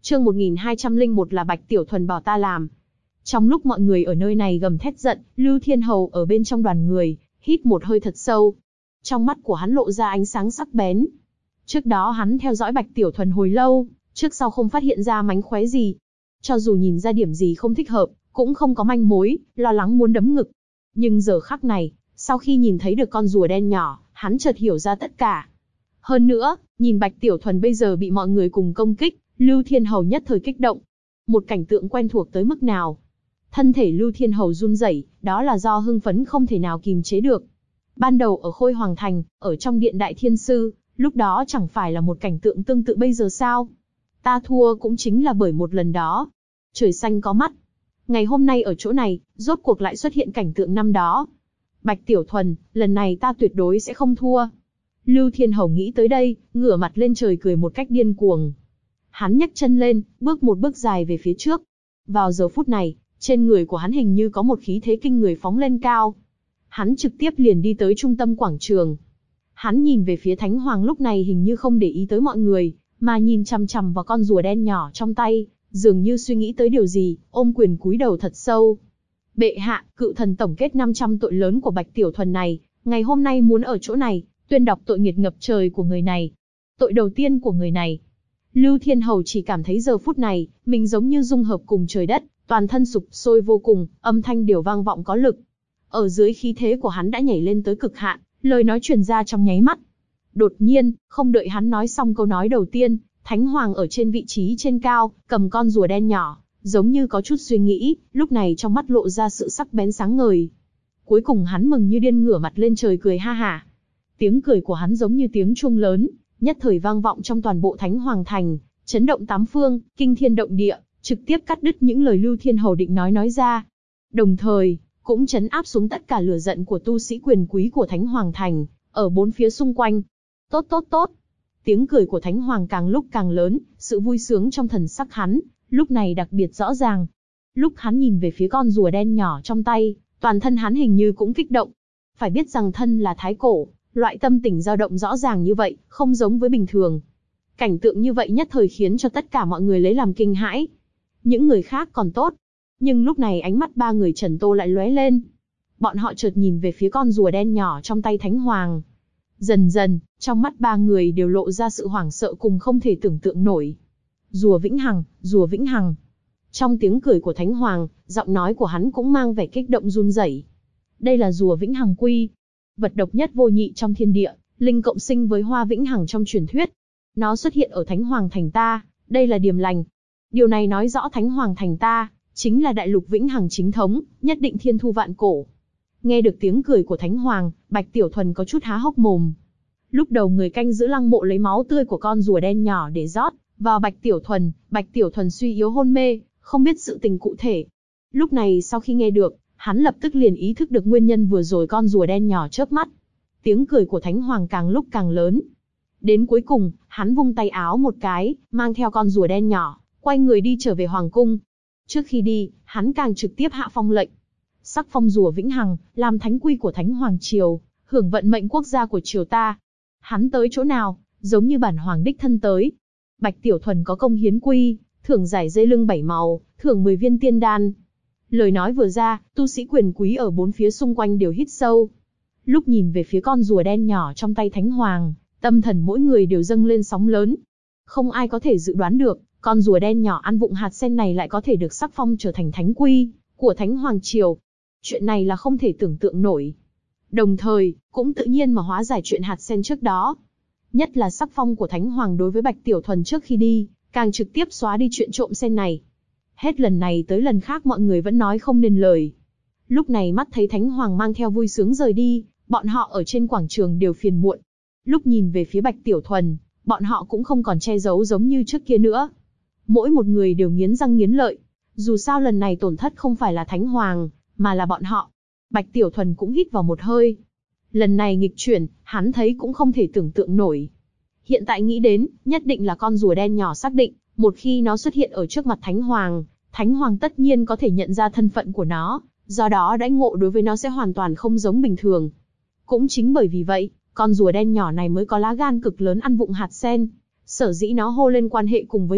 Chương 1201 là Bạch Tiểu Thuần bảo ta làm. Trong lúc mọi người ở nơi này gầm thét giận, Lưu Thiên Hầu ở bên trong đoàn người, hít một hơi thật sâu. Trong mắt của hắn lộ ra ánh sáng sắc bén. Trước đó hắn theo dõi Bạch Tiểu Thuần hồi lâu, trước sau không phát hiện ra mánh khóe gì. Cho dù nhìn ra điểm gì không thích hợp, cũng không có manh mối, lo lắng muốn đấm ngực. Nhưng giờ khắc này, sau khi nhìn thấy được con rùa đen nhỏ, hắn chợt hiểu ra tất cả. Hơn nữa, nhìn Bạch Tiểu Thuần bây giờ bị mọi người cùng công kích, Lưu Thiên Hầu nhất thời kích động. Một cảnh tượng quen thuộc tới mức nào. Thân thể Lưu Thiên Hầu run rẩy, đó là do hưng phấn không thể nào kìm chế được. Ban đầu ở Khôi Hoàng Thành, ở trong điện Đại Thiên Sư, lúc đó chẳng phải là một cảnh tượng tương tự bây giờ sao? Ta thua cũng chính là bởi một lần đó. Trời xanh có mắt. Ngày hôm nay ở chỗ này, rốt cuộc lại xuất hiện cảnh tượng năm đó. Bạch Tiểu Thuần, lần này ta tuyệt đối sẽ không thua. Lưu Thiên Hầu nghĩ tới đây, ngửa mặt lên trời cười một cách điên cuồng. Hắn nhấc chân lên, bước một bước dài về phía trước. Vào giờ phút này, trên người của hắn hình như có một khí thế kinh người phóng lên cao. Hắn trực tiếp liền đi tới trung tâm quảng trường. Hắn nhìn về phía Thánh Hoàng lúc này hình như không để ý tới mọi người, mà nhìn chằm chằm vào con rùa đen nhỏ trong tay, dường như suy nghĩ tới điều gì, ôm quyền cúi đầu thật sâu. Bệ hạ, cựu thần tổng kết 500 tội lớn của Bạch Tiểu Thuần này, ngày hôm nay muốn ở chỗ này, tuyên đọc tội nghiệt ngập trời của người này. Tội đầu tiên của người này. Lưu Thiên Hầu chỉ cảm thấy giờ phút này, mình giống như dung hợp cùng trời đất, toàn thân sục sôi vô cùng, âm thanh đều vang vọng có lực. Ở dưới khí thế của hắn đã nhảy lên tới cực hạn, lời nói truyền ra trong nháy mắt. Đột nhiên, không đợi hắn nói xong câu nói đầu tiên, Thánh Hoàng ở trên vị trí trên cao, cầm con rùa đen nhỏ, giống như có chút suy nghĩ, lúc này trong mắt lộ ra sự sắc bén sáng ngời. Cuối cùng hắn mừng như điên ngửa mặt lên trời cười ha hả. Tiếng cười của hắn giống như tiếng chuông lớn, nhất thời vang vọng trong toàn bộ Thánh Hoàng Thành, chấn động tám phương, kinh thiên động địa, trực tiếp cắt đứt những lời Lưu Thiên Hầu định nói ra. Đồng thời, cũng chấn áp xuống tất cả lửa giận của tu sĩ quyền quý của Thánh Hoàng Thành, ở bốn phía xung quanh. Tốt tốt tốt. Tiếng cười của Thánh Hoàng càng lúc càng lớn, sự vui sướng trong thần sắc hắn, lúc này đặc biệt rõ ràng. Lúc hắn nhìn về phía con rùa đen nhỏ trong tay, toàn thân hắn hình như cũng kích động. Phải biết rằng thân là thái cổ, loại tâm tình dao động rõ ràng như vậy, không giống với bình thường. Cảnh tượng như vậy nhất thời khiến cho tất cả mọi người lấy làm kinh hãi. Những người khác còn tốt. Nhưng lúc này ánh mắt ba người Trần Tô lại lóe lên. Bọn họ chợt nhìn về phía con rùa đen nhỏ trong tay Thánh Hoàng. Dần dần, trong mắt ba người đều lộ ra sự hoảng sợ cùng không thể tưởng tượng nổi. Rùa vĩnh hằng, rùa vĩnh hằng. Trong tiếng cười của Thánh Hoàng, giọng nói của hắn cũng mang vẻ kích động run rẩy. Đây là rùa vĩnh hằng quy. Vật độc nhất vô nhị trong thiên địa, linh cộng sinh với hoa vĩnh hằng trong truyền thuyết. Nó xuất hiện ở Thánh Hoàng Thành ta, đây là điềm lành. Điều này nói rõ Thánh Hoàng Thành ta, chính là đại lục vĩnh hằng chính thống, nhất định thiên thu vạn cổ. Nghe được tiếng cười của Thánh Hoàng, Bạch Tiểu Thuần có chút há hốc mồm. Lúc đầu người canh giữ lăng mộ lấy máu tươi của con rùa đen nhỏ để rót vào Bạch Tiểu Thuần suy yếu hôn mê, không biết sự tình cụ thể. Lúc này sau khi nghe được, hắn lập tức liền ý thức được nguyên nhân vừa rồi con rùa đen nhỏ chớp mắt. Tiếng cười của Thánh Hoàng càng lúc càng lớn. Đến cuối cùng, hắn vung tay áo một cái, mang theo con rùa đen nhỏ, quay người đi trở về Hoàng Cung. Trước khi đi, hắn càng trực tiếp hạ phong lệnh. Sắc phong rùa vĩnh hằng, làm thánh quy của Thánh Hoàng Triều, hưởng vận mệnh quốc gia của triều ta. Hắn tới chỗ nào, giống như bản hoàng đích thân tới. Bạch Tiểu Thuần có công hiến quy, thưởng giải dây lưng 7 màu, thưởng 10 viên tiên đan. Lời nói vừa ra, tu sĩ quyền quý ở bốn phía xung quanh đều hít sâu. Lúc nhìn về phía con rùa đen nhỏ trong tay Thánh Hoàng, tâm thần mỗi người đều dâng lên sóng lớn. Không ai có thể dự đoán được, con rùa đen nhỏ ăn vụng hạt sen này lại có thể được sắc phong trở thành thánh quy của Thánh Hoàng Triều. Chuyện này là không thể tưởng tượng nổi. Đồng thời, cũng tự nhiên mà hóa giải chuyện hạt sen trước đó. Nhất là sắc phong của Thánh Hoàng đối với Bạch Tiểu Thuần trước khi đi, càng trực tiếp xóa đi chuyện trộm sen này. Hết lần này tới lần khác mọi người vẫn nói không nên lời. Lúc này mắt thấy Thánh Hoàng mang theo vui sướng rời đi, bọn họ ở trên quảng trường đều phiền muộn. Lúc nhìn về phía Bạch Tiểu Thuần, bọn họ cũng không còn che giấu giống như trước kia nữa. Mỗi một người đều nghiến răng nghiến lợi. Dù sao lần này tổn thất không phải là Thánh Hoàng, mà là bọn họ. Bạch Tiểu Thuần cũng hít vào một hơi. Lần này nghịch chuyển, hắn thấy cũng không thể tưởng tượng nổi. Hiện tại nghĩ đến, nhất định là con rùa đen nhỏ xác định, một khi nó xuất hiện ở trước mặt Thánh Hoàng tất nhiên có thể nhận ra thân phận của nó, do đó đãi ngộ đối với nó sẽ hoàn toàn không giống bình thường. Cũng chính bởi vì vậy, con rùa đen nhỏ này mới có lá gan cực lớn ăn vụng hạt sen. Sở dĩ nó hô lên quan hệ cùng với mình,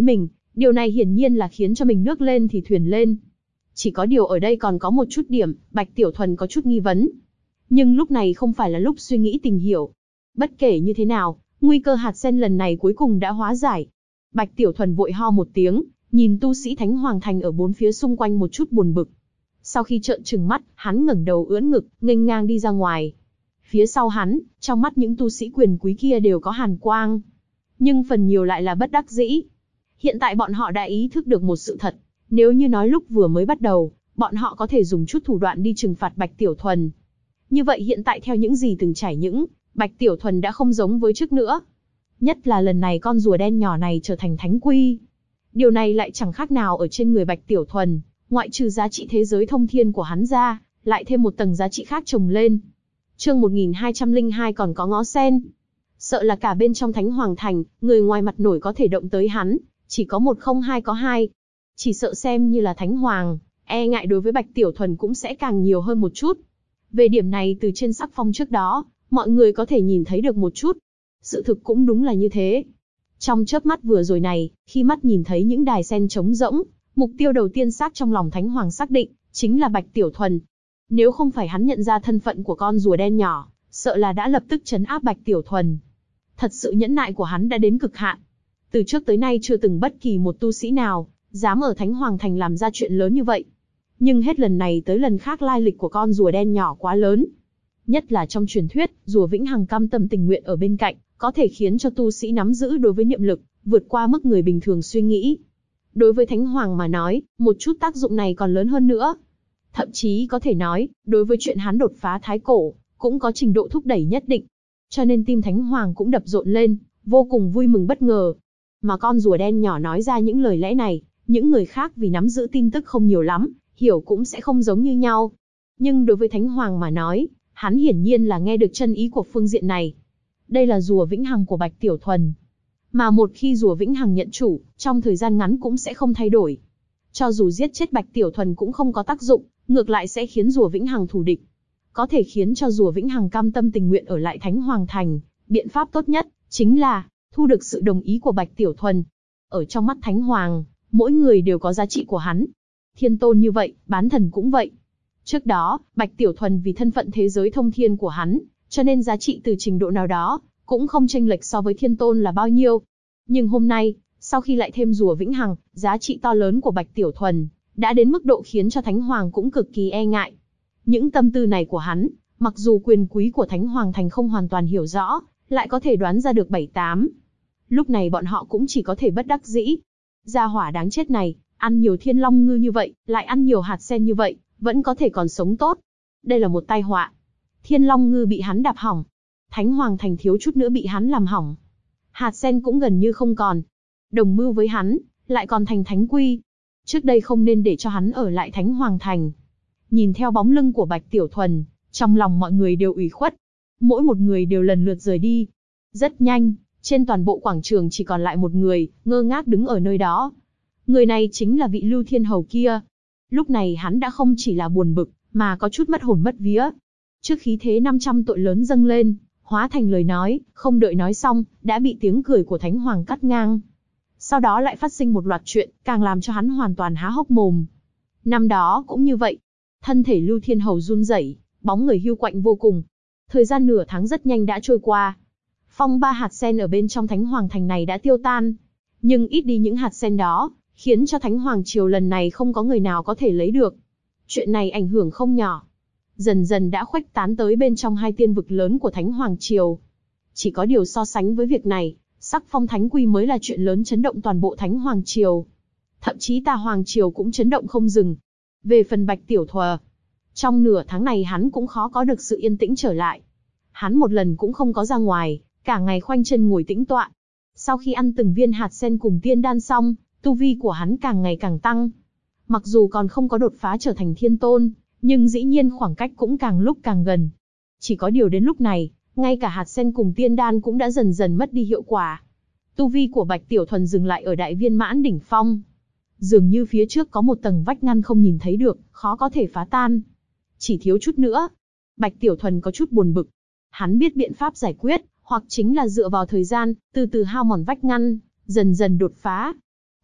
Điều này hiển nhiên là khiến cho mình nước lên thì thuyền lên. Chỉ có điều ở đây còn có một chút điểm, Bạch Tiểu Thuần có chút nghi vấn. Nhưng lúc này không phải là lúc suy nghĩ tìm hiểu. Bất kể như thế nào, nguy cơ hạt sen lần này cuối cùng đã hóa giải. Bạch Tiểu Thuần vội ho một tiếng, nhìn tu sĩ Thánh Hoàng Thành ở bốn phía xung quanh một chút buồn bực. Sau khi trợn trừng mắt, hắn ngẩng đầu ưỡn ngực, nghênh ngang đi ra ngoài. Phía sau hắn, trong mắt những tu sĩ quyền quý kia đều có hàn quang. Nhưng phần nhiều lại là bất đắc dĩ. Hiện tại bọn họ đã ý thức được một sự thật. Nếu như nói lúc vừa mới bắt đầu, bọn họ có thể dùng chút thủ đoạn đi trừng phạt Bạch Tiểu Thuần. Như vậy hiện tại theo những gì từng trải những, Bạch Tiểu Thuần đã không giống với trước nữa. Nhất là lần này con rùa đen nhỏ này trở thành thánh quy. Điều này lại chẳng khác nào ở trên người Bạch Tiểu Thuần, ngoại trừ giá trị thế giới thông thiên của hắn ra, lại thêm một tầng giá trị khác chồng lên. Chương 1202 còn có ngó sen. Sợ là cả bên trong Thánh Hoàng Thành, người ngoài mặt nổi có thể động tới hắn, chỉ có một không hai có hai. Chỉ sợ xem như là Thánh Hoàng, e ngại đối với Bạch Tiểu Thuần cũng sẽ càng nhiều hơn một chút. Về điểm này từ trên sắc phong trước đó, mọi người có thể nhìn thấy được một chút. Sự thực cũng đúng là như thế. Trong chớp mắt vừa rồi này, khi mắt nhìn thấy những đài sen trống rỗng, mục tiêu đầu tiên xác trong lòng Thánh Hoàng xác định, chính là Bạch Tiểu Thuần. Nếu không phải hắn nhận ra thân phận của con rùa đen nhỏ, sợ là đã lập tức trấn áp Bạch Tiểu Thuần. Thật sự nhẫn nại của hắn đã đến cực hạn. Từ trước tới nay chưa từng bất kỳ một tu sĩ nào dám ở Thánh Hoàng Thành làm ra chuyện lớn như vậy. Nhưng hết lần này tới lần khác lai lịch của con rùa đen nhỏ quá lớn. Nhất là trong truyền thuyết, rùa Vĩnh Hằng cam tâm tình nguyện ở bên cạnh, có thể khiến cho tu sĩ nắm giữ đối với niệm lực, vượt qua mức người bình thường suy nghĩ. Đối với Thánh Hoàng mà nói, một chút tác dụng này còn lớn hơn nữa. Thậm chí có thể nói, đối với chuyện hắn đột phá thái cổ, cũng có trình độ thúc đẩy nhất định. Cho nên tim Thánh Hoàng cũng đập rộn lên, vô cùng vui mừng bất ngờ. Mà con rùa đen nhỏ nói ra những lời lẽ này, những người khác vì nắm giữ tin tức không nhiều lắm, hiểu cũng sẽ không giống như nhau. Nhưng đối với Thánh Hoàng mà nói, hắn hiển nhiên là nghe được chân ý của phương diện này. Đây là rùa Vĩnh Hằng của Bạch Tiểu Thuần. Mà một khi rùa Vĩnh Hằng nhận chủ, trong thời gian ngắn cũng sẽ không thay đổi. Cho dù giết chết Bạch Tiểu Thuần cũng không có tác dụng, ngược lại sẽ khiến rùa Vĩnh Hằng thù địch. Có thể khiến cho rùa Vĩnh Hằng cam tâm tình nguyện ở lại Thánh Hoàng Thành, biện pháp tốt nhất chính là thu được sự đồng ý của Bạch Tiểu Thuần. Ở trong mắt Thánh Hoàng, mỗi người đều có giá trị của hắn. Thiên tôn như vậy, bán thần cũng vậy. Trước đó, Bạch Tiểu Thuần vì thân phận thế giới thông thiên của hắn, cho nên giá trị từ trình độ nào đó, cũng không chênh lệch so với thiên tôn là bao nhiêu. Nhưng hôm nay, sau khi lại thêm rùa Vĩnh Hằng, giá trị to lớn của Bạch Tiểu Thuần, đã đến mức độ khiến cho Thánh Hoàng cũng cực kỳ e ngại. Những tâm tư này của hắn, mặc dù quyền quý của Thánh Hoàng Thành không hoàn toàn hiểu rõ, lại có thể đoán ra được 7-8. Lúc này bọn họ cũng chỉ có thể bất đắc dĩ. Gia hỏa đáng chết này, ăn nhiều thiên long ngư như vậy, lại ăn nhiều hạt sen như vậy, vẫn có thể còn sống tốt. Đây là một tai họa. Thiên long ngư bị hắn đạp hỏng. Thánh Hoàng Thành thiếu chút nữa bị hắn làm hỏng. Hạt sen cũng gần như không còn. Đồng mưu với hắn, lại còn thành thánh quy. Trước đây không nên để cho hắn ở lại Thánh Hoàng Thành. Nhìn theo bóng lưng của Bạch Tiểu Thuần, trong lòng mọi người đều ủy khuất. Mỗi một người đều lần lượt rời đi. Rất nhanh, trên toàn bộ quảng trường chỉ còn lại một người, ngơ ngác đứng ở nơi đó. Người này chính là vị Lưu Thiên Hầu kia. Lúc này hắn đã không chỉ là buồn bực, mà có chút mất hồn mất vía. Trước khí thế 500 tội lớn dâng lên, hóa thành lời nói, không đợi nói xong, đã bị tiếng cười của Thánh Hoàng cắt ngang. Sau đó lại phát sinh một loạt chuyện, càng làm cho hắn hoàn toàn há hốc mồm. Năm đó cũng như vậy. Thân thể Lưu Thiên Hầu run rẩy, bóng người hiu quạnh vô cùng. Thời gian nửa tháng rất nhanh đã trôi qua. Phong ba hạt sen ở bên trong Thánh Hoàng Thành này đã tiêu tan. Nhưng ít đi những hạt sen đó, khiến cho Thánh Hoàng Triều lần này không có người nào có thể lấy được. Chuyện này ảnh hưởng không nhỏ. Dần dần đã khuếch tán tới bên trong hai tiên vực lớn của Thánh Hoàng Triều. Chỉ có điều so sánh với việc này, sắc phong thánh quy mới là chuyện lớn chấn động toàn bộ Thánh Hoàng Triều. Thậm chí Tà Hoàng Triều cũng chấn động không dừng. Về phần Bạch Tiểu Thuần, trong nửa tháng này hắn cũng khó có được sự yên tĩnh trở lại. Hắn một lần cũng không có ra ngoài, cả ngày khoanh chân ngồi tĩnh tọa. Sau khi ăn từng viên hạt sen cùng tiên đan xong, tu vi của hắn càng ngày càng tăng. Mặc dù còn không có đột phá trở thành thiên tôn, nhưng dĩ nhiên khoảng cách cũng càng lúc càng gần. Chỉ có điều đến lúc này, ngay cả hạt sen cùng tiên đan cũng đã dần dần mất đi hiệu quả. Tu vi của Bạch Tiểu Thuần dừng lại ở đại viên mãn đỉnh phong. Dường như phía trước có một tầng vách ngăn không nhìn thấy được, khó có thể phá tan. Chỉ thiếu chút nữa. Bạch Tiểu Thuần có chút buồn bực. Hắn biết biện pháp giải quyết, hoặc chính là dựa vào thời gian, từ từ hao mòn vách ngăn, dần dần đột phá.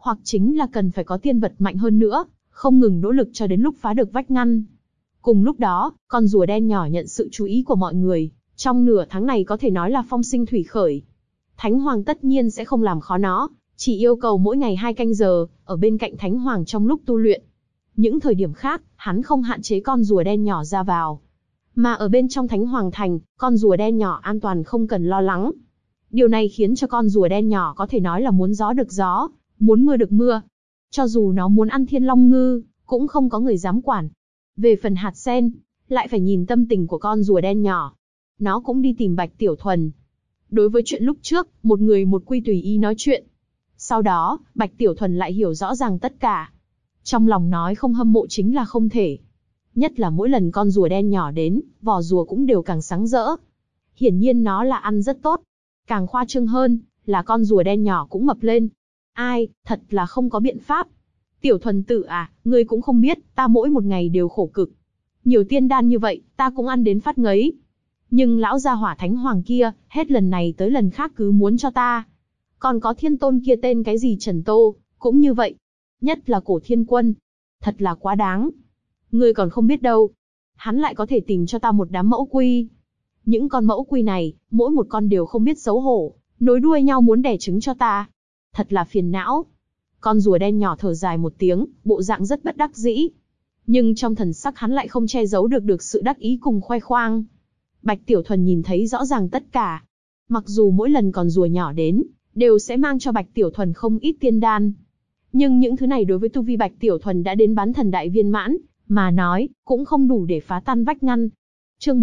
hoặc chính là cần phải có tiên vật mạnh hơn nữa, không ngừng nỗ lực cho đến lúc phá được vách ngăn. Cùng lúc đó, con rùa đen nhỏ nhận sự chú ý của mọi người, trong nửa tháng này có thể nói là phong sinh thủy khởi. Thánh Hoàng tất nhiên sẽ không làm khó nó, chỉ yêu cầu mỗi ngày 2 canh giờ, ở bên cạnh Thánh Hoàng trong lúc tu luyện. Những thời điểm khác, hắn không hạn chế con rùa đen nhỏ ra vào. Mà ở bên trong Thánh Hoàng Thành, con rùa đen nhỏ an toàn không cần lo lắng. Điều này khiến cho con rùa đen nhỏ có thể nói là muốn gió được gió, muốn mưa được mưa. Cho dù nó muốn ăn thiên long ngư, cũng không có người dám quản. Về phần hạt sen, lại phải nhìn tâm tình của con rùa đen nhỏ. Nó cũng đi tìm Bạch Tiểu Thuần. Đối với chuyện lúc trước, một người một quy tùy ý nói chuyện. Sau đó, Bạch Tiểu Thuần lại hiểu rõ ràng tất cả. Trong lòng nói không hâm mộ chính là không thể. Nhất là mỗi lần con rùa đen nhỏ đến, vỏ rùa cũng đều càng sáng rỡ. Hiển nhiên nó là ăn rất tốt. Càng khoa trương hơn, là con rùa đen nhỏ cũng mập lên. Ai, thật là không có biện pháp. Tiểu Thuần tử à, ngươi cũng không biết, ta mỗi một ngày đều khổ cực. Nhiều tiên đan như vậy, ta cũng ăn đến phát ngấy. Nhưng lão gia hỏa Thánh Hoàng kia, hết lần này tới lần khác cứ muốn cho ta. Còn có thiên tôn kia tên cái gì Trần Tô, cũng như vậy. Nhất là Cổ Thiên Quân. Thật là quá đáng. Ngươi còn không biết đâu. Hắn lại có thể tìm cho ta một đám mẫu quy. Những con mẫu quy này, mỗi một con đều không biết xấu hổ, nối đuôi nhau muốn đẻ trứng cho ta. Thật là phiền não. Con rùa đen nhỏ thở dài một tiếng, bộ dạng rất bất đắc dĩ. Nhưng trong thần sắc hắn lại không che giấu được sự đắc ý cùng khoe khoang. Bạch Tiểu Thuần nhìn thấy rõ ràng tất cả. Mặc dù mỗi lần con rùa nhỏ đến, đều sẽ mang cho Bạch Tiểu Thuần không ít tiên đan. Nhưng những thứ này đối với tu vi Bạch Tiểu Thuần đã đến bán thần đại viên mãn, mà nói, cũng không đủ để phá tan vách ngăn. Chương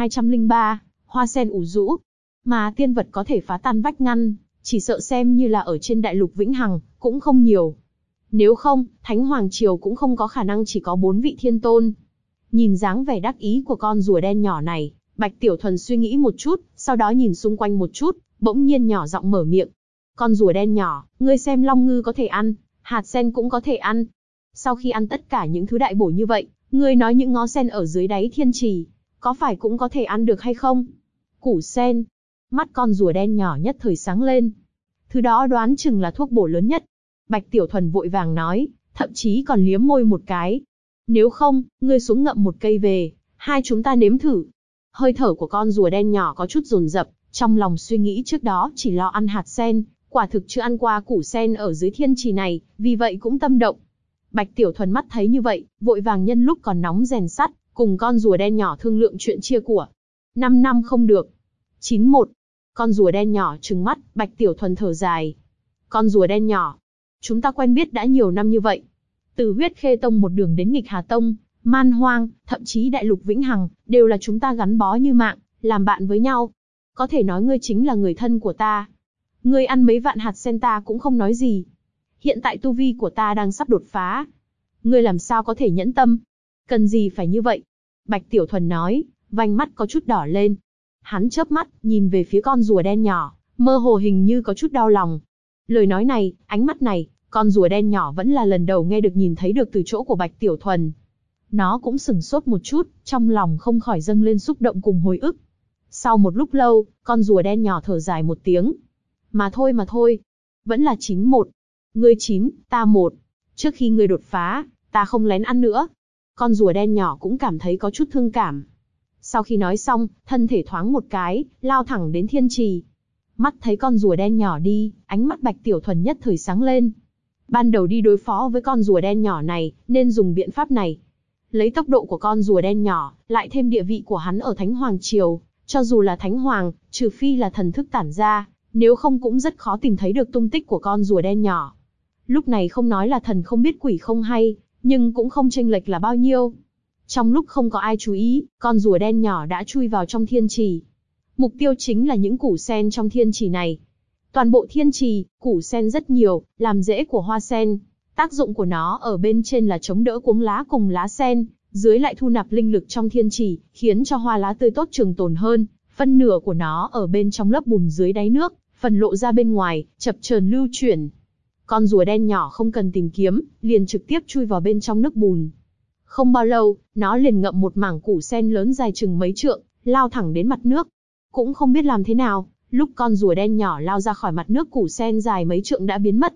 1203, Hoa sen ủ rũ. Mà tiên vật có thể phá tan vách ngăn, chỉ sợ xem như là ở trên đại lục Vĩnh Hằng, cũng không nhiều. Nếu không, Thánh Hoàng Triều cũng không có khả năng chỉ có 4 vị thiên tôn. Nhìn dáng vẻ đắc ý của con rùa đen nhỏ này, Bạch Tiểu Thuần suy nghĩ một chút, sau đó nhìn xung quanh một chút, bỗng nhiên nhỏ giọng mở miệng. Con rùa đen nhỏ, ngươi xem long ngư có thể ăn, hạt sen cũng có thể ăn. Sau khi ăn tất cả những thứ đại bổ như vậy, ngươi nói những ngó sen ở dưới đáy thiên trì, có phải cũng có thể ăn được hay không? Củ sen. Mắt con rùa đen nhỏ nhất thời sáng lên. Thứ đó đoán chừng là thuốc bổ lớn nhất. Bạch Tiểu Thuần vội vàng nói, thậm chí còn liếm môi một cái. Nếu không, ngươi xuống ngậm một cây về, hai chúng ta nếm thử. Hơi thở của con rùa đen nhỏ có chút dồn dập, trong lòng suy nghĩ trước đó chỉ lo ăn hạt sen, quả thực chưa ăn qua củ sen ở dưới thiên trì này, vì vậy cũng tâm động. Bạch Tiểu Thuần mắt thấy như vậy, vội vàng nhân lúc còn nóng rèn sắt, cùng con rùa đen nhỏ thương lượng chuyện chia của. 5 năm không được. 91. Con rùa đen nhỏ trừng mắt, Bạch Tiểu Thuần thở dài. Con rùa đen nhỏ, chúng ta quen biết đã nhiều năm như vậy. Từ Huyết Khê Tông một đường đến Nghịch Hà Tông, Man Hoang, thậm chí Đại Lục Vĩnh Hằng, đều là chúng ta gắn bó như mạng, làm bạn với nhau. Có thể nói ngươi chính là người thân của ta. Ngươi ăn mấy vạn hạt sen ta cũng không nói gì. Hiện tại tu vi của ta đang sắp đột phá. Ngươi làm sao có thể nhẫn tâm? Cần gì phải như vậy? Bạch Tiểu Thuần nói, vành mắt có chút đỏ lên. Hắn chớp mắt, nhìn về phía con rùa đen nhỏ, mơ hồ hình như có chút đau lòng. Lời nói này, ánh mắt này, con rùa đen nhỏ vẫn là lần đầu nghe được nhìn thấy được từ chỗ của Bạch Tiểu Thuần. Nó cũng sửng sốt một chút, trong lòng không khỏi dâng lên xúc động cùng hồi ức. Sau một lúc lâu, con rùa đen nhỏ thở dài một tiếng. Mà thôi. Vẫn là 91. Ngươi 9, ta 1. Trước khi ngươi đột phá, ta không lén ăn nữa. Con rùa đen nhỏ cũng cảm thấy có chút thương cảm. Sau khi nói xong, thân thể thoáng một cái, lao thẳng đến thiên trì. Mắt thấy con rùa đen nhỏ đi, ánh mắt Bạch Tiểu Thuần nhất thời sáng lên. Ban đầu đi đối phó với con rùa đen nhỏ này, nên dùng biện pháp này. Lấy tốc độ của con rùa đen nhỏ, lại thêm địa vị của hắn ở Thánh Hoàng Triều, cho dù là Thánh Hoàng, trừ phi là thần thức tản ra, nếu không cũng rất khó tìm thấy được tung tích của con rùa đen nhỏ. Lúc này không nói là thần không biết quỷ không hay, nhưng cũng không chênh lệch là bao nhiêu. Trong lúc không có ai chú ý, con rùa đen nhỏ đã chui vào trong thiên trì. Mục tiêu chính là những củ sen trong thiên trì này. Toàn bộ thiên trì, củ sen rất nhiều, làm rễ của hoa sen. Tác dụng của nó ở bên trên là chống đỡ cuống lá cùng lá sen, dưới lại thu nạp linh lực trong thiên trì, khiến cho hoa lá tươi tốt trường tồn hơn. Phân nửa của nó ở bên trong lớp bùn dưới đáy nước, phần lộ ra bên ngoài, chập chờn lưu chuyển. Con rùa đen nhỏ không cần tìm kiếm, liền trực tiếp chui vào bên trong nước bùn. Không bao lâu, nó liền ngậm một mảng củ sen lớn dài chừng mấy trượng, lao thẳng đến mặt nước. Cũng không biết làm thế nào, lúc con rùa đen nhỏ lao ra khỏi mặt nước, củ sen dài mấy trượng đã biến mất.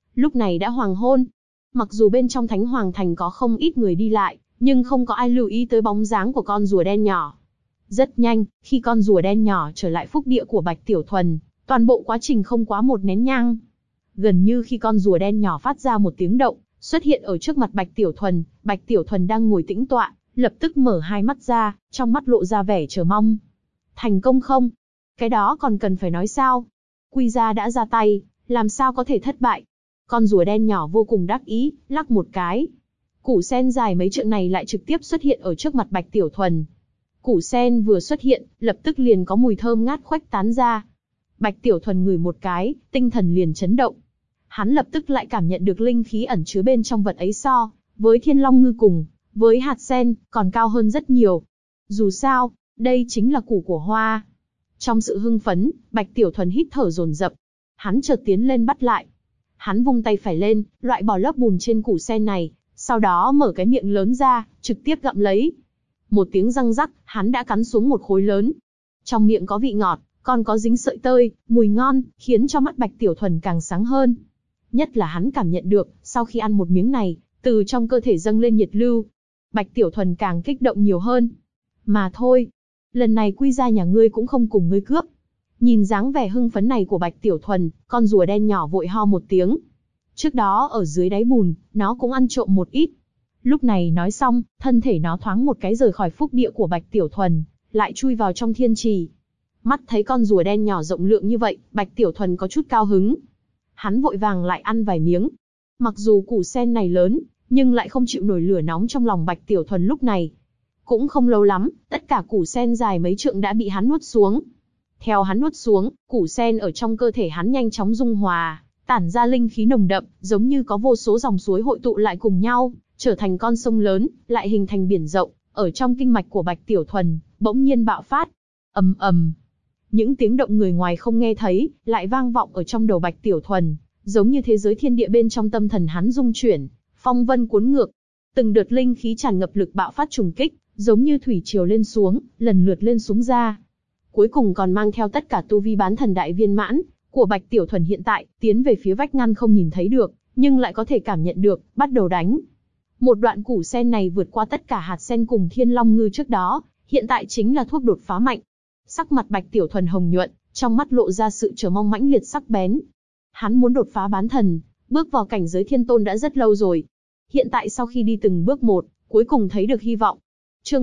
Lúc này đã hoàng hôn. Mặc dù bên trong Thánh Hoàng Thành có không ít người đi lại, nhưng không có ai lưu ý tới bóng dáng của con rùa đen nhỏ. Rất nhanh, khi con rùa đen nhỏ trở lại phúc địa của Bạch Tiểu Thuần, toàn bộ quá trình không quá một nén nhang. Gần như khi con rùa đen nhỏ phát ra một tiếng động, xuất hiện ở trước mặt Bạch Tiểu Thuần đang ngồi tĩnh tọa, lập tức mở hai mắt ra, trong mắt lộ ra vẻ chờ mong. Thành công không? Cái đó còn cần phải nói sao? Quy gia đã ra tay, làm sao có thể thất bại? Con rùa đen nhỏ vô cùng đắc ý, lắc một cái. Củ sen dài mấy trượng này lại trực tiếp xuất hiện ở trước mặt Bạch Tiểu Thuần. Củ sen vừa xuất hiện, lập tức liền có mùi thơm ngát khuếch tán ra. Bạch Tiểu Thuần ngửi một cái, tinh thần liền chấn động. Hắn lập tức lại cảm nhận được linh khí ẩn chứa bên trong vật ấy so với Thiên Long Ngư cùng với hạt sen còn cao hơn rất nhiều. Dù sao, đây chính là củ của hoa. Trong sự hưng phấn, Bạch Tiểu Thuần hít thở dồn dập. Hắn chợt tiến lên bắt lại. Hắn vung tay phải lên, loại bỏ lớp bùn trên củ sen này, sau đó mở cái miệng lớn ra, trực tiếp gặm lấy. Một tiếng răng rắc, hắn đã cắn xuống một khối lớn. Trong miệng có vị ngọt, còn có dính sợi tơi, mùi ngon, khiến cho mắt Bạch Tiểu Thuần càng sáng hơn. Nhất là hắn cảm nhận được, sau khi ăn một miếng này, từ trong cơ thể dâng lên nhiệt lưu. Bạch Tiểu Thuần càng kích động nhiều hơn. Mà thôi, lần này quy gia nhà ngươi cũng không cùng ngươi cướp. Nhìn dáng vẻ hưng phấn này của Bạch Tiểu Thuần, con rùa đen nhỏ vội ho một tiếng. Trước đó ở dưới đáy bùn, nó cũng ăn trộm một ít. Lúc này nói xong, thân thể nó thoáng một cái rời khỏi phúc địa của Bạch Tiểu Thuần, lại chui vào trong thiên trì. Mắt thấy con rùa đen nhỏ rộng lượng như vậy, Bạch Tiểu Thuần có chút cao hứng. Hắn vội vàng lại ăn vài miếng. Mặc dù củ sen này lớn, nhưng lại không chịu nổi lửa nóng trong lòng Bạch Tiểu Thuần lúc này. Cũng không lâu lắm, tất cả củ sen dài mấy trượng đã bị hắn nuốt xuống. Theo hắn nuốt xuống, củ sen ở trong cơ thể hắn nhanh chóng dung hòa, tản ra linh khí nồng đậm, giống như có vô số dòng suối hội tụ lại cùng nhau, trở thành con sông lớn, lại hình thành biển rộng, ở trong kinh mạch của Bạch Tiểu Thuần, bỗng nhiên bạo phát. Ầm ầm. Những tiếng động người ngoài không nghe thấy, lại vang vọng ở trong đầu Bạch Tiểu Thuần, giống như thế giới thiên địa bên trong tâm thần hắn rung chuyển, phong vân cuốn ngược. Từng đợt linh khí tràn ngập lực bạo phát trùng kích, giống như thủy triều lên xuống, lần lượt lên xuống ra. Cuối cùng còn mang theo tất cả tu vi bán thần đại viên mãn của Bạch Tiểu Thuần hiện tại, tiến về phía vách ngăn không nhìn thấy được, nhưng lại có thể cảm nhận được, bắt đầu đánh. Một đoạn củ sen này vượt qua tất cả hạt sen cùng Thiên Long Ngư trước đó, hiện tại chính là thuốc đột phá mạnh. Sắc mặt Bạch Tiểu Thuần hồng nhuận, trong mắt lộ ra sự chờ mong mãnh liệt sắc bén. Hắn muốn đột phá bán thần, bước vào cảnh giới thiên tôn đã rất lâu rồi. Hiện tại sau khi đi từng bước một, cuối cùng thấy được hy vọng. Chương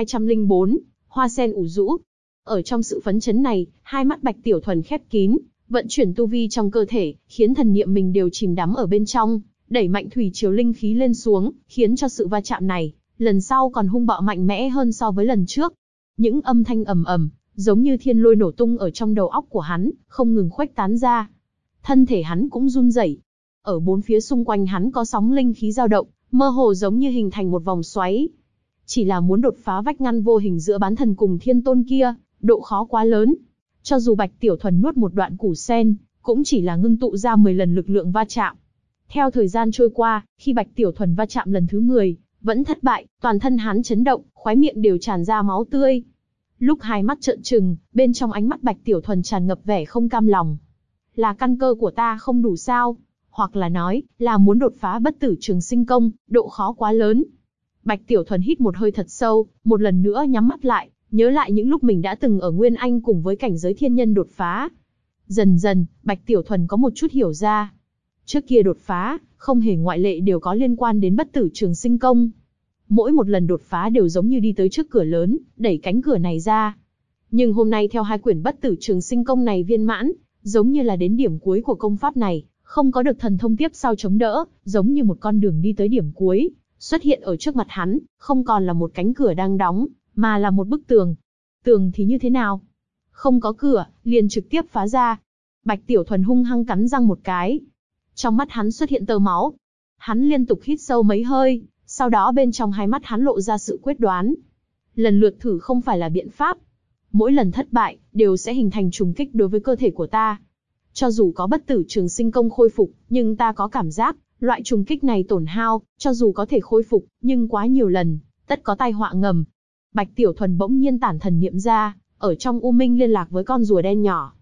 1204, Hoa sen ủ rũ. Ở trong sự phấn chấn này, hai mắt Bạch Tiểu Thuần khép kín, vận chuyển tu vi trong cơ thể, khiến thần niệm mình đều chìm đắm ở bên trong, đẩy mạnh thủy triều linh khí lên xuống, khiến cho sự va chạm này, lần sau còn hung bạo mạnh mẽ hơn so với lần trước. Những âm thanh ầm ầm, giống như thiên lôi nổ tung ở trong đầu óc của hắn, không ngừng khuếch tán ra. Thân thể hắn cũng run rẩy. Ở bốn phía xung quanh hắn có sóng linh khí dao động, mơ hồ giống như hình thành một vòng xoáy. Chỉ là muốn đột phá vách ngăn vô hình giữa bán thần cùng thiên tôn kia, độ khó quá lớn. Cho dù Bạch Tiểu Thuần nuốt một đoạn củ sen, cũng chỉ là ngưng tụ ra 10 lần lực lượng va chạm. Theo thời gian trôi qua, khi Bạch Tiểu Thuần va chạm lần thứ 10, vẫn thất bại, toàn thân hắn chấn động, khóe miệng đều tràn ra máu tươi. Lúc hai mắt trợn trừng, bên trong ánh mắt Bạch Tiểu Thuần tràn ngập vẻ không cam lòng. Là căn cơ của ta không đủ sao? Hoặc là nói, là muốn đột phá bất tử trường sinh công, độ khó quá lớn. Bạch Tiểu Thuần hít một hơi thật sâu, một lần nữa nhắm mắt lại, nhớ lại những lúc mình đã từng ở Nguyên Anh cùng với cảnh giới thiên nhân đột phá. Dần dần, Bạch Tiểu Thuần có một chút hiểu ra. Trước kia đột phá, không hề ngoại lệ đều có liên quan đến bất tử trường sinh công. Mỗi một lần đột phá đều giống như đi tới trước cửa lớn, đẩy cánh cửa này ra. Nhưng hôm nay theo hai quyển bất tử trường sinh công này viên mãn, giống như là đến điểm cuối của công pháp này, không có được thần thông tiếp sau chống đỡ, giống như một con đường đi tới điểm cuối, xuất hiện ở trước mặt hắn, không còn là một cánh cửa đang đóng, mà là một bức tường. Tường thì như thế nào? Không có cửa, liền trực tiếp phá ra. Bạch Tiểu Thuần hung hăng cắn răng một cái. Trong mắt hắn xuất hiện tơ máu. Hắn liên tục hít sâu mấy hơi, sau đó bên trong hai mắt hắn lộ ra sự quyết đoán. Lần lượt thử không phải là biện pháp. Mỗi lần thất bại, đều sẽ hình thành trùng kích đối với cơ thể của ta. Cho dù có bất tử trường sinh công khôi phục, nhưng ta có cảm giác, loại trùng kích này tổn hao, cho dù có thể khôi phục, nhưng quá nhiều lần, tất có tai họa ngầm. Bạch Tiểu Thuần bỗng nhiên tản thần niệm ra, ở trong u minh liên lạc với con rùa đen nhỏ.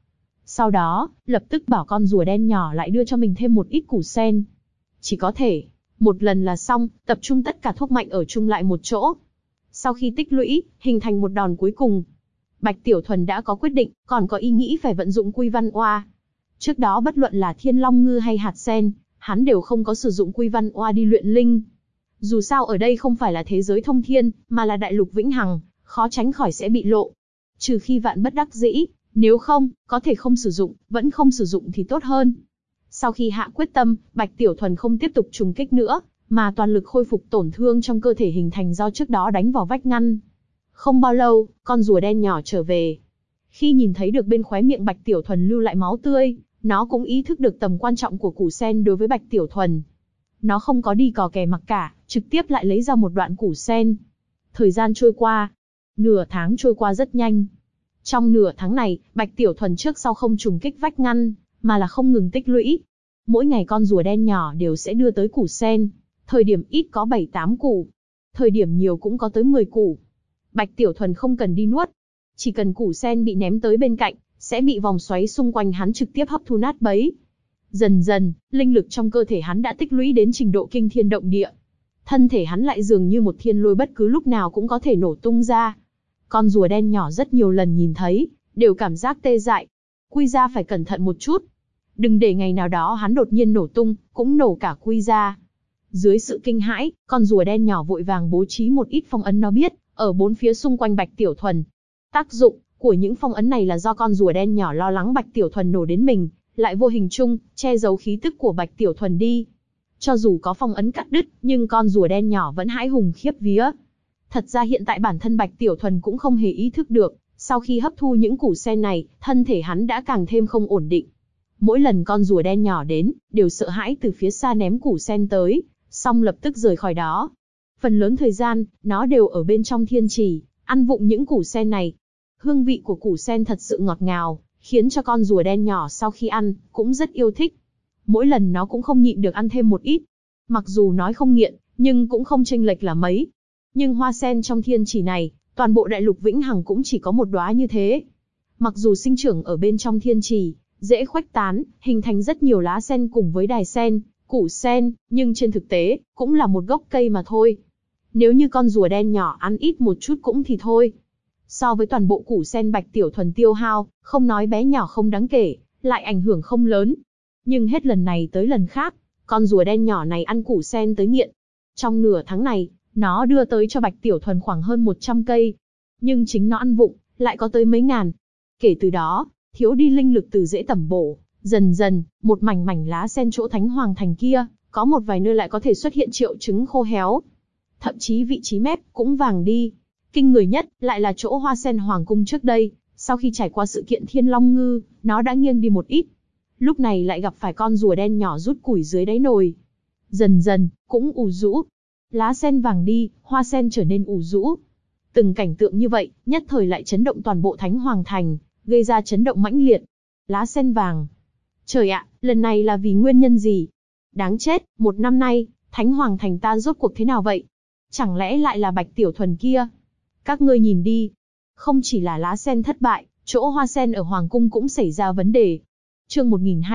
Sau đó, lập tức bảo con rùa đen nhỏ lại đưa cho mình thêm một ít củ sen. Chỉ có thể, một lần là xong, tập trung tất cả thuốc mạnh ở chung lại một chỗ. Sau khi tích lũy, hình thành một đòn cuối cùng. Bạch Tiểu Thuần đã có quyết định, còn có ý nghĩ phải vận dụng Quy Văn Oa. Trước đó bất luận là Thiên Long Ngư hay hạt sen, hắn đều không có sử dụng Quy Văn Oa đi luyện linh. Dù sao ở đây không phải là thế giới thông thiên, mà là đại lục vĩnh hằng, khó tránh khỏi sẽ bị lộ. Trừ khi vạn bất đắc dĩ, nếu không, có thể không sử dụng, vẫn không sử dụng thì tốt hơn. Sau khi hạ quyết tâm, Bạch Tiểu Thuần không tiếp tục trùng kích nữa, mà toàn lực khôi phục tổn thương trong cơ thể hình thành do trước đó đánh vào vách ngăn. Không bao lâu, con rùa đen nhỏ trở về. Khi nhìn thấy được bên khóe miệng Bạch Tiểu Thuần lưu lại máu tươi, nó cũng ý thức được tầm quan trọng của củ sen đối với Bạch Tiểu Thuần. Nó không có đi cò kè mặc cả, trực tiếp lại lấy ra một đoạn củ sen. Thời gian trôi qua, nửa tháng trôi qua rất nhanh. Trong nửa tháng này, Bạch Tiểu Thuần trước sau không trùng kích vách ngăn, mà là không ngừng tích lũy. Mỗi ngày con rùa đen nhỏ đều sẽ đưa tới củ sen. Thời điểm ít có 7-8 củ. Thời điểm nhiều cũng có tới 10 củ. Bạch Tiểu Thuần không cần đi nuốt. Chỉ cần củ sen bị ném tới bên cạnh, sẽ bị vòng xoáy xung quanh hắn trực tiếp hấp thu nát bấy. Dần dần, linh lực trong cơ thể hắn đã tích lũy đến trình độ kinh thiên động địa. Thân thể hắn lại dường như một thiên lôi bất cứ lúc nào cũng có thể nổ tung ra. Con rùa đen nhỏ rất nhiều lần nhìn thấy, đều cảm giác tê dại. Quy ra phải cẩn thận một chút. Đừng để ngày nào đó hắn đột nhiên nổ tung, cũng nổ cả Quy ra. Dưới sự kinh hãi, con rùa đen nhỏ vội vàng bố trí một ít phong ấn nó biết, ở bốn phía xung quanh Bạch Tiểu Thuần. Tác dụng của những phong ấn này là do con rùa đen nhỏ lo lắng Bạch Tiểu Thuần nổ đến mình, lại vô hình chung, che giấu khí tức của Bạch Tiểu Thuần đi. Cho dù có phong ấn cắt đứt, nhưng con rùa đen nhỏ vẫn hãi hùng khiếp vía. Thật ra hiện tại bản thân Bạch Tiểu Thuần cũng không hề ý thức được, sau khi hấp thu những củ sen này, thân thể hắn đã càng thêm không ổn định. Mỗi lần con rùa đen nhỏ đến, đều sợ hãi từ phía xa ném củ sen tới, xong lập tức rời khỏi đó. Phần lớn thời gian, nó đều ở bên trong thiên trì, ăn vụng những củ sen này. Hương vị của củ sen thật sự ngọt ngào, khiến cho con rùa đen nhỏ sau khi ăn, cũng rất yêu thích. Mỗi lần nó cũng không nhịn được ăn thêm một ít. Mặc dù nói không nghiện, nhưng cũng không chênh lệch là mấy. Nhưng hoa sen trong thiên trì này, toàn bộ đại lục vĩnh hằng cũng chỉ có một đóa như thế. Mặc dù sinh trưởng ở bên trong thiên trì, dễ khuếch tán, hình thành rất nhiều lá sen cùng với đài sen, củ sen, nhưng trên thực tế, cũng là một gốc cây mà thôi. Nếu như con rùa đen nhỏ ăn ít một chút cũng thì thôi. So với toàn bộ củ sen Bạch Tiểu Thuần tiêu hao, không nói bé nhỏ không đáng kể, lại ảnh hưởng không lớn. Nhưng hết lần này tới lần khác, con rùa đen nhỏ này ăn củ sen tới nghiện. Trong nửa tháng này, nó đưa tới cho Bạch Tiểu Thuần khoảng hơn 100 cây. Nhưng chính nó ăn vụng, lại có tới mấy ngàn. Kể từ đó, thiếu đi linh lực từ dễ tẩm bổ. Dần dần, một mảnh mảnh lá sen chỗ Thánh Hoàng Thành kia, có một vài nơi lại có thể xuất hiện triệu chứng khô héo. Thậm chí vị trí mép cũng vàng đi. Kinh người nhất, lại là chỗ hoa sen Hoàng Cung trước đây, sau khi trải qua sự kiện Thiên Long Ngư, nó đã nghiêng đi một ít. Lúc này lại gặp phải con rùa đen nhỏ rút củi dưới đáy nồi. Dần dần, cũng ù rũ. Lá sen vàng đi, hoa sen trở nên ù rũ. Từng cảnh tượng như vậy, nhất thời lại chấn động toàn bộ Thánh Hoàng Thành, gây ra chấn động mãnh liệt. Lá sen vàng. Trời ạ, lần này là vì nguyên nhân gì? Đáng chết, một năm nay, Thánh Hoàng Thành ta rốt cuộc thế nào vậy? Chẳng lẽ lại là Bạch Tiểu Thuần kia? Các ngươi nhìn đi. Không chỉ là lá sen thất bại, chỗ hoa sen ở Hoàng Cung cũng xảy ra vấn đề. Chương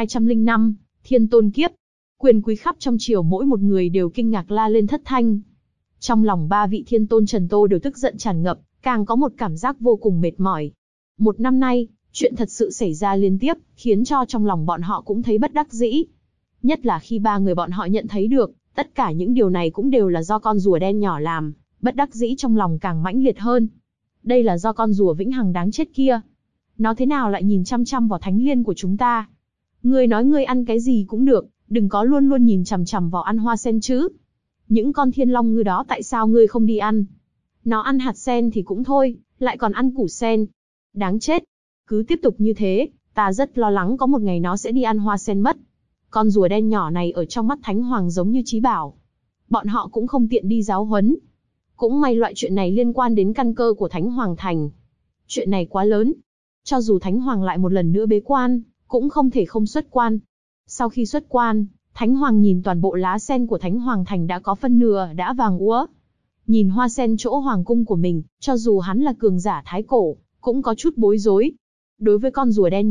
1205, Thiên Tôn Kiếp. Quyền quý khắp trong triều mỗi một người đều kinh ngạc la lên thất thanh. Trong lòng ba vị Thiên Tôn Trần Tô đều tức giận tràn ngập, càng có một cảm giác vô cùng mệt mỏi. Một năm nay, chuyện thật sự xảy ra liên tiếp, khiến cho trong lòng bọn họ cũng thấy bất đắc dĩ. Nhất là khi ba người bọn họ nhận thấy được, tất cả những điều này cũng đều là do con rùa đen nhỏ làm, bất đắc dĩ trong lòng càng mãnh liệt hơn. Đây là do con rùa vĩnh hằng đáng chết kia. Nó thế nào lại nhìn chăm chăm vào thánh liên của chúng ta? Ngươi nói ngươi ăn cái gì cũng được, đừng có luôn luôn nhìn chằm chằm vào ăn hoa sen chứ. Những con thiên long ngư đó tại sao ngươi không đi ăn? Nó ăn hạt sen thì cũng thôi, lại còn ăn củ sen. Đáng chết. Cứ tiếp tục như thế, ta rất lo lắng có một ngày nó sẽ đi ăn hoa sen mất. Con rùa đen nhỏ này ở trong mắt Thánh Hoàng giống như trí bảo. Bọn họ cũng không tiện đi giáo huấn. Cũng may loại chuyện này liên quan đến căn cơ của Thánh Hoàng Thành. Chuyện này quá lớn. Cho dù Thánh Hoàng lại một lần nữa bế quan, cũng không thể không xuất quan. Sau khi xuất quan, Thánh Hoàng nhìn toàn bộ lá sen của Thánh Hoàng Thành đã có phân nửa đã vàng úa. Nhìn hoa sen chỗ Hoàng Cung của mình, cho dù hắn là cường giả thái cổ, cũng có chút bối rối. Đối với con rùa đen nhỏ,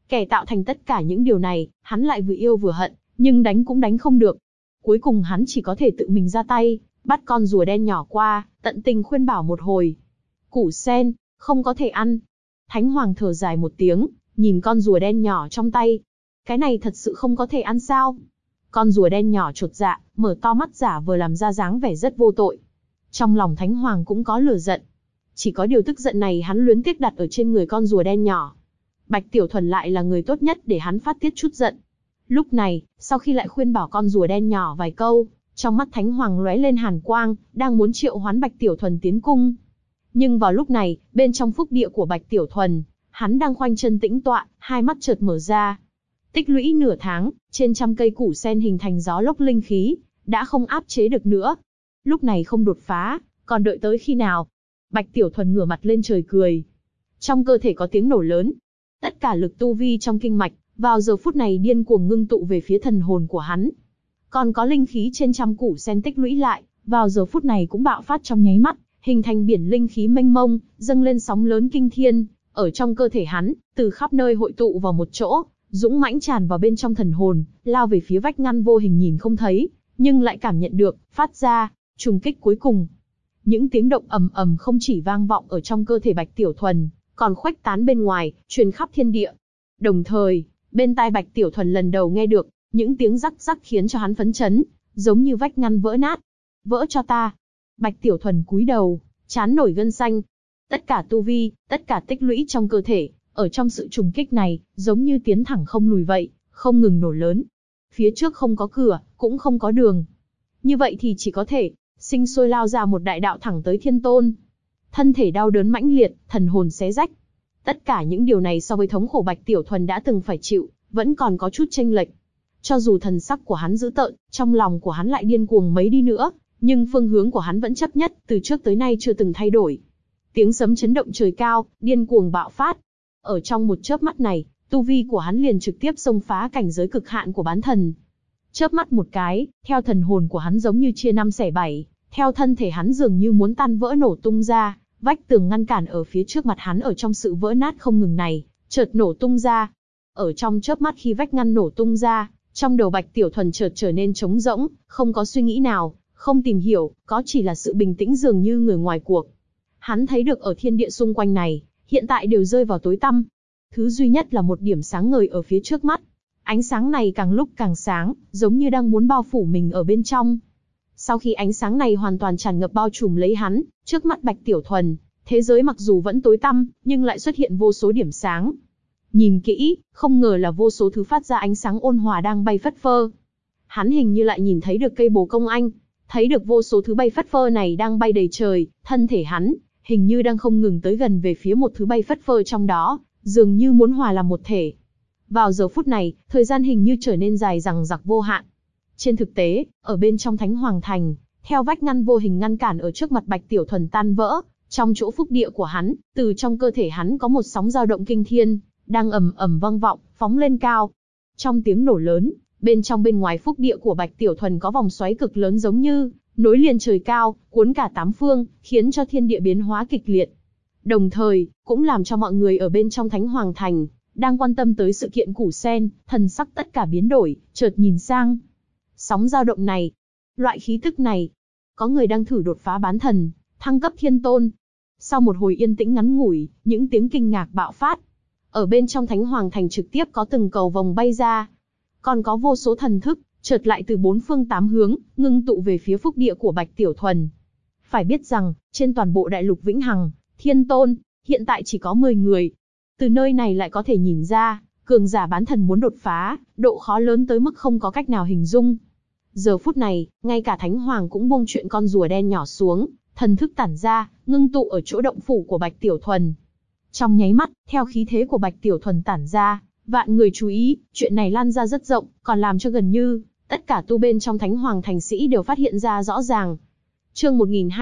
Kẻ tạo thành tất cả những điều này, hắn lại vừa yêu vừa hận, nhưng đánh cũng đánh không được. Cuối cùng hắn chỉ có thể tự mình ra tay, bắt con rùa đen nhỏ qua, tận tình khuyên bảo một hồi. Củ sen, không có thể ăn. Thánh Hoàng thở dài một tiếng, nhìn con rùa đen nhỏ trong tay. Cái này thật sự không có thể ăn sao? Con rùa đen nhỏ chột dạ, mở to mắt giả vờ làm ra dáng vẻ rất vô tội. Trong lòng Thánh Hoàng cũng có lửa giận. Chỉ có điều tức giận này hắn luyến tiếc đặt ở trên người con rùa đen nhỏ. Bạch Tiểu Thuần lại là người tốt nhất để hắn phát tiết chút giận. Lúc này, sau khi lại khuyên bảo con rùa đen nhỏ vài câu, trong mắt Thánh Hoàng lóe lên hàn quang, đang muốn triệu hoán Bạch Tiểu Thuần tiến cung. Nhưng vào lúc này, bên trong phúc địa của Bạch Tiểu Thuần, hắn đang khoanh chân tĩnh tọa, hai mắt chợt mở ra. Tích lũy nửa tháng, trên trăm cây củ sen hình thành gió lốc linh khí, đã không áp chế được nữa. Lúc này không đột phá, còn đợi tới khi nào? Bạch Tiểu Thuần ngửa mặt lên trời cười. Trong cơ thể có tiếng nổ lớn. Tất cả lực tu vi trong kinh mạch, vào giờ phút này điên cuồng ngưng tụ về phía thần hồn của hắn. Còn có linh khí trên trăm củ sen tích lũy lại, vào giờ phút này cũng bạo phát trong nháy mắt, hình thành biển linh khí mênh mông, dâng lên sóng lớn kinh thiên, ở trong cơ thể hắn, từ khắp nơi hội tụ vào một chỗ, dũng mãnh tràn vào bên trong thần hồn, lao về phía vách ngăn vô hình nhìn không thấy, nhưng lại cảm nhận được, phát ra, trùng kích cuối cùng. Những tiếng động ầm ầm không chỉ vang vọng ở trong cơ thể Bạch Tiểu Thuần, còn khuếch tán bên ngoài, truyền khắp thiên địa. Đồng thời, bên tai Bạch Tiểu Thuần lần đầu nghe được, những tiếng rắc rắc khiến cho hắn phấn chấn, giống như vách ngăn vỡ nát. Vỡ cho ta. Bạch Tiểu Thuần cúi đầu, trán nổi gân xanh. Tất cả tu vi, tất cả tích lũy trong cơ thể, ở trong sự trùng kích này, giống như tiến thẳng không lùi vậy, không ngừng nổ lớn. Phía trước không có cửa, cũng không có đường. Như vậy thì chỉ có thể, sinh sôi lao ra một đại đạo thẳng tới Thiên Tôn. Thân thể đau đớn mãnh liệt, thần hồn xé rách. Tất cả những điều này so với thống khổ Bạch Tiểu Thuần đã từng phải chịu, vẫn còn có chút chênh lệch. Cho dù thần sắc của hắn dữ tợn, trong lòng của hắn lại điên cuồng mấy đi nữa, nhưng phương hướng của hắn vẫn chấp nhất, từ trước tới nay chưa từng thay đổi. Tiếng sấm chấn động trời cao, điên cuồng bạo phát. Ở trong một chớp mắt này, tu vi của hắn liền trực tiếp xông phá cảnh giới cực hạn của bán thần. Chớp mắt một cái, theo thần hồn của hắn giống như chia năm xẻ bảy, theo thân thể hắn dường như muốn tan vỡ nổ tung ra, vách tường ngăn cản ở phía trước mặt hắn ở trong sự vỡ nát không ngừng này, chợt nổ tung ra. Ở trong chớp mắt khi vách ngăn nổ tung ra, trong đầu Bạch Tiểu Thuần chợt trở nên trống rỗng, không có suy nghĩ nào, không tìm hiểu, có chỉ là sự bình tĩnh dường như người ngoài cuộc. Hắn thấy được ở thiên địa xung quanh này, hiện tại đều rơi vào tối tăm. Thứ duy nhất là một điểm sáng ngời ở phía trước mắt. Ánh sáng này càng lúc càng sáng, giống như đang muốn bao phủ mình ở bên trong. Sau khi ánh sáng này hoàn toàn tràn ngập bao trùm lấy hắn, trước mắt Bạch Tiểu Thuần, thế giới mặc dù vẫn tối tăm, nhưng lại xuất hiện vô số điểm sáng. Nhìn kỹ, không ngờ là vô số thứ phát ra ánh sáng ôn hòa đang bay phất phơ. Hắn hình như lại nhìn thấy được cây bồ công anh, thấy được vô số thứ bay phất phơ này đang bay đầy trời, thân thể hắn, hình như đang không ngừng tới gần về phía một thứ bay phất phơ trong đó, dường như muốn hòa làm một thể. Vào giờ phút này, thời gian hình như trở nên dài dằng dặc vô hạn. Trên thực tế, ở bên trong Thánh Hoàng Thành, theo vách ngăn vô hình ngăn cản ở trước mặt Bạch Tiểu Thuần tan vỡ, trong chỗ phúc địa của hắn, từ trong cơ thể hắn có một sóng dao động kinh thiên, đang ầm ầm vang vọng, phóng lên cao. Trong tiếng nổ lớn, bên trong bên ngoài phúc địa của Bạch Tiểu Thuần có vòng xoáy cực lớn giống như nối liền trời cao, cuốn cả tám phương, khiến cho thiên địa biến hóa kịch liệt. Đồng thời, cũng làm cho mọi người ở bên trong Thánh Hoàng Thành, đang quan tâm tới sự kiện củ sen, thần sắc tất cả biến đổi, chợt nhìn sang. Sóng dao động này, loại khí tức này, có người đang thử đột phá bán thần, thăng cấp Thiên Tôn. Sau một hồi yên tĩnh ngắn ngủi, những tiếng kinh ngạc bạo phát. Ở bên trong Thánh Hoàng Thành trực tiếp có từng cầu vồng bay ra. Còn có vô số thần thức, chợt lại từ bốn phương tám hướng, ngưng tụ về phía phúc địa của Bạch Tiểu Thuần. Phải biết rằng, trên toàn bộ đại lục Vĩnh Hằng, Thiên Tôn, hiện tại chỉ có 10 người. Từ nơi này lại có thể nhìn ra, cường giả bán thần muốn đột phá, độ khó lớn tới mức không có cách nào hình dung. Giờ phút này, ngay cả Thánh Hoàng cũng buông chuyện con rùa đen nhỏ xuống, thần thức tản ra, ngưng tụ ở chỗ động phủ của Bạch Tiểu Thuần. Trong nháy mắt, theo khí thế của Bạch Tiểu Thuần tản ra, vạn người chú ý, chuyện này lan ra rất rộng, còn làm cho gần như tất cả tu bên trong Thánh Hoàng Thành sĩ đều phát hiện ra rõ ràng. Chương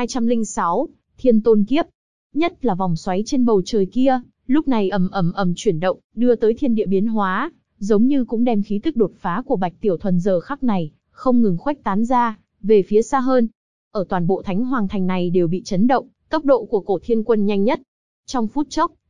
1206, Thiên Tôn Kiếp. Nhất là vòng xoáy trên bầu trời kia, lúc này ầm ầm ầm chuyển động, đưa tới thiên địa biến hóa, giống như cũng đem khí tức đột phá của Bạch Tiểu Thuần giờ khắc này, không ngừng khuếch tán ra, về phía xa hơn. Ở toàn bộ Thánh Hoàng Thành này đều bị chấn động, tốc độ của Cổ Thiên Quân nhanh nhất. Trong phút chốc,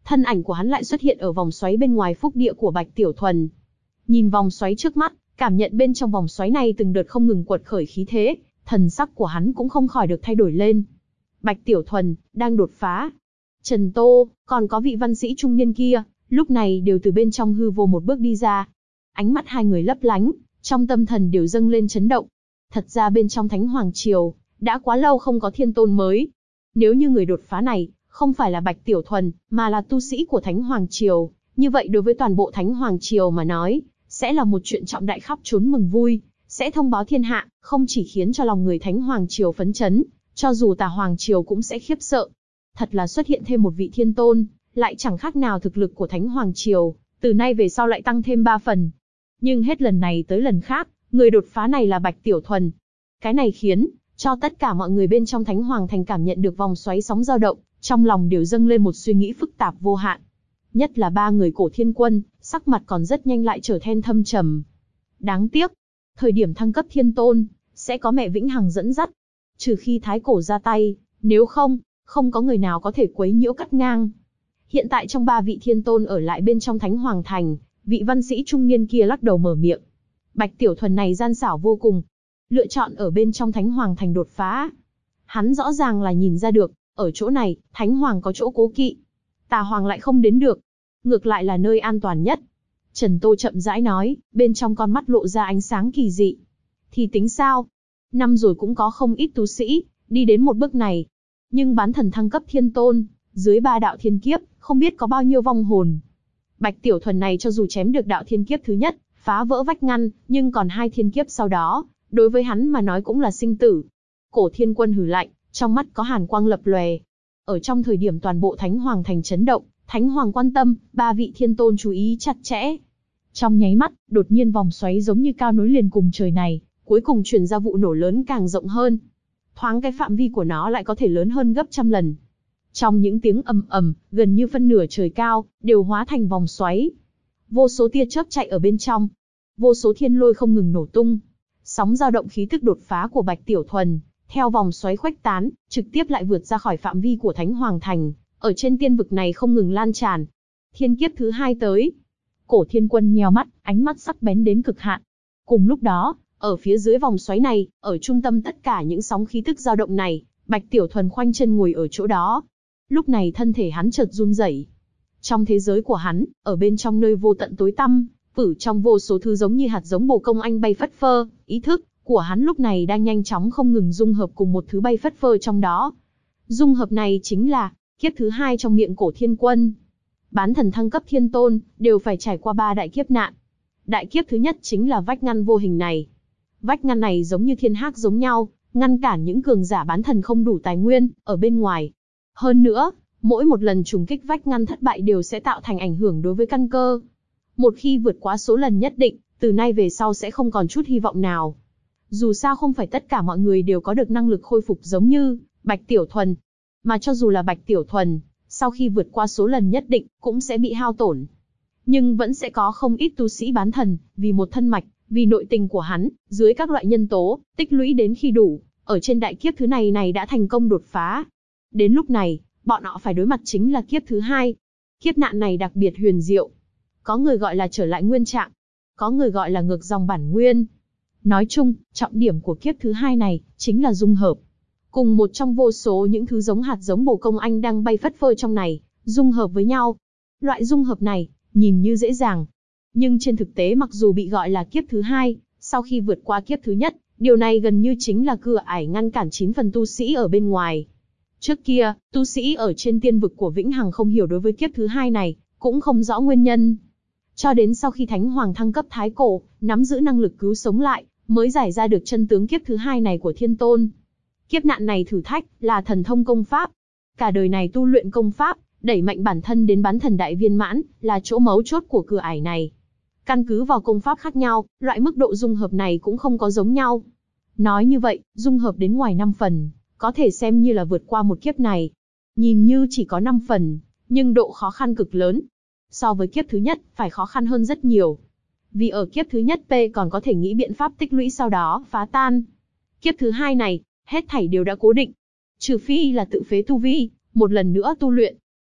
thân ảnh của hắn lại xuất hiện ở vòng xoáy bên ngoài phúc địa của Bạch Tiểu Thuần. Nhìn vòng xoáy trước mắt, cảm nhận bên trong vòng xoáy này từng đợt không ngừng quật khởi khí thế, thần sắc của hắn cũng không khỏi được thay đổi lên. Bạch Tiểu Thuần, đang đột phá. Trần Tô, còn có vị văn sĩ trung niên kia, lúc này đều từ bên trong hư vô một bước đi ra. Ánh mắt hai người lấp lánh, trong tâm thần đều dâng lên chấn động. Thật ra bên trong Thánh Hoàng Triều, đã quá lâu không có thiên tôn mới. Nếu như người đột phá này, không phải là Bạch Tiểu Thuần, mà là tu sĩ của Thánh Hoàng Triều, như vậy đối với toàn bộ Thánh Hoàng Triều mà nói, sẽ là một chuyện trọng đại khắp trốn mừng vui, sẽ thông báo thiên hạ, không chỉ khiến cho lòng người Thánh Hoàng Triều phấn chấn, cho dù Tà Hoàng Triều cũng sẽ khiếp sợ. Thật là xuất hiện thêm một vị thiên tôn, lại chẳng khác nào thực lực của Thánh Hoàng Triều, từ nay về sau lại tăng thêm 3 phần. Nhưng hết lần này tới lần khác, người đột phá này là Bạch Tiểu Thuần. Cái này khiến cho tất cả mọi người bên trong Thánh Hoàng Thành cảm nhận được vòng xoáy sóng dao động, trong lòng đều dâng lên một suy nghĩ phức tạp vô hạn. Nhất là 3 người Cổ Thiên Quân, sắc mặt còn rất nhanh lại trở nên thâm trầm. Đáng tiếc, thời điểm thăng cấp thiên tôn, sẽ có mẹ Vĩnh Hằng dẫn dắt. Trừ khi Thái Cổ ra tay, nếu không, không có người nào có thể quấy nhiễu cắt ngang. Hiện tại trong 3 vị thiên tôn ở lại bên trong Thánh Hoàng Thành, vị văn sĩ trung niên kia lắc đầu mở miệng. Bạch Tiểu Thuần này gian xảo vô cùng, lựa chọn ở bên trong Thánh Hoàng Thành đột phá. Hắn rõ ràng là nhìn ra được, ở chỗ này, Thánh Hoàng có chỗ cố kỵ. Tà Hoàng lại không đến được. Ngược lại là nơi an toàn nhất. Trần Tô chậm rãi nói, bên trong con mắt lộ ra ánh sáng kỳ dị. Thì tính sao? Năm rồi cũng có không ít tu sĩ, đi đến một bước này. Nhưng bán thần thăng cấp thiên tôn, dưới 3 đạo thiên kiếp, không biết có bao nhiêu vong hồn. Bạch Tiểu Thuần này cho dù chém được đạo thiên kiếp thứ nhất, phá vỡ vách ngăn, nhưng còn 2 thiên kiếp sau đó, đối với hắn mà nói cũng là sinh tử. Cổ Thiên Quân hừ lạnh, trong mắt có hàn quang lập lòe. Ở trong thời điểm toàn bộ Thánh Hoàng Thành chấn động, Thánh Hoàng quan tâm, 3 vị thiên tôn chú ý chặt chẽ. Trong nháy mắt, đột nhiên vòng xoáy giống như cao nối liền cùng trời này, cuối cùng truyền ra vụ nổ lớn càng rộng hơn. Thoáng cái phạm vi của nó lại có thể lớn hơn gấp trăm lần. Trong những tiếng ầm ầm, gần như phân nửa trời cao, đều hóa thành vòng xoáy. Vô số tia chớp chạy ở bên trong. Vô số thiên lôi không ngừng nổ tung. Sóng dao động khí tức đột phá của Bạch Tiểu Thuần, theo vòng xoáy khuếch tán, trực tiếp lại vượt ra khỏi phạm vi của Thánh Hoàng Thành, ở trên tiên vực này không ngừng lan tràn. Thiên kiếp thứ 2 tới. Cổ Thiên Quân nheo mắt, ánh mắt sắc bén đến cực hạn. Cùng lúc đó, ở phía dưới vòng xoáy này, ở trung tâm tất cả những sóng khí tức dao động này, Bạch Tiểu Thuần khoanh chân ngồi ở chỗ đó. Lúc này thân thể hắn chợt run rẩy. Trong thế giới của hắn, ở bên trong nơi vô tận tối tăm, trong vô số thứ giống như hạt giống bồ công anh bay phất phơ, ý thức của hắn lúc này đang nhanh chóng không ngừng dung hợp cùng một thứ bay phất phơ trong đó. Dung hợp này chính là kiếp thứ 2 trong miệng Cổ Thiên Quân. Bán thần thăng cấp thiên tôn, đều phải trải qua 3 đại kiếp nạn. Đại kiếp thứ nhất chính là vách ngăn vô hình này. Vách ngăn này giống như thiên hắc giống nhau, ngăn cản những cường giả bán thần không đủ tài nguyên, ở bên ngoài. Hơn nữa, mỗi một lần trùng kích vách ngăn thất bại đều sẽ tạo thành ảnh hưởng đối với căn cơ. Một khi vượt quá số lần nhất định, từ nay về sau sẽ không còn chút hy vọng nào. Dù sao không phải tất cả mọi người đều có được năng lực khôi phục giống như Bạch Tiểu Thuần. Mà cho dù là Bạch Tiểu Thuần, sau khi vượt qua số lần nhất định, cũng sẽ bị hao tổn. Nhưng vẫn sẽ có không ít tu sĩ bán thần, vì một thân mạch, vì nội tình của hắn, dưới các loại nhân tố, tích lũy đến khi đủ, ở trên đại kiếp thứ này đã thành công đột phá. Đến lúc này, bọn họ phải đối mặt chính là kiếp thứ 2. Kiếp nạn này đặc biệt huyền diệu. Có người gọi là trở lại nguyên trạng, có người gọi là ngược dòng bản nguyên. Nói chung, trọng điểm của kiếp thứ 2 này, chính là dung hợp. Cùng một trong vô số những thứ giống hạt giống bồ công anh đang bay phất phơ trong này, dung hợp với nhau. Loại dung hợp này, nhìn như dễ dàng. Nhưng trên thực tế mặc dù bị gọi là kiếp thứ 2, sau khi vượt qua kiếp thứ nhất, điều này gần như chính là cửa ải ngăn cản 9 phần tu sĩ ở bên ngoài. Trước kia, tu sĩ ở trên tiên vực của Vĩnh Hằng không hiểu đối với kiếp thứ 2 này, cũng không rõ nguyên nhân. Cho đến sau khi Thánh Hoàng thăng cấp Thái Cổ, nắm giữ năng lực cứu sống lại, mới giải ra được chân tướng kiếp thứ 2 này của Thiên Tôn. Kiếp nạn này thử thách là thần thông công pháp. Cả đời này tu luyện công pháp, đẩy mạnh bản thân đến bán thần đại viên mãn, là chỗ mấu chốt của cửa ải này. Căn cứ vào công pháp khác nhau, loại mức độ dung hợp này cũng không có giống nhau. Nói như vậy, dung hợp đến ngoài 5 phần, có thể xem như là vượt qua một kiếp này. Nhìn như chỉ có 5 phần, nhưng độ khó khăn cực lớn. So với kiếp thứ nhất, phải khó khăn hơn rất nhiều. Vì ở kiếp thứ nhất P còn có thể nghĩ biện pháp tích lũy sau đó phá tan. Kiếp thứ 2 này, hết thảy đều đã cố định. Trừ phi là tự phế tu vi, một lần nữa tu luyện.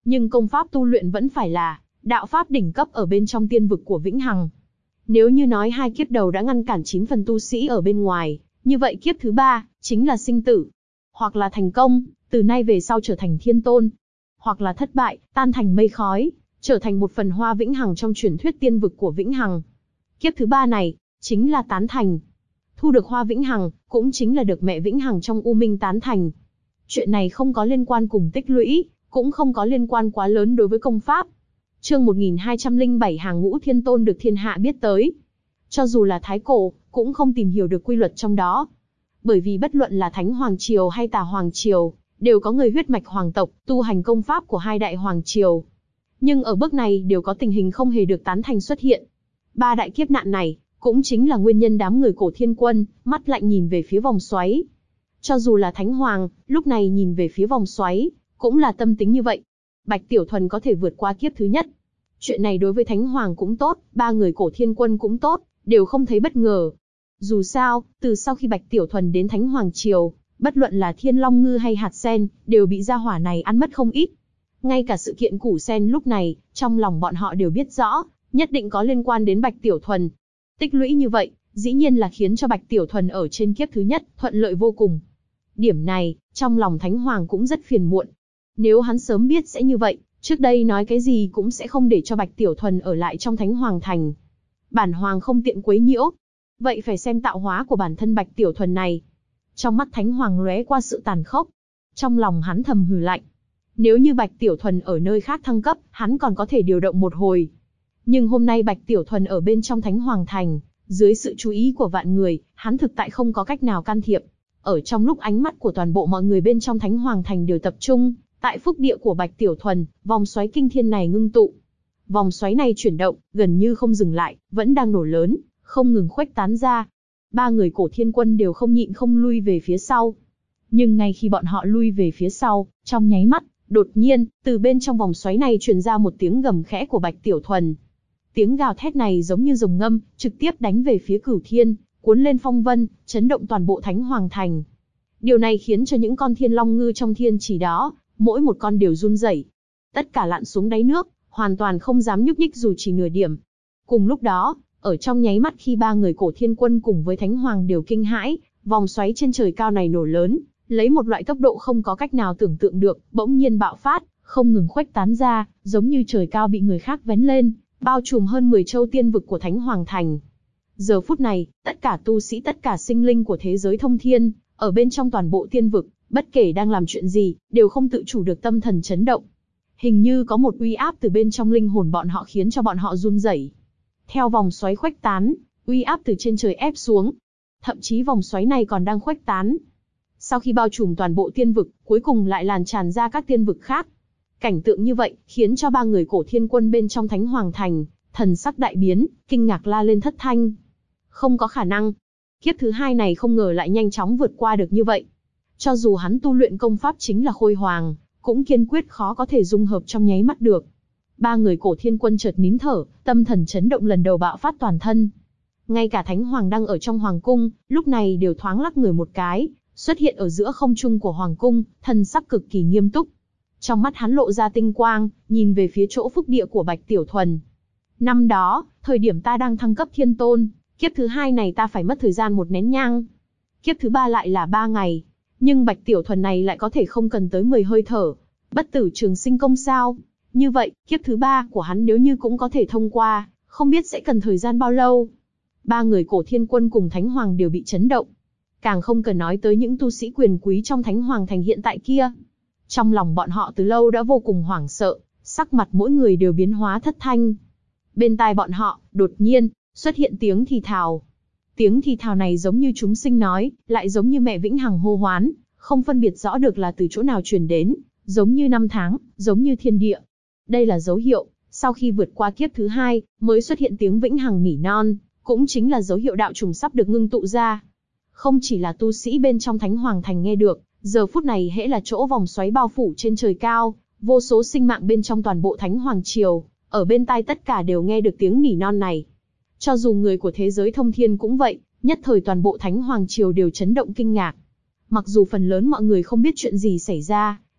Nhưng công pháp tu luyện vẫn phải là đạo pháp đỉnh cấp ở bên trong tiên vực của Vĩnh Hằng. Nếu như nói 2 kiếp đầu đã ngăn cản 9 phần tu sĩ ở bên ngoài, như vậy kiếp thứ 3 chính là sinh tử. Hoặc là thành công, từ nay về sau trở thành thiên tôn. Hoặc là thất bại, tan thành mây khói, trở thành một phần hoa vĩnh hằng trong truyền thuyết tiên vực của Vĩnh Hằng. Kiếp thứ 3 này, chính là tán thành. Thu được hoa vĩnh hằng, cũng chính là được mẹ vĩnh hằng trong U Minh tán thành. Chuyện này không có liên quan cùng tích lũy, cũng không có liên quan quá lớn đối với công pháp. Chương 1207 Hàng Ngũ Thiên Tôn được thiên hạ biết tới. Cho dù là Thái Cổ, cũng không tìm hiểu được quy luật trong đó. Bởi vì bất luận là Thánh Hoàng Triều hay Tà Hoàng Triều, đều có người huyết mạch hoàng tộc, tu hành công pháp của 2 đại hoàng triều. Nhưng ở bước này đều có tình hình không hề được tán thành xuất hiện. 3 đại kiếp nạn này, cũng chính là nguyên nhân đám người Cổ Thiên Quân, mắt lạnh nhìn về phía vòng xoáy. Cho dù là Thánh Hoàng, lúc này nhìn về phía vòng xoáy, cũng là tâm tính như vậy. Bạch Tiểu Thuần có thể vượt qua kiếp thứ nhất. Chuyện này đối với Thánh Hoàng cũng tốt, 3 người Cổ Thiên Quân cũng tốt, đều không thấy bất ngờ. Dù sao, từ sau khi Bạch Tiểu Thuần đến Thánh Hoàng Triều, bất luận là Thiên Long Ngư hay hạt sen, đều bị gia hỏa này ăn mất không ít. Ngay cả sự kiện củ sen lúc này, trong lòng bọn họ đều biết rõ, nhất định có liên quan đến Bạch Tiểu Thuần. Tích lũy như vậy, dĩ nhiên là khiến cho Bạch Tiểu Thuần ở trên kiếp thứ nhất, thuận lợi vô cùng. Điểm này, trong lòng Thánh Hoàng cũng rất phiền muộn. Nếu hắn sớm biết sẽ như vậy, trước đây nói cái gì cũng sẽ không để cho Bạch Tiểu Thuần ở lại trong Thánh Hoàng Thành. Bản Hoàng không tiện quấy nhiễu. Vậy phải xem tạo hóa của bản thân Bạch Tiểu Thuần này. Trong mắt Thánh Hoàng lóe qua sự tàn khốc. Trong lòng hắn thầm hừ lạnh. Nếu như Bạch Tiểu Thuần ở nơi khác thăng cấp, hắn còn có thể điều động một hồi. Nhưng hôm nay Bạch Tiểu Thuần ở bên trong Thánh Hoàng Thành, dưới sự chú ý của vạn người, hắn thực tại không có cách nào can thiệp. Ở trong lúc ánh mắt của toàn bộ mọi người bên trong Thánh Hoàng Thành đều tập trung, tại phúc địa của Bạch Tiểu Thuần, vòng xoáy kinh thiên này ngưng tụ. Vòng xoáy này chuyển động, gần như không dừng lại, vẫn đang nổ lớn, không ngừng khuếch tán ra. 3 người Cổ Thiên Quân đều không nhịn không lui về phía sau. Nhưng ngay khi bọn họ lui về phía sau, trong nháy mắt, đột nhiên, từ bên trong vòng xoáy này truyền ra một tiếng gầm khẽ của Bạch Tiểu Thuần. Tiếng gào thét này giống như rồng ngâm, trực tiếp đánh về phía Cửu Thiên, cuốn lên phong vân, chấn động toàn bộ Thánh Hoàng Thành. Điều này khiến cho những con Thiên Long Ngư trong thiên chỉ đó, mỗi một con đều run rẩy. Tất cả lặn xuống đáy nước, hoàn toàn không dám nhúc nhích dù chỉ nửa điểm. Cùng lúc đó, ở trong nháy mắt khi 3 người Cổ Thiên Quân cùng với Thánh Hoàng đều kinh hãi, vòng xoáy trên trời cao này nổ lớn, lấy một loại tốc độ không có cách nào tưởng tượng được, bỗng nhiên bạo phát, không ngừng khuếch tán ra, giống như trời cao bị người khác vén lên, bao trùm hơn 10 châu tiên vực của Thánh Hoàng Thành. Giờ phút này, tất cả tu sĩ, tất cả sinh linh của thế giới thông thiên, ở bên trong toàn bộ tiên vực, bất kể đang làm chuyện gì, đều không tự chủ được tâm thần chấn động. Hình như có một uy áp từ bên trong linh hồn bọn họ khiến cho bọn họ run rẩy. Theo vòng xoáy khuếch tán, uy áp từ trên trời ép xuống. Thậm chí vòng xoáy này còn đang khuếch tán. Sau khi bao trùm toàn bộ tiên vực, cuối cùng lại lan tràn ra các tiên vực khác. Cảnh tượng như vậy, khiến cho 3 người Cổ Thiên Quân bên trong Thánh Hoàng Thành, thần sắc đại biến, kinh ngạc la lên thất thanh. Không có khả năng. Kiếp thứ 2 này không ngờ lại nhanh chóng vượt qua được như vậy. Cho dù hắn tu luyện công pháp chính là Khôi Hoàng, cũng kiên quyết khó có thể dung hợp trong nháy mắt được. 3 người Cổ Thiên Quân chợt nín thở, tâm thần chấn động lần đầu bạo phát toàn thân. Ngay cả Thánh Hoàng đang ở trong Hoàng Cung, lúc này đều thoáng lắc người một cái, xuất hiện ở giữa không trung của Hoàng Cung, thân sắc cực kỳ nghiêm túc. Trong mắt hắn lộ ra tinh quang, nhìn về phía chỗ phúc địa của Bạch Tiểu Thuần. Năm đó, thời điểm ta đang thăng cấp Thiên Tôn, kiếp thứ 2 này ta phải mất thời gian 1 nén nhang. Kiếp thứ 3 lại là 3 ngày. Nhưng Bạch Tiểu Thuần này lại có thể không cần tới 10 hơi thở. Bất tử trường sinh công sao? Như vậy, kiếp thứ 3 của hắn nếu như cũng có thể thông qua, không biết sẽ cần thời gian bao lâu. 3 người Cổ Thiên Quân cùng Thánh Hoàng đều bị chấn động. Càng không cần nói tới những tu sĩ quyền quý trong Thánh Hoàng Thành hiện tại kia. Trong lòng bọn họ từ lâu đã vô cùng hoảng sợ, sắc mặt mỗi người đều biến hóa thất thanh. Bên tai bọn họ, đột nhiên, xuất hiện tiếng thì thào. Tiếng thì thào này giống như chúng sinh nói, lại giống như mẹ vĩnh hằng hô hoán, không phân biệt rõ được là từ chỗ nào truyền đến, giống như năm tháng, giống như thiên địa. Đây là dấu hiệu, sau khi vượt qua kiếp thứ 2, mới xuất hiện tiếng vĩnh hằng nỉ non, cũng chính là dấu hiệu đạo trùng sắp được ngưng tụ ra. Không chỉ là tu sĩ bên trong Thánh Hoàng Thành nghe được, giờ phút này hễ là chỗ vòng xoáy bao phủ trên trời cao, vô số sinh mạng bên trong toàn bộ Thánh Hoàng Triều, ở bên tai tất cả đều nghe được tiếng nỉ non này. Cho dù người của thế giới thông thiên cũng vậy, nhất thời toàn bộ Thánh Hoàng Triều đều chấn động kinh ngạc. Mặc dù phần lớn mọi người không biết chuyện gì xảy ra,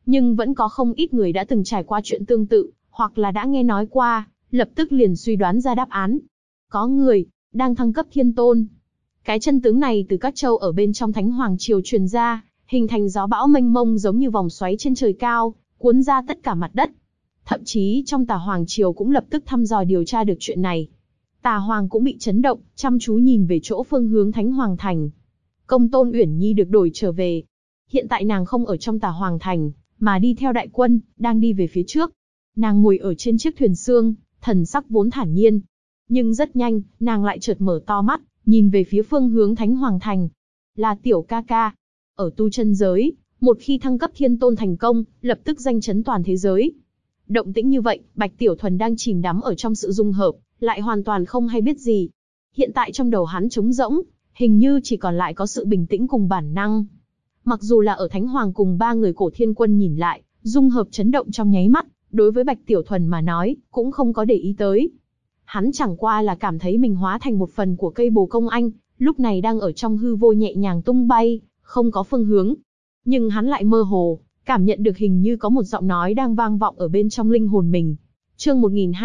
Nhưng vẫn có không ít người đã từng trải qua chuyện tương tự, hoặc là đã nghe nói qua, lập tức liền suy đoán ra đáp án. Có người đang thăng cấp thiên tôn. Cái chân tướng này từ các châu ở bên trong Thánh Hoàng Triều truyền ra, hình thành gió bão mênh mông giống như vòng xoáy trên trời cao, cuốn ra tất cả mặt đất. Thậm chí trong Tà Hoàng Triều cũng lập tức thăm dò điều tra được chuyện này. Tà Hoàng cũng bị chấn động, chăm chú nhìn về chỗ phương hướng Thánh Hoàng Thành. Công tôn Uyển Nhi được đổi trở về. Hiện tại nàng không ở trong Tà Hoàng Thành, mà đi theo đại quân, đang đi về phía trước. Nàng ngồi ở trên chiếc thuyền xương, thần sắc vốn thản nhiên. Nhưng rất nhanh, nàng lại chợt mở to mắt, nhìn về phía phương hướng Thánh Hoàng Thành. Là tiểu ca ca. Ở tu chân giới, một khi thăng cấp thiên tôn thành công, lập tức danh chấn toàn thế giới. Động tĩnh như vậy, Bạch Tiểu Thuần đang chìm đắm ở trong sự dung hợp, lại hoàn toàn không hay biết gì. Hiện tại trong đầu hắn trống rỗng, hình như chỉ còn lại có sự bình tĩnh cùng bản năng. Mặc dù là ở Thánh Hoàng cùng 3 người cổ thiên quân nhìn lại, dung hợp chấn động trong nháy mắt, đối với Bạch Tiểu Thuần mà nói, cũng không có để ý tới. Hắn chẳng qua là cảm thấy mình hóa thành một phần của cây bồ công anh, lúc này đang ở trong hư vô nhẹ nhàng tung bay, không có phương hướng. Nhưng hắn lại mơ hồ, cảm nhận được hình như có một giọng nói đang vang vọng ở bên trong linh hồn mình. Chương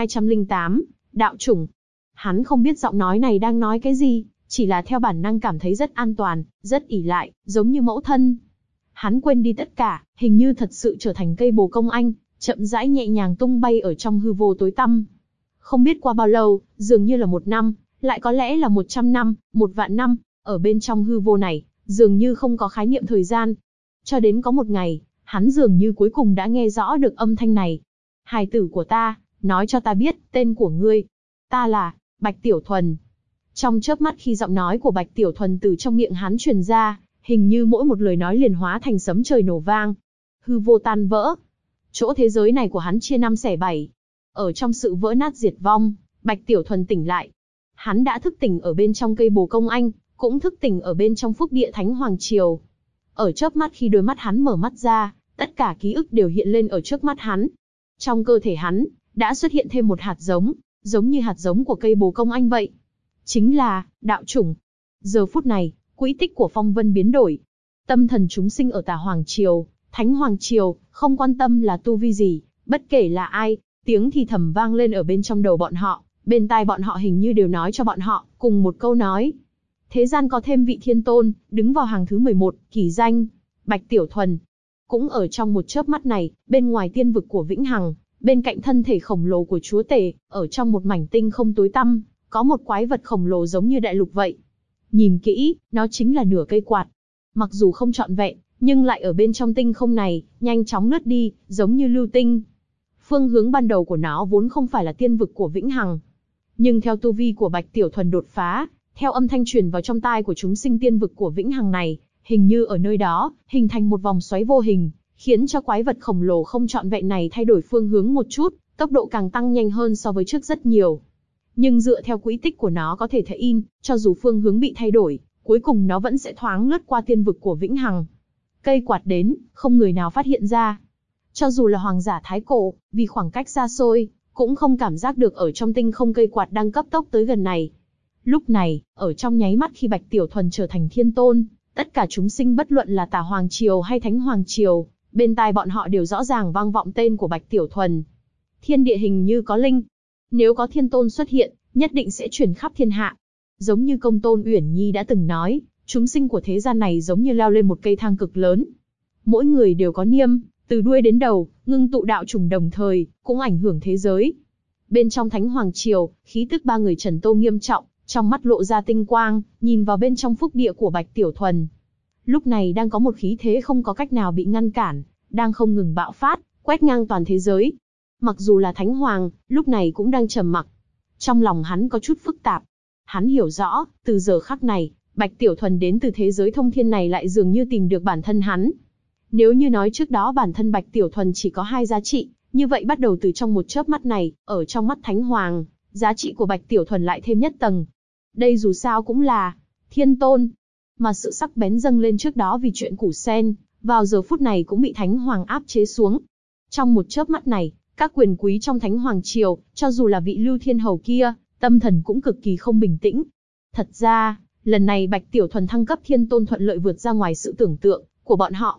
1208, Đạo Chủng. Hắn không biết giọng nói này đang nói cái gì, chỉ là theo bản năng cảm thấy rất an toàn, rất ỷ lại, giống như mẫu thân. Hắn quên đi tất cả, hình như thật sự trở thành cây bồ công anh, chậm rãi nhẹ nhàng tung bay ở trong hư vô tối tăm. Không biết qua bao lâu, dường như là 1 năm, lại có lẽ là 100 năm, 1.000.000 năm, ở bên trong hư vô này, dường như không có khái niệm thời gian. Cho đến có một ngày, hắn dường như cuối cùng đã nghe rõ được âm thanh này. Hài tử của ta, nói cho ta biết, tên của ngươi. Ta là, Bạch Tiểu Thuần. Trong chớp mắt khi giọng nói của Bạch Tiểu Thuần từ trong miệng hắn truyền ra, hình như mỗi một lời nói liền hóa thành sấm trời nổ vang. Hư vô tan vỡ. Chỗ thế giới này của hắn chia 5 xẻ 7. Ở trong sự vỡ nát diệt vong, Bạch Tiểu Thuần tỉnh lại. Hắn đã thức tỉnh ở bên trong cây bồ công anh, cũng thức tỉnh ở bên trong phúc địa Thánh Hoàng Triều. Ở chớp mắt khi đôi mắt hắn mở mắt ra, tất cả ký ức đều hiện lên ở trước mắt hắn. Trong cơ thể hắn, đã xuất hiện thêm một hạt giống, giống như hạt giống của cây bồ công anh vậy. Chính là, đạo chủng. Giờ phút này, quỹ tích của phong vân biến đổi. Tâm thần chúng sinh ở Tà Hoàng Triều, Thánh Hoàng Triều, không quan tâm là tu vi gì, bất kể là ai, tiếng thì thầm vang lên ở bên trong đầu bọn họ, bên tai bọn họ hình như đều nói cho bọn họ, cùng một câu nói. Thế gian có thêm vị thiên tôn, đứng vào hàng thứ 11, kỳ danh, Bạch Tiểu Thuần. Cũng ở trong một chớp mắt này, bên ngoài tiên vực của Vĩnh Hằng, bên cạnh thân thể khổng lồ của chúa tể, ở trong một mảnh tinh không tối tăm, có một quái vật khổng lồ giống như đại lục vậy. Nhìn kỹ, nó chính là nửa cây quạt. Mặc dù không trọn vẹn, nhưng lại ở bên trong tinh không này, nhanh chóng lướt đi, giống như lưu tinh. Phương hướng ban đầu của nó vốn không phải là tiên vực của Vĩnh Hằng. Nhưng theo tu vi của Bạch Tiểu Thuần đột phá, theo âm thanh truyền vào trong tai của chúng sinh tiên vực của Vĩnh Hằng này, hình như ở nơi đó, hình thành một vòng xoáy vô hình, khiến cho quái vật khổng lồ không trọn vẹn này thay đổi phương hướng một chút, tốc độ càng tăng nhanh hơn so với trước rất nhiều. Nhưng dựa theo quỹ tích của nó có thể thấy in, cho dù phương hướng bị thay đổi, cuối cùng nó vẫn sẽ thoáng lướt qua tiên vực của Vĩnh Hằng. Cây quạt đến, không người nào phát hiện ra. Cho dù là hoàng giả thái cổ, vì khoảng cách xa xôi, cũng không cảm giác được ở trong tinh không cây quạt đang cấp tốc tới gần này. Lúc này, ở trong nháy mắt khi Bạch Tiểu Thuần trở thành thiên tôn, tất cả chúng sinh bất luận là Tà Hoàng Triều hay Thánh Hoàng Triều, bên tai bọn họ đều rõ ràng vang vọng tên của Bạch Tiểu Thuần. Thiên địa hình như có linh. Nếu có thiên tôn xuất hiện, nhất định sẽ truyền khắp thiên hạ. Giống như Công tôn Uyển Nhi đã từng nói, chúng sinh của thế gian này giống như leo lên một cây thang cực lớn. Mỗi người đều có niêm, từ đuôi đến đầu, ngưng tụ đạo chủng đồng thời, cũng ảnh hưởng thế giới. Bên trong Thánh Hoàng Triều, khí tức 3 người Trần Tô nghiêm trọng, trong mắt lộ ra tinh quang, nhìn vào bên trong phúc địa của Bạch Tiểu Thuần. Lúc này đang có một khí thế không có cách nào bị ngăn cản, đang không ngừng bạo phát, quét ngang toàn thế giới. Mặc dù là Thánh Hoàng, lúc này cũng đang trầm mặc. Trong lòng hắn có chút phức tạp. Hắn hiểu rõ, từ giờ khắc này, Bạch Tiểu Thuần đến từ thế giới thông thiên này lại dường như tìm được bản thân hắn. Nếu như nói trước đó bản thân Bạch Tiểu Thuần chỉ có 2 giá trị, như vậy bắt đầu từ trong một chớp mắt này, ở trong mắt Thánh Hoàng, giá trị của Bạch Tiểu Thuần lại thêm nhất tầng. Đây dù sao cũng là thiên tôn, mà sự sắc bén dâng lên trước đó vì chuyện củ sen, vào giờ phút này cũng bị Thánh Hoàng áp chế xuống. Trong một chớp mắt này, các quyền quý trong Thánh Hoàng Triều, cho dù là vị Lưu Thiên Hầu kia, tâm thần cũng cực kỳ không bình tĩnh. Thật ra, lần này Bạch Tiểu Thuần thăng cấp thiên tôn thuận lợi vượt ra ngoài sự tưởng tượng của bọn họ.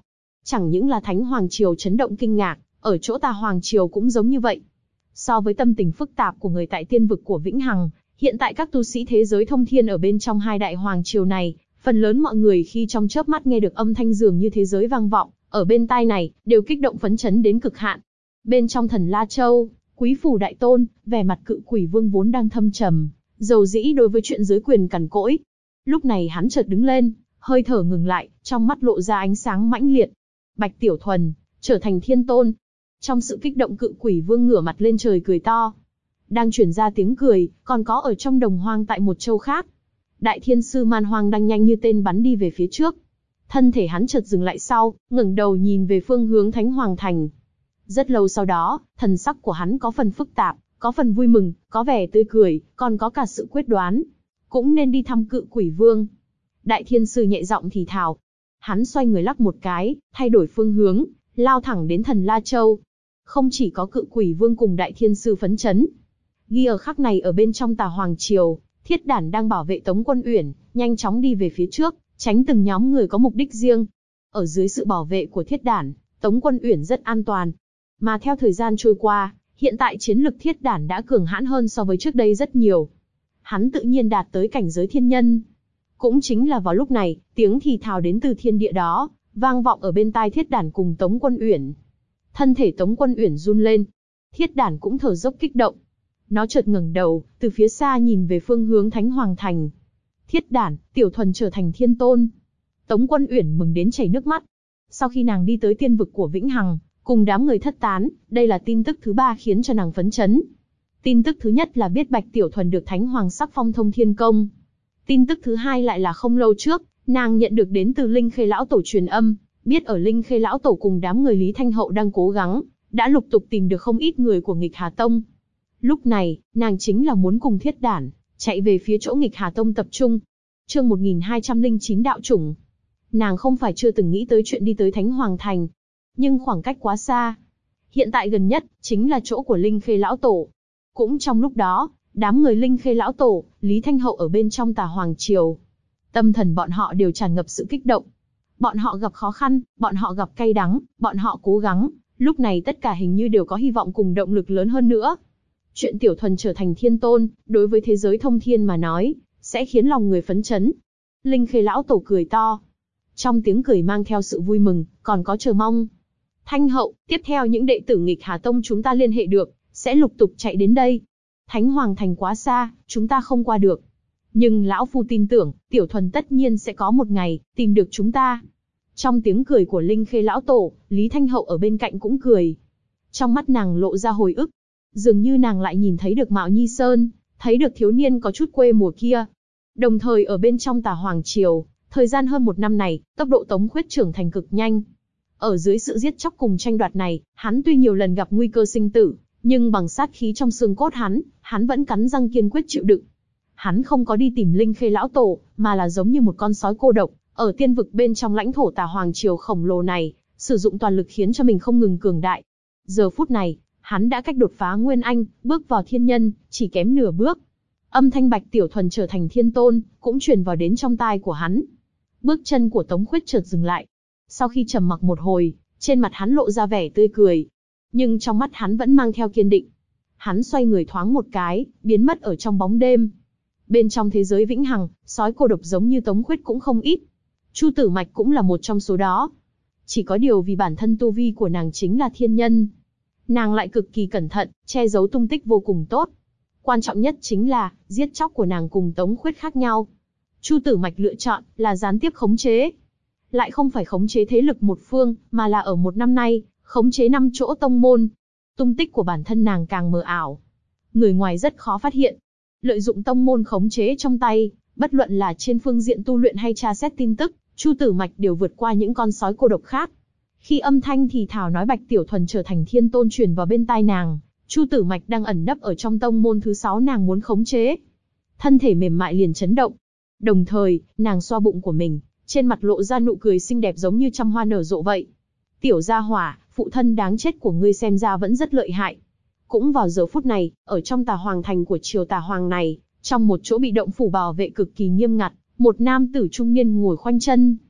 Chẳng những là Thánh Hoàng Triều chấn động kinh ngạc, ở chỗ Tà Hoàng Triều cũng giống như vậy. So với tâm tình phức tạp của người tại tiên vực của Vĩnh Hằng, hiện tại các tu sĩ thế giới thông thiên ở bên trong hai đại hoàng triều này, phần lớn mọi người khi trong chớp mắt nghe được âm thanh dường như thế giới vang vọng, ở bên tai này, đều kích động phấn chấn đến cực hạn. Bên trong Thần La Châu, Quý Phủ Đại Tôn, vẻ mặt Cự Quỷ Vương vốn đang thâm trầm, dầu dĩ đối với chuyện giới quyền cằn cỗi. Lúc này hắn chợt đứng lên, hơi thở ngừng lại, trong mắt lộ ra ánh sáng mãnh liệt. Bạch Tiểu Thuần, trở thành thiên tôn. Trong sự kích động, Cự Quỷ Vương ngửa mặt lên trời cười to. Đang truyền ra tiếng cười, còn có ở trong đồng hoang tại một châu khác. Đại Thiên Sư Man Hoang đang nhanh như tên bắn đi về phía trước. Thân thể hắn chợt dừng lại sau, ngẩng đầu nhìn về phương hướng Thánh Hoàng Thành. Rất lâu sau đó, thần sắc của hắn có phần phức tạp, có phần vui mừng, có vẻ tươi cười, còn có cả sự quyết đoán. Cũng nên đi thăm Cự Quỷ Vương. Đại Thiên Sư nhẹ giọng thì thào. Hắn xoay người lắc một cái, thay đổi phương hướng, lao thẳng đến Thần La Châu. Không chỉ có Cự Quỷ Vương cùng Đại Thiên Sư phấn chấn. Ghi ở khắc này ở bên trong Tà Hoàng Triều, Thiết Đản đang bảo vệ Tống Quân Uyển, nhanh chóng đi về phía trước, tránh từng nhóm người có mục đích riêng. Ở dưới sự bảo vệ của Thiết Đản, Tống Quân Uyển rất an toàn. Mà theo thời gian trôi qua, hiện tại chiến lực Thiết Đản đã cường hãn hơn so với trước đây rất nhiều. Hắn tự nhiên đạt tới cảnh giới thiên nhân. Cũng chính là vào lúc này, tiếng thì thào đến từ thiên địa đó, vang vọng ở bên tai Thiết Đản cùng Tống Quân Uyển. Thân thể Tống Quân Uyển run lên. Thiết Đản cũng thở dốc kích động. Nó chợt ngẩng đầu, từ phía xa nhìn về phương hướng Thánh Hoàng Thành. Thiết Đản, Tiểu Thuần trở thành thiên tôn. Tống Quân Uyển mừng đến chảy nước mắt. Sau khi nàng đi tới tiên vực của Vĩnh Hằng, cùng đám người thất tán, đây là tin tức thứ ba khiến cho nàng phấn chấn. Tin tức thứ nhất là biết Bạch Tiểu Thuần được Thánh Hoàng sắc phong thông thiên công. Tin tức thứ hai lại là không lâu trước, nàng nhận được đến từ Linh Khê Lão Tổ truyền âm, biết ở Linh Khê Lão Tổ cùng đám người Lý Thanh Hậu đang cố gắng, đã lục tục tìm được không ít người của Nghịch Hà Tông. Lúc này, nàng chính là muốn cùng Thiết Đản chạy về phía chỗ Nghịch Hà Tông tập trung. Chương 1209 đạo chủng. Nàng không phải chưa từng nghĩ tới chuyện đi tới Thánh Hoàng Thành, nhưng khoảng cách quá xa. Hiện tại gần nhất chính là chỗ của Linh Khê Lão Tổ. Cũng trong lúc đó, đám người Linh Khê Lão Tổ, Lý Thanh Hậu ở bên trong Tà Hoàng Triều, tâm thần bọn họ đều tràn ngập sự kích động. Bọn họ gặp khó khăn, bọn họ gặp cay đắng, bọn họ cố gắng, lúc này tất cả hình như đều có hy vọng cùng động lực lớn hơn nữa. Chuyện Tiểu Thuần trở thành thiên tôn, đối với thế giới thông thiên mà nói, sẽ khiến lòng người phấn chấn. Linh Khê Lão Tổ cười to. Trong tiếng cười mang theo sự vui mừng, còn có chờ mong. Thanh Hậu, tiếp theo những đệ tử Nghịch Hà Tông chúng ta liên hệ được, sẽ lục tục chạy đến đây. Thánh Hoàng Thành quá xa, chúng ta không qua được. Nhưng lão phu tin tưởng, Tiểu Thuần tất nhiên sẽ có một ngày, tìm được chúng ta. Trong tiếng cười của Linh Khê Lão Tổ, Lý Thanh Hậu ở bên cạnh cũng cười. Trong mắt nàng lộ ra hồi ức. Dường như nàng lại nhìn thấy được Mạo Nhi Sơn, thấy được thiếu niên có chút quê mùa kia. Đồng thời ở bên trong Tà Hoàng Triều, thời gian hơn một năm này, tốc độ Tống Khuyết trưởng thành cực nhanh. Ở dưới sự giết chóc cùng tranh đoạt này, hắn tuy nhiều lần gặp nguy cơ sinh tử, nhưng bằng sát khí trong xương cốt hắn vẫn cắn răng kiên quyết chịu đựng. Hắn không có đi tìm Linh Khê Lão Tổ, mà là giống như một con sói cô độc, ở tiên vực bên trong lãnh thổ Tà Hoàng Triều khổng lồ này, sử dụng toàn lực khiến cho mình không ngừng cường đại. Giờ phút này, hắn đã cách đột phá Nguyên Anh, bước vào thiên nhân, chỉ kém nửa bước. Âm thanh Bạch Tiểu Thuần trở thành thiên tôn, cũng truyền vào đến trong tai của hắn. Bước chân của Tống Khuyết chợt dừng lại. Sau khi trầm mặc một hồi, trên mặt hắn lộ ra vẻ tươi cười. Nhưng trong mắt hắn vẫn mang theo kiên định. Hắn xoay người thoáng một cái, biến mất ở trong bóng đêm. Bên trong thế giới vĩnh hằng, sói cô độc giống như Tống Khuyết cũng không ít. Chu Tử Mạch cũng là một trong số đó. Chỉ có điều vì bản thân tu vi của nàng chính là thiên nhân. Nàng lại cực kỳ cẩn thận, che giấu tung tích vô cùng tốt. Quan trọng nhất chính là, giết chóc của nàng cùng Tống Khuyết khác nhau. Chu Tử Mạch lựa chọn là gián tiếp khống chế. Lại không phải khống chế thế lực một phương, mà là ở một năm nay, khống chế 5 chỗ tông môn. Tung tích của bản thân nàng càng mờ ảo. Người ngoài rất khó phát hiện. Lợi dụng tông môn khống chế trong tay, bất luận là trên phương diện tu luyện hay tra xét tin tức, Chu Tử Mạch đều vượt qua những con sói cô độc khác. Khi âm thanh thì thào nói Bạch Tiểu Thuần trở thành thiên tôn truyền vào bên tai nàng, Chu Tử Mạch đang ẩn nấp ở trong tông môn thứ 6 nàng muốn khống chế. Thân thể mềm mại liền chấn động. Đồng thời, nàng xoa bụng của mình, trên mặt lộ ra nụ cười xinh đẹp giống như trăm hoa nở rộ vậy. Tiểu gia hỏa, phụ thân đáng chết của ngươi xem ra vẫn rất lợi hại. Cũng vào giờ phút này, ở trong Tà Hoàng Thành của triều Tà Hoàng này, trong một chỗ bị động phủ bảo vệ cực kỳ nghiêm ngặt, một nam tử trung niên ngồi khoanh chân.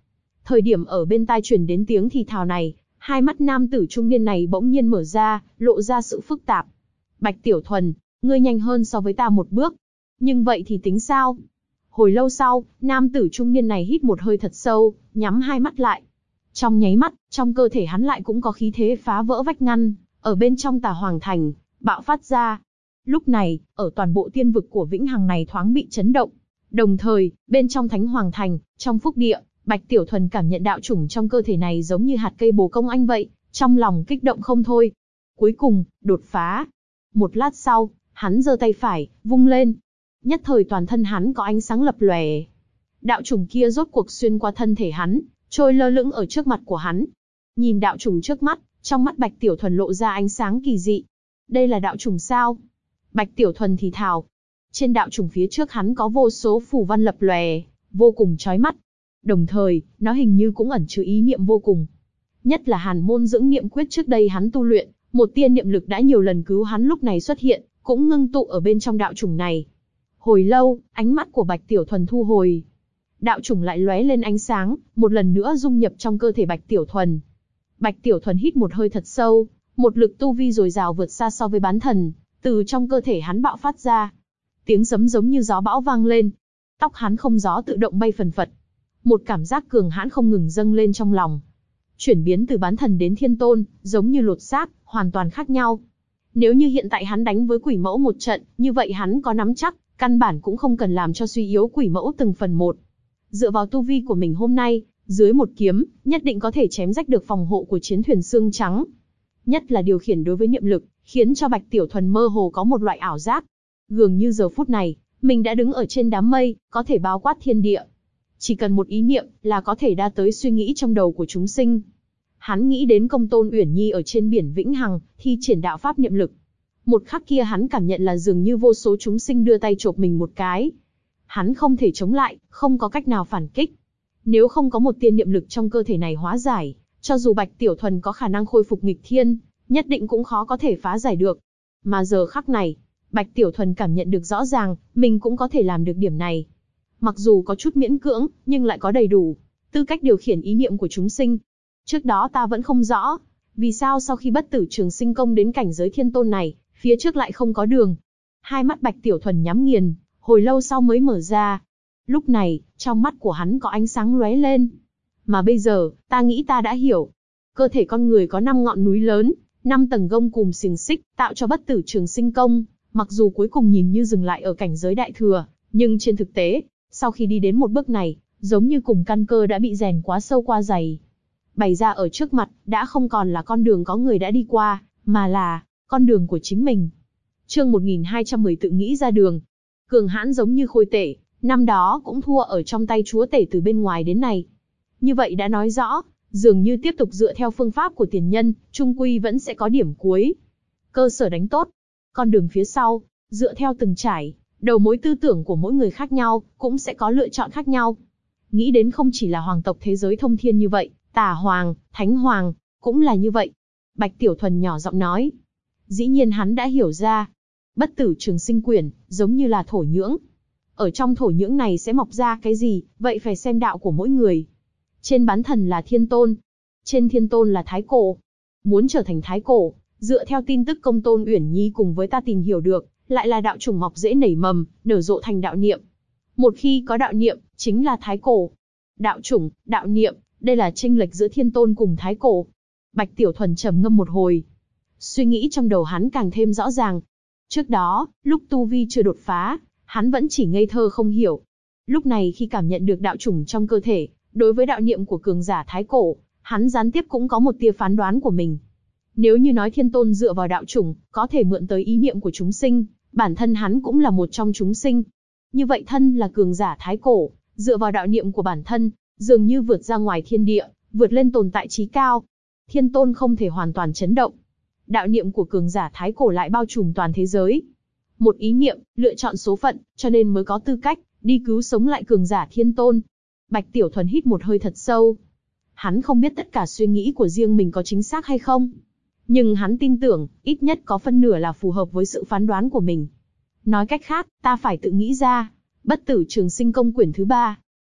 Thời điểm ở bên tai truyền đến tiếng thì thào này, hai mắt nam tử trung niên này bỗng nhiên mở ra, lộ ra sự phức tạp. Bạch Tiểu Thuần, ngươi nhanh hơn so với ta một bước. Nhưng vậy thì tính sao? Hồi lâu sau, nam tử trung niên này hít một hơi thật sâu, nhắm hai mắt lại. Trong nháy mắt, trong cơ thể hắn lại cũng có khí thế phá vỡ vách ngăn, ở bên trong Tà Hoàng Thành, bạo phát ra. Lúc này, ở toàn bộ tiên vực của Vĩnh Hằng này thoáng bị chấn động. Đồng thời, bên trong Thánh Hoàng Thành, trong phúc địa, Bạch Tiểu Thuần cảm nhận đạo chủng trong cơ thể này giống như hạt cây bồ công anh vậy, trong lòng kích động không thôi. Cuối cùng, đột phá. Một lát sau, hắn giơ tay phải, vung lên. Nhất thời toàn thân hắn có ánh sáng lập lòe. Đạo chủng kia rốt cuộc xuyên qua thân thể hắn, trôi lơ lửng ở trước mặt của hắn. Nhìn đạo chủng trước mắt, trong mắt Bạch Tiểu Thuần lộ ra ánh sáng kỳ dị. Đây là đạo chủng sao? Bạch Tiểu Thuần thì thào. Trên đạo chủng phía trước hắn có vô số phù văn lập lòe, vô cùng chói mắt. Đồng thời, nó hình như cũng ẩn chứa ý niệm vô cùng. Nhất là Hàn Môn Dưỡng Niệm Quyết trước đây hắn tu luyện, một tia niệm lực đã nhiều lần cứu hắn lúc này xuất hiện, cũng ngưng tụ ở bên trong đạo chủng này. Hồi lâu, ánh mắt của Bạch Tiểu Thuần thu hồi. Đạo chủng lại lóe lên ánh sáng, một lần nữa dung nhập trong cơ thể Bạch Tiểu Thuần. Bạch Tiểu Thuần hít một hơi thật sâu, một lực tu vi dồi dào vượt xa so với bán thần, từ trong cơ thể hắn bạo phát ra. Tiếng sấm giống như gió bão vang lên. Tóc hắn không gió tự động bay phần phật. Một cảm giác cường hãn không ngừng dâng lên trong lòng. Chuyển biến từ bán thần đến thiên tôn, giống như lột xác, hoàn toàn khác nhau. Nếu như hiện tại hắn đánh với quỷ mẫu một trận, như vậy hắn có nắm chắc, căn bản cũng không cần làm cho suy yếu quỷ mẫu từng phần một. Dựa vào tu vi của mình hôm nay, dưới một kiếm, nhất định có thể chém rách được phòng hộ của chiến thuyền xương trắng. Nhất là điều khiển đối với niệm lực, khiến cho Bạch Tiểu Thuần mơ hồ có một loại ảo giác. Dường như giờ phút này, mình đã đứng ở trên đám mây, có thể bao quát thiên địa. Chỉ cần một ý niệm là có thể đa tới suy nghĩ trong đầu của chúng sinh. Hắn nghĩ đến Công Tôn Uyển Nhi ở trên biển Vĩnh Hằng, thi triển đạo pháp niệm lực. Một khắc kia hắn cảm nhận là dường như vô số chúng sinh đưa tay chộp mình một cái. Hắn không thể chống lại, không có cách nào phản kích. Nếu không có một tiên niệm lực trong cơ thể này hóa giải, cho dù Bạch Tiểu Thuần có khả năng khôi phục nghịch thiên, nhất định cũng khó có thể phá giải được. Mà giờ khắc này, Bạch Tiểu Thuần cảm nhận được rõ ràng, mình cũng có thể làm được điểm này. Mặc dù có chút miễn cưỡng, nhưng lại có đầy đủ tư cách điều khiển ý niệm của chúng sinh. Trước đó ta vẫn không rõ, vì sao sau khi bất tử trường sinh công đến cảnh giới thiên tôn này, phía trước lại không có đường. Hai mắt Bạch Tiểu Thuần nhắm nghiền, hồi lâu sau mới mở ra. Lúc này, trong mắt của hắn có ánh sáng lóe lên. Mà bây giờ, ta nghĩ ta đã hiểu. Cơ thể con người có 5 ngọn núi lớn, 5 tầng gông cùm xiềng xích, tạo cho bất tử trường sinh công. Mặc dù cuối cùng nhìn như dừng lại ở cảnh giới đại thừa, nhưng trên thực tế, sau khi đi đến một bước này, giống như cùng căn cơ đã bị rèn quá sâu qua dày. Bày ra ở trước mặt, đã không còn là con đường có người đã đi qua, mà là con đường của chính mình. Chương 1210 tự nghĩ ra đường. Cường hãn giống như Khôi Tể, năm đó cũng thua ở trong tay chúa tể từ bên ngoài đến này. Như vậy đã nói rõ, dường như tiếp tục dựa theo phương pháp của tiền nhân, trung quy vẫn sẽ có điểm cuối. Cơ sở đánh tốt, con đường phía sau, dựa theo từng trải, đầu mối tư tưởng của mỗi người khác nhau, cũng sẽ có lựa chọn khác nhau. Nghĩ đến không chỉ là hoàng tộc thế giới thông thiên như vậy, Tà Hoàng, Thánh Hoàng, cũng là như vậy. Bạch Tiểu Thuần nhỏ giọng nói. Dĩ nhiên hắn đã hiểu ra. Bất tử trường sinh quyển, giống như là thổ nhưỡng. Ở trong thổ nhưỡng này sẽ mọc ra cái gì, vậy phải xem đạo của mỗi người. Trên bán thần là thiên tôn. Trên thiên tôn là thái cổ. Muốn trở thành thái cổ, dựa theo tin tức Công Tôn Uyển Nhi cùng với ta tìm hiểu được, lại là đạo chủng mọc dễ nảy mầm, nở rộ thành đạo niệm. Một khi có đạo niệm, chính là thái cổ. Đạo chủng, đạo niệm, đây là chênh lệch giữa thiên tôn cùng thái cổ. Bạch Tiểu Thuần trầm ngâm một hồi. Suy nghĩ trong đầu hắn càng thêm rõ ràng. Trước đó, lúc tu vi chưa đột phá, hắn vẫn chỉ ngây thơ không hiểu. Lúc này khi cảm nhận được đạo chủng trong cơ thể, đối với đạo niệm của cường giả thái cổ, hắn gián tiếp cũng có một tia phán đoán của mình. Nếu như nói thiên tôn dựa vào đạo chủng, có thể mượn tới ý niệm của chúng sinh, bản thân hắn cũng là một trong chúng sinh. Như vậy thân là cường giả thái cổ, dựa vào đạo niệm của bản thân, dường như vượt ra ngoài thiên địa, vượt lên tồn tại trí cao. Thiên tôn không thể hoàn toàn chấn động. Đạo niệm của cường giả thái cổ lại bao trùm toàn thế giới. Một ý niệm, lựa chọn số phận, cho nên mới có tư cách đi cứu sống lại cường giả thiên tôn. Bạch Tiểu Thuần hít một hơi thật sâu. Hắn không biết tất cả suy nghĩ của riêng mình có chính xác hay không. Nhưng hắn tin tưởng, ít nhất có phân nửa là phù hợp với sự phán đoán của mình. Nói cách khác, ta phải tự nghĩ ra. Bất tử trường sinh công quyển thứ 3.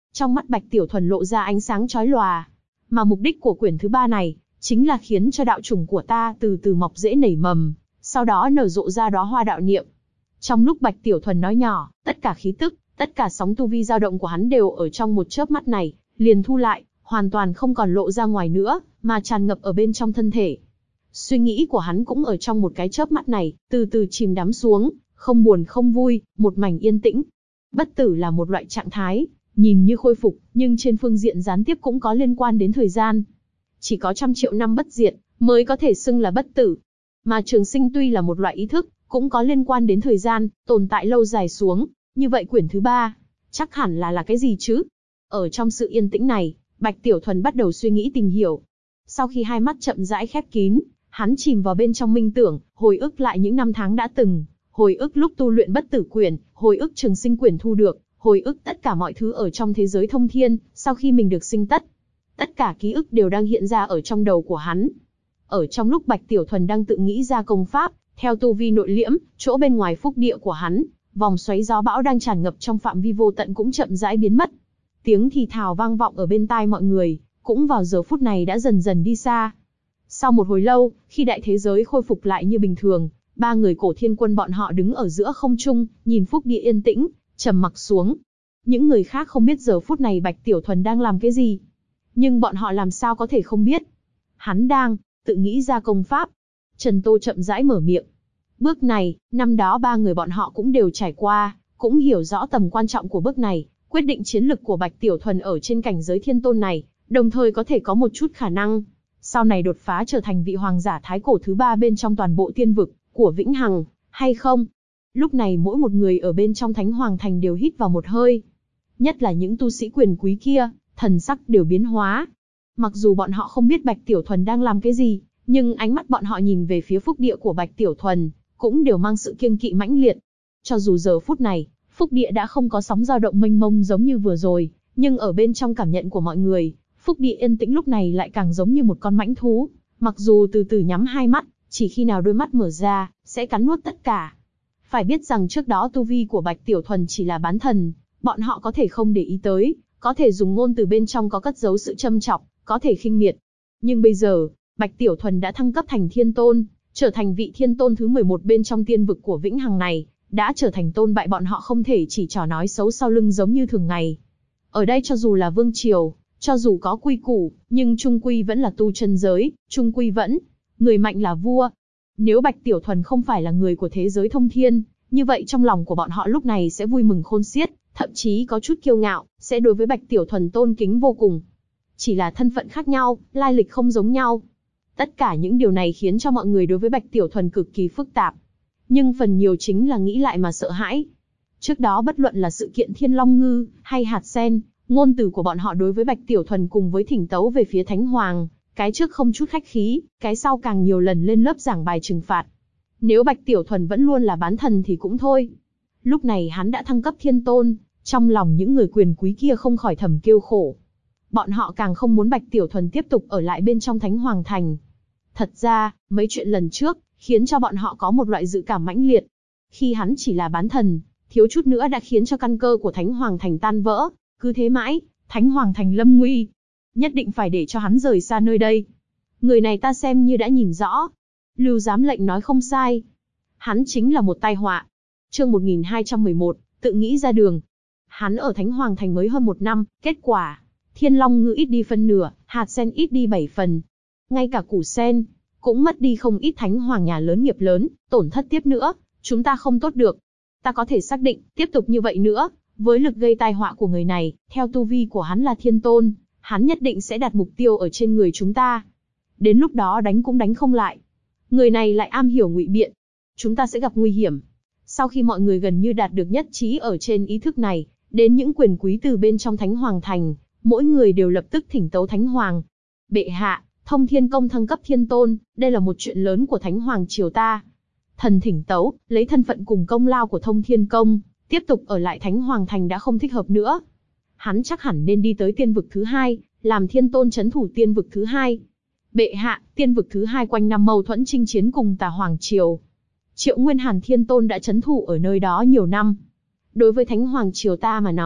Trong mắt Bạch Tiểu Thuần lộ ra ánh sáng chói lòa. Mà mục đích của quyển thứ 3 này, chính là khiến cho đạo chủng của ta từ từ mọc rễ nảy mầm, sau đó nở rộ ra đóa hoa đạo niệm. Trong lúc Bạch Tiểu Thuần nói nhỏ, tất cả khí tức, tất cả sóng tu vi dao động của hắn đều ở trong một chớp mắt này, liền thu lại, hoàn toàn không còn lộ ra ngoài nữa, mà tràn ngập ở bên trong thân thể. Suy nghĩ của hắn cũng ở trong một cái chớp mắt này, từ từ chìm đắm xuống, không buồn không vui, một mảnh yên tĩnh. Bất tử là một loại trạng thái, nhìn như khôi phục, nhưng trên phương diện gián tiếp cũng có liên quan đến thời gian. Chỉ có 100 triệu năm bất diệt, mới có thể xưng là bất tử. Mà trường sinh tuy là một loại ý thức, cũng có liên quan đến thời gian, tồn tại lâu dài xuống. Như vậy quyển thứ 3, chắc hẳn là cái gì chứ? Ở trong sự yên tĩnh này, Bạch Tiểu Thuần bắt đầu suy nghĩ tìm hiểu. Sau khi hai mắt chậm rãi khép kín, hắn chìm vào bên trong minh tưởng, hồi ức lại những năm tháng đã từng, hồi ức lúc tu luyện bất tử quyển, hồi ức trường sinh quyển thu được, hồi ức tất cả mọi thứ ở trong thế giới thông thiên, sau khi mình được sinh tất. Tất cả ký ức đều đang hiện ra ở trong đầu của hắn. Ở trong lúc Bạch Tiểu Thuần đang tự nghĩ ra công pháp, theo tu vi nội liễm, chỗ bên ngoài phúc địa của hắn, vòng xoáy gió bão đang tràn ngập trong phạm vi vô tận cũng chậm rãi biến mất. Tiếng thì thào vang vọng ở bên tai mọi người, cũng vào giờ phút này đã dần dần đi xa. Sau một hồi lâu, khi đại thế giới khôi phục lại như bình thường, ba người Cổ Thiên Quân bọn họ đứng ở giữa không trung, nhìn phúc địa yên tĩnh, trầm mặc xuống. Những người khác không biết giờ phút này Bạch Tiểu Thuần đang làm cái gì, nhưng bọn họ làm sao có thể không biết. Hắn đang tự nghĩ ra công pháp. Trần Tô chậm rãi mở miệng. Bước này, năm đó ba người bọn họ cũng đều trải qua, cũng hiểu rõ tầm quan trọng của bước này, quyết định chiến lực của Bạch Tiểu Thuần ở trên cảnh giới thiên tôn này, đồng thời có thể có một chút khả năng sau này đột phá trở thành vị hoàng giả thái cổ thứ 3 bên trong toàn bộ tiên vực của Vĩnh Hằng, hay không? Lúc này mỗi một người ở bên trong Thánh Hoàng Thành đều hít vào một hơi. Nhất là những tu sĩ quyền quý kia, thần sắc đều biến hóa. Mặc dù bọn họ không biết Bạch Tiểu Thuần đang làm cái gì, nhưng ánh mắt bọn họ nhìn về phía phúc địa của Bạch Tiểu Thuần, cũng đều mang sự kiêng kỵ mãnh liệt. Cho dù giờ phút này, phúc địa đã không có sóng dao động mênh mông giống như vừa rồi, nhưng ở bên trong cảm nhận của mọi người, phúc địa yên tĩnh lúc này lại càng giống như một con mãnh thú. Mặc dù từ từ nhắm hai mắt, chỉ khi nào đôi mắt mở ra, sẽ cắn nuốt tất cả. Phải biết rằng trước đó tu vi của Bạch Tiểu Thuần chỉ là bán thần, bọn họ có thể không để ý tới, có thể dùng ngôn từ bên trong có cất giấu sự châm chọc, có thể khinh miệt. Nhưng bây giờ, Bạch Tiểu Thuần đã thăng cấp thành thiên tôn, trở thành vị thiên tôn thứ 11 bên trong tiên vực của Vĩnh Hằng này, đã trở thành tôn bại bọn họ không thể chỉ trò nói xấu sau lưng giống như thường ngày. Ở đây cho dù là vương triều, cho dù có quy củ, nhưng trung quy vẫn là tu chân giới, trung quy vẫn người mạnh là vua. Nếu Bạch Tiểu Thuần không phải là người của thế giới thông thiên, như vậy trong lòng của bọn họ lúc này sẽ vui mừng khôn xiết, thậm chí có chút kiêu ngạo, sẽ đối với Bạch Tiểu Thuần tôn kính vô cùng. Chỉ là thân phận khác nhau, lai lịch không giống nhau. Tất cả những điều này khiến cho mọi người đối với Bạch Tiểu Thuần cực kỳ phức tạp. Nhưng phần nhiều chính là nghĩ lại mà sợ hãi. Trước đó bất luận là sự kiện Thiên Long Ngư, hay hạt sen, ngôn từ của bọn họ đối với Bạch Tiểu Thuần cùng với thỉnh tấu về phía Thánh Hoàng, cái trước không chút khách khí, cái sau càng nhiều lần lên lớp giảng bài trừng phạt. Nếu Bạch Tiểu Thuần vẫn luôn là bán thần thì cũng thôi. Lúc này hắn đã thăng cấp thiên tôn, trong lòng những người quyền quý kia không khỏi thầm kêu khổ. Bọn họ càng không muốn Bạch Tiểu Thuần tiếp tục ở lại bên trong Thánh Hoàng Thành. Thật ra, mấy chuyện lần trước, khiến cho bọn họ có một loại dự cảm mãnh liệt. Khi hắn chỉ là bán thần, thiếu chút nữa đã khiến cho căn cơ của Thánh Hoàng Thành tan vỡ. Cứ thế mãi, Thánh Hoàng Thành lâm nguy. Nhất định phải để cho hắn rời xa nơi đây. Người này ta xem như đã nhìn rõ. Lưu Giám lệnh nói không sai. Hắn chính là một tai họa. Chương 1211, tự nghĩ ra đường. Hắn ở Thánh Hoàng Thành mới hơn 1 năm, kết quả, Thiên Long Ngư ít đi phân nửa, hạt sen ít đi 7 phần. Ngay cả củ sen, cũng mất đi không ít Thánh Hoàng nhà lớn nghiệp lớn, tổn thất tiếp nữa, chúng ta không tốt được. Ta có thể xác định, tiếp tục như vậy nữa, với lực gây tai họa của người này, theo tu vi của hắn là thiên tôn, hắn nhất định sẽ đặt mục tiêu ở trên người chúng ta. Đến lúc đó đánh cũng đánh không lại. Người này lại am hiểu ngụy biện. Chúng ta sẽ gặp nguy hiểm. Sau khi mọi người gần như đạt được nhất trí ở trên ý thức này, đến những quyền quý từ bên trong Thánh Hoàng Thành, mỗi người đều lập tức thỉnh tấu Thánh Hoàng. Bệ hạ, Thông Thiên Công thăng cấp thiên tôn, đây là một chuyện lớn của Thánh Hoàng triều ta. Thần thỉnh tấu, lấy thân phận cùng công lao của Thông Thiên Công, tiếp tục ở lại Thánh Hoàng Thành đã không thích hợp nữa. Hắn chắc hẳn nên đi tới tiên vực thứ 2, làm thiên tôn trấn thủ tiên vực thứ 2. Bệ hạ, tiên vực thứ 2 quanh năm mâu thuẫn chinh chiến cùng Tà Hoàng triều. Triệu Nguyên Hàn thiên tôn đã trấn thủ ở nơi đó nhiều năm. Đối với Thánh Hoàng triều ta mà nói,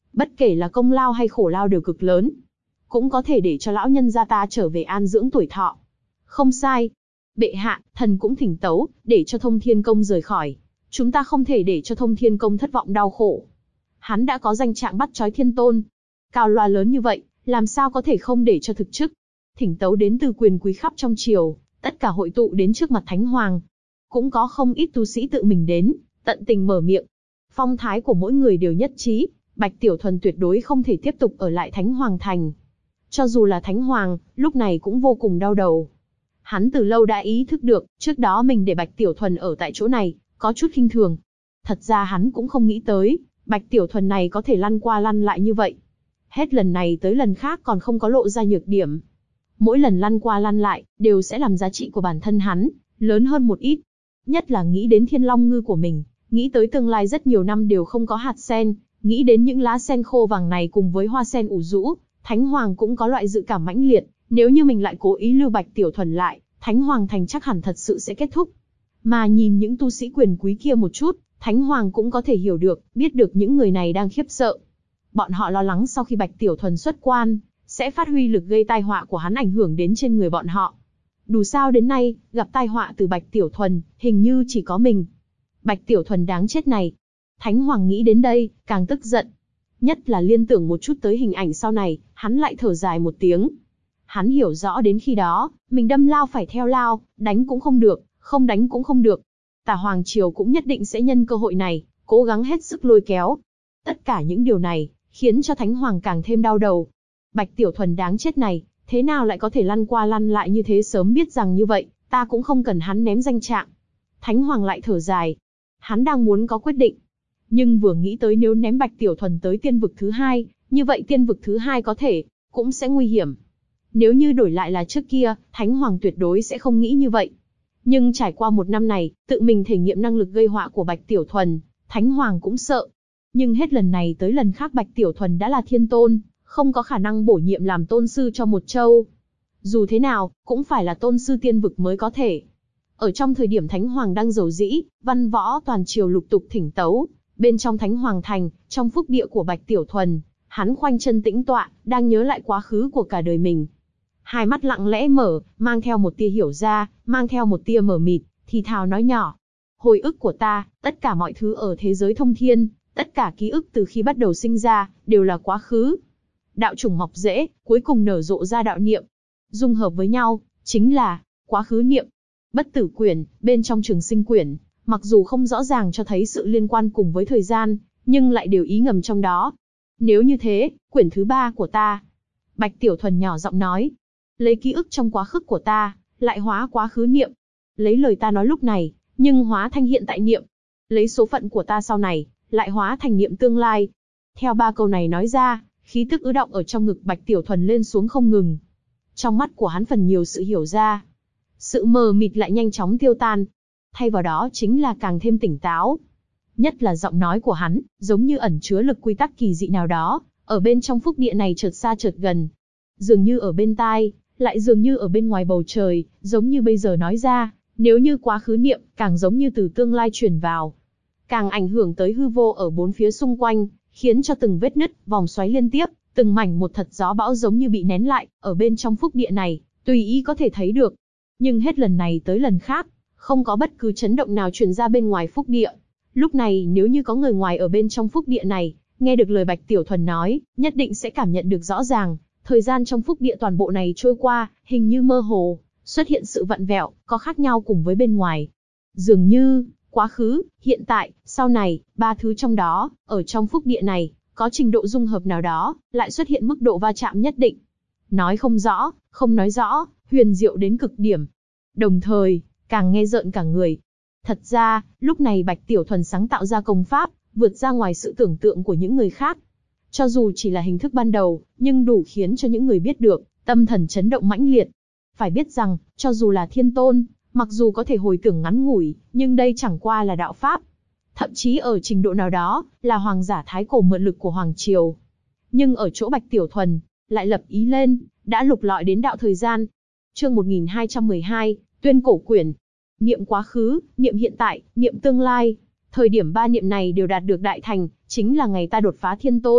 Bất kể là công lao hay khổ lao đều cực lớn. Cũng có thể để cho lão nhân gia ta trở về an dưỡng tuổi thọ. Không sai. Bệ hạ, thần cũng thỉnh tấu, để cho Thông Thiên Công rời khỏi. Chúng ta không thể để cho Thông Thiên Công thất vọng đau khổ. Hắn đã có danh trạng bắt trói thiên tôn. Cao loa lớn như vậy, làm sao có thể không để cho thực chức. Thỉnh tấu đến từ quyền quý khắp trong triều, tất cả hội tụ đến trước mặt Thánh Hoàng. Cũng có không ít tu sĩ tự mình đến, tận tình mở miệng. Phong thái của mỗi người đều nhất trí, Bạch Tiểu Thuần tuyệt đối không thể tiếp tục ở lại Thánh Hoàng Thành. Cho dù là Thánh Hoàng, lúc này cũng vô cùng đau đầu. Hắn từ lâu đã ý thức được, trước đó mình để Bạch Tiểu Thuần ở tại chỗ này, có chút khinh thường. Thật ra hắn cũng không nghĩ tới, Bạch Tiểu Thuần này có thể lăn qua lăn lại như vậy. Hết lần này tới lần khác còn không có lộ ra nhược điểm. Mỗi lần lăn qua lăn lại, đều sẽ làm giá trị của bản thân hắn lớn hơn một ít. Nhất là nghĩ đến Thiên Long Ngư của mình, nghĩ tới tương lai rất nhiều năm đều không có hạt sen, nghĩ đến những lá sen khô vàng này cùng với hoa sen ủ rũ, Thánh Hoàng cũng có loại dự cảm mãnh liệt, nếu như mình lại cố ý lưu Bạch Tiểu Thuần lại, Thánh Hoàng Thành chắc hẳn thật sự sẽ kết thúc. Mà nhìn những tu sĩ quyền quý kia một chút, Thánh Hoàng cũng có thể hiểu được, biết được những người này đang khiếp sợ. Bọn họ lo lắng sau khi Bạch Tiểu Thuần xuất quan, sẽ phát huy lực gây tai họa của hắn ảnh hưởng đến trên người bọn họ. Đủ sao đến nay, gặp tai họa từ Bạch Tiểu Thuần, hình như chỉ có mình. Bạch Tiểu Thuần đáng chết này. Thánh Hoàng nghĩ đến đây, càng tức giận. Nhất là liên tưởng một chút tới hình ảnh sau này, hắn lại thở dài một tiếng. Hắn hiểu rõ đến khi đó, mình đâm lao phải theo lao, đánh cũng không được, không đánh cũng không được. Tả Hoàng Triều cũng nhất định sẽ nhân cơ hội này, cố gắng hết sức lôi kéo. Tất cả những điều này, khiến cho Thánh Hoàng càng thêm đau đầu. Bạch Tiểu Thuần đáng chết này, thế nào lại có thể lăn qua lăn lại như thế, sớm biết rằng như vậy, ta cũng không cần hắn ném danh trạng. Thánh Hoàng lại thở dài. Hắn đang muốn có quyết định. Nhưng vừa nghĩ tới nếu ném Bạch Tiểu Thuần tới tiên vực thứ hai, như vậy tiên vực thứ hai có thể, cũng sẽ nguy hiểm. Nếu như đổi lại là trước kia, Thánh Hoàng tuyệt đối sẽ không nghĩ như vậy. Nhưng trải qua một năm này, tự mình thể nghiệm năng lực gây họa của Bạch Tiểu Thuần, Thánh Hoàng cũng sợ. Nhưng hết lần này tới lần khác Bạch Tiểu Thuần đã là thiên tôn, không có khả năng bổ nhiệm làm tôn sư cho một châu. Dù thế nào, cũng phải là tôn sư tiên vực mới có thể. Ở trong thời điểm Thánh Hoàng đang rầu rĩ, văn võ toàn triều lục tục thỉnh tấu, bên trong Thánh Hoàng Thành, trong phúc địa của Bạch Tiểu Thuần, hắn khoanh chân tĩnh tọa, đang nhớ lại quá khứ của cả đời mình. Hai mắt lặng lẽ mở, mang theo một tia hiểu ra, mang theo một tia mờ mịt, thì thào nói nhỏ. Hồi ức của ta, tất cả mọi thứ ở thế giới thông thiên, tất cả ký ức từ khi bắt đầu sinh ra, đều là quá khứ. Đạo chủng mọc rễ, cuối cùng nở rộ ra đạo niệm. Dung hợp với nhau, chính là quá khứ niệm. Bất tử quyển, bên trong trường sinh quyển, mặc dù không rõ ràng cho thấy sự liên quan cùng với thời gian, nhưng lại đều ý ngầm trong đó. Nếu như thế, quyển thứ 3 của ta. Bạch Tiểu Thuần nhỏ giọng nói. Lấy ký ức trong quá khứ của ta, lại hóa quá khứ niệm. Lấy lời ta nói lúc này, nhưng hóa thành hiện tại niệm. Lấy số phận của ta sau này, lại hóa thành niệm tương lai. Theo 3 câu này nói ra, khí tức ứ động ở trong ngực Bạch Tiểu Thuần lên xuống không ngừng. Trong mắt của hắn phần nhiều sự hiểu ra. Sự mờ mịt lại nhanh chóng tiêu tan. Thay vào đó chính là càng thêm tỉnh táo. Nhất là giọng nói của hắn, giống như ẩn chứa lực quy tắc kỳ dị nào đó, ở bên trong phúc địa này chợt xa chợt gần. Dường như ở bên tai, lại dường như ở bên ngoài bầu trời, giống như bây giờ nói ra, nếu như quá khứ niệm, càng giống như từ tương lai truyền vào. Càng ảnh hưởng tới hư vô ở bốn phía xung quanh, khiến cho từng vết nứt, vòng xoáy liên tiếp, từng mảnh một thật gió bão giống như bị nén lại, ở bên trong phúc địa này, tùy ý có thể thấy được. Nhưng hết lần này tới lần khác, không có bất cứ chấn động nào truyền ra bên ngoài phúc địa. Lúc này nếu như có người ngoài ở bên trong phúc địa này, nghe được lời Bạch Tiểu Thuần nói, nhất định sẽ cảm nhận được rõ ràng, thời gian trong phúc địa toàn bộ này trôi qua, hình như mơ hồ, xuất hiện sự vặn vẹo, có khác nhau cùng với bên ngoài. Dường như, quá khứ, hiện tại, sau này, 3 thứ trong đó, ở trong phúc địa này, có trình độ dung hợp nào đó, lại xuất hiện mức độ va chạm nhất định. Nói không rõ, không nói rõ, huyền diệu đến cực điểm. Đồng thời, càng nghe rợn cả người. Thật ra, lúc này Bạch Tiểu Thuần sáng tạo ra công pháp, vượt ra ngoài sự tưởng tượng của những người khác. Cho dù chỉ là hình thức ban đầu, nhưng đủ khiến cho những người biết được, tâm thần chấn động mãnh liệt. Phải biết rằng, cho dù là thiên tôn, mặc dù có thể hồi tưởng ngắn ngủi, nhưng đây chẳng qua là đạo pháp. Thậm chí ở trình độ nào đó, là hoàng giả thái cổ mượn lực của Hoàng Triều. Nhưng ở chỗ Bạch Tiểu Thuần, lại lập ý lên, đã lục lọi đến đạo thời gian. Chương 1212, Tuyên Cổ Quyển. Niệm quá khứ, niệm hiện tại, niệm tương lai. Thời điểm 3 niệm này đều đạt được đại thành, chính là ngày ta đột phá thiên tôn,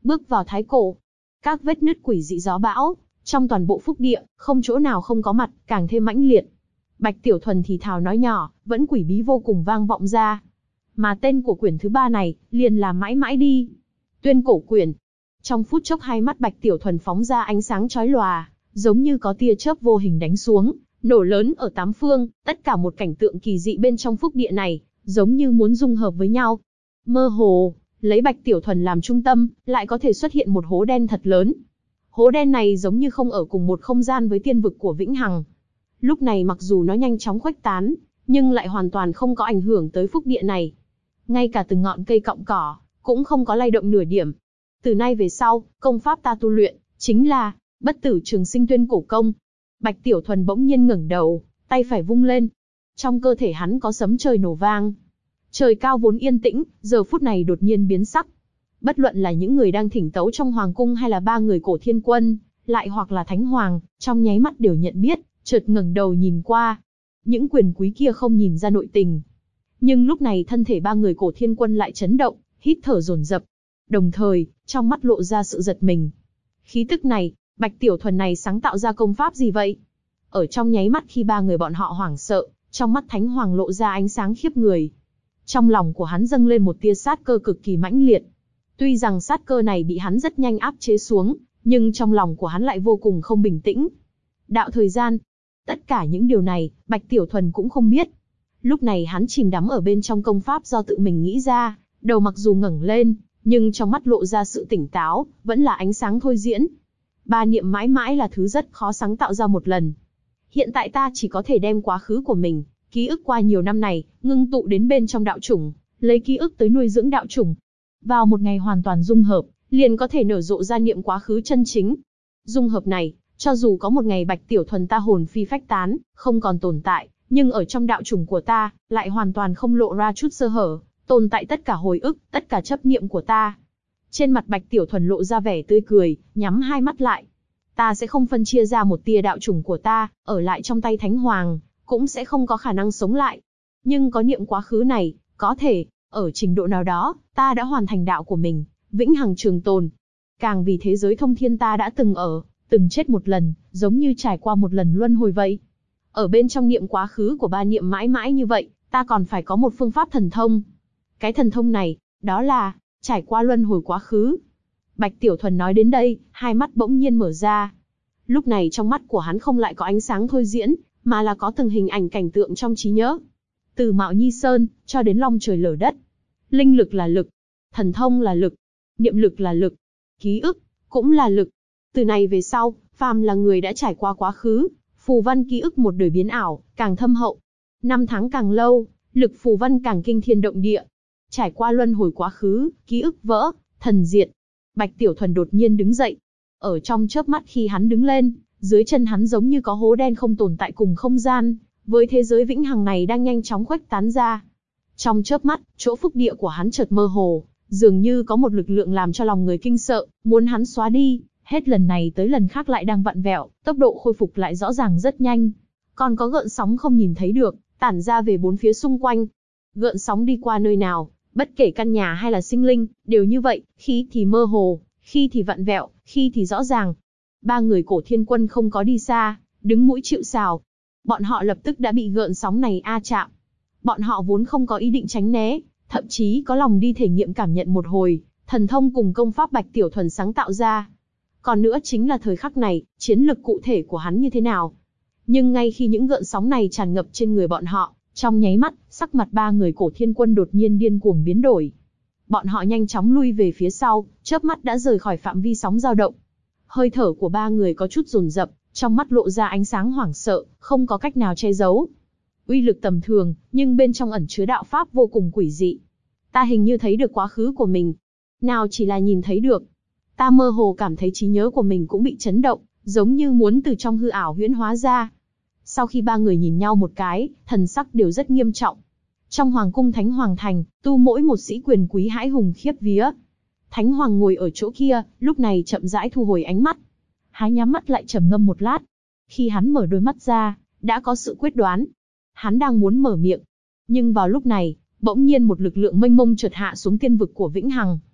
bước vào thái cổ. Các vết nứt quỷ dị gió bão, trong toàn bộ phúc địa, không chỗ nào không có mặt, càng thêm mãnh liệt. Bạch Tiểu Thuần thì thào nói nhỏ, vẫn quỷ bí vô cùng vang vọng ra. Mà tên của quyển thứ 3 này, liền là mãi mãi đi. Tuyên cổ quyển. Trong phút chốc hai mắt Bạch Tiểu Thuần phóng ra ánh sáng chói lòa, giống như có tia chớp vô hình đánh xuống, nổ lớn ở tám phương, tất cả một cảnh tượng kỳ dị bên trong phúc địa này, giống như muốn dung hợp với nhau. Mơ hồ, lấy Bạch Tiểu Thuần làm trung tâm, lại có thể xuất hiện một hố đen thật lớn. Hố đen này giống như không ở cùng một không gian với tiên vực của Vĩnh Hằng. Lúc này mặc dù nó nhanh chóng khuếch tán, nhưng lại hoàn toàn không có ảnh hưởng tới phúc địa này. Ngay cả từng ngọn cây cọng cỏ, cũng không có lay động nửa điểm. Từ nay về sau, công pháp ta tu luyện, chính là Bất Tử Trường Sinh Tuyên Cổ Công. Bạch Tiểu Thuần bỗng nhiên ngẩng đầu, tay phải vung lên. Trong cơ thể hắn có sấm trời nổ vang. Trời cao vốn yên tĩnh, giờ phút này đột nhiên biến sắc. Bất luận là những người đang thỉnh tấu trong hoàng cung hay là ba người cổ thiên quân, lại hoặc là thánh hoàng, trong nháy mắt đều nhận biết, chợt ngẩng đầu nhìn qua. Những quyền quý kia không nhìn ra nội tình. Nhưng lúc này thân thể ba người cổ thiên quân lại chấn động, hít thở dồn dập. Đồng thời, trong mắt lộ ra sự giật mình. Khí tức này, Bạch Tiểu Thuần này sáng tạo ra công pháp gì vậy? Ở trong nháy mắt khi ba người bọn họ hoảng sợ, trong mắt thánh hoàng lộ ra ánh sáng khiếp người. Trong lòng của hắn dâng lên một tia sát cơ cực kỳ mãnh liệt. Tuy rằng sát cơ này bị hắn rất nhanh áp chế xuống, nhưng trong lòng của hắn lại vô cùng không bình tĩnh. Đạo thời gian. Tất cả những điều này, Bạch Tiểu Thuần cũng không biết. Lúc này hắn chìm đắm ở bên trong công pháp do tự mình nghĩ ra, đầu mặc dù ngẩng lên, nhưng trong mắt lộ ra sự tỉnh táo, vẫn là ánh sáng thôi diễn. Ba niệm mãi mãi là thứ rất khó sáng tạo ra một lần. Hiện tại ta chỉ có thể đem quá khứ của mình, ký ức qua nhiều năm này, ngưng tụ đến bên trong đạo chủng, lấy ký ức tới nuôi dưỡng đạo chủng. Vào một ngày hoàn toàn dung hợp, liền có thể nở rộ ra niệm quá khứ chân chính. Dung hợp này, cho dù có một ngày Bạch Tiểu Thuần ta hồn phi phách tán, không còn tồn tại, nhưng ở trong đạo chủng của ta, lại hoàn toàn không lộ ra chút sơ hở, tồn tại tất cả hồi ức, tất cả chấp niệm của ta. Trên mặt Bạch Tiểu Thuần lộ ra vẻ tươi cười, nhắm hai mắt lại. Ta sẽ không phân chia ra một tia đạo chủng của ta, ở lại trong tay Thánh Hoàng, cũng sẽ không có khả năng sống lại. Nhưng có niệm quá khứ này, có thể, ở trình độ nào đó, ta đã hoàn thành đạo của mình, vĩnh hằng trường tồn. Càng vì thế giới thông thiên ta đã từng chết một lần, giống như trải qua một lần luân hồi vậy. Ở bên trong niệm quá khứ của ba niệm mãi mãi như vậy, ta còn phải có một phương pháp thần thông. Cái thần thông này, đó là trải qua luân hồi quá khứ. Bạch Tiểu Thuần nói đến đây, hai mắt bỗng nhiên mở ra. Lúc này trong mắt của hắn không lại có ánh sáng thôi diễn, mà là có từng hình ảnh cảnh tượng trong trí nhớ. Từ Mạo Nhi Sơn, cho đến long trời lở đất. Linh lực là lực, thần thông là lực, niệm lực là lực, ký ức cũng là lực. Từ này về sau, phàm là người đã trải qua quá khứ, phù văn ký ức một đời biến ảo, càng thâm hậu. Năm tháng càng lâu, lực phù văn càng kinh thiên động địa. Trải qua luân hồi quá khứ, ký ức vỡ, thần diệt. Bạch Tiểu Thuần đột nhiên đứng dậy. Ở trong chớp mắt khi hắn đứng lên, dưới chân hắn giống như có hố đen không tồn tại cùng không gian, với thế giới vĩnh hằng này đang nhanh chóng khuếch tán ra. Trong chớp mắt, chỗ phúc địa của hắn chợt mơ hồ, dường như có một lực lượng làm cho lòng người kinh sợ, muốn hắn xóa đi. Hết lần này tới lần khác lại đang vặn vẹo, tốc độ khôi phục lại rõ ràng rất nhanh. Còn có gợn sóng không nhìn thấy được, tản ra về bốn phía xung quanh. Gợn sóng đi qua nơi nào, bất kể căn nhà hay là sinh linh, đều như vậy, khi thì mơ hồ, khi thì vặn vẹo, khi thì rõ ràng. Ba người cổ thiên quân không có đi xa, đứng mũi chịu sào. Bọn họ lập tức đã bị gợn sóng này chạm. Bọn họ vốn không có ý định tránh né, thậm chí có lòng đi thể nghiệm cảm nhận một hồi, thần thông cùng công pháp Bạch Tiểu Thuần sáng tạo ra. Còn nữa chính là thời khắc này, chiến lực cụ thể của hắn như thế nào. Nhưng ngay khi những gợn sóng này tràn ngập trên người bọn họ, trong nháy mắt, sắc mặt ba người cổ thiên quân đột nhiên điên cuồng biến đổi. Bọn họ nhanh chóng lui về phía sau, chớp mắt đã rời khỏi phạm vi sóng dao động. Hơi thở của ba người có chút dồn dập, trong mắt lộ ra ánh sáng hoảng sợ, không có cách nào che giấu. Uy lực tầm thường, nhưng bên trong ẩn chứa đạo pháp vô cùng quỷ dị. Ta hình như thấy được quá khứ của mình. Nào chỉ là nhìn thấy được. Ta mơ hồ cảm thấy trí nhớ của mình cũng bị chấn động, giống như muốn từ trong hư ảo huyễn hóa ra. Sau khi ba người nhìn nhau một cái, thần sắc đều rất nghiêm trọng. Trong hoàng cung Thánh Hoàng Thành, tu mỗi một sĩ quyền quý hãi hùng khiếp vía. Thánh Hoàng ngồi ở chỗ kia, lúc này chậm rãi thu hồi ánh mắt. Hắn nhắm mắt lại trầm ngâm một lát. Khi hắn mở đôi mắt ra, đã có sự quyết đoán. Hắn đang muốn mở miệng. Nhưng vào lúc này, bỗng nhiên một lực lượng mênh mông chợt hạ xuống tiên vực của Vĩnh Hằng.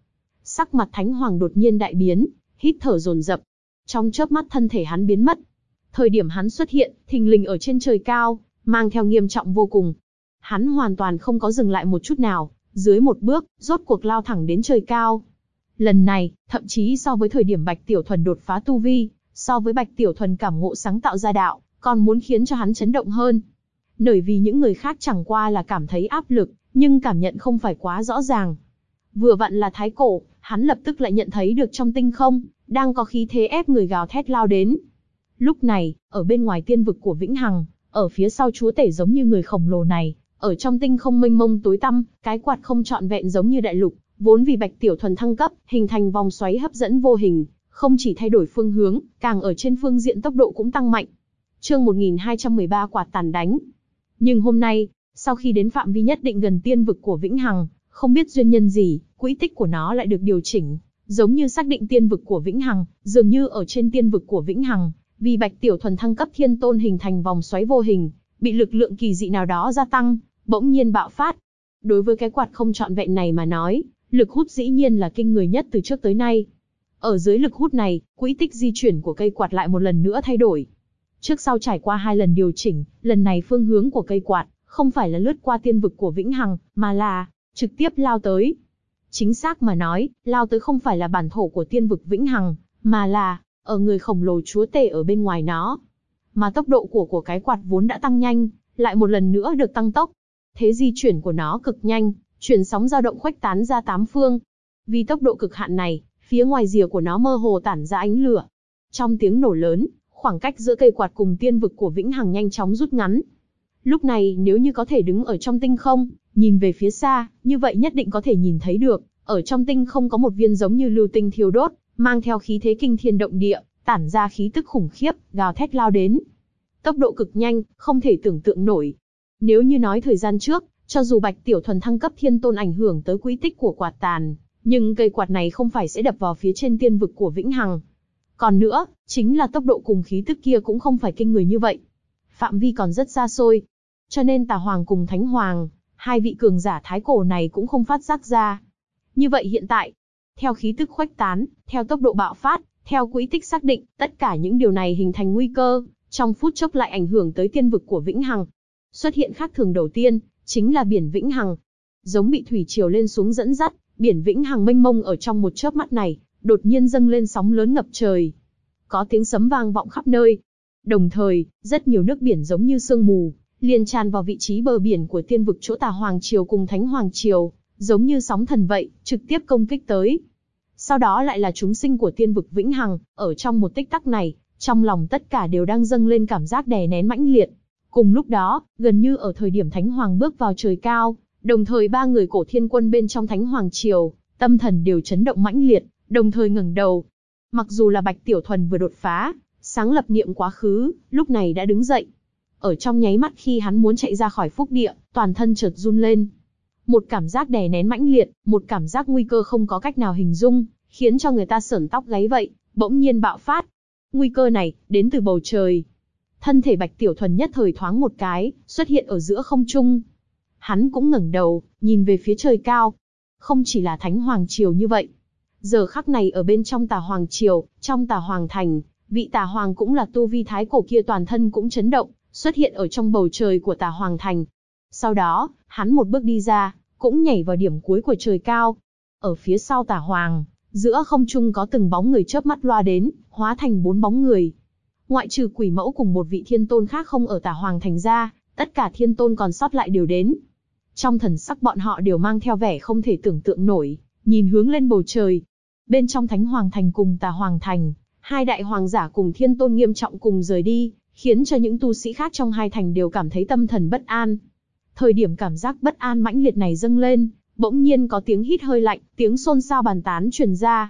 Sắc mặt Thánh Hoàng đột nhiên đại biến, hít thở dồn dập. Trong chớp mắt thân thể hắn biến mất. Thời điểm hắn xuất hiện, thình lình ở trên trời cao, mang theo nghiêm trọng vô cùng. Hắn hoàn toàn không có dừng lại một chút nào, dưới một bước, rốt cuộc lao thẳng đến trời cao. Lần này, thậm chí so với thời điểm Bạch Tiểu Thuần đột phá tu vi, so với Bạch Tiểu Thuần cảm ngộ sáng tạo ra đạo, còn muốn khiến cho hắn chấn động hơn. Bởi vì những người khác chẳng qua là cảm thấy áp lực, nhưng cảm nhận không phải quá rõ ràng. Vừa vặn là Thái Cổ, hắn lập tức lại nhận thấy được trong tinh không, đang có khí thế ép người gào thét lao đến. Lúc này, ở bên ngoài tiên vực của Vĩnh Hằng, ở phía sau chúa tể giống như người khổng lồ này, ở trong tinh không mênh mông tối tăm, cái quạt không trọn vẹn giống như đại lục, vốn vì Bạch Tiểu Thuần thăng cấp, hình thành vòng xoáy hấp dẫn vô hình, không chỉ thay đổi phương hướng, càng ở trên phương diện tốc độ cũng tăng mạnh. Chương 1213 quạt tàn đánh. Nhưng hôm nay, sau khi đến phạm vi nhất định gần tiên vực của Vĩnh Hằng, không biết duyên nhân gì, quỹ tích của nó lại được điều chỉnh, giống như xác định tiên vực của Vĩnh Hằng, dường như ở trên tiên vực của Vĩnh Hằng, vì Bạch Tiểu Thuần thăng cấp thiên tôn hình thành vòng xoáy vô hình, bị lực lượng kỳ dị nào đó gia tăng, bỗng nhiên bạo phát. Đối với cái quạt không trọn vẹn này mà nói, lực hút dĩ nhiên là kinh người nhất từ trước tới nay. Ở dưới lực hút này, quỹ tích di chuyển của cây quạt lại một lần nữa thay đổi. Trước sau trải qua 2 lần điều chỉnh, lần này phương hướng của cây quạt không phải là lướt qua tiên vực của Vĩnh Hằng, mà là trực tiếp lao tới. Chính xác mà nói, lao tới không phải là bản thổ của tiên vực Vĩnh Hằng, mà là ở người khổng lồ chúa tể ở bên ngoài nó. Mà tốc độ của cái quạt vốn đã tăng nhanh, lại một lần nữa được tăng tốc. Thế di chuyển của nó cực nhanh, chuyển sóng dao động khuếch tán ra 8 phương. Vì tốc độ cực hạn này, phía ngoài rìa của nó mơ hồ tản ra ánh lửa. Trong tiếng nổ lớn, khoảng cách giữa cây quạt cùng tiên vực của Vĩnh Hằng nhanh chóng rút ngắn. Lúc này nếu như có thể đứng ở trong tinh không, nhìn về phía xa, như vậy nhất định có thể nhìn thấy được, ở trong tinh không có một viên giống như lưu tinh thiêu đốt, mang theo khí thế kinh thiên động địa, tản ra khí tức khủng khiếp, gào thét lao đến. Tốc độ cực nhanh, không thể tưởng tượng nổi. Nếu như nói thời gian trước, cho dù Bạch Tiểu Thuần thăng cấp thiên tôn ảnh hưởng tới quỹ tích của quạt tàn, nhưng cây quạt này không phải sẽ đập vào phía trên tiên vực của Vĩnh Hằng. Còn nữa, chính là tốc độ cùng khí tức kia cũng không phải kinh người như vậy. Phạm vi còn rất xa xôi. Cho nên Tà Hoàng cùng Thánh Hoàng, hai vị cường giả Thái Cổ này cũng không phát giác ra. Như vậy hiện tại, theo khí tức khuếch tán, theo tốc độ bạo phát, theo quỹ tích xác định, tất cả những điều này hình thành nguy cơ, trong phút chốc lại ảnh hưởng tới tiên vực của Vĩnh Hằng. Xuất hiện khác thường đầu tiên, chính là biển Vĩnh Hằng. Giống bị thủy triều lên xuống dẫn dắt, biển Vĩnh Hằng mênh mông ở trong một chớp mắt này, đột nhiên dâng lên sóng lớn ngập trời. Có tiếng sấm vang vọng khắp nơi. Đồng thời, rất nhiều nước biển giống như sương mù, liền tràn vào vị trí bờ biển của tiên vực chỗ Tà Hoàng Triều cùng Thánh Hoàng Triều, giống như sóng thần vậy, trực tiếp công kích tới. Sau đó lại là chúng sinh của tiên vực Vĩnh Hằng, ở trong một tích tắc này, trong lòng tất cả đều đang dâng lên cảm giác đè nén mãnh liệt. Cùng lúc đó, gần như ở thời điểm Thánh Hoàng bước vào trời cao, đồng thời 3 người cổ thiên quân bên trong Thánh Hoàng Triều, tâm thần đều chấn động mãnh liệt, đồng thời ngẩng đầu. Mặc dù là Bạch Tiểu Thuần vừa đột phá, sáng lập niệm quá khứ, lúc này đã đứng dậy. Ở trong nháy mắt khi hắn muốn chạy ra khỏi phúc địa, toàn thân chợt run lên. Một cảm giác đè nén mãnh liệt, một cảm giác nguy cơ không có cách nào hình dung, khiến cho người ta sởn tóc gáy vậy, bỗng nhiên bạo phát. Nguy cơ này, đến từ bầu trời. Thân thể Bạch Tiểu Thuần nhất thời thoáng một cái, xuất hiện ở giữa không trung. Hắn cũng ngẩng đầu, nhìn về phía trời cao. Không chỉ là Thánh Hoàng Triều như vậy. Giờ khắc này ở bên trong Tà Hoàng Triều, trong Tà Hoàng Thành, vị Tà Hoàng cũng là tu vi Thái Cổ kia toàn thân cũng chấn động, xuất hiện ở trong bầu trời của Tà Hoàng Thành. Sau đó, hắn một bước đi ra, cũng nhảy vào điểm cuối của trời cao. Ở phía sau Tà Hoàng, giữa không trung có từng bóng người chớp mắt loa đến, hóa thành 4 bóng người. Ngoại trừ Quỷ Mẫu cùng một vị thiên tôn khác không ở Tà Hoàng Thành ra, tất cả thiên tôn còn sót lại đều đến. Trong thần sắc bọn họ đều mang theo vẻ không thể tưởng tượng nổi, nhìn hướng lên bầu trời. Bên trong Thánh Hoàng Thành cùng Tà Hoàng Thành, 2 đại hoàng giả cùng thiên tôn nghiêm trọng cùng rời đi, khiến cho những tu sĩ khác trong 2 thành đều cảm thấy tâm thần bất an. Thời điểm cảm giác bất an mãnh liệt này dâng lên, bỗng nhiên có tiếng hít hơi lạnh, tiếng xôn xao bàn tán truyền ra.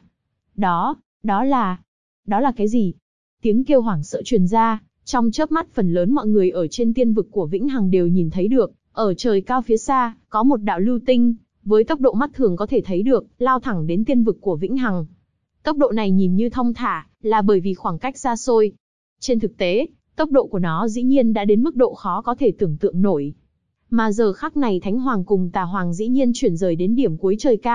Đó là cái gì? Tiếng kêu hoảng sợ truyền ra, trong chớp mắt phần lớn mọi người ở trên tiên vực của Vĩnh Hằng đều nhìn thấy được, ở trời cao phía xa, có một đạo lưu tinh, với tốc độ mắt thường có thể thấy được, lao thẳng đến tiên vực của Vĩnh Hằng. Tốc độ này nhìn như thong thả, là bởi vì khoảng cách xa xôi. Trên thực tế, tốc độ của nó dĩ nhiên đã đến mức độ khó có thể tưởng tượng nổi. Mà giờ khắc này Thánh Hoàng cùng Tà Hoàng dĩ nhiên chuyển rời đến điểm cuối trời cao,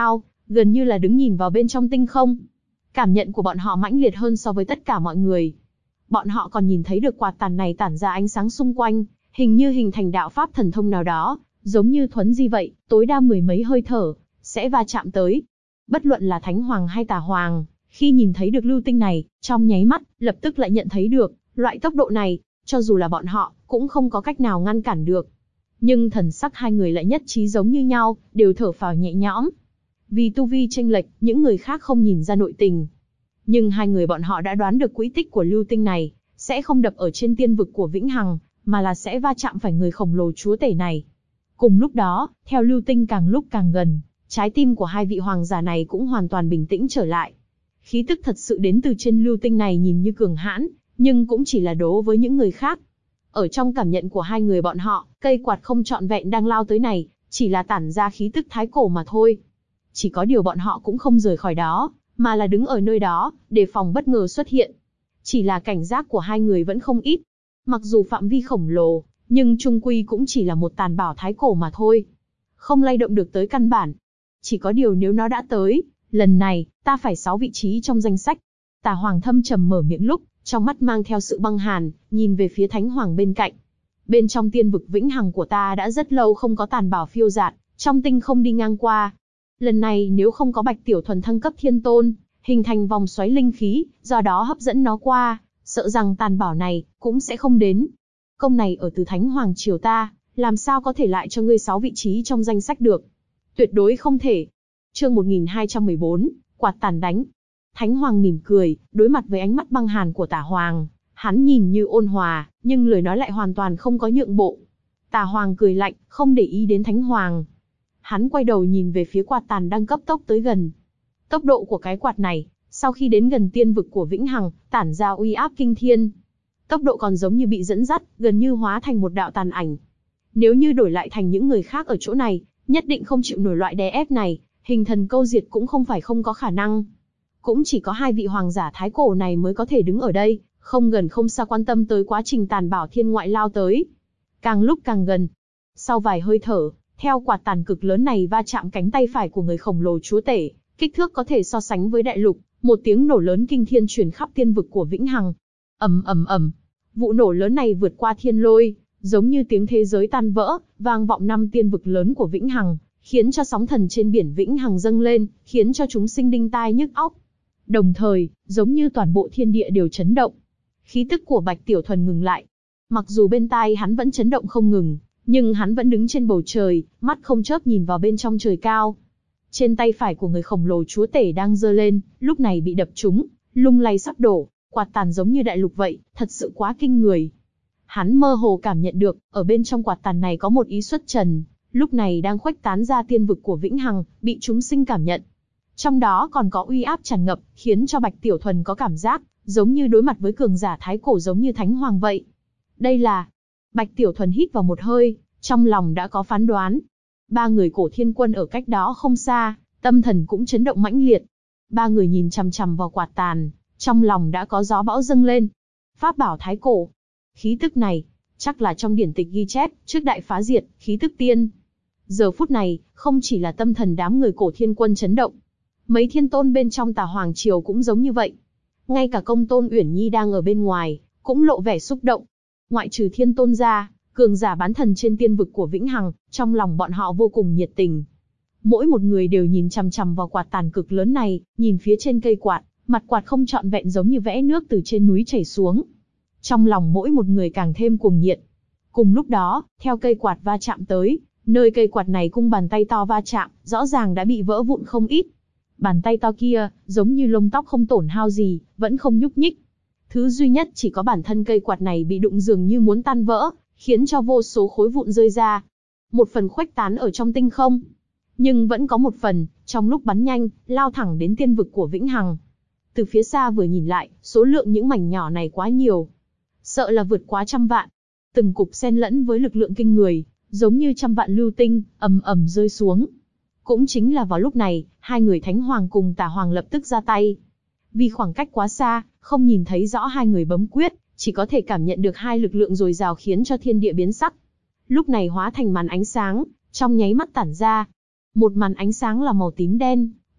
gần như là đứng nhìn vào bên trong tinh không. Cảm nhận của bọn họ mãnh liệt hơn so với tất cả mọi người. Bọn họ còn nhìn thấy được quạt tàn này tản ra ánh sáng xung quanh, hình như hình thành đạo pháp thần thông nào đó, giống như thuấn di vậy, tối đa mười mấy hơi thở, sẽ va chạm tới. Bất luận là Thánh Hoàng hay Tà Hoàng, khi nhìn thấy được lưu tinh này, trong nháy mắt, lập tức lại nhận thấy được, loại tốc độ này, cho dù là bọn họ, cũng không có cách nào ngăn cản được. Nhưng thần sắc hai người lại nhất trí giống như nhau, đều thở phào nhẹ nhõm. Vì tu vi chênh lệch, những người khác không nhìn ra nội tình. Nhưng hai người bọn họ đã đoán được quỹ tích của lưu tinh này, sẽ không đập ở trên tiên vực của Vĩnh Hằng, mà là sẽ va chạm phải người khổng lồ chúa tể này. Cùng lúc đó, theo lưu tinh càng lúc càng gần, trái tim của hai vị hoàng giả này cũng hoàn toàn bình tĩnh trở lại. Khí tức thật sự đến từ trên lưu tinh này nhìn như cường hãn, nhưng cũng chỉ là đố với những người khác. Ở trong cảm nhận của hai người bọn họ, cây quạt không trọn vẹn đang lao tới này, chỉ là tản ra khí tức thái cổ mà thôi. Chỉ có điều bọn họ cũng không rời khỏi đó, mà là đứng ở nơi đó, đề phòng bất ngờ xuất hiện. Chỉ là cảnh giác của hai người vẫn không ít. Mặc dù phạm vi khổng lồ, nhưng chung quy cũng chỉ là một tàn bảo thái cổ mà thôi. Không lay động được tới căn bản. Chỉ có điều nếu nó đã tới, lần này, ta phải 6 vị trí trong danh sách. Tà Hoàng thâm trầm mở miệng lúc, trong mắt mang theo sự băng hàn, nhìn về phía Thánh Hoàng bên cạnh. Bên trong tiên vực Vĩnh Hằng của ta đã rất lâu không có tàn bảo phiêu dạt, trong tinh không đi ngang qua. Lần này nếu không có Bạch Tiểu Thuần thăng cấp thiên tôn, hình thành vòng xoáy linh khí, do đó hấp dẫn nó qua, sợ rằng tàn bảo này cũng sẽ không đến. Công này ở từ Thánh Hoàng triều ta, làm sao có thể lại cho ngươi 6 vị trí trong danh sách được? Tuyệt đối không thể. Chương 1214, quạt tàn đánh. Thánh Hoàng mỉm cười, đối mặt với ánh mắt băng hàn của Tà Hoàng, hắn nhìn như ôn hòa, nhưng lời nói lại hoàn toàn không có nhượng bộ. Tà Hoàng cười lạnh, không để ý đến Thánh Hoàng. Hắn quay đầu nhìn về phía quạt tàn đang cấp tốc tới gần. Tốc độ của cái quạt này, sau khi đến gần tiên vực của Vĩnh Hằng, tản ra uy áp kinh thiên. Tốc độ còn giống như bị dẫn dắt, gần như hóa thành một đạo tàn ảnh. Nếu như đổi lại thành những người khác ở chỗ này, nhất định không chịu nổi loại đè ép này, hình thần câu diệt cũng không phải không có khả năng. Cũng chỉ có hai vị hoàng giả thái cổ này mới có thể đứng ở đây, không gần không xa quan tâm tới quá trình tàn bảo thiên ngoại lao tới. Càng lúc càng gần. Sau vài hơi thở, theo quạt tàn cực lớn này va chạm cánh tay phải của người khổng lồ chúa tể, kích thước có thể so sánh với đại lục, một tiếng nổ lớn kinh thiên truyền khắp tiên vực của Vĩnh Hằng. Ầm ầm ầm. Vụ nổ lớn này vượt qua thiên lôi, giống như tiếng thế giới tan vỡ, vang vọng 5 tiên vực lớn của Vĩnh Hằng, khiến cho sóng thần trên biển Vĩnh Hằng dâng lên, khiến cho chúng sinh đinh tai nhức óc. Đồng thời, giống như toàn bộ thiên địa đều chấn động. Khí tức của Bạch Tiểu Thuần ngừng lại. Mặc dù bên tai hắn vẫn chấn động không ngừng, nhưng hắn vẫn đứng trên bầu trời, mắt không chớp nhìn vào bên trong trời cao. Trên tay phải của người khổng lồ chúa tể đang giơ lên, lúc này bị đập trúng, lung lay sắp đổ, quạt tàn giống như đại lục vậy, thật sự quá kinh người. Hắn mơ hồ cảm nhận được, ở bên trong quạt tàn này có một ý xuất trần, lúc này đang khuếch tán ra tiên vực của Vĩnh Hằng, bị chúng sinh cảm nhận. Trong đó còn có uy áp tràn ngập, khiến cho Bạch Tiểu Thuần có cảm giác, giống như đối mặt với cường giả thái cổ giống như Thánh Hoàng vậy. Đây là... Bạch Tiểu Thuần hít vào một hơi, trong lòng đã có phán đoán. Ba người cổ thiên quân ở cách đó không xa, tâm thần cũng chấn động mãnh liệt. Ba người nhìn chằm chằm vào quạt tàn, trong lòng đã có gió bão dâng lên. Pháp bảo thái cổ. Khí tức này, chắc là trong điển tịch ghi chép, trước đại phá diệt, khí tức tiên. Giờ phút này, không chỉ là tâm thần đám người cổ thiên quân chấn động. Mấy thiên tôn bên trong Tà Hoàng triều cũng giống như vậy. Ngay cả công tôn Uyển Nhi đang ở bên ngoài, cũng lộ vẻ xúc động. Ngoại trừ thiên tôn ra, cường giả bán thần trên tiên vực của Vĩnh Hằng, trong lòng bọn họ vô cùng nhiệt tình. Mỗi một người đều nhìn chằm chằm vào quạt tàn cực lớn này, nhìn phía trên cây quạt, mặt quạt không trọn vẹn giống như vẽ nước từ trên núi chảy xuống. Trong lòng mỗi một người càng thêm cuồng nhiệt. Cùng lúc đó, theo cây quạt va chạm tới, nơi cây quạt này cung bàn tay to va chạm, rõ ràng đã bị vỡ vụn không ít. Bàn tay to kia, giống như lông tóc không tổn hao gì, vẫn không nhúc nhích. Thứ duy nhất chỉ có bản thân cây quạt này bị đụng dường như muốn tan vỡ, khiến cho vô số khối vụn rơi ra. Một phần khuếch tán ở trong tinh không. Nhưng vẫn có một phần, trong lúc bắn nhanh, lao thẳng đến tiên vực của Vĩnh Hằng. Từ phía xa vừa nhìn lại, số lượng những mảnh nhỏ này quá nhiều. Sợ là vượt quá 100 vạn. Từng cục xen lẫn với lực lượng kinh người, giống như 100 vạn lưu tinh, ầm ầm rơi xuống. Cũng chính là vào lúc này, hai người Thánh Hoàng cùng Tà Hoàng lập tức ra tay. Vì khoảng cách quá xa, không nhìn thấy rõ hai người bấm quyết, chỉ có thể cảm nhận được hai lực lượng dồi dào khiến cho thiên địa biến sắc. Lúc này hóa thành màn ánh sáng, trong nháy mắt tản ra. Một màn ánh sáng là màu tím đen,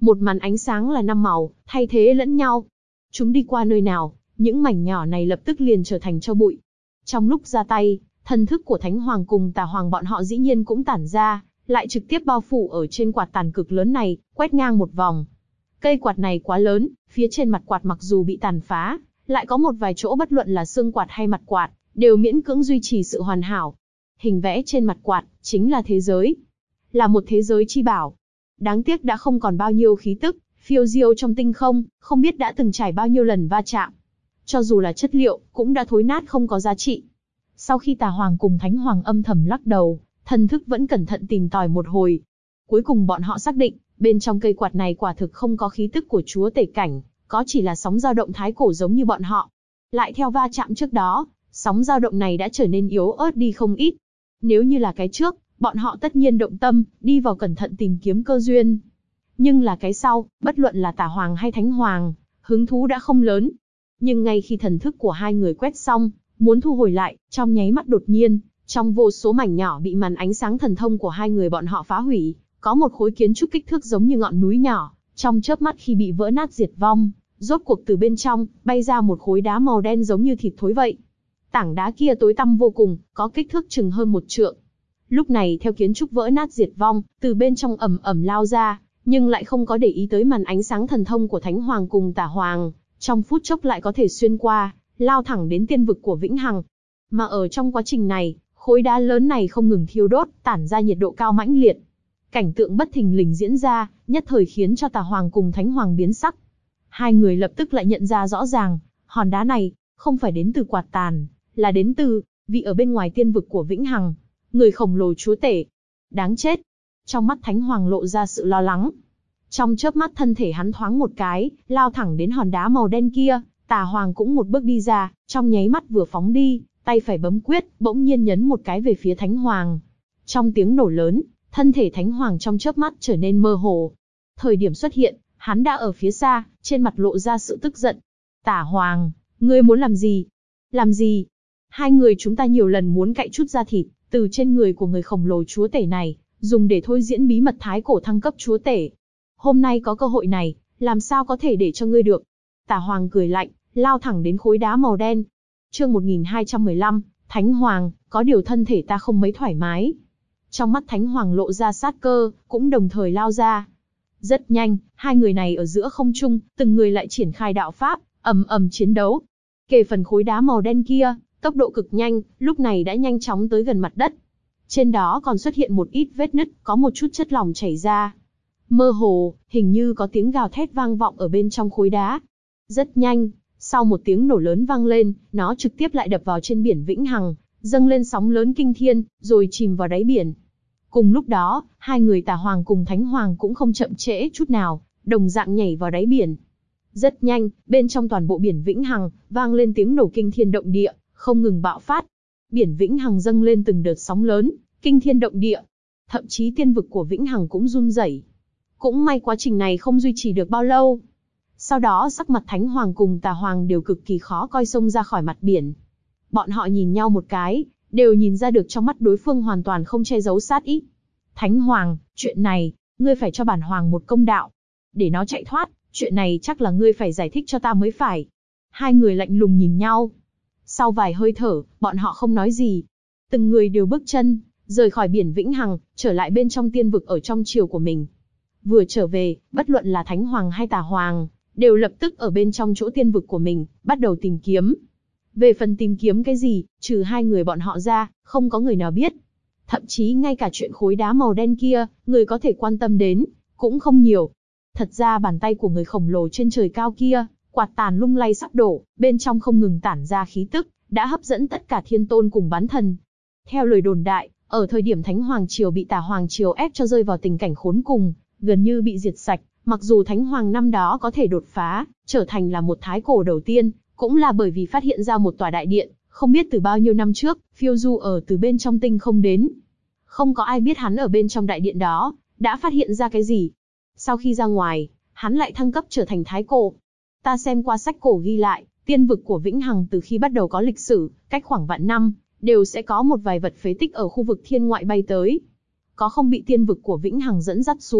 Một màn ánh sáng là 5 màu, thay thế lẫn nhau. Chúng đi qua nơi nào, những mảnh nhỏ này lập tức liền trở thành tro bụi. Trong lúc ra tay, thần thức của Thánh Hoàng cùng Tà Hoàng bọn họ dĩ nhiên cũng tản ra, lại trực tiếp bao phủ ở trên quạt tàn cực lớn này, quét ngang một vòng. Cây quạt này quá lớn, phía trên mặt quạt mặc dù bị tàn phá, lại có một vài chỗ bất luận là xương quạt hay mặt quạt, đều miễn cưỡng duy trì sự hoàn hảo. Hình vẽ trên mặt quạt, chính là thế giới. Là một thế giới chi bảo. Đáng tiếc đã không còn bao nhiêu khí tức, phiêu diêu trong tinh không, không biết đã từng trải bao nhiêu lần va chạm. Cho dù là chất liệu, cũng đã thối nát không có giá trị. Sau khi Tà Hoàng cùng Thánh Hoàng âm thầm lắc đầu, thần thức vẫn cẩn thận tìm tòi một hồi. Cuối cùng bọn họ xác định, bên trong cây quạt này quả thực không có khí tức của chúa tể cảnh, có chỉ là sóng dao động thái cổ giống như bọn họ. Lại theo va chạm trước đó, sóng dao động này đã trở nên yếu ớt đi không ít. Nếu như là cái trước, bọn họ tất nhiên động tâm, đi vào cẩn thận tìm kiếm cơ duyên. Nhưng là cái sau, bất luận là Tà Hoàng hay Thánh Hoàng, hứng thú đã không lớn. Nhưng ngay khi thần thức của hai người quét xong, muốn thu hồi lại, trong nháy mắt đột nhiên, trong vô số mảnh nhỏ bị màn ánh sáng thần thông của hai người bọn họ phá hủy, có một khối kiến trúc kích thước giống như ngọn núi nhỏ, trong chớp mắt khi bị vỡ nát diệt vong, rốt cuộc từ bên trong, bay ra một khối đá màu đen giống như thịt thối vậy. Tảng đá kia tối tăm vô cùng, có kích thước chừng hơn 1 trượng. Lúc này theo kiến trúc vỡ nát diệt vong, từ bên trong ầm ầm lao ra, nhưng lại không có để ý tới màn ánh sáng thần thông của Thánh Hoàng cùng Tà Hoàng, trong phút chốc lại có thể xuyên qua, lao thẳng đến tiên vực của Vĩnh Hằng. Mà ở trong quá trình này, khối đá lớn này không ngừng thiêu đốt, tản ra nhiệt độ cao mãnh liệt. Cảnh tượng bất thình lình diễn ra, nhất thời khiến cho Tà Hoàng cùng Thánh Hoàng biến sắc. Hai người lập tức lại nhận ra rõ ràng, hòn đá này không phải đến từ quạt tàn, là đến từ vị ở bên ngoài tiên vực của Vĩnh Hằng, người khổng lồ chúa tể. Đáng chết! Trong mắt Thánh Hoàng lộ ra sự lo lắng. Trong chớp mắt thân thể hắn thoáng một cái, lao thẳng đến hòn đá màu đen kia. Tà Hoàng cũng một bước đi ra, trong nháy mắt vừa phóng đi, tay phải bấm quyết, bỗng nhiên nhấn một cái về phía Thánh Hoàng. Trong tiếng nổ lớn, thân thể Thánh Hoàng trong chớp mắt trở nên mơ hồ. Thời điểm xuất hiện, hắn đã ở phía xa, trên mặt lộ ra sự tức giận. Tà Hoàng, ngươi muốn làm gì? Làm gì? Hai người chúng ta nhiều lần muốn cạy chút da thịt, từ trên người của người khổng lồ chúa tể này, dùng để thôi diễn bí mật thái cổ thăng cấp chúa tể. Hôm nay có cơ hội này, làm sao có thể để cho ngươi được? Tà Hoàng cười lạnh, lao thẳng đến khối đá màu đen. Chương 1215, Thánh Hoàng, có điều thân thể ta không mấy thoải mái. Trong mắt Thánh Hoàng lộ ra sát cơ, cũng đồng thời lao ra. Rất nhanh, hai người này ở giữa không trung, từng người lại triển khai đạo pháp, ầm ầm chiến đấu. Kề phần khối đá màu đen kia, tốc độ cực nhanh, lúc này đã nhanh chóng tới gần mặt đất. Trên đó còn xuất hiện một ít vết nứt, có một chút chất lỏng chảy ra. Mơ hồ, hình như có tiếng gào thét vang vọng ở bên trong khối đá. Rất nhanh, sau một tiếng nổ lớn vang lên, nó trực tiếp lại đập vào trên biển Vĩnh Hằng, dâng lên sóng lớn kinh thiên, rồi chìm vào đáy biển. Cùng lúc đó, hai người Tà Hoàng cùng Thánh Hoàng cũng không chậm trễ chút nào, đồng dạng nhảy vào đáy biển. Rất nhanh, bên trong toàn bộ biển Vĩnh Hằng, vang lên tiếng nổ kinh thiên động địa, không ngừng bạo phát. Biển Vĩnh Hằng dâng lên từng đợt sóng lớn, kinh thiên động địa. Thậm chí tiên vực của Vĩnh Hằng cũng run rẩy. Cũng may quá trình này không duy trì được bao lâu. Sau đó sắc mặt Thánh Hoàng cùng Tà Hoàng đều cực kỳ khó coi xông ra khỏi mặt biển. Bọn họ nhìn nhau một cái, đều nhìn ra được trong mắt đối phương hoàn toàn không che giấu sát ý. Thánh Hoàng, chuyện này, ngươi phải cho bản Hoàng một công đạo. Để nó chạy thoát, chuyện này chắc là ngươi phải giải thích cho ta mới phải. Hai người lạnh lùng nhìn nhau. Sau vài hơi thở, bọn họ không nói gì. Từng người đều bước chân, rời khỏi biển Vĩnh Hằng, trở lại bên trong tiên vực ở trong triều của mình. Vừa trở về, bất luận là Thánh Hoàng hay Tà Hoàng, đều lập tức ở bên trong chỗ tiên vực của mình, bắt đầu tìm kiếm. Về phần tìm kiếm cái gì, trừ hai người bọn họ ra, không có người nào biết. Thậm chí ngay cả chuyện khối đá màu đen kia, người có thể quan tâm đến, cũng không nhiều. Thật ra bàn tay của người khổng lồ trên trời cao kia, quạt tàn lung lay sắp đổ, bên trong không ngừng tản ra khí tức, đã hấp dẫn tất cả thiên tôn cùng bán thần. Theo lời đồn đại, ở thời điểm Thánh Hoàng Triều bị Tà Hoàng Triều ép cho rơi vào tình cảnh khốn cùng, gần như bị diệt sạch, mặc dù Thánh Hoàng năm đó có thể đột phá, trở thành là một thái cổ đầu tiên, cũng là bởi vì phát hiện ra một tòa đại điện, không biết từ bao nhiêu năm trước, phiêu du ở từ bên trong tinh không đến. Không có ai biết hắn ở bên trong đại điện đó, đã phát hiện ra cái gì. Sau khi ra ngoài, hắn lại thăng cấp trở thành thái cổ. Ta xem qua sách cổ ghi lại, tiên vực của Vĩnh Hằng từ khi bắt đầu có lịch sử, cách khoảng vạn năm, đều sẽ có một vài vật phế tích ở khu vực thiên ngoại bay tới. Có không bị tiên vực của Vĩnh Hằng dẫn dắt xuống,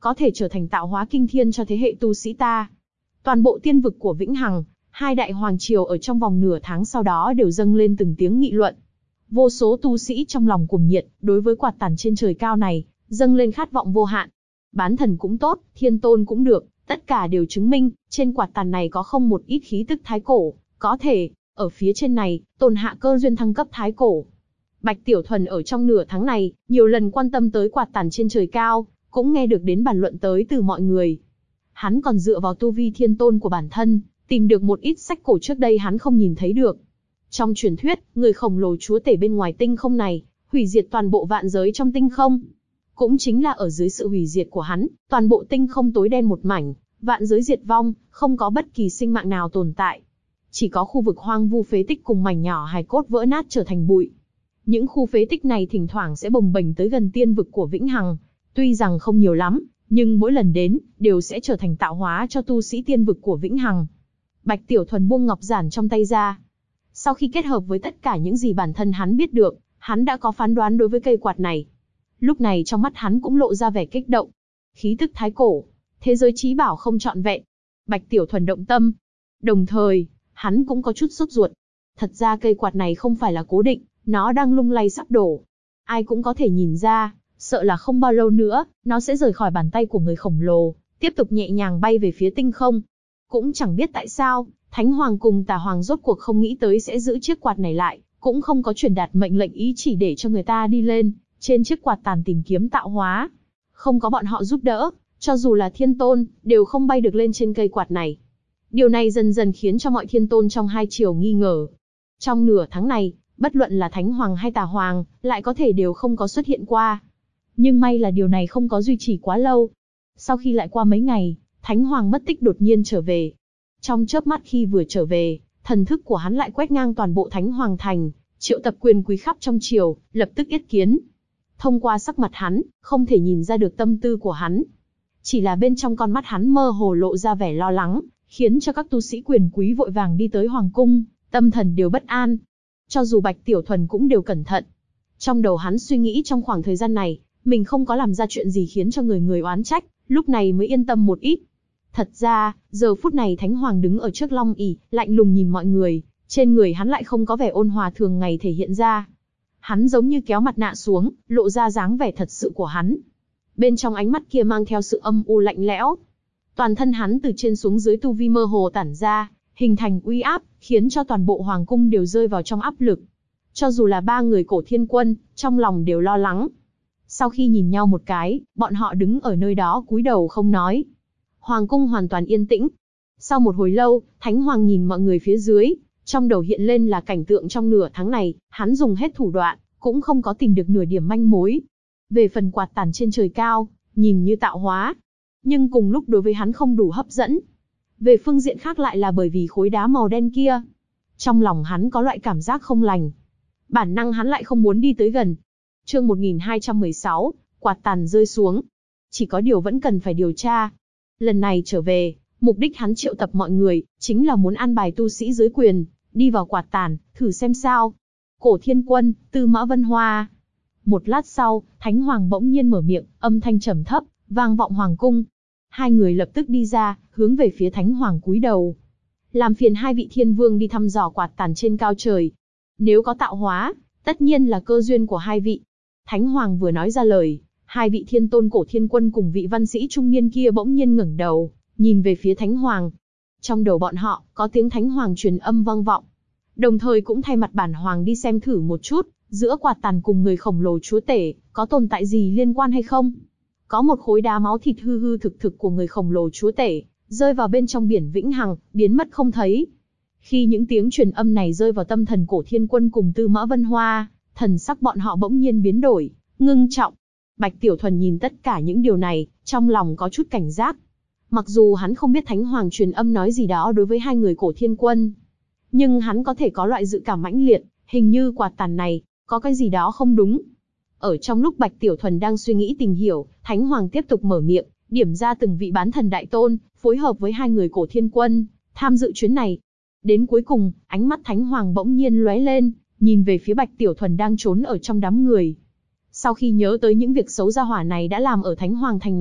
có thể trở thành tạo hóa kinh thiên cho thế hệ tu sĩ ta. Toàn bộ tiên vực của Vĩnh Hằng, hai đại hoàng triều ở trong vòng nửa tháng sau đó đều dâng lên từng tiếng nghị luận. Vô số tu sĩ trong lòng cuồng nhiệt, đối với quạt tàn trên trời cao này, dâng lên khát vọng vô hạn. Bán thần cũng tốt, thiên tôn cũng được, tất cả đều chứng minh, trên quạt tàn này có không một ít khí tức thái cổ, có thể, ở phía trên này, tồn hạ cơ duyên thăng cấp thái cổ. Bạch Tiểu Thuần ở trong nửa tháng này, nhiều lần quan tâm tới quạt tàn trên trời cao, cũng nghe được đến bàn luận tới từ mọi người. Hắn còn dựa vào tu vi thiên tôn của bản thân, tìm được một ít sách cổ trước đây hắn không nhìn thấy được. Trong truyền thuyết, người khổng lồ chúa tể bên ngoài tinh không này, hủy diệt toàn bộ vạn giới trong tinh không. Cũng chính là ở dưới sự hủy diệt của hắn, toàn bộ tinh không tối đen một mảnh, vạn giới diệt vong, không có bất kỳ sinh mạng nào tồn tại. Chỉ có khu vực hoang vu phế tích cùng mảnh nhỏ hài cốt vỡ nát trở thành bụi. Những khu phế tích này thỉnh thoảng sẽ bồng bềnh tới gần tiên vực của Vĩnh Hằng, tuy rằng không nhiều lắm, nhưng mỗi lần đến, đều sẽ trở thành tạo hóa cho tu sĩ tiên vực của Vĩnh Hằng. Bạch Tiểu Thuần buông ngọc giản trong tay ra. Sau khi kết hợp với tất cả những gì bản thân hắn biết được, hắn đã có phán đoán đối với cây quạt này. Lúc này trong mắt hắn cũng lộ ra vẻ kích động. Khí tức thái cổ, thế giới trí bảo không trọn vẹn. Bạch Tiểu Thuần động tâm. Đồng thời, hắn cũng có chút sốt ruột. Thật ra cây quạt này không phải là cố định, nó đang lung lay sắp đổ. Ai cũng có thể nhìn ra, sợ là không bao lâu nữa, nó sẽ rời khỏi bàn tay của người khổng lồ, tiếp tục nhẹ nhàng bay về phía tinh không. Cũng chẳng biết tại sao, Thánh Hoàng cùng Tà Hoàng rốt cuộc không nghĩ tới sẽ giữ chiếc quạt này lại, cũng không có truyền đạt mệnh lệnh ý chỉ để cho người ta đi lên, trên chiếc quạt tàn tìm kiếm tạo hóa. Không có bọn họ giúp đỡ, cho dù là thiên tôn, đều không bay được lên trên cây quạt này. Điều này dần dần khiến cho mọi thiên tôn trong hai triều nghi ngờ. Trong nửa tháng này, bất luận là Thánh Hoàng hay Tà Hoàng, lại có thể đều không có xuất hiện qua. Nhưng may là điều này không có duy trì quá lâu. Sau khi lại qua mấy ngày, Thánh Hoàng mất tích đột nhiên trở về. Trong chớp mắt khi vừa trở về, thần thức của hắn lại quét ngang toàn bộ Thánh Hoàng thành, triệu tập quyền quý khắp trong triều, lập tức yết kiến. Thông qua sắc mặt hắn, không thể nhìn ra được tâm tư của hắn. Chỉ là bên trong con mắt hắn mơ hồ lộ ra vẻ lo lắng, khiến cho các tu sĩ quyền quý vội vàng đi tới Hoàng cung, tâm thần đều bất an. Cho dù Bạch Tiểu Thuần cũng đều cẩn thận. Trong đầu hắn suy nghĩ trong khoảng thời gian này, mình không có làm ra chuyện gì khiến cho người người oán trách, lúc này mới yên tâm một ít. Thật ra, giờ phút này Thánh Hoàng đứng ở trước long ỷ, lạnh lùng nhìn mọi người, trên người hắn lại không có vẻ ôn hòa thường ngày thể hiện ra. Hắn giống như kéo mặt nạ xuống, lộ ra dáng vẻ thật sự của hắn. Bên trong ánh mắt kia mang theo sự âm u lạnh lẽo. Toàn thân hắn từ trên xuống dưới tu vi mơ hồ tản ra, hình thành uy áp, khiến cho toàn bộ hoàng cung đều rơi vào trong áp lực. Cho dù là ba người Cổ Thiên Quân, trong lòng đều lo lắng. Sau khi nhìn nhau một cái, bọn họ đứng ở nơi đó cúi đầu không nói. Hoàng cung hoàn toàn yên tĩnh. Sau một hồi lâu, Thánh Hoàng nhìn mọi người phía dưới, trong đầu hiện lên là cảnh tượng trong nửa tháng này, hắn dùng hết thủ đoạn, cũng không có tìm được nửa điểm manh mối. Về phần quạt tàn trên trời cao, nhìn như tạo hóa, nhưng cùng lúc đối với hắn không đủ hấp dẫn. Về phương diện khác lại là bởi vì khối đá màu đen kia. Trong lòng hắn có loại cảm giác không lành. Bản năng hắn lại không muốn đi tới gần. Chương 1216, quạt tàn rơi xuống. Chỉ có điều vẫn cần phải điều tra. Lần này trở về, mục đích hắn triệu tập mọi người, chính là muốn an bài tu sĩ dưới quyền, đi vào quạt tàn, thử xem sao. Cổ Thiên Quân, Tư Mã Vân Hoa. Một lát sau, Thánh Hoàng bỗng nhiên mở miệng, âm thanh trầm thấp, vang vọng hoàng cung. Hai người lập tức đi ra, hướng về phía Thánh Hoàng cúi đầu. Làm phiền hai vị thiên vương đi thăm dò quạt tàn trên cao trời. Nếu có tạo hóa, tất nhiên là cơ duyên của hai vị. Thánh Hoàng vừa nói ra lời, hai vị thiên tôn Cổ Thiên Quân cùng vị văn sĩ trung niên kia bỗng nhiên ngẩng đầu, nhìn về phía Thánh Hoàng. Trong đầu bọn họ, có tiếng Thánh Hoàng truyền âm vang vọng. Đồng thời cũng thay mặt bản Hoàng đi xem thử một chút, giữa quạt tàn cùng người khổng lồ chúa tể, có tồn tại gì liên quan hay không? Có một khối đá máu thịt hư hư thực thực của người khổng lồ chúa tể, rơi vào bên trong biển Vĩnh Hằng, biến mất không thấy. Khi những tiếng truyền âm này rơi vào tâm thần Cổ Thiên Quân cùng Tư Mã Vân Hoa, thần sắc bọn họ bỗng nhiên biến đổi, ngưng trọng. Bạch Tiểu Thuần nhìn tất cả những điều này, trong lòng có chút cảnh giác. Mặc dù hắn không biết Thánh Hoàng truyền âm nói gì đó đối với hai người Cổ Thiên Quân, nhưng hắn có thể có loại dự cảm mãnh liệt, hình như quạt tàn này, có cái gì đó không đúng. Ở trong lúc Bạch Tiểu Thuần đang suy nghĩ tìm hiểu, Thánh Hoàng tiếp tục mở miệng, điểm ra từng vị bán thần đại tôn, phối hợp với hai người Cổ Thiên Quân, tham dự chuyến này. Đến cuối cùng, ánh mắt Thánh Hoàng bỗng nhiên lóe lên, nhìn về phía Bạch Tiểu Thuần đang trốn ở trong đám người. Sau khi nhớ tới những việc xấu gia hỏa này đã làm ở Thánh Hoàng thành này,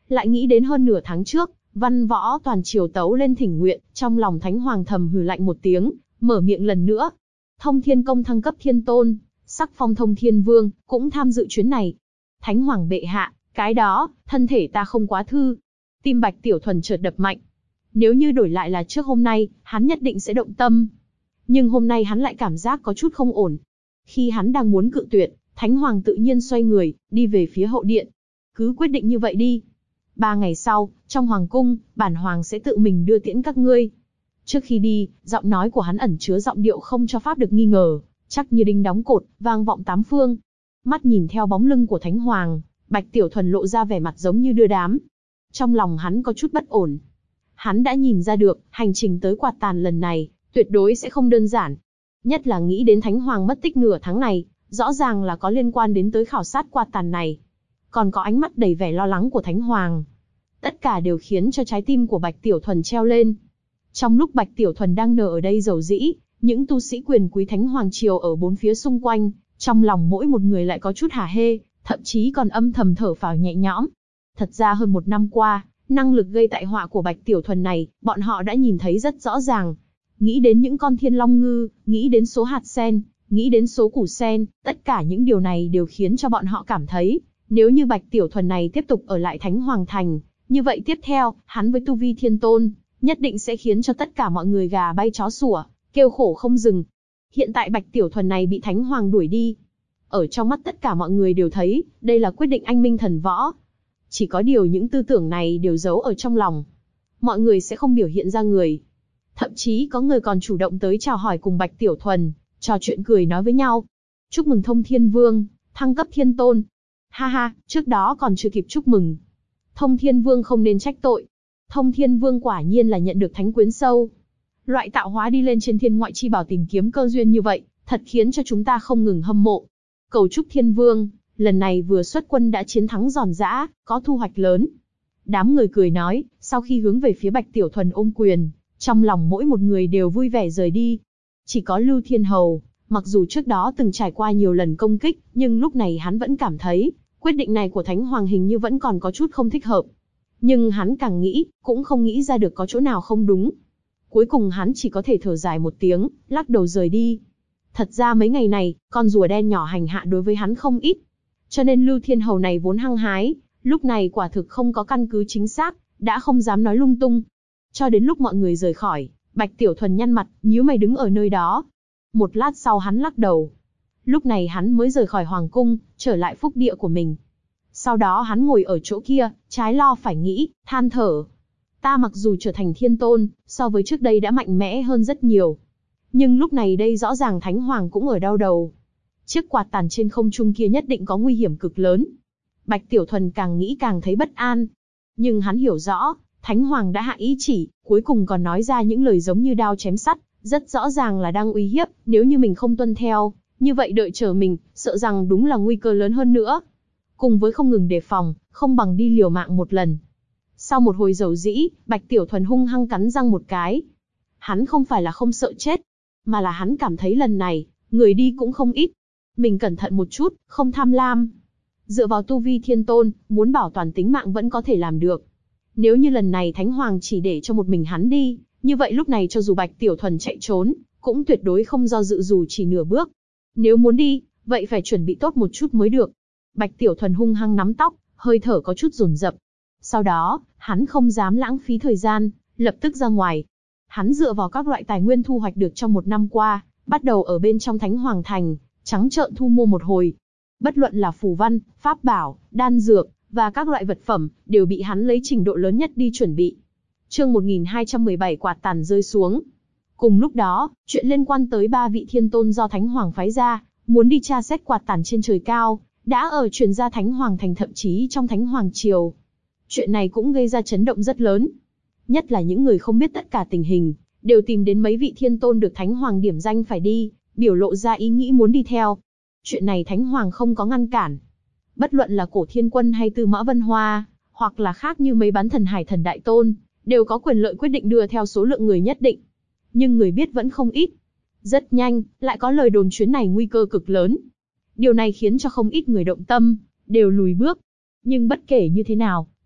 lại nghĩ đến hơn nửa tháng trước, văn võ toàn triều tấu lên thỉnh nguyện, trong lòng Thánh Hoàng thầm hừ lạnh một tiếng, mở miệng lần nữa. Thông Thiên Công thăng cấp thiên tôn, sắc phong Thông Thiên Vương, cũng tham dự chuyến này. Thánh Hoàng bệ hạ, cái đó, thân thể ta không quá thư. Tim Bạch Tiểu Thuần chợt đập mạnh. Nếu như đổi lại là trước hôm nay, hắn nhất định sẽ động tâm. Nhưng hôm nay hắn lại cảm giác có chút không ổn. Khi hắn đang muốn cự tuyệt, Thánh Hoàng tự nhiên xoay người, đi về phía hậu điện. Cứ quyết định như vậy đi. 3 ngày sau, trong hoàng cung, bản hoàng sẽ tự mình đưa tiễn các ngươi. Trước khi đi, giọng nói của hắn ẩn chứa giọng điệu không cho phép được nghi ngờ, chắc như đinh đóng cột, vang vọng tám phương. Mắt nhìn theo bóng lưng của Thánh Hoàng, Bạch Tiểu Thuần lộ ra vẻ mặt giống như đưa đám. Trong lòng hắn có chút bất ổn. Hắn đã nhìn ra được, hành trình tới Quạt Tàn lần này, tuyệt đối sẽ không đơn giản. Nhất là nghĩ đến Thánh Hoàng mất tích nửa tháng này, rõ ràng là có liên quan đến tới khảo sát Quạt Tàn này. Còn có ánh mắt đầy vẻ lo lắng của Thánh Hoàng. Tất cả đều khiến cho trái tim của Bạch Tiểu Thuần treo lên. Trong lúc Bạch Tiểu Thuần đang nở ở đây dầu dĩ, những tu sĩ quyền quý Thánh Hoàng triều ở bốn phía xung quanh, trong lòng mỗi một người lại có chút hả hê, thậm chí còn âm thầm thở phào nhẹ nhõm. Thật ra hơn 1 năm qua, năng lực gây tai họa của Bạch Tiểu Thuần này, bọn họ đã nhìn thấy rất rõ ràng. Nghĩ đến những con thiên long ngư, nghĩ đến số hạt sen, nghĩ đến số củ sen, tất cả những điều này đều khiến cho bọn họ cảm thấy, nếu như Bạch Tiểu Thuần này tiếp tục ở lại Thánh Hoàng Thành, như vậy tiếp theo, hắn với tu vi thiên tôn, nhất định sẽ khiến cho tất cả mọi người gà bay chó sủa, kêu khổ không dừng. Hiện tại Bạch Tiểu Thuần này bị Thánh Hoàng đuổi đi. Ở trong mắt tất cả mọi người đều thấy, đây là quyết định anh minh thần võ. Chỉ có điều những tư tưởng này đều giấu ở trong lòng. Mọi người sẽ không biểu hiện ra người. Thậm chí có người còn chủ động tới chào hỏi cùng Bạch Tiểu Thuần, trò chuyện cười nói với nhau. Chúc mừng Thông Thiên Vương, thăng cấp thiên tôn. Ha ha, trước đó còn chưa kịp chúc mừng. Thông Thiên Vương không nên trách tội. Thông Thiên Vương quả nhiên là nhận được thánh quyến sâu. Loại tạo hóa đi lên trên thiên ngoại chi bảo tìm kiếm cơ duyên như vậy, thật khiến cho chúng ta không ngừng hâm mộ. Cầu chúc Thiên Vương, lần này vừa xuất quân đã chiến thắng giòn giã, có thu hoạch lớn. Đám người cười nói, sau khi hướng về phía Bạch Tiểu Thuần ôm quyền, trong lòng mỗi một người đều vui vẻ rời đi. Chỉ có Lưu Thiên Hầu, mặc dù trước đó từng trải qua nhiều lần công kích, nhưng lúc này hắn vẫn cảm thấy, quyết định này của Thánh Hoàng hình như vẫn còn có chút không thích hợp. Nhưng hắn càng nghĩ, cũng không nghĩ ra được có chỗ nào không đúng. Cuối cùng hắn chỉ có thể thở dài một tiếng, lắc đầu rời đi. Thật ra mấy ngày này, con rùa đen nhỏ hành hạ đối với hắn không ít. Cho nên Lưu Thiên Hầu này vốn hăng hái, lúc này quả thực không có căn cứ chính xác, đã không dám nói lung tung. Cho đến lúc mọi người rời khỏi, Bạch Tiểu Thuần nhăn mặt, nhíu mày đứng ở nơi đó. Một lát sau hắn lắc đầu. Lúc này hắn mới rời khỏi hoàng cung, trở lại phúc địa của mình. Sau đó hắn ngồi ở chỗ kia, trái lo phải nghĩ, than thở. Ta mặc dù trở thành thiên tôn, so với trước đây đã mạnh mẽ hơn rất nhiều. Nhưng lúc này đây rõ ràng Thánh Hoàng cũng ở đau đầu. Chiếc quạt tàn trên không trung kia nhất định có nguy hiểm cực lớn. Bạch Tiểu Thuần càng nghĩ càng thấy bất an. Nhưng hắn hiểu rõ, Thánh Hoàng đã hạ ý chỉ, cuối cùng còn nói ra những lời giống như đao chém sắt, rất rõ ràng là đang uy hiếp, nếu như mình không tuân theo, như vậy đợi chờ mình, sợ rằng đúng là nguy cơ lớn hơn nữa. Cùng với không ngừng đề phòng, không bằng đi liều mạng một lần. Sau một hồi dầu dĩ, Bạch Tiểu Thuần hung hăng cắn răng một cái. Hắn không phải là không sợ chết, mà là hắn cảm thấy lần này, người đi cũng không ít. Mình cẩn thận một chút, không tham lam. Dựa vào tu vi thiên tôn, muốn bảo toàn tính mạng vẫn có thể làm được. Nếu như lần này Thánh Hoàng chỉ để cho một mình hắn đi, như vậy lúc này cho dù Bạch Tiểu Thuần chạy trốn, cũng tuyệt đối không do dự dù chỉ nửa bước. Nếu muốn đi, vậy phải chuẩn bị tốt một chút mới được. Bạch Tiểu Thuần hung hăng nắm tóc, hơi thở có chút dồn dập. Sau đó, hắn không dám lãng phí thời gian, lập tức ra ngoài. Hắn dựa vào các loại tài nguyên thu hoạch được trong 1 năm qua, bắt đầu ở bên trong Thánh Hoàng Thành, trắng trợn thu mua một hồi. Bất luận là phù văn, pháp bảo, đan dược, và các loại vật phẩm, đều bị hắn lấy trình độ lớn nhất đi chuẩn bị. Chương 1217 quạt tàn rơi xuống. Cùng lúc đó, chuyện liên quan tới 3 vị thiên tôn do Thánh Hoàng phái ra, muốn đi tra xét quạt tàn trên trời cao, đã ở truyền ra Thánh Hoàng Thành thậm chí trong Thánh Hoàng Triều. Chuyện này cũng gây ra chấn động rất lớn. Nhất là những người không biết tất cả tình hình, đều tìm đến mấy vị thiên tôn được Thánh Hoàng điểm danh phải đi, biểu lộ ra ý nghĩ muốn đi theo. Chuyện này Thánh Hoàng không có ngăn cản. Bất luận là Cổ Thiên Quân hay Tư Mã Vân Hoa, hoặc là khác như mấy bán thần Hải Thần Đại Tôn, đều có quyền lợi quyết định đưa theo số lượng người nhất định. Nhưng người biết vẫn không ít. Rất nhanh, lại có lời đồn chuyến này nguy cơ cực lớn. Điều này khiến cho không ít người động tâm, đều lùi bước. Nhưng bất kể như thế nào,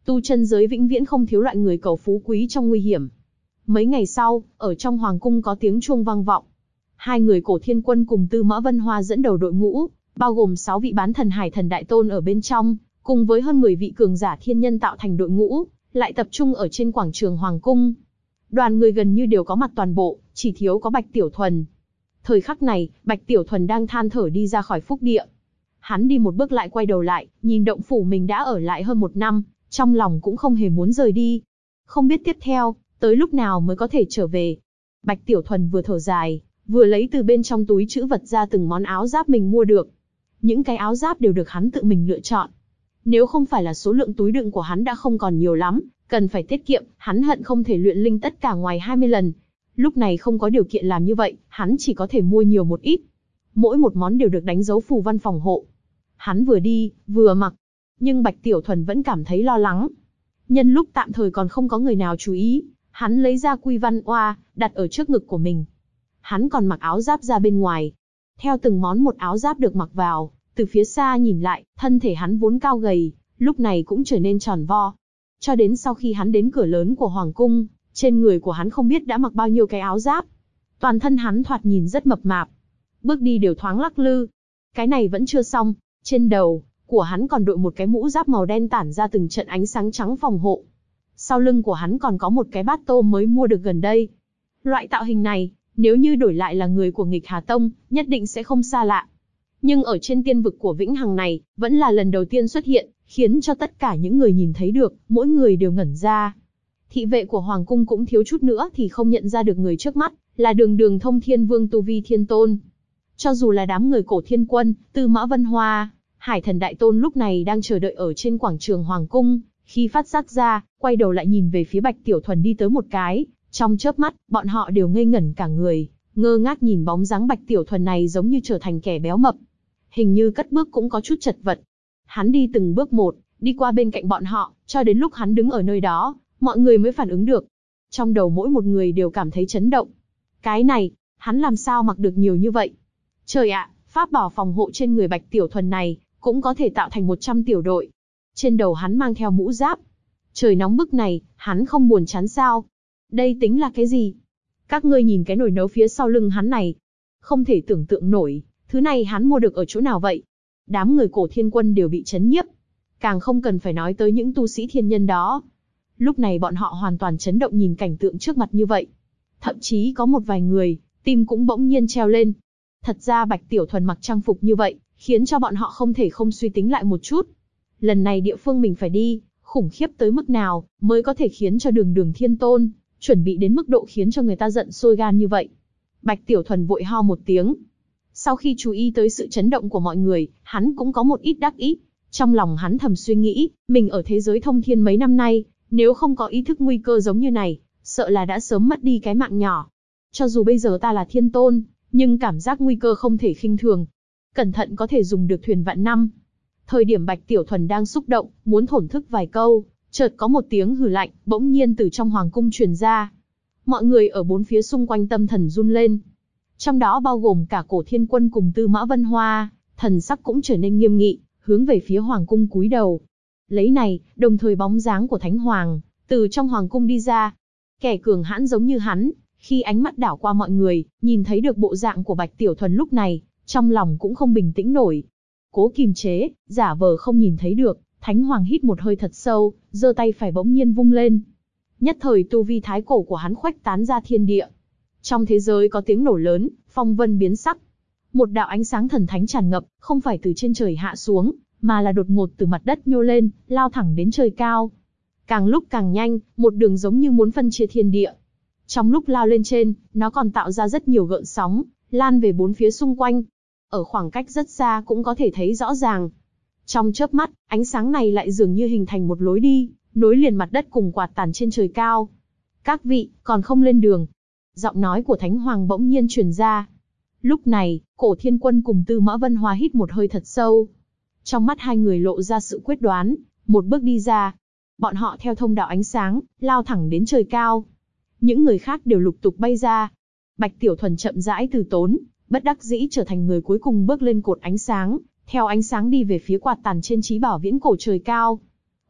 Tu chân giới vĩnh viễn không thiếu loại người cầu phú quý trong nguy hiểm. Mấy ngày sau, ở trong hoàng cung có tiếng chuông vang vọng. Hai người Cổ Thiên Quân cùng Tư Mã Vân Hoa dẫn đầu đội ngũ, bao gồm 6 vị bán thần Hải Thần Đại Tôn ở bên trong, cùng với hơn 10 vị cường giả thiên nhân tạo thành đội ngũ, lại tập trung ở trên quảng trường hoàng cung. Đoàn người gần như đều có mặt toàn bộ, chỉ thiếu có Bạch Tiểu Thuần. Thời khắc này, Bạch Tiểu Thuần đang than thở đi ra khỏi phúc địa. Hắn đi một bước lại quay đầu lại, nhìn động phủ mình đã ở lại hơn 1 năm, trong lòng cũng không hề muốn rời đi. Không biết tiếp theo, tới lúc nào mới có thể trở về. Bạch Tiểu Thuần vừa thở dài, vừa lấy từ bên trong túi trữ vật ra từng món áo giáp mình mua được. Những cái áo giáp đều được hắn tự mình lựa chọn. Nếu không phải là số lượng túi đựng của hắn đã không còn nhiều lắm, cần phải tiết kiệm, hắn hận không thể luyện linh tất cả ngoài 20 lần. Lúc này không có điều kiện làm như vậy, hắn chỉ có thể mua nhiều một ít. Mỗi một món đều được đánh dấu phù văn phòng hộ. Hắn vừa đi, vừa mặc. Nhưng Bạch Tiểu Thuần vẫn cảm thấy lo lắng. Nhân lúc tạm thời còn không có người nào chú ý, hắn lấy ra quy văn oa, đặt ở trước ngực của mình. Hắn còn mặc áo giáp ra bên ngoài. Theo từng món một áo giáp được mặc vào, từ phía xa nhìn lại, thân thể hắn vốn cao gầy, lúc này cũng trở nên tròn vo. Cho đến sau khi hắn đến cửa lớn của hoàng cung, trên người của hắn không biết đã mặc bao nhiêu cái áo giáp. Toàn thân hắn thoạt nhìn rất mập mạp. Bước đi đều thoáng lắc lư. Cái này vẫn chưa xong, trên đầu của hắn còn đội một cái mũ giáp màu đen tản ra từng trận ánh sáng trắng phòng hộ. Sau lưng của hắn còn có một cái bát tô mới mua được gần đây. Loại tạo hình này, nếu như đổi lại là người của Nghịch Hà Tông, nhất định sẽ không xa lạ. Nhưng ở trên tiên vực của Vĩnh Hằng này, vẫn là lần đầu tiên xuất hiện, khiến cho tất cả những người nhìn thấy được, mỗi người đều ngẩn ra. Thị vệ của Hoàng cung cũng thiếu chút nữa thì không nhận ra được người trước mắt, là Đường Đường Thông Thiên Vương tu vi thiên tôn. Cho dù là đám người Cổ Thiên Quân, Tư Mã Vân Hoa, Hải Thần Đại Tôn lúc này đang chờ đợi ở trên quảng trường Hoàng cung, khi phát giác ra, quay đầu lại nhìn về phía Bạch Tiểu Thuần đi tới một cái, trong chớp mắt, bọn họ đều ngây ngẩn cả người, ngơ ngác nhìn bóng dáng Bạch Tiểu Thuần này giống như trở thành kẻ béo mập. Hình như cất bước cũng có chút chật vật. Hắn đi từng bước một, đi qua bên cạnh bọn họ, cho đến lúc hắn đứng ở nơi đó, mọi người mới phản ứng được. Trong đầu mỗi một người đều cảm thấy chấn động. Cái này, hắn làm sao mặc được nhiều như vậy? Trời ạ, pháp bảo phòng hộ trên người Bạch Tiểu Thuần này, cũng có thể tạo thành 100 tiểu đội. Trên đầu hắn mang theo mũ giáp. Trời nóng bức này, hắn không buồn chán sao? Đây tính là cái gì? Các ngươi nhìn cái nồi nấu phía sau lưng hắn này. Không thể tưởng tượng nổi, thứ này hắn mua được ở chỗ nào vậy? Đám người Cổ Thiên Quân đều bị chấn nhiếp. Càng không cần phải nói tới những tu sĩ thiên nhân đó. Lúc này bọn họ hoàn toàn chấn động nhìn cảnh tượng trước mặt như vậy. Thậm chí có một vài người, tim cũng bỗng nhiên treo lên. Thật ra Bạch Tiểu Thuần mặc trang phục như vậy, khiến cho bọn họ không thể không suy tính lại một chút. Lần này địa phương mình phải đi, khủng khiếp tới mức nào, mới có thể khiến cho Đường Đường Thiên Tôn, chuẩn bị đến mức độ khiến cho người ta giận sôi gan như vậy. Bạch Tiểu Thuần vội ho một tiếng. Sau khi chú ý tới sự chấn động của mọi người, hắn cũng có một ít đắc ý. Trong lòng hắn thầm suy nghĩ, mình ở thế giới thông thiên mấy năm nay, nếu không có ý thức nguy cơ giống như này, sợ là đã sớm mất đi cái mạng nhỏ. Cho dù bây giờ ta là thiên tôn, nhưng cảm giác nguy cơ không thể khinh thường. Cẩn thận có thể dùng được thuyền vạn năm. Thời điểm Bạch Tiểu Thuần đang xúc động, muốn thổn thức vài câu, chợt có một tiếng hừ lạnh, bỗng nhiên từ trong hoàng cung truyền ra. Mọi người ở bốn phía xung quanh tâm thần run lên. Trong đó bao gồm cả Cổ Thiên Quân cùng Tư Mã Vân Hoa, thần sắc cũng trở nên nghiêm nghị, hướng về phía hoàng cung cúi đầu. Lấy này, đồng thời bóng dáng của Thánh Hoàng, từ trong hoàng cung đi ra. Kẻ cường hãn giống như hắn, khi ánh mắt đảo qua mọi người, nhìn thấy được bộ dạng của Bạch Tiểu Thuần lúc này, trong lòng cũng không bình tĩnh nổi. Cố kiềm chế, giả vờ không nhìn thấy được, Thánh Hoàng hít một hơi thật sâu, giơ tay phải bỗng nhiên vung lên. Nhất thời tu vi thái cổ của hắn khuếch tán ra thiên địa. Trong thế giới có tiếng nổ lớn, phong vân biến sắc. Một đạo ánh sáng thần thánh tràn ngập, không phải từ trên trời hạ xuống, mà là đột ngột từ mặt đất nhô lên, lao thẳng đến trời cao. Càng lúc càng nhanh, một đường giống như muốn phân chia thiên địa. Trong lúc lao lên trên, nó còn tạo ra rất nhiều gợn sóng, lan về bốn phía xung quanh. Ở khoảng cách rất xa cũng có thể thấy rõ ràng. Trong chớp mắt, ánh sáng này lại dường như hình thành một lối đi, nối liền mặt đất cùng quạt tàn trên trời cao. Các vị, còn không lên đường. Giọng nói của Thánh Hoàng bỗng nhiên truyền ra. Lúc này, Cổ Thiên Quân cùng Tư Mã Vân Hoa hít một hơi thật sâu. Trong mắt hai người lộ ra sự quyết đoán, một bước đi ra. Bọn họ theo thông đạo ánh sáng, lao thẳng đến trời cao. Những người khác đều lục tục bay ra. Bạch Tiểu Thuần chậm rãi từ tốn, bất đắc dĩ trở thành người cuối cùng bước lên cột ánh sáng, theo ánh sáng đi về phía quạt tàn trên chí bảo viễn cổ trời cao.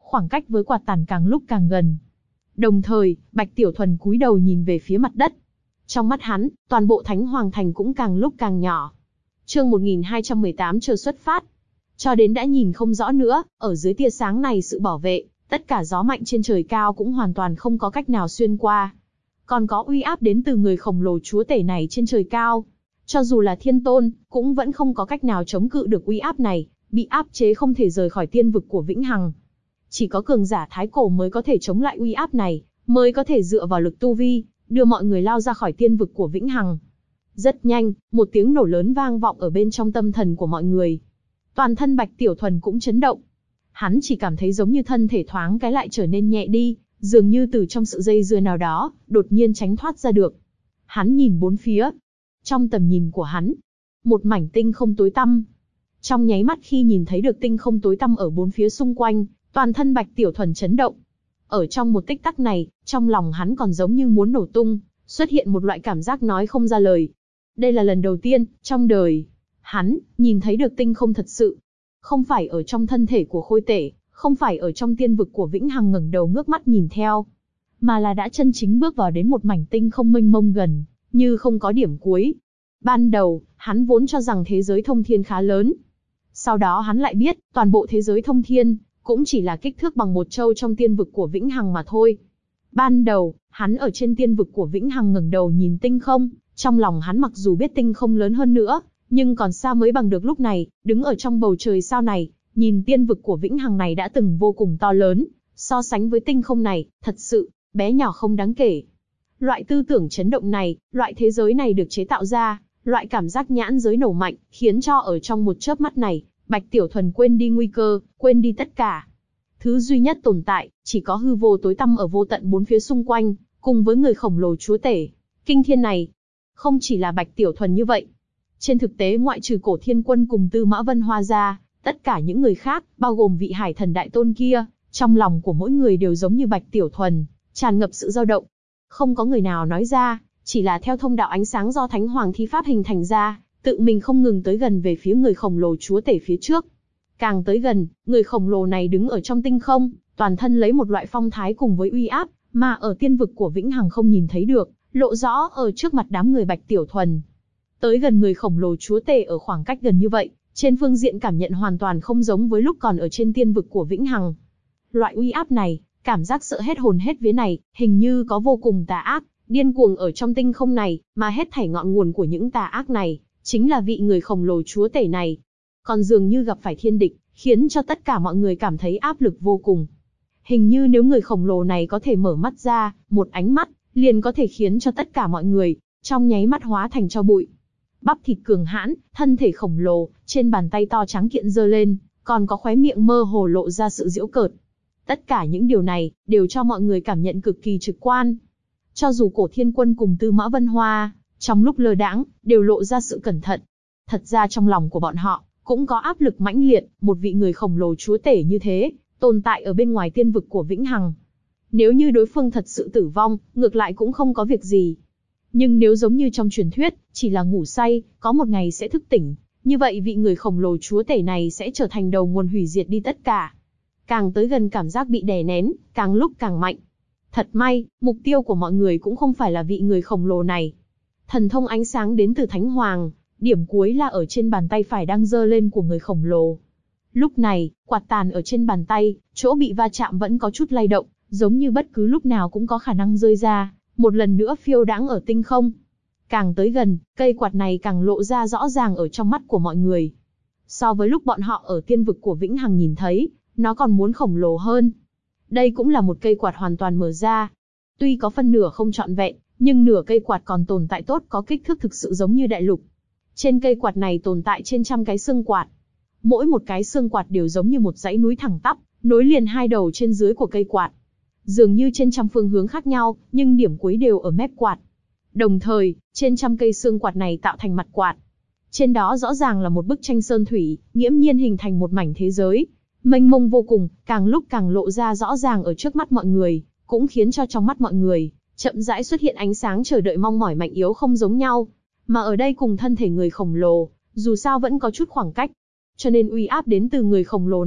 khoảng cách với quạt tàn càng lúc càng gần. Đồng thời, Bạch Tiểu Thuần cúi đầu nhìn về phía mặt đất. Trong mắt hắn, toàn bộ Thánh Hoàng Thành cũng càng lúc càng nhỏ. Chương 1218 chưa xuất phát. Cho đến đã nhìn không rõ nữa, ở dưới tia sáng này sự bảo vệ, tất cả gió mạnh trên trời cao cũng hoàn toàn không có cách nào xuyên qua. Còn có uy áp đến từ người khổng lồ chúa tể này trên trời cao. Cho dù là thiên tôn, cũng vẫn không có cách nào chống cự được uy áp này, bị áp chế không thể rời khỏi tiên vực của Vĩnh Hằng. Chỉ có cường giả thái cổ mới có thể chống lại uy áp này, mới có thể dựa vào lực tu vi, đưa mọi người lao ra khỏi tiên vực của Vĩnh Hằng. Rất nhanh, một tiếng nổ lớn vang vọng ở bên trong tâm thần của mọi người. Toàn thân Bạch Tiểu Thuần cũng chấn động. Hắn chỉ cảm thấy giống như thân thể thoáng cái lại trở nên nhẹ đi, dường như từ trong sự dây dưa nào đó, đột nhiên tránh thoát ra được. Hắn nhìn bốn phía. Trong tầm nhìn của hắn, một mảnh tinh không tối tăm. Trong nháy mắt khi nhìn thấy được tinh không tối tăm ở bốn phía xung quanh, toàn thân Bạch Tiểu Thuần chấn động. Ở trong một tích tắc này, trong lòng hắn còn giống như muốn nổ tung, xuất hiện một loại cảm giác nói không ra lời. Đây là lần đầu tiên, trong đời, hắn nhìn thấy được tinh không thật sự. Không phải ở trong thân thể của Khôi Tể, không phải ở trong tiên vực của Vĩnh Hằng ngẩng đầu ngước mắt nhìn theo, mà là đã chân chính bước vào đến một mảnh tinh không mênh mông gần, như không có điểm cuối. Ban đầu, hắn vốn cho rằng thế giới thông thiên khá lớn. Sau đó hắn lại biết, toàn bộ thế giới thông thiên, cũng chỉ là kích thước bằng một châu trong tiên vực của Vĩnh Hằng mà thôi. Ban đầu, hắn ở trên tiên vực của Vĩnh Hằng ngẩng đầu nhìn tinh không, trong lòng hắn mặc dù biết tinh không lớn hơn nữa, nhưng còn xa mới bằng được lúc này, đứng ở trong bầu trời sao này, nhìn tiên vực của Vĩnh Hằng này đã từng vô cùng to lớn, so sánh với tinh không này, thật sự, bé nhỏ không đáng kể. Loại tư tưởng chấn động này, loại thế giới này được chế tạo ra, loại cảm giác nhãn giới nổ mạnh, khiến cho ở trong một chớp mắt này, Bạch Tiểu Thuần quên đi nguy cơ, quên đi tất cả. Thứ duy nhất tồn tại, chỉ có hư vô tối tăm ở vô tận bốn phía xung quanh, cùng với người khổng lồ chúa tể. Kinh thiên này, không chỉ là Bạch Tiểu Thuần như vậy. Trên thực tế ngoại trừ Cổ Thiên Quân cùng Tư Mã Vân Hoa ra, tất cả những người khác, bao gồm vị Hải Thần Đại Tôn kia, trong lòng của mỗi người đều giống như Bạch Tiểu Thuần, tràn ngập sự dao động. Không có người nào nói ra, chỉ là theo thông đạo ánh sáng do Thánh Hoàng thi pháp hình thành ra, tự mình không ngừng tới gần về phía người khổng lồ chúa tể phía trước. Càng tới gần, người khổng lồ này đứng ở trong tinh không, toàn thân lấy một loại phong thái cùng với uy áp, mà ở tiên vực của Vĩnh Hằng không nhìn thấy được, lộ rõ ở trước mặt đám người Bạch Tiểu Thuần. Tới gần người khổng lồ chúa tể ở khoảng cách gần như vậy, trên phương diện cảm nhận hoàn toàn không giống với lúc còn ở trên tiên vực của Vĩnh Hằng. Loại uy áp này, cảm giác sợ hết hồn hết vía này, hình như có vô cùng tà ác, điên cuồng ở trong tinh không này, mà hết thảy ngọn nguồn của những tà ác này, chính là vị người khổng lồ chúa tể này. Còn dường như gặp phải thiên địch, khiến cho tất cả mọi người cảm thấy áp lực vô cùng. Hình như nếu người khổng lồ này có thể mở mắt ra, một ánh mắt, liền có thể khiến cho tất cả mọi người, trong nháy mắt hóa thành tro bụi. Bắp thịt cường hãn, thân thể khổng lồ, trên bàn tay to trắng kiện giơ lên, còn có khóe miệng mơ hồ lộ ra sự giễu cợt. Tất cả những điều này, đều cho mọi người cảm nhận cực kỳ trực quan. Cho dù Cổ Thiên Quân cùng Tư Mã Vân Hoa, trong lúc lơ đãng, đều lộ ra sự cẩn thận. Thật ra trong lòng của bọn họ, cũng có áp lực mãnh liệt, một vị người khổng lồ chúa tể như thế, tồn tại ở bên ngoài tiên vực của Vĩnh Hằng. Nếu như đối phương thật sự tử vong, ngược lại cũng không có việc gì. Nhưng nếu giống như trong truyền thuyết, chỉ là ngủ say, có một ngày sẽ thức tỉnh, như vậy vị người khổng lồ chúa tể này sẽ trở thành đầu nguồn hủy diệt đi tất cả. Càng tới gần cảm giác bị đè nén, càng lúc càng mạnh. Thật may, mục tiêu của mọi người cũng không phải là vị người khổng lồ này. Thần thông ánh sáng đến từ Thánh Hoàng, điểm cuối là ở trên bàn tay phải đang giơ lên của người khổng lồ. Lúc này, quạt tàn ở trên bàn tay, chỗ bị va chạm vẫn có chút lay động, giống như bất cứ lúc nào cũng có khả năng rơi ra, một lần nữa phiêu đãng ở tinh không. Càng tới gần, cây quạt này càng lộ ra rõ ràng ở trong mắt của mọi người. So với lúc bọn họ ở tiên vực của Vĩnh Hằng nhìn thấy, nó còn muốn khổng lồ hơn. Đây cũng là một cây quạt hoàn toàn mở ra. Tuy có phân nửa không trọn vẹn, nhưng nửa cây quạt còn tồn tại tốt, có kích thước thực sự giống như đại lục. Trên cây quạt này tồn tại trên trăm cái xương quạt. Mỗi một cái xương quạt đều giống như một dãy núi thẳng tắp, nối liền hai đầu trên dưới của cây quạt. Dường như trên trăm phương hướng khác nhau, nhưng điểm cuối đều ở mép quạt. Đồng thời, trên trăm cây xương quạt này tạo thành mặt quạt. Trên đó rõ ràng là một bức tranh sơn thủy, nghiễm nhiên hình thành một mảnh thế giới. Mênh mông vô cùng, càng lúc càng lộ ra rõ ràng ở trước mắt mọi người, cũng khiến cho trong mắt mọi người, chậm rãi xuất hiện ánh sáng chờ đợi mong mỏi mạnh yếu không giống nhau. Mà ở đây cùng thân thể người khổng lồ, dù sao vẫn có chút khoảng cách. Cho nên uy áp đến từ người khổng lồ này,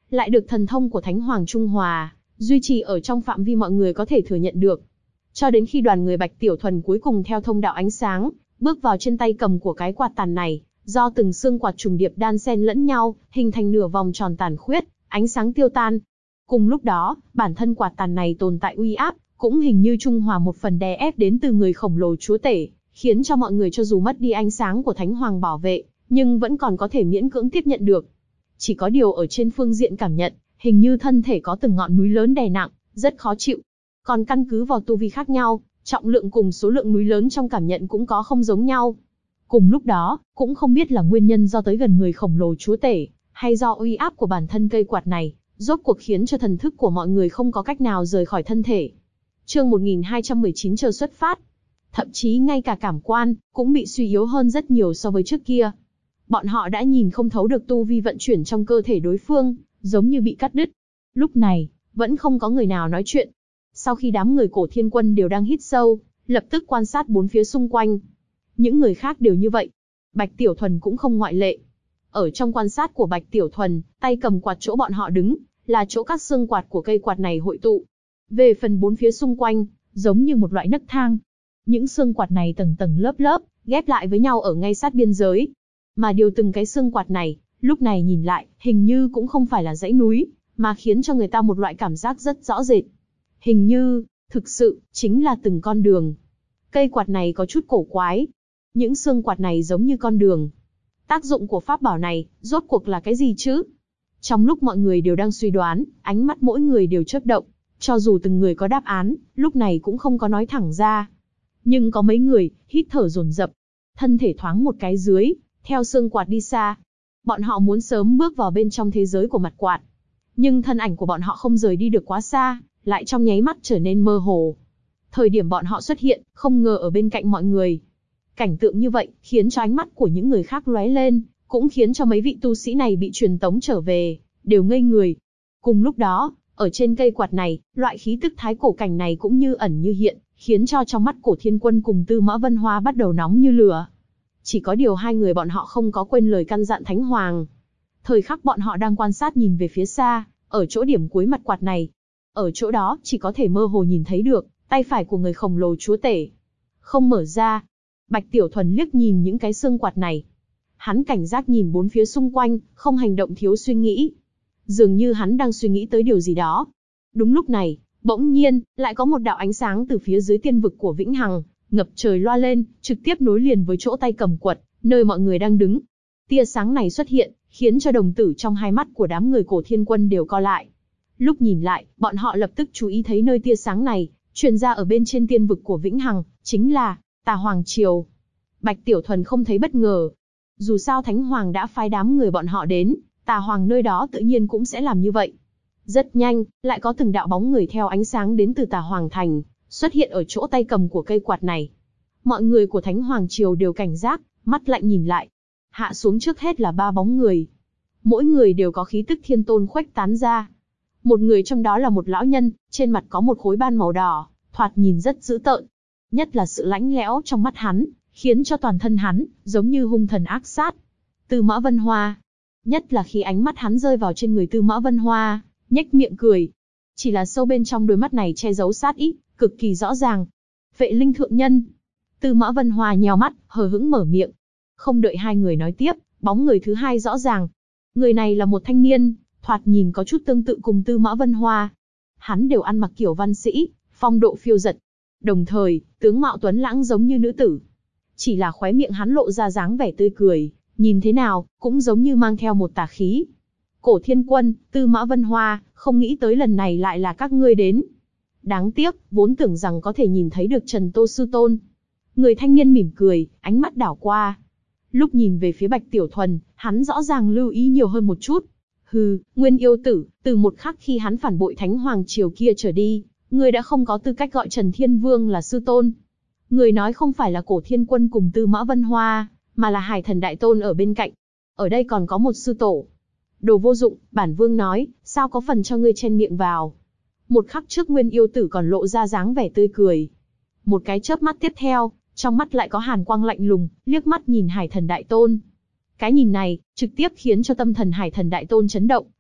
lại được thần thông của Thánh Hoàng Trung Hòa, duy trì ở trong phạm vi mọi người có thể thừa nhận được. Cho đến khi đoàn người Bạch Tiểu Thuần cuối cùng theo thông đạo ánh sáng, bước vào trên tay cầm của cái quạt tàn này, do từng xương quạt trùng điệp đan xen lẫn nhau, hình thành nửa vòng tròn tàn khuyết, ánh sáng tiêu tan. Cùng lúc đó, bản thân quạt tàn này tồn tại uy áp, cũng hình như trung hòa một phần đè ép đến từ người khổng lồ chúa tể, khiến cho mọi người cho dù mất đi ánh sáng của Thánh Hoàng bảo vệ, nhưng vẫn còn có thể miễn cưỡng tiếp nhận được. Chỉ có điều ở trên phương diện cảm nhận, hình như thân thể có từng ngọn núi lớn đè nặng, rất khó chịu. Còn căn cứ vào tu vi khác nhau, trọng lượng cùng số lượng núi lớn trong cảm nhận cũng có không giống nhau. Cùng lúc đó, cũng không biết là nguyên nhân do tới gần người khổng lồ chúa tể, hay do uy áp của bản thân cây quạt này, rốt cuộc khiến cho thần thức của mọi người không có cách nào rời khỏi thân thể. Chương 1219 chờ xuất phát. Thậm chí ngay cả cảm quan, cũng bị suy yếu hơn rất nhiều so với trước kia. Bọn họ đã nhìn không thấu được tu vi vận chuyển trong cơ thể đối phương, giống như bị cắt đứt. Lúc này, vẫn không có người nào nói chuyện. Sau khi đám người Cổ Thiên Quân đều đang hít sâu, lập tức quan sát bốn phía xung quanh. Những người khác đều như vậy. Bạch Tiểu Thuần cũng không ngoại lệ. Ở trong quan sát của Bạch Tiểu Thuần, tay cầm quạt chỗ bọn họ đứng, là chỗ các xương quạt của cây quạt này hội tụ. Về phần bốn phía xung quanh, giống như một loại nấc thang. Những xương quạt này tầng tầng lớp lớp, ghép lại với nhau ở ngay sát biên giới. Mà điều từng cái xương quạt này, lúc này nhìn lại, hình như cũng không phải là dãy núi, mà khiến cho người ta một loại cảm giác rất rõ rệt. Hình như, thực sự, chính là từng con đường. Cây quạt này có chút cổ quái. Những xương quạt này giống như con đường. Tác dụng của pháp bảo này, rốt cuộc là cái gì chứ? Trong lúc mọi người đều đang suy đoán, ánh mắt mỗi người đều chớp động. Cho dù từng người có đáp án, lúc này cũng không có nói thẳng ra. Nhưng có mấy người, hít thở dồn dập. Thân thể thoáng một cái dưới, theo xương quạt đi xa. Bọn họ muốn sớm bước vào bên trong thế giới của mặt quạt. Nhưng thân ảnh của bọn họ không rời đi được quá xa, lại trong nháy mắt trở nên mơ hồ. Thời điểm bọn họ xuất hiện, không ngờ ở bên cạnh mọi người. Cảnh tượng như vậy, khiến cho ánh mắt của những người khác lóe lên, cũng khiến cho mấy vị tu sĩ này bị truyền tống trở về, đều ngây người. Cùng lúc đó, ở trên cây quạt này, loại khí tức thái cổ cảnh này cũng như ẩn như hiện, khiến cho trong mắt Cổ Thiên Quân cùng Tư Mã Vân Hoa bắt đầu nóng như lửa. Chỉ có điều hai người bọn họ không có quên lời căn dặn Thánh Hoàng. Thời khắc bọn họ đang quan sát nhìn về phía xa, ở chỗ điểm cuối mặt quạt này. Ở chỗ đó, chỉ có thể mơ hồ nhìn thấy được, tay phải của người khổng lồ chúa tể. Không mở ra. Bạch Tiểu Thuần liếc nhìn những cái xương quạt này. Hắn cảnh giác nhìn bốn phía xung quanh, không hành động thiếu suy nghĩ. Dường như hắn đang suy nghĩ tới điều gì đó. Đúng lúc này, bỗng nhiên, lại có một đạo ánh sáng từ phía dưới tiên vực của Vĩnh Hằng, ngập trời loa lên, trực tiếp nối liền với chỗ tay cầm quạt, nơi mọi người đang đứng. Tia sáng này xuất hiện, khiến cho đồng tử trong hai mắt của đám người Cổ Thiên Quân đều co lại. Lúc nhìn lại, bọn họ lập tức chú ý thấy nơi tia sáng này, truyền ra ở bên trên tiên vực của Vĩnh Hằng, chính là Tà Hoàng Triều. Bạch Tiểu Thuần không thấy bất ngờ. Dù sao Thánh Hoàng đã phái đám người bọn họ đến, Tà Hoàng nơi đó tự nhiên cũng sẽ làm như vậy. Rất nhanh, lại có từng đạo bóng người theo ánh sáng đến từ Tà Hoàng Thành, xuất hiện ở chỗ tay cầm của cây quạt này. Mọi người của Thánh Hoàng Triều đều cảnh giác, mắt lạnh nhìn lại. Hạ xuống trước hết là ba bóng người. Mỗi người đều có khí tức thiên tôn khuếch tán ra. Một người trong đó là một lão nhân, trên mặt có một khối ban màu đỏ, thoạt nhìn rất dữ tợn. Nhất là sự lãnh lẽo trong mắt hắn, khiến cho toàn thân hắn, giống như hung thần ác sát. Tư Mã Vân Hoa. Nhất là khi ánh mắt hắn rơi vào trên người Tư Mã Vân Hoa, nhếch miệng cười. Chỉ là sâu bên trong đôi mắt này che giấu sát ý, cực kỳ rõ ràng. Vệ Linh thượng nhân. Tư Mã Vân Hoa nheo mắt, hờ hững mở miệng. Không đợi hai người nói tiếp, bóng người thứ hai rõ ràng. Người này là một thanh niên, thoạt nhìn có chút tương tự cùng Tư Mã Vân Hoa. Hắn đều ăn mặc kiểu văn sĩ, phong độ phiêu dật. Đồng thời, tướng mạo tuấn lãng giống như nữ tử. Chỉ là khóe miệng hắn lộ ra dáng vẻ tươi cười, nhìn thế nào, cũng giống như mang theo một tà khí. Cổ Thiên Quân, Tư Mã Vân Hoa, không nghĩ tới lần này lại là các ngươi đến. Đáng tiếc, vốn tưởng rằng có thể nhìn thấy được Trần Tô Sư Tôn. Người thanh niên mỉm cười, ánh mắt đảo qua. Lúc nhìn về phía Bạch Tiểu Thuần, hắn rõ ràng lưu ý nhiều hơn một chút. Hừ, Nguyên Yêu Tử, từ một khắc khi hắn phản bội Thánh Hoàng Triều kia trở đi, ngươi đã không có tư cách gọi Trần Thiên Vương là sư tôn. Người nói không phải là Cổ Thiên Quân cùng Tư Mã Vân Hoa, mà là Hải Thần Đại Tôn ở bên cạnh. Ở đây còn có một sư tổ. Đồ vô dụng, bản vương nói, sao có phần cho ngươi chen miệng vào. Một khắc trước Nguyên Yêu Tử còn lộ ra dáng vẻ tươi cười. Một cái chớp mắt tiếp theo, trong mắt lại có hàn quang lạnh lùng, liếc mắt nhìn Hải Thần Đại Tôn. Cái nhìn này, trực tiếp khiến cho tâm thần Hải Thần Đại Tôn chấn động,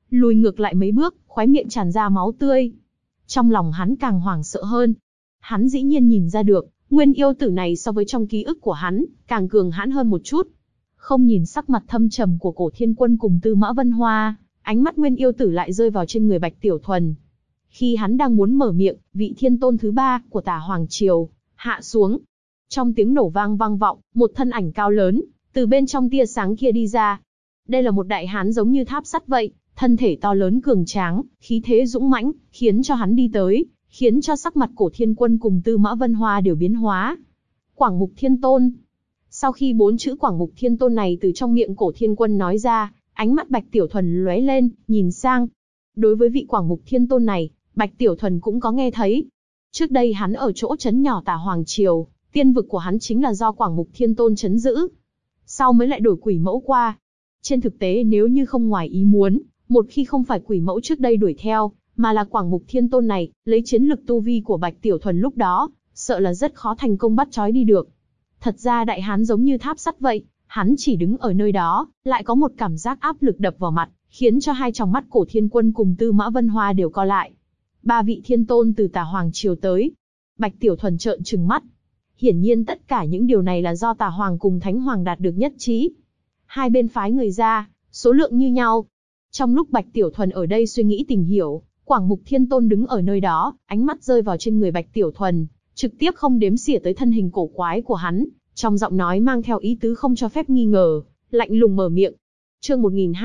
lùi ngược lại mấy bước, khóe miệng tràn ra máu tươi. Trong lòng hắn càng hoảng sợ hơn. Hắn dĩ nhiên nhìn ra được, nguyên yêu tử này so với trong ký ức của hắn, càng cường hãn hơn một chút. Không nhìn sắc mặt thâm trầm của Cổ Thiên Quân cùng Tư Mã Vân Hoa, ánh mắt nguyên yêu tử lại rơi vào trên người Bạch Tiểu Thuần. Khi hắn đang muốn mở miệng, vị thiên tôn thứ 3 của Tả Hoàng Triều hạ xuống. Trong tiếng nổ vang vang vọng, một thân ảnh cao lớn từ bên trong tia sáng kia đi ra. Đây là một đại hán giống như tháp sắt vậy, thân thể to lớn cường tráng, khí thế dũng mãnh, khiến cho hắn đi tới, khiến cho sắc mặt Cổ Thiên Quân cùng Tư Mã Vân Hoa đều biến hóa. Quảng Mục Thiên Tôn. Sau khi 4 chữ Quảng Mục Thiên Tôn này từ trong miệng Cổ Thiên Quân nói ra, ánh mắt Bạch Tiểu Thuần lóe lên, nhìn sang. Đối với vị Quảng Mục Thiên Tôn này, Bạch Tiểu Thuần cũng có nghe thấy. Trước đây hắn ở chỗ trấn nhỏ Tả Hoàng Triều, tiên vực của hắn chính là do Quảng Mục Thiên Tôn trấn giữ. Sau mới lại đổi quỷ mẫu qua. Trên thực tế nếu như không ngoài ý muốn, một khi không phải quỷ mẫu trước đây đuổi theo, mà là Quảng Mục Thiên Tôn này, lấy chiến lực tu vi của Bạch Tiểu Thuần lúc đó, sợ là rất khó thành công bắt trói đi được. Thật ra đại hán giống như tháp sắt vậy, hắn chỉ đứng ở nơi đó, lại có một cảm giác áp lực đập vào mặt, khiến cho hai tròng mắt Cổ Thiên Quân cùng Tư Mã Vân Hoa đều co lại. 3 vị thiên tôn từ Tả Hoàng Triều tới. Bạch Tiểu Thuần trợn trừng mắt. Hiển nhiên tất cả những điều này là do Tả Hoàng cùng Thánh Hoàng đạt được nhất trí. Hai bên phái người ra, số lượng như nhau. Trong lúc Bạch Tiểu Thuần ở đây suy nghĩ tìm hiểu, Quảng Mục Thiên Tôn đứng ở nơi đó, ánh mắt rơi vào trên người Bạch Tiểu Thuần, trực tiếp không đếm xỉa tới thân hình cổ quái của hắn, trong giọng nói mang theo ý tứ không cho phép nghi ngờ, lạnh lùng mở miệng. Chương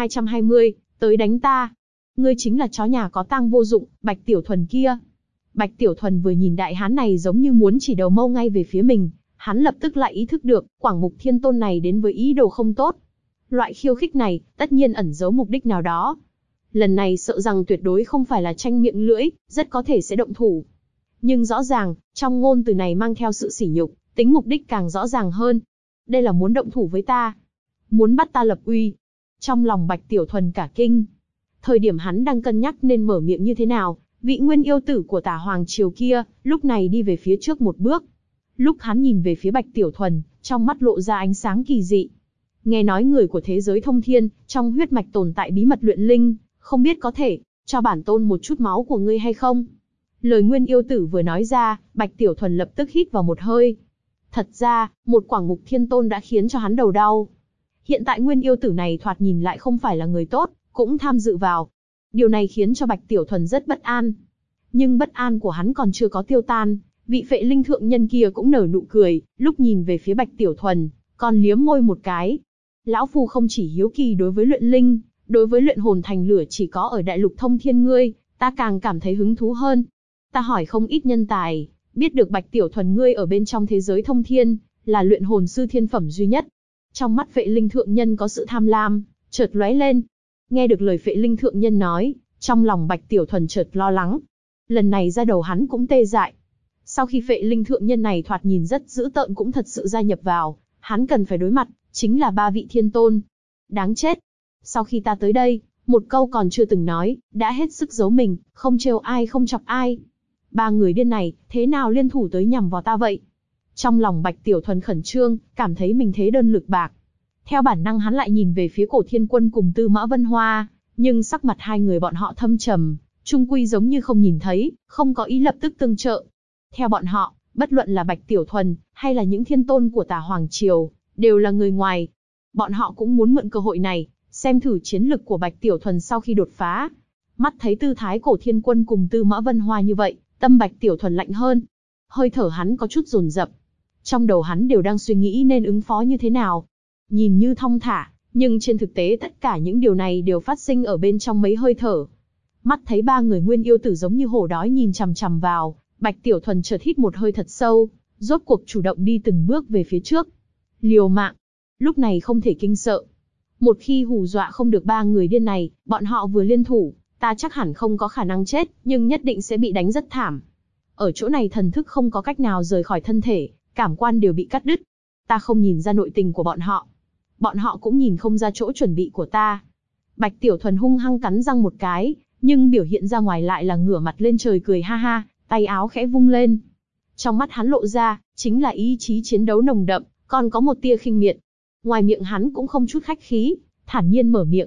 1220, tới đánh ta. Ngươi chính là chó nhà có tang vô dụng, Bạch Tiểu Thuần kia. Bạch Tiểu Thuần vừa nhìn đại hán này giống như muốn chỉ đầu mâu ngay về phía mình, hắn lập tức lại ý thức được, Quảng Mục Thiên Tôn này đến với ý đồ không tốt. Loại khiêu khích này, tất nhiên ẩn giấu mục đích nào đó. Lần này sợ rằng tuyệt đối không phải là tranh miệng lưỡi, rất có thể sẽ động thủ. Nhưng rõ ràng, trong ngôn từ này mang theo sự sỉ nhục, tính mục đích càng rõ ràng hơn. Đây là muốn động thủ với ta. Muốn bắt ta lập uy. Trong lòng Bạch Tiểu Thuần cả kinh. Thời điểm hắn đang cân nhắc nên mở miệng như thế nào, vị nguyên yêu tử của Tả Hoàng Triều kia, lúc này đi về phía trước một bước. Lúc hắn nhìn về phía Bạch Tiểu Thuần, trong mắt lộ ra ánh sáng kỳ dị. Nghe nói người của thế giới thông thiên, trong huyết mạch tồn tại bí mật luyện linh, không biết có thể cho bản tôn một chút máu của ngươi hay không? Lời nguyên yêu tử vừa nói ra, Bạch Tiểu Thuần lập tức hít vào một hơi. Thật ra, một Quảng Mục Thiên Tôn đã khiến cho hắn đầu đau. Hiện tại nguyên yêu tử này thoạt nhìn lại không phải là người tốt, cũng tham dự vào. Điều này khiến cho Bạch Tiểu Thuần rất bất an. Nhưng bất an của hắn còn chưa có tiêu tan, vị Phệ Linh thượng nhân kia cũng nở nụ cười, lúc nhìn về phía Bạch Tiểu Thuần, còn liếm môi một cái. Lão phu không chỉ hiếu kỳ đối với luyện linh, đối với luyện hồn thành lửa chỉ có ở đại lục thông thiên ngươi, ta càng cảm thấy hứng thú hơn. Ta hỏi không ít nhân tài, biết được Bạch Tiểu Thuần ngươi ở bên trong thế giới thông thiên, là luyện hồn sư thiên phẩm duy nhất. Trong mắt Phệ Linh thượng nhân có sự tham lam, chợt lóe lên. Nghe được lời Phệ Linh thượng nhân nói, trong lòng Bạch Tiểu Thuần chợt lo lắng. Lần này ra đầu hắn cũng tê dại. Sau khi Phệ Linh thượng nhân này thoạt nhìn rất dữ tợn cũng thật sự gia nhập vào, hắn cần phải đối mặt, chính là 3 vị thiên tôn. Đáng chết. Sau khi ta tới đây, một câu còn chưa từng nói, đã hết sức giấu mình, không trêu ai không chọc ai. 3 người điên này, thế nào liên thủ tới nhằm vào ta vậy? Trong lòng Bạch Tiểu Thuần khẩn trương, cảm thấy mình thế đơn lực bạc. Theo bản năng hắn lại nhìn về phía Cổ Thiên Quân cùng Tư Mã Vân Hoa, nhưng sắc mặt hai người bọn họ thâm trầm, chung quy giống như không nhìn thấy, không có ý lập tức tương trợ. Theo bọn họ, bất luận là Bạch Tiểu Thuần, hay là những thiên tôn của Tả Hoàng Triều, đều là người ngoài. Bọn họ cũng muốn mượn cơ hội này, xem thử chiến lực của Bạch Tiểu Thuần sau khi đột phá. Mắt thấy tư thái Cổ Thiên Quân cùng Tư Mã Vân Hoa như vậy, tâm Bạch Tiểu Thuần lạnh hơn. Hơi thở hắn có chút dồn dập. Trong đầu hắn đều đang suy nghĩ nên ứng phó như thế nào. Nhìn như thong thả, nhưng trên thực tế tất cả những điều này đều phát sinh ở bên trong mấy hơi thở. Mắt thấy 3 người nguyên yêu tử giống như hổ đói nhìn chằm chằm vào, Bạch Tiểu Thuần chợt hít một hơi thật sâu, rốt cuộc chủ động đi từng bước về phía trước. Liều mạng. Lúc này không thể kinh sợ. Một khi hù dọa không được 3 người điên này, bọn họ vừa liên thủ, ta chắc hẳn không có khả năng chết, nhưng nhất định sẽ bị đánh rất thảm. Ở chỗ này thần thức không có cách nào rời khỏi thân thể, cảm quan đều bị cắt đứt. Ta không nhìn ra nội tình của bọn họ. Bọn họ cũng nhìn không ra chỗ chuẩn bị của ta. Bạch Tiểu Thuần hung hăng cắn răng một cái, nhưng biểu hiện ra ngoài lại là ngửa mặt lên trời cười ha ha, tay áo khẽ vung lên. Trong mắt hắn lộ ra, chính là ý chí chiến đấu nồng đậm, còn có một tia khinh miệt. Ngoài miệng hắn cũng không chút khách khí, thản nhiên mở miệng.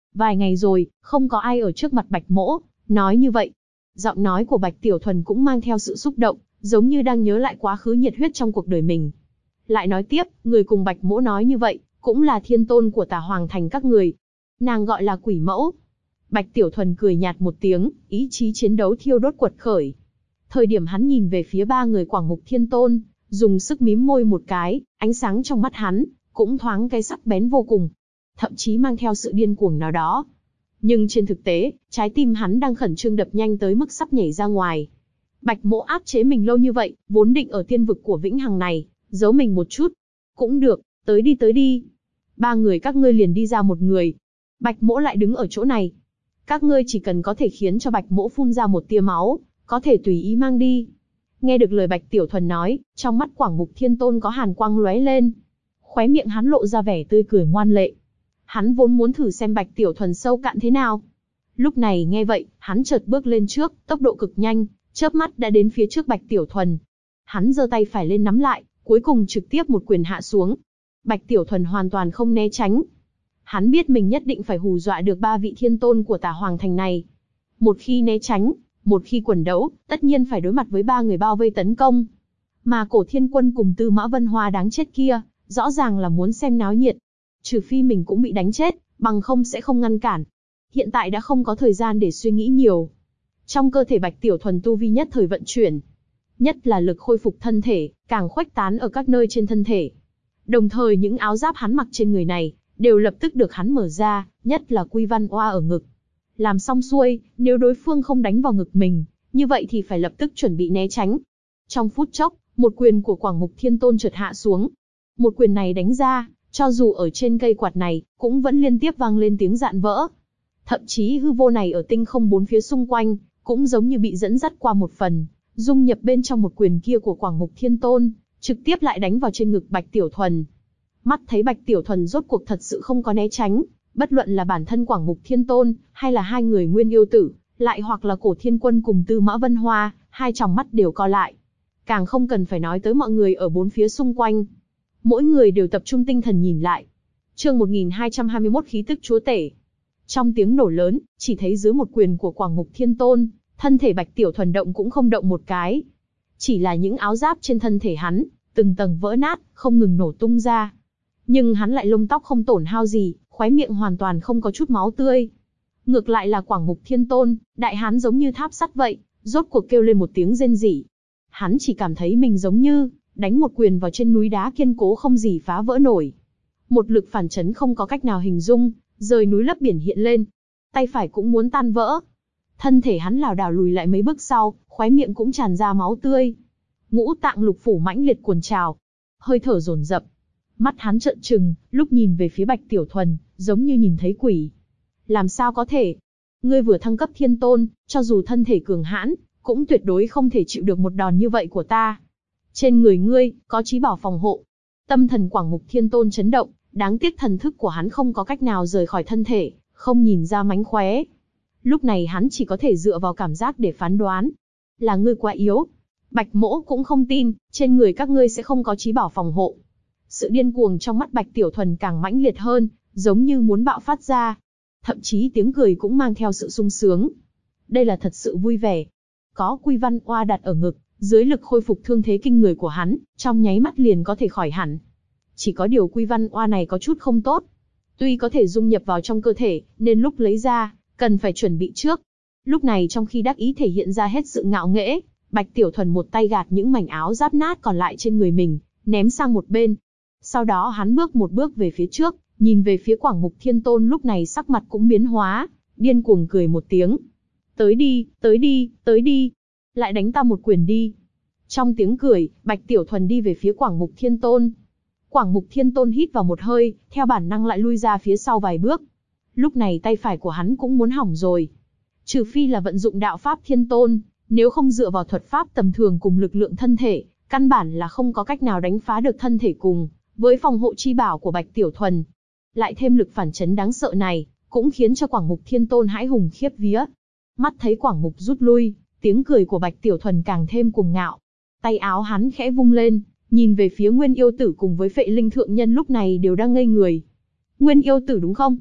Vài ngày rồi, không có ai ở trước mặt Bạch Mỗ, nói như vậy. Giọng nói của Bạch Tiểu Thuần cũng mang theo sự xúc động, giống như đang nhớ lại quá khứ nhiệt huyết trong cuộc đời mình. Lại nói tiếp, người cùng Bạch Mỗ nói như vậy, cũng là thiên tôn của Tà Hoàng Thành các người. Nàng gọi là Quỷ Mẫu. Bạch Tiểu Thuần cười nhạt một tiếng, ý chí chiến đấu thiêu đốt quật khởi. Thời điểm hắn nhìn về phía ba người Quảng Mục Thiên Tôn, dùng sức mím môi một cái, ánh sáng trong mắt hắn, cũng thoáng cái sắc bén vô cùng. Thậm chí mang theo sự điên cuồng nào đó. Nhưng trên thực tế, trái tim hắn đang khẩn trương đập nhanh tới mức sắp nhảy ra ngoài. Bạch Mỗ áp chế mình lâu như vậy, vốn định ở tiên vực của Vĩnh Hằng này, giấu mình một chút. Cũng được, tới đi tới đi. Ba người các ngươi liền đi ra một người. Bạch Mỗ lại đứng ở chỗ này. Các ngươi chỉ cần có thể khiến cho Bạch Mỗ phun ra một tia máu, có thể tùy ý mang đi. Nghe được lời Bạch Tiểu Thuần nói, trong mắt Quảng Mục Thiên Tôn có hàn quang lóe lên. Khóe miệng hắn lộ ra vẻ tươi cười ngoan lệ. Hắn vốn muốn thử xem Bạch Tiểu Thuần sâu cạn thế nào. Lúc này nghe vậy, hắn chợt bước lên trước, tốc độ cực nhanh, chớp mắt đã đến phía trước Bạch Tiểu Thuần. Hắn giơ tay phải lên nắm lại, cuối cùng trực tiếp một quyền hạ xuống. Bạch Tiểu Thuần hoàn toàn không né tránh. Hắn biết mình nhất định phải hù dọa được ba vị thiên tôn của Tà Hoàng Thành này. Một khi né tránh, một khi quần đấu, tất nhiên phải đối mặt với ba người bao vây tấn công. Mà Cổ Thiên Quân cùng Tư Mã Vân Hoa đáng chết kia, rõ ràng là muốn xem náo nhiệt. Trừ phi mình cũng bị đánh chết, bằng không sẽ không ngăn cản. Hiện tại đã không có thời gian để suy nghĩ nhiều. Trong cơ thể Bạch Tiểu Thuần tu vi nhất thời vận chuyển. Nhất là lực khôi phục thân thể, càng khuếch tán ở các nơi trên thân thể. Đồng thời những áo giáp hắn mặc trên người này, đều lập tức được hắn mở ra, nhất là Quy Văn Oa ở ngực. Làm xong xuôi, nếu đối phương không đánh vào ngực mình, như vậy thì phải lập tức chuẩn bị né tránh. Trong phút chốc, một quyền của Quảng Mục Thiên Tôn chợt hạ xuống. Một quyền này đánh ra, cho dù ở trên cây quạt này, cũng vẫn liên tiếp vang lên tiếng rạn vỡ. Thậm chí hư vô này ở tinh không bốn phía xung quanh, cũng giống như bị dẫn dắt qua một phần, dung nhập bên trong một quyền kia của Quảng Mục Thiên Tôn, trực tiếp lại đánh vào trên ngực Bạch Tiểu Thuần. Mắt thấy Bạch Tiểu Thuần rốt cuộc thật sự không có né tránh, bất luận là bản thân Quảng Mục Thiên Tôn, hay là hai người Nguyên Yêu Tử, lại hoặc là Cổ Thiên Quân cùng Tư Mã Vân Hoa, hai tròng mắt đều co lại. Càng không cần phải nói tới mọi người ở bốn phía xung quanh. Mỗi người đều tập trung tinh thần nhìn lại. Chương 1221 khí tức chúa tể. Trong tiếng nổ lớn, chỉ thấy dưới một quyền của Quảng Mục Thiên Tôn, thân thể Bạch Tiểu Thuần động cũng không động một cái. Chỉ là những áo giáp trên thân thể hắn, từng tầng vỡ nát, không ngừng nổ tung ra. Nhưng hắn lại lông tóc không tổn hao gì, khóe miệng hoàn toàn không có chút máu tươi. Ngược lại là Quảng Mục Thiên Tôn, đại hán giống như tháp sắt vậy, rốt cuộc kêu lên một tiếng rên rỉ. Hắn chỉ cảm thấy mình giống như đánh một quyền vào trên núi đá kiên cố không gì phá vỡ nổi. Một lực phản chấn không có cách nào hình dung, rời núi lấp biển hiện lên. Tay phải cũng muốn tan vỡ. Thân thể hắn lảo đảo lùi lại mấy bước sau, khóe miệng cũng tràn ra máu tươi. Ngũ tạng lục phủ mãnh liệt cuồn trào, hơi thở dồn dập. Mắt hắn trợn trừng, lúc nhìn về phía Bạch Tiểu Thuần, giống như nhìn thấy quỷ. Làm sao có thể? Ngươi vừa thăng cấp thiên tôn, cho dù thân thể cường hãn, cũng tuyệt đối không thể chịu được một đòn như vậy của ta. Trên người ngươi, có chí bảo phòng hộ. Tâm thần Quảng Mục Thiên Tôn chấn động, đáng tiếc thần thức của hắn không có cách nào rời khỏi thân thể, không nhìn ra mánh khóe. Lúc này hắn chỉ có thể dựa vào cảm giác để phán đoán. Là ngươi quá yếu. Bạch Mỗ cũng không tin, trên người các ngươi sẽ không có chí bảo phòng hộ. Sự điên cuồng trong mắt Bạch Tiểu Thuần càng mãnh liệt hơn, giống như muốn bạo phát ra. Thậm chí tiếng cười cũng mang theo sự sung sướng. Đây là thật sự vui vẻ. Có Quy Văn Oa đặt ở ngực, dưới lực khôi phục thương thế kinh người của hắn, trong nháy mắt liền có thể khỏi hẳn. Chỉ có điều Quy Văn Oa này có chút không tốt. Tuy có thể dung nhập vào trong cơ thể, nên lúc lấy ra, cần phải chuẩn bị trước. Lúc này trong khi đắc ý thể hiện ra hết sự ngạo nghễ, Bạch Tiểu Thuần một tay gạt những mảnh áo giáp nát còn lại trên người mình, ném sang một bên. Sau đó hắn bước một bước về phía trước, nhìn về phía Quảng Mục Thiên Tôn lúc này sắc mặt cũng biến hóa, điên cuồng cười một tiếng. Tới đi, tới đi, tới đi. Lại đánh ta một quyền đi. Trong tiếng cười, Bạch Tiểu Thuần đi về phía Quảng Mục Thiên Tôn. Quảng Mục Thiên Tôn hít vào một hơi, theo bản năng lại lui ra phía sau vài bước. Lúc này tay phải của hắn cũng muốn hỏng rồi. Trừ phi là vận dụng đạo pháp Thiên Tôn, nếu không dựa vào thuật pháp tầm thường cùng lực lượng thân thể, căn bản là không có cách nào đánh phá được thân thể cùng với phòng hộ chi bảo của Bạch Tiểu Thuần. Lại thêm lực phản chấn đáng sợ này, cũng khiến cho Quảng Mục Thiên Tôn hãi hùng khiếp vía. Mắt thấy Quảng Mục rút lui, tiếng cười của Bạch Tiểu Thuần càng thêm cuồng ngạo. Tay áo hắn khẽ vung lên, nhìn về phía Nguyên Yêu Tử cùng với Phệ Linh Thượng Nhân lúc này đều đang ngây người. Nguyên Yêu Tử đúng không?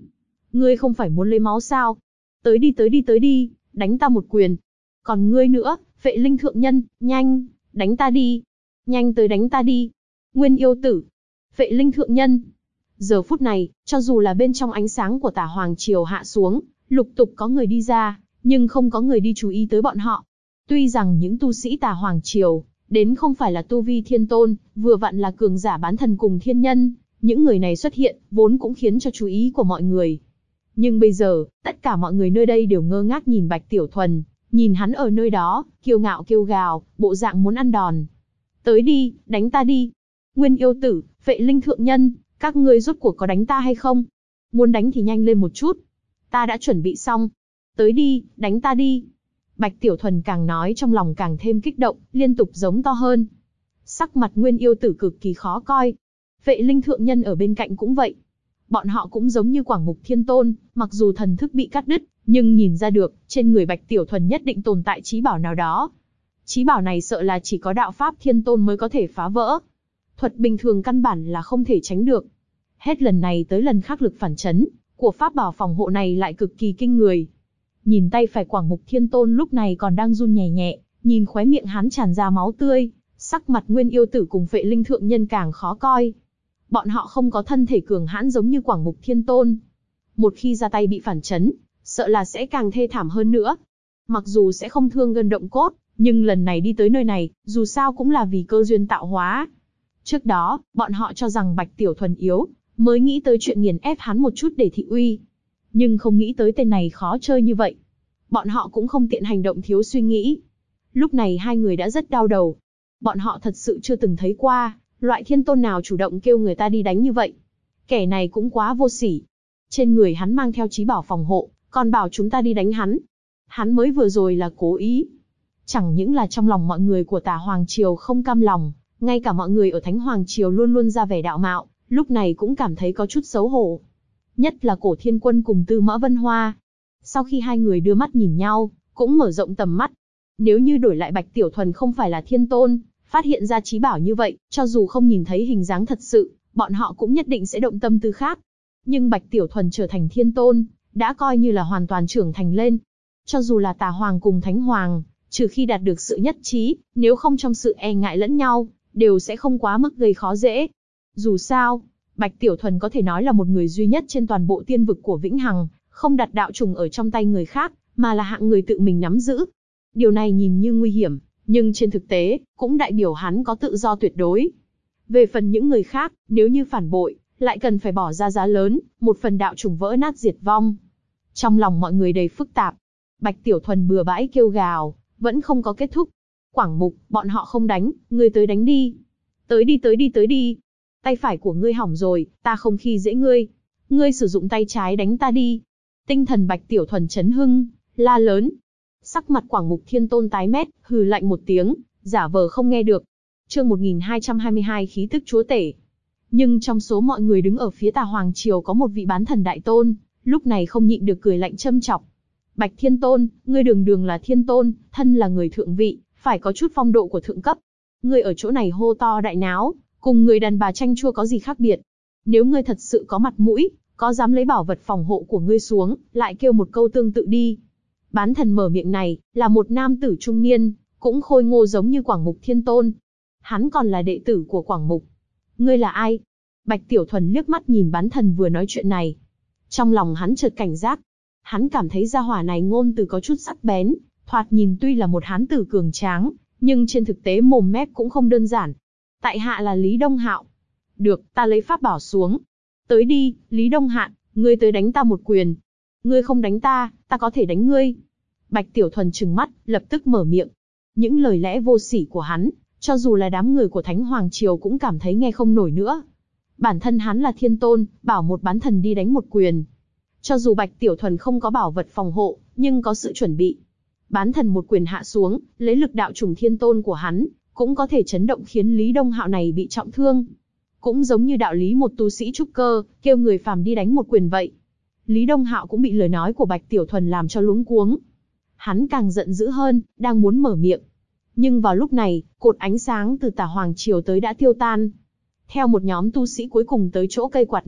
Ngươi không phải muốn lấy máu sao? Tới đi tới đi tới đi, đánh ta một quyền. Còn ngươi nữa, Phệ Linh thượng nhân, nhanh, đánh ta đi. Nhanh tới đánh ta đi. Nguyên yêu tử, Phệ Linh thượng nhân. Giờ phút này, cho dù là bên trong ánh sáng của Tà Hoàng Triều hạ xuống, lục tục có người đi ra, nhưng không có người đi chú ý tới bọn họ. Tuy rằng những tu sĩ Tà Hoàng Triều, đến không phải là tu vi thiên tôn, vừa vặn là cường giả bán thần cùng thiên nhân, những người này xuất hiện, vốn cũng khiến cho chú ý của mọi người. Nhưng bây giờ, tất cả mọi người nơi đây đều ngơ ngác nhìn Bạch Tiểu Thuần, nhìn hắn ở nơi đó, kiêu ngạo kêu gào, bộ dạng muốn ăn đòn. Tới đi, đánh ta đi. Nguyên yêu tử, Phệ Linh thượng nhân, các ngươi rốt cuộc có đánh ta hay không? Muốn đánh thì nhanh lên một chút. Ta đã chuẩn bị xong. Tới đi, đánh ta đi. Bạch Tiểu Thuần càng nói trong lòng càng thêm kích động, liên tục giống to hơn. Sắc mặt Nguyên yêu tử cực kỳ khó coi. Phệ Linh thượng nhân ở bên cạnh cũng vậy. Bọn họ cũng giống như Quảng Mục Thiên Tôn, mặc dù thần thức bị cắt đứt, nhưng nhìn ra được, trên người Bạch Tiểu Thuần nhất định tồn tại chí bảo nào đó. Chí bảo này sợ là chỉ có đạo pháp Thiên Tôn mới có thể phá vỡ. Thuật bình thường căn bản là không thể tránh được. Hết lần này tới lần khác lực phản chấn của pháp bảo phòng hộ này lại cực kỳ kinh người. Nhìn tay phải Quảng Mục Thiên Tôn lúc này còn đang run nhẹ nhẹ, nhìn khóe miệng hắn tràn ra máu tươi, sắc mặt Nguyên yêu tử cùng Phệ Linh thượng nhân càng khó coi. Bọn họ không có thân thể cường hãn giống như Quảng Mục Thiên Tôn. Một khi ra tay bị phản chấn, sợ là sẽ càng thê thảm hơn nữa. Mặc dù sẽ không thương gân động cốt, nhưng lần này đi tới nơi này, dù sao cũng là vì cơ duyên tạo hóa. Trước đó, bọn họ cho rằng Bạch Tiểu Thuần yếu, mới nghĩ tới chuyện nghiền ép hắn một chút để thị uy. Nhưng không nghĩ tới tên này khó chơi như vậy. Bọn họ cũng không tiện hành động thiếu suy nghĩ. Lúc này hai người đã rất đau đầu. Bọn họ thật sự chưa từng thấy qua, loại thiên tôn nào chủ động kêu người ta đi đánh như vậy. Kẻ này cũng quá vô sỉ. Trên người hắn mang theo chí bảo phòng hộ, còn bảo chúng ta đi đánh hắn. Hắn mới vừa rồi là cố ý. Chẳng những là trong lòng mọi người của Tà Hoàng Triều không cam lòng, ngay cả mọi người ở Thánh Hoàng Triều luôn luôn ra vẻ đạo mạo, lúc này cũng cảm thấy có chút xấu hổ. Nhất là Cổ Thiên Quân cùng Tư Mã Vân Hoa. Sau khi hai người đưa mắt nhìn nhau, cũng mở rộng tầm mắt. Nếu như đổi lại Bạch Tiểu Thuần không phải là thiên tôn, phát hiện ra chí bảo như vậy, cho dù không nhìn thấy hình dáng thật sự, bọn họ cũng nhất định sẽ động tâm tư khác. Nhưng Bạch Tiểu Thuần trở thành thiên tôn, đã coi như là hoàn toàn trưởng thành lên. Cho dù là Tà Hoàng cùng Thánh Hoàng, trừ khi đạt được sự nhất trí, nếu không trong sự e ngại lẫn nhau, đều sẽ không quá mức gây khó dễ. Dù sao, Bạch Tiểu Thuần có thể nói là một người duy nhất trên toàn bộ tiên vực của Vĩnh Hằng, không đặt đạo trùng ở trong tay người khác, mà là hạng người tự mình nắm giữ. Điều này nhìn như nguy hiểm, nhưng trên thực tế, cũng đại biểu hắn có tự do tuyệt đối. Về phần những người khác, nếu như phản bội, lại cần phải bỏ ra giá lớn, một phần đạo trùng vỡ nát diệt vong. Trong lòng mọi người đầy phức tạp. Bạch Tiểu Thuần bừa bãi kêu gào, vẫn không có kết thúc. Quảng Mục, bọn họ không đánh, ngươi tới đánh đi. Tới đi tới đi tới đi. Tay phải của ngươi hỏng rồi, ta không khi dễ ngươi. Ngươi sử dụng tay trái đánh ta đi. Tinh thần Bạch Tiểu Thuần chấn hưng, la lớn. Sắc mặt Quảng Mục Thiên Tôn tái mét, hừ lạnh một tiếng, giả vờ không nghe được. Chương 1222 khí tức chúa tể. Nhưng trong số mọi người đứng ở phía Tà Hoàng Triều có một vị bán thần đại tôn, lúc này không nhịn được cười lạnh châm chọc. Bạch Thiên Tôn, ngươi đường đường là thiên tôn, thân là người thượng vị, phải có chút phong độ của thượng cấp. Ngươi ở chỗ này hô to đại náo, cùng người đàn bà chanh chua có gì khác biệt? Nếu ngươi thật sự có mặt mũi, có dám lấy bảo vật phòng hộ của ngươi xuống, lại kêu một câu tương tự đi. Bán thần mở miệng này, là một nam tử trung niên, cũng khôi ngô giống như Quảng Mục Thiên Tôn. Hắn còn là đệ tử của Quảng Mục. Ngươi là ai? Bạch Tiểu Thuần liếc mắt nhìn bán thần vừa nói chuyện này. Trong lòng hắn chợt cảnh giác. Hắn cảm thấy gia hỏa này ngôn từ có chút sắc bén, thoạt nhìn tuy là một hán tử cường tráng, nhưng trên thực tế mồm mép cũng không đơn giản. Tại hạ là Lý Đông Hạo. Được, ta lấy pháp bảo xuống. Tới đi, Lý Đông Hạn, ngươi tới đánh ta một quyền. Ngươi không đánh ta, ta có thể đánh ngươi. Bạch Tiểu Thuần trừng mắt, lập tức mở miệng. Những lời lẽ vô sỉ của hắn, cho dù là đám người của Thánh Hoàng Triều cũng cảm thấy nghe không nổi nữa. Bản thân hắn là thiên tôn, bảo một bán thần đi đánh một quyền. Cho dù Bạch Tiểu Thuần không có bảo vật phòng hộ, nhưng có sự chuẩn bị. Bán thần một quyền hạ xuống, lấy lực đạo trùng thiên tôn của hắn, cũng có thể chấn động khiến Lý Đông Hạo này bị trọng thương. Cũng giống như đạo lý một tu sĩ trúc cơ, kêu người phàm đi đánh một quyền vậy. Lý Đông Hạo cũng bị lời nói của Bạch Tiểu Thuần làm cho luống cuống. Hắn càng giận dữ hơn, đang muốn mở miệng. Nhưng vào lúc này, cột ánh sáng từ Tà Hoàng Triều tới đã tiêu tan. Theo một nhóm tu sĩ cuối cùng tới chỗ cây quạt này,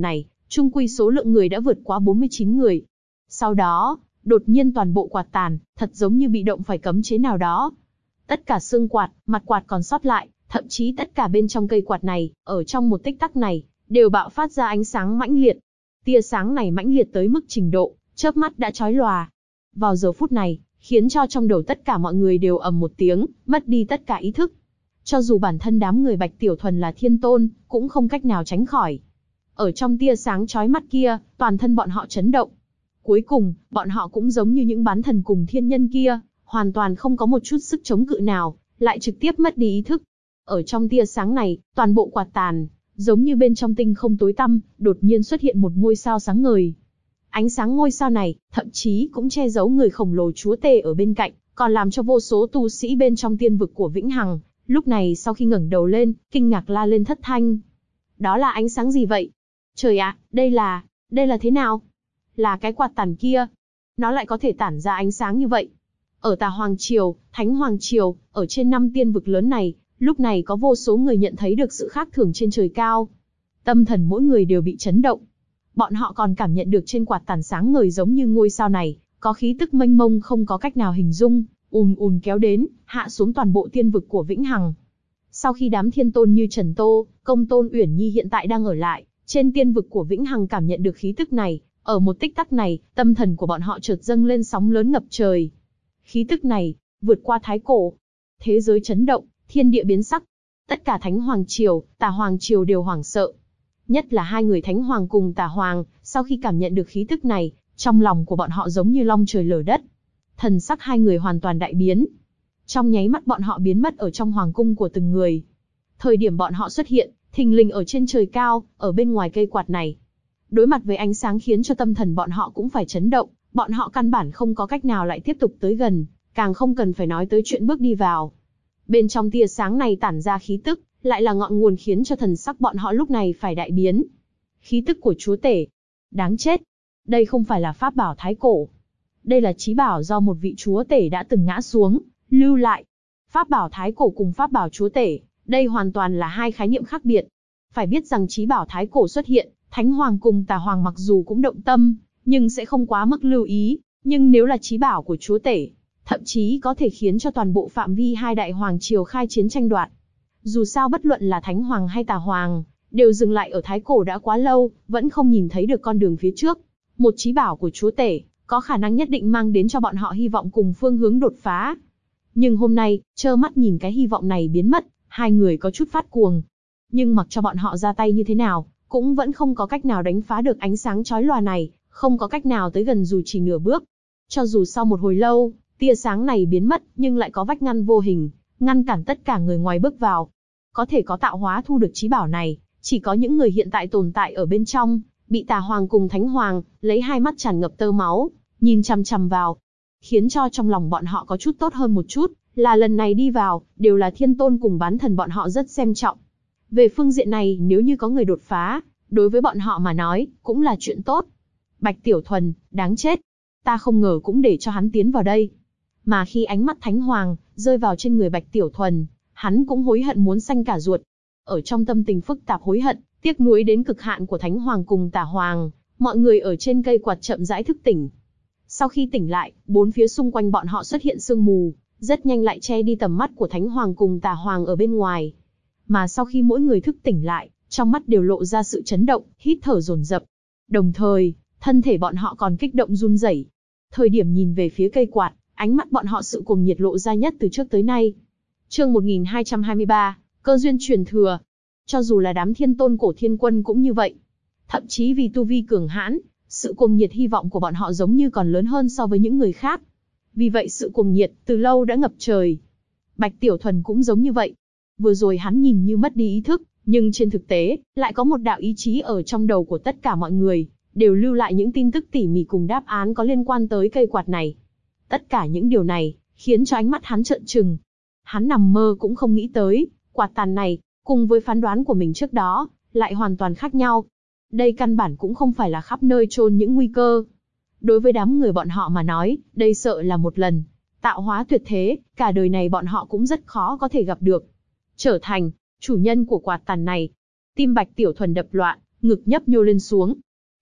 chung quy số lượng người đã vượt quá 49 người. Sau đó, đột nhiên toàn bộ quạt tàn, thật giống như bị động phải cấm chế nào đó. Tất cả xương quạt, mặt quạt còn sót lại, thậm chí tất cả bên trong cây quạt này, ở trong một tích tắc này, đều bạo phát ra ánh sáng mãnh liệt. Tia sáng này mãnh liệt tới mức trình độ, chớp mắt đã chói lòa. Vào giờ phút này, khiến cho trong đầu tất cả mọi người đều ầm một tiếng, mất đi tất cả ý thức. Cho dù bản thân đám người Bạch Tiểu Thuần là thiên tôn, cũng không cách nào tránh khỏi. Ở trong tia sáng chói mắt kia, toàn thân bọn họ chấn động. Cuối cùng, bọn họ cũng giống như những bán thần cùng thiên nhân kia, hoàn toàn không có một chút sức chống cự nào, lại trực tiếp mất đi ý thức. Ở trong tia sáng này, toàn bộ quạt tàn, giống như bên trong tinh không tối tăm, đột nhiên xuất hiện một ngôi sao sáng ngời. Ánh sáng ngôi sao này, thậm chí cũng che giấu người khổng lồ chúa tể ở bên cạnh, còn làm cho vô số tu sĩ bên trong tiên vực của Vĩnh Hằng, lúc này sau khi ngẩng đầu lên, kinh ngạc la lên thất thanh. Đó là ánh sáng gì vậy? Trời ạ, đây là thế nào? Là cái quạt tàn kia. Nó lại có thể tản ra ánh sáng như vậy. Ở Tà Hoàng Triều, Thánh Hoàng Triều, ở trên 5 tiên vực lớn này, lúc này có vô số người nhận thấy được sự khác thường trên trời cao. Tâm thần mỗi người đều bị chấn động. Bọn họ còn cảm nhận được trên quạt tàn sáng ngời giống như ngôi sao này, có khí tức mênh mông không có cách nào hình dung, kéo đến, hạ xuống toàn bộ tiên vực của Vĩnh Hằng. Sau khi đám thiên tôn như Trần Tô, Công Tôn Uyển Nhi hiện tại đang ở lại, trên tiên vực của Vĩnh Hằng cảm nhận được khí tức này, ở một tích tắc này, tâm thần của bọn họ chợt dâng lên sóng lớn ngập trời. Khí tức này, vượt qua thái cổ. Thế giới chấn động, thiên địa biến sắc. Tất cả Thánh Hoàng Triều, Tà Hoàng Triều đều hoảng sợ. Nhất là hai người Thánh Hoàng cùng Tà Hoàng, sau khi cảm nhận được khí tức này, trong lòng của bọn họ giống như long trời lở đất. Thần sắc hai người hoàn toàn đại biến. Trong nháy mắt bọn họ biến mất ở trong hoàng cung của từng người. Thời điểm bọn họ xuất hiện, thình lình ở trên trời cao, ở bên ngoài cây quạt này. Đối mặt với ánh sáng khiến cho tâm thần bọn họ cũng phải chấn động, bọn họ căn bản không có cách nào lại tiếp tục tới gần, càng không cần phải nói tới chuyện bước đi vào. Bên trong tia sáng này tản ra khí tức, lại là ngọn nguồn khiến cho thần sắc bọn họ lúc này phải đại biến. Khí tức của chúa tể. Đáng chết. Đây không phải là pháp bảo thái cổ. Đây là chí bảo do một vị chúa tể đã từng ngã xuống, lưu lại. Pháp bảo thái cổ cùng pháp bảo chúa tể, đây hoàn toàn là hai khái niệm khác biệt. Phải biết rằng chí bảo thái cổ xuất hiện, Thánh Hoàng cùng Tà Hoàng mặc dù cũng động tâm, nhưng sẽ không quá mức lưu ý. Nhưng nếu là chí bảo của chúa tể, thậm chí có thể khiến cho toàn bộ phạm vi hai đại hoàng triều khai chiến tranh đoạt. Dù sao bất luận là Thánh Hoàng hay Tà Hoàng, đều dừng lại ở thái cổ đã quá lâu, vẫn không nhìn thấy được con đường phía trước. Một chí bảo của chúa tể, có khả năng nhất định mang đến cho bọn họ hy vọng cùng phương hướng đột phá. Nhưng hôm nay, trơ mắt nhìn cái hy vọng này biến mất, hai người có chút phát cuồng. Nhưng mặc cho bọn họ ra tay như thế nào, cũng vẫn không có cách nào đánh phá được ánh sáng chói lòa này, không có cách nào tới gần dù chỉ nửa bước. Cho dù sau một hồi lâu, tia sáng này biến mất, nhưng lại có vách ngăn vô hình, ngăn cản tất cả người ngoài bước vào. Có thể có tạo hóa thu được chí bảo này, chỉ có những người hiện tại tồn tại ở bên trong, bị Tà Hoàng cùng Thánh Hoàng, lấy hai mắt tràn ngập tơ máu, nhìn chằm chằm vào. Khiến cho trong lòng bọn họ có chút tốt hơn một chút, là lần này đi vào, đều là thiên tôn cùng bán thần bọn họ rất xem trọng. Về phương diện này, nếu như có người đột phá, đối với bọn họ mà nói, cũng là chuyện tốt. Bạch Tiểu Thuần, đáng chết. Ta không ngờ cũng để cho hắn tiến vào đây. Mà khi ánh mắt Thánh Hoàng rơi vào trên người Bạch Tiểu Thuần, hắn cũng hối hận muốn xanh cả ruột. Ở trong tâm tình phức tạp hối hận, tiếc nuối đến cực hạn của Thánh Hoàng cùng Tà Hoàng, mọi người ở trên cây quạt chậm rãi thức tỉnh. Sau khi tỉnh lại, bốn phía xung quanh bọn họ xuất hiện sương mù, rất nhanh lại che đi tầm mắt của Thánh Hoàng cùng Tà Hoàng ở bên ngoài. Mà sau khi mỗi người thức tỉnh lại, trong mắt đều lộ ra sự chấn động, hít thở dồn dập. Đồng thời, thân thể bọn họ còn kích động run rẩy. Thời điểm nhìn về phía cây quạt, ánh mắt bọn họ sự cuồng nhiệt lộ ra nhất từ trước tới nay. Chương 1223, cơ duyên truyền thừa. Cho dù là đám thiên tôn cổ thiên quân cũng như vậy. Thậm chí vì tu vi cường hãn, sự cuồng nhiệt hy vọng của bọn họ giống như còn lớn hơn so với những người khác. Vì vậy sự cuồng nhiệt từ lâu đã ngập trời. Bạch Tiểu Thuần cũng giống như vậy. Vừa rồi hắn nhìn như mất đi ý thức, nhưng trên thực tế, lại có một đạo ý chí ở trong đầu của tất cả mọi người, đều lưu lại những tin tức tỉ mỉ cùng đáp án có liên quan tới cây quạt này. Tất cả những điều này, khiến cho ánh mắt hắn trợn trừng. Hắn nằm mơ cũng không nghĩ tới, quạt tàn này, cùng với phán đoán của mình trước đó, lại hoàn toàn khác nhau. Đây căn bản cũng không phải là khắp nơi chôn những nguy cơ. Đối với đám người bọn họ mà nói, đây sợ là một lần tạo hóa tuyệt thế, cả đời này bọn họ cũng rất khó có thể gặp được. Trở thành chủ nhân của quạt tàn này. Tim Bạch Tiểu Thuần đập loạn, ngực nhấp nhô lên xuống.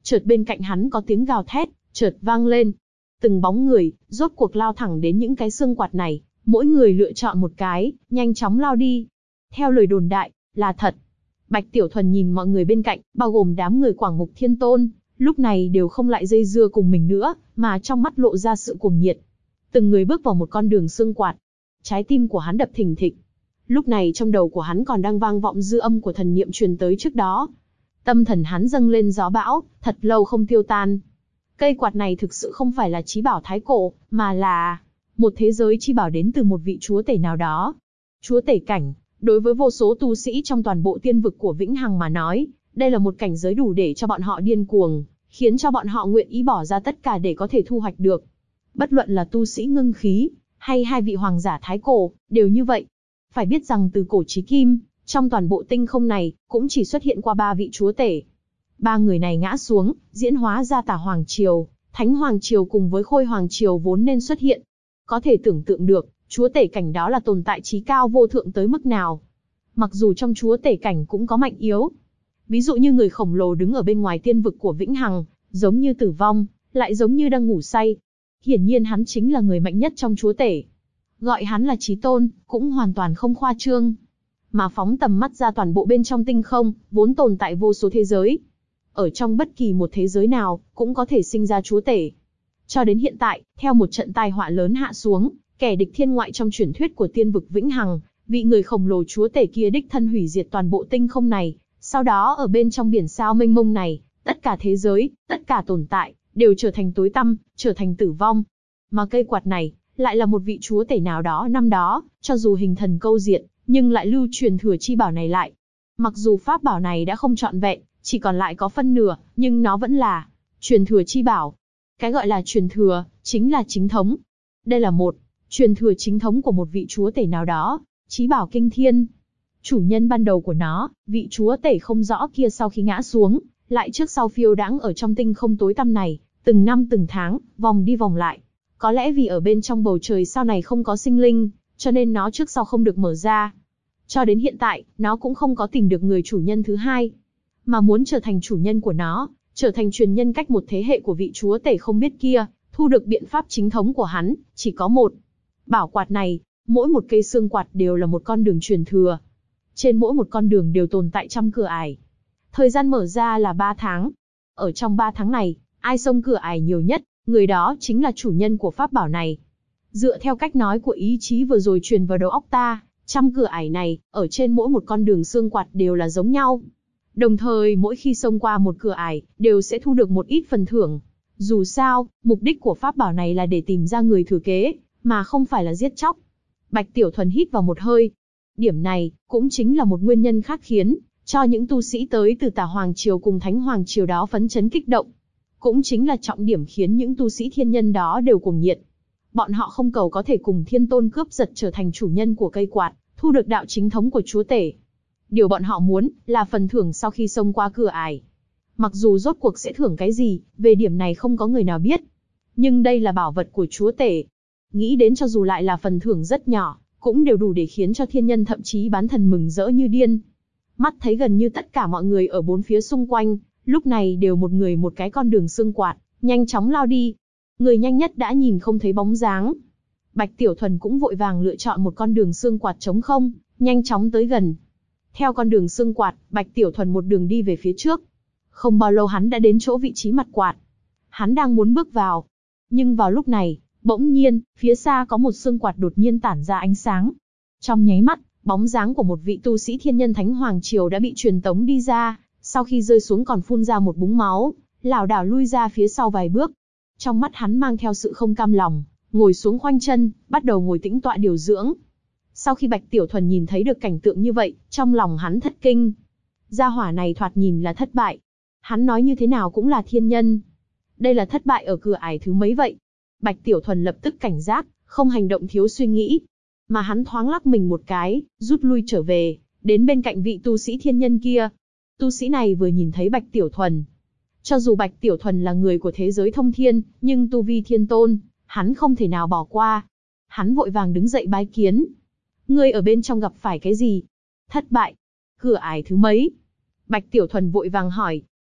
chợt bên cạnh hắn có tiếng gào thét, chợt vang lên. Từng bóng người, rốt cuộc lao thẳng đến những cái xương quạt này, mỗi người lựa chọn một cái, nhanh chóng lao đi. Theo lời đồn đại, là thật. Bạch Tiểu Thuần nhìn mọi người bên cạnh, bao gồm đám người Quảng Mục Thiên Tôn, lúc này đều không lại dây dưa cùng mình nữa, mà trong mắt lộ ra sự cuồng nhiệt. Từng người bước vào một con đường xương quạt. Trái tim của hắn đập thình thịch. Lúc này trong đầu của hắn còn đang vang vọng dư âm của thần niệm truyền tới trước đó. Tâm thần hắn dâng lên gió bão, thật lâu không tiêu tan. Cây quạt này thực sự không phải là chí bảo thái cổ, mà là một thế giới chi bảo đến từ một vị chúa tể nào đó. Chúa tể cảnh, đối với vô số tu sĩ trong toàn bộ tiên vực của Vĩnh Hằng mà nói, đây là một cảnh giới đủ để cho bọn họ điên cuồng, khiến cho bọn họ nguyện ý bỏ ra tất cả để có thể thu hoạch được. Bất luận là tu sĩ ngưng khí, hay hai vị hoàng giả thái cổ, đều như vậy. Phải biết rằng từ cổ chí kim, trong toàn bộ tinh không này, cũng chỉ xuất hiện qua 3 vị chúa tể. 3 người này ngã xuống, diễn hóa ra Tả Hoàng Triều, Thánh Hoàng Triều cùng với Khôi Hoàng Triều vốn nên xuất hiện. Có thể tưởng tượng được, chúa tể cảnh đó là tồn tại chí cao vô thượng tới mức nào. Mặc dù trong chúa tể cảnh cũng có mạnh yếu. Ví dụ như người khổng lồ đứng ở bên ngoài tiên vực của Vĩnh Hằng, giống như tử vong, lại giống như đang ngủ say. Hiển nhiên hắn chính là người mạnh nhất trong chúa tể. Gọi hắn là chí tôn, cũng hoàn toàn không khoa trương. Mà phóng tầm mắt ra toàn bộ bên trong tinh không, vốn tồn tại vô số thế giới. Ở trong bất kỳ một thế giới nào, cũng có thể sinh ra chúa tể. Cho đến hiện tại, theo một trận tai họa lớn hạ xuống, kẻ địch thiên ngoại trong truyền thuyết của tiên vực Vĩnh Hằng, vị người khổng lồ chúa tể kia đích thân hủy diệt toàn bộ tinh không này. Sau đó ở bên trong biển sao mênh mông này, tất cả thế giới, tất cả tồn tại, đều trở thành tối tăm, trở thành tử vong. Mà cây quạt này, lại là một vị chúa tể nào đó năm đó, cho dù hình thần câu diệt, nhưng lại lưu truyền thừa chi bảo này lại. Mặc dù pháp bảo này đã không trọn vẹn, chỉ còn lại có phân nửa, nhưng nó vẫn là truyền thừa chi bảo. Cái gọi là truyền thừa, chính là chính thống. Đây là một truyền thừa chính thống của một vị chúa tể nào đó, chí bảo kinh thiên. Chủ nhân ban đầu của nó, vị chúa tể không rõ kia sau khi ngã xuống, lại trước sau phiêu đãng ở trong tinh không tối tăm này, từng năm từng tháng, vòng đi vòng lại. Có lẽ vì ở bên trong bầu trời sao này không có sinh linh, cho nên nó trước sau không được mở ra. Cho đến hiện tại, nó cũng không có tìm được người chủ nhân thứ hai. Mà muốn trở thành chủ nhân của nó, trở thành truyền nhân cách một thế hệ của vị chúa tể không biết kia, thu được biện pháp chính thống của hắn, chỉ có một. Bảo quạt này, mỗi một cây xương quạt đều là một con đường truyền thừa. Trên mỗi một con đường đều tồn tại trăm cửa ải. Thời gian mở ra là 3 tháng. Ở trong 3 tháng này, ai xông cửa ải nhiều nhất, người đó chính là chủ nhân của pháp bảo này. Dựa theo cách nói của ý chí vừa rồi truyền vào đầu óc ta, trăm cửa ải này, ở trên mỗi một con đường xương quạt đều là giống nhau. Đồng thời mỗi khi xông qua một cửa ải, đều sẽ thu được một ít phần thưởng. Dù sao, mục đích của pháp bảo này là để tìm ra người thừa kế, mà không phải là giết chóc. Bạch Tiểu Thuần hít vào một hơi. Điểm này, cũng chính là một nguyên nhân khác khiến cho những tu sĩ tới từ Tả Hoàng Triều cùng Thánh Hoàng Triều đó phấn chấn kích động. Cũng chính là trọng điểm khiến những tu sĩ thiên nhân đó đều cuồng nhiệt. Bọn họ không cầu có thể cùng thiên tôn cướp giật trở thành chủ nhân của cây quạt, thu được đạo chính thống của chúa tể. Điều bọn họ muốn là phần thưởng sau khi xông qua cửa ải. Mặc dù rốt cuộc sẽ thưởng cái gì, về điểm này không có người nào biết. Nhưng đây là bảo vật của chúa tể. Nghĩ đến cho dù lại là phần thưởng rất nhỏ, cũng đều đủ để khiến cho thiên nhân thậm chí bán thần mừng rỡ như điên. Mắt thấy gần như tất cả mọi người ở bốn phía xung quanh, lúc này đều một người một cái con đường xương quạt, nhanh chóng lao đi. Người nhanh nhất đã nhìn không thấy bóng dáng. Bạch Tiểu Thuần cũng vội vàng lựa chọn một con đường xương quạt trống không, nhanh chóng tới gần. Theo con đường xương quạt, Bạch Tiểu Thuần một đường đi về phía trước. Không bao lâu hắn đã đến chỗ vị trí mặt quạt. Hắn đang muốn bước vào. Nhưng vào lúc này, bỗng nhiên, phía xa có một xương quạt đột nhiên tản ra ánh sáng. Trong nháy mắt, bóng dáng của một vị tu sĩ thiên nhân Thánh Hoàng Triều đã bị truyền tống đi ra, sau khi rơi xuống còn phun ra một búng máu, lảo đảo lui ra phía sau vài bước. Trong mắt hắn mang theo sự không cam lòng, ngồi xuống khoanh chân, bắt đầu ngồi tĩnh tọa điều dưỡng. Sau khi Bạch Tiểu Thuần nhìn thấy được cảnh tượng như vậy, trong lòng hắn thất kinh. Gia hỏa này thoạt nhìn là thất bại. Hắn nói như thế nào cũng là thiên nhân. Đây là thất bại ở cửa ải thứ mấy vậy? Bạch Tiểu Thuần lập tức cảnh giác, không hành động thiếu suy nghĩ. Mà hắn thoáng lắc mình một cái, rút lui trở về, đến bên cạnh vị tu sĩ thiên nhân kia. Tu sĩ này vừa nhìn thấy Bạch Tiểu Thuần. Cho dù Bạch Tiểu Thuần là người của thế giới thông thiên, nhưng tu vi thiên tôn, hắn không thể nào bỏ qua. Hắn vội vàng đứng dậy bái kiến. Ngươi ở bên trong gặp phải cái gì? Thất bại. Cửa ải thứ mấy? Bạch Tiểu Thuần vội vàng hỏi.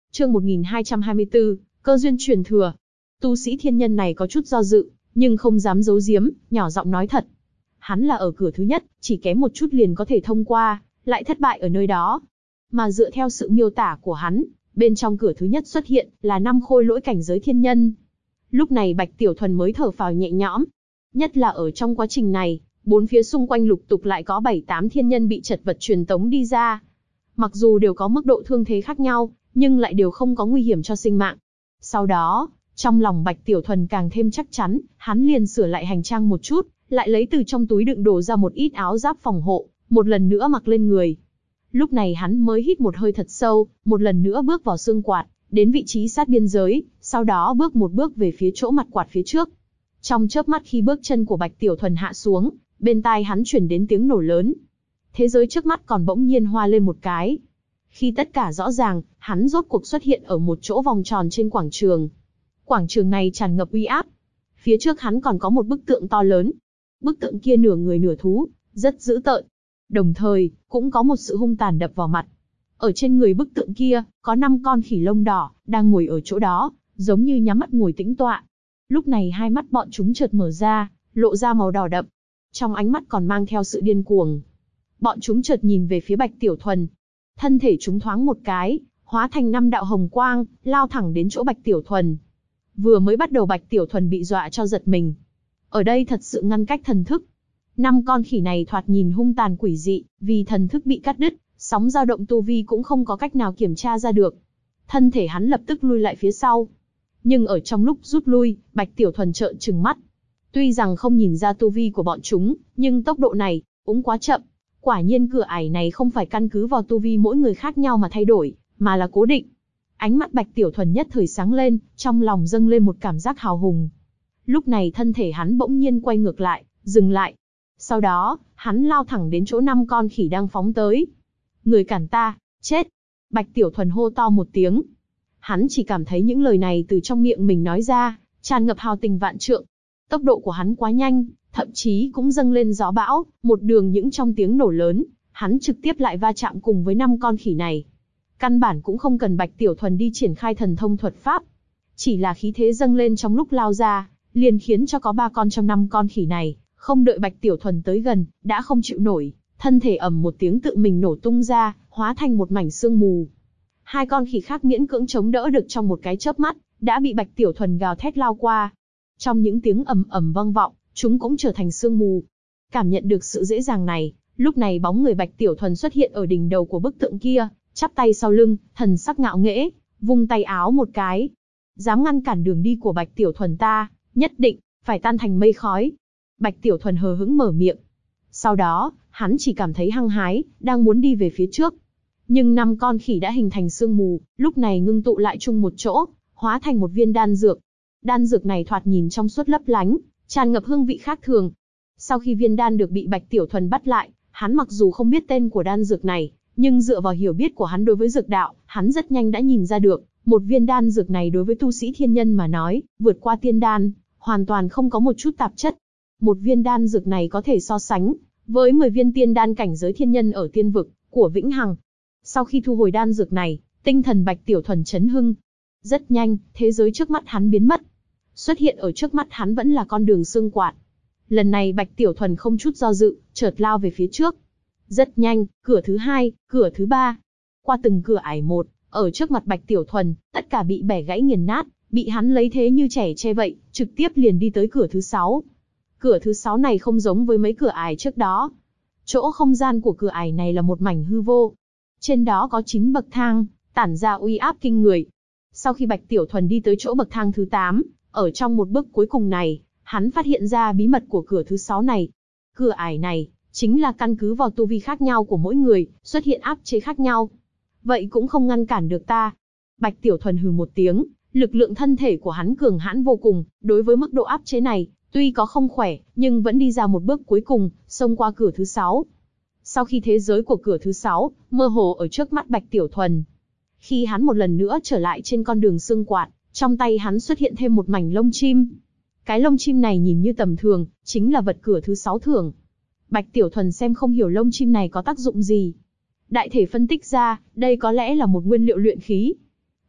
Chương 1224, cơ duyên truyền thừa. Tu sĩ thiên nhân này có chút do dự, nhưng không dám giấu giếm, nhỏ giọng nói thật. Hắn là ở cửa thứ nhất, chỉ kém một chút liền có thể thông qua, lại thất bại ở nơi đó. Mà dựa theo sự miêu tả của hắn, bên trong cửa thứ nhất xuất hiện là 5 khôi lỗi cảnh giới thiên nhân. Lúc này Bạch Tiểu Thuần mới thở phào nhẹ nhõm. Nhất là ở trong quá trình này, bốn phía xung quanh lục tục lại có 7-8 thiên nhân bị chật vật truyền tống đi ra. Mặc dù đều có mức độ thương thế khác nhau, nhưng lại đều không có nguy hiểm cho sinh mạng. Sau đó, trong lòng Bạch Tiểu Thuần càng thêm chắc chắn, hắn liền sửa lại hành trang một chút, lại lấy từ trong túi đựng đồ ra một ít áo giáp phòng hộ, một lần nữa mặc lên người. Lúc này hắn mới hít một hơi thật sâu, một lần nữa bước vào xương quạt, đến vị trí sát biên giới, sau đó bước một bước về phía chỗ mặt quạt phía trước. Trong chớp mắt khi bước chân của Bạch Tiểu Thuần hạ xuống, bên tai hắn truyền đến tiếng nổ lớn. Thế giới trước mắt còn bỗng nhiên hoa lên một cái. Khi tất cả rõ ràng, hắn rốt cuộc xuất hiện ở một chỗ vòng tròn trên quảng trường. Quảng trường này tràn ngập uy áp. Phía trước hắn còn có một bức tượng to lớn. Bức tượng kia nửa người nửa thú, rất dữ tợn. Đồng thời, cũng có một sự hung tàn đập vào mặt. Ở trên người bức tượng kia, có 5 con khỉ lông đỏ, đang ngồi ở chỗ đó, giống như nhắm mắt ngồi tĩnh tọa. Lúc này hai mắt bọn chúng chợt mở ra, lộ ra màu đỏ đậm. Trong ánh mắt còn mang theo sự điên cuồng. Bọn chúng chợt nhìn về phía Bạch Tiểu Thuần. Thân thể chúng thoáng một cái, hóa thành 5 đạo hồng quang, lao thẳng đến chỗ Bạch Tiểu Thuần. Vừa mới bắt đầu Bạch Tiểu Thuần bị dọa cho giật mình. Ở đây thật sự ngăn cách thần thức. 5 con khỉ này thoạt nhìn hung tàn quỷ dị, vì thần thức bị cắt đứt, sóng dao động tu vi cũng không có cách nào kiểm tra ra được. Thân thể hắn lập tức lui lại phía sau. Nhưng ở trong lúc rút lui, Bạch Tiểu Thuần trợn trừng mắt. Tuy rằng không nhìn ra tu vi của bọn chúng, nhưng tốc độ này cũng quá chậm. Quả nhiên cửa ải này không phải căn cứ vào tu vi mỗi người khác nhau mà thay đổi, mà là cố định. Ánh mắt Bạch Tiểu Thuần nhất thời sáng lên, trong lòng dâng lên một cảm giác hào hùng. Lúc này thân thể hắn bỗng nhiên quay ngược lại, dừng lại. Sau đó, hắn lao thẳng đến chỗ 5 con khỉ đang phóng tới. Người cản ta, chết! Bạch Tiểu Thuần hô to một tiếng. Hắn chỉ cảm thấy những lời này từ trong miệng mình nói ra, tràn ngập hào tình vạn trượng. Tốc độ của hắn quá nhanh, thậm chí cũng dâng lên gió bão, một đường những trong tiếng nổ lớn, hắn trực tiếp lại va chạm cùng với 5 con khỉ này. Căn bản cũng không cần Bạch Tiểu Thuần đi triển khai thần thông thuật pháp. Chỉ là khí thế dâng lên trong lúc lao ra, liền khiến cho có 3 con trong 5 con khỉ này, không đợi Bạch Tiểu Thuần tới gần, đã không chịu nổi, thân thể ầm một tiếng tự mình nổ tung ra, hóa thành một mảnh sương mù. 2 con khỉ khác miễn cưỡng chống đỡ được trong một cái chớp mắt, đã bị Bạch Tiểu Thuần gào thét lao qua. Trong những tiếng ầm ầm vang vọng, chúng cũng trở thành sương mù. Cảm nhận được sự dễ dàng này, lúc này bóng người Bạch Tiểu Thuần xuất hiện ở đỉnh đầu của bức tượng kia, chắp tay sau lưng, thần sắc ngạo nghễ, vung tay áo một cái. Dám ngăn cản đường đi của Bạch Tiểu Thuần ta, nhất định phải tan thành mây khói. Bạch Tiểu Thuần hờ hững mở miệng. Sau đó, hắn chỉ cảm thấy hăng hái, đang muốn đi về phía trước. Nhưng 5 con khỉ đã hình thành sương mù, lúc này ngưng tụ lại chung một chỗ, hóa thành một viên đan dược. Đan dược này thoạt nhìn trong suốt lấp lánh, tràn ngập hương vị khác thường. Sau khi viên đan được bị Bạch Tiểu Thuần bắt lại, hắn mặc dù không biết tên của đan dược này, nhưng dựa vào hiểu biết của hắn đối với dược đạo, hắn rất nhanh đã nhìn ra được, một viên đan dược này đối với tu sĩ thiên nhân mà nói, vượt qua tiên đan, hoàn toàn không có một chút tạp chất. Một viên đan dược này có thể so sánh với 10 viên tiên đan cảnh giới thiên nhân ở tiên vực của Vĩnh Hằng. Sau khi thu hồi đan dược này, tinh thần Bạch Tiểu Thuần chấn hưng. Rất nhanh, thế giới trước mắt hắn biến mất. Xuất hiện ở trước mắt hắn vẫn là con đường xương quạt. Lần này Bạch Tiểu Thuần không chút do dự, chợt lao về phía trước. Rất nhanh, cửa thứ 2, cửa thứ 3. Qua từng cửa ải một, ở trước mặt Bạch Tiểu Thuần, tất cả bị bẻ gãy nghiền nát, bị hắn lấy thế như trẻ tre vậy, trực tiếp liền đi tới cửa thứ 6. Cửa thứ 6 này không giống với mấy cửa ải trước đó. Chỗ không gian của cửa ải này là một mảnh hư vô. Trên đó có 9 bậc thang, tản ra uy áp kinh người. Sau khi Bạch Tiểu Thuần đi tới chỗ bậc thang thứ 8, ở trong một bước cuối cùng này, hắn phát hiện ra bí mật của cửa thứ 6 này. Cửa ải này, chính là căn cứ vào tu vi khác nhau của mỗi người, xuất hiện áp chế khác nhau. Vậy cũng không ngăn cản được ta. Bạch Tiểu Thuần hừ một tiếng, lực lượng thân thể của hắn cường hãn vô cùng, đối với mức độ áp chế này, tuy có không khỏe, nhưng vẫn đi ra một bước cuối cùng, xông qua cửa thứ 6. Sau khi thế giới của cửa thứ 6, mơ hồ ở trước mắt Bạch Tiểu Thuần. Khi hắn một lần nữa trở lại trên con đường xương quạt, trong tay hắn xuất hiện thêm một mảnh lông chim. Cái lông chim này nhìn như tầm thường, chính là vật cửa thứ 6 thưởng. Bạch Tiểu Thuần xem không hiểu lông chim này có tác dụng gì. Đại thể phân tích ra, đây có lẽ là một nguyên liệu luyện khí.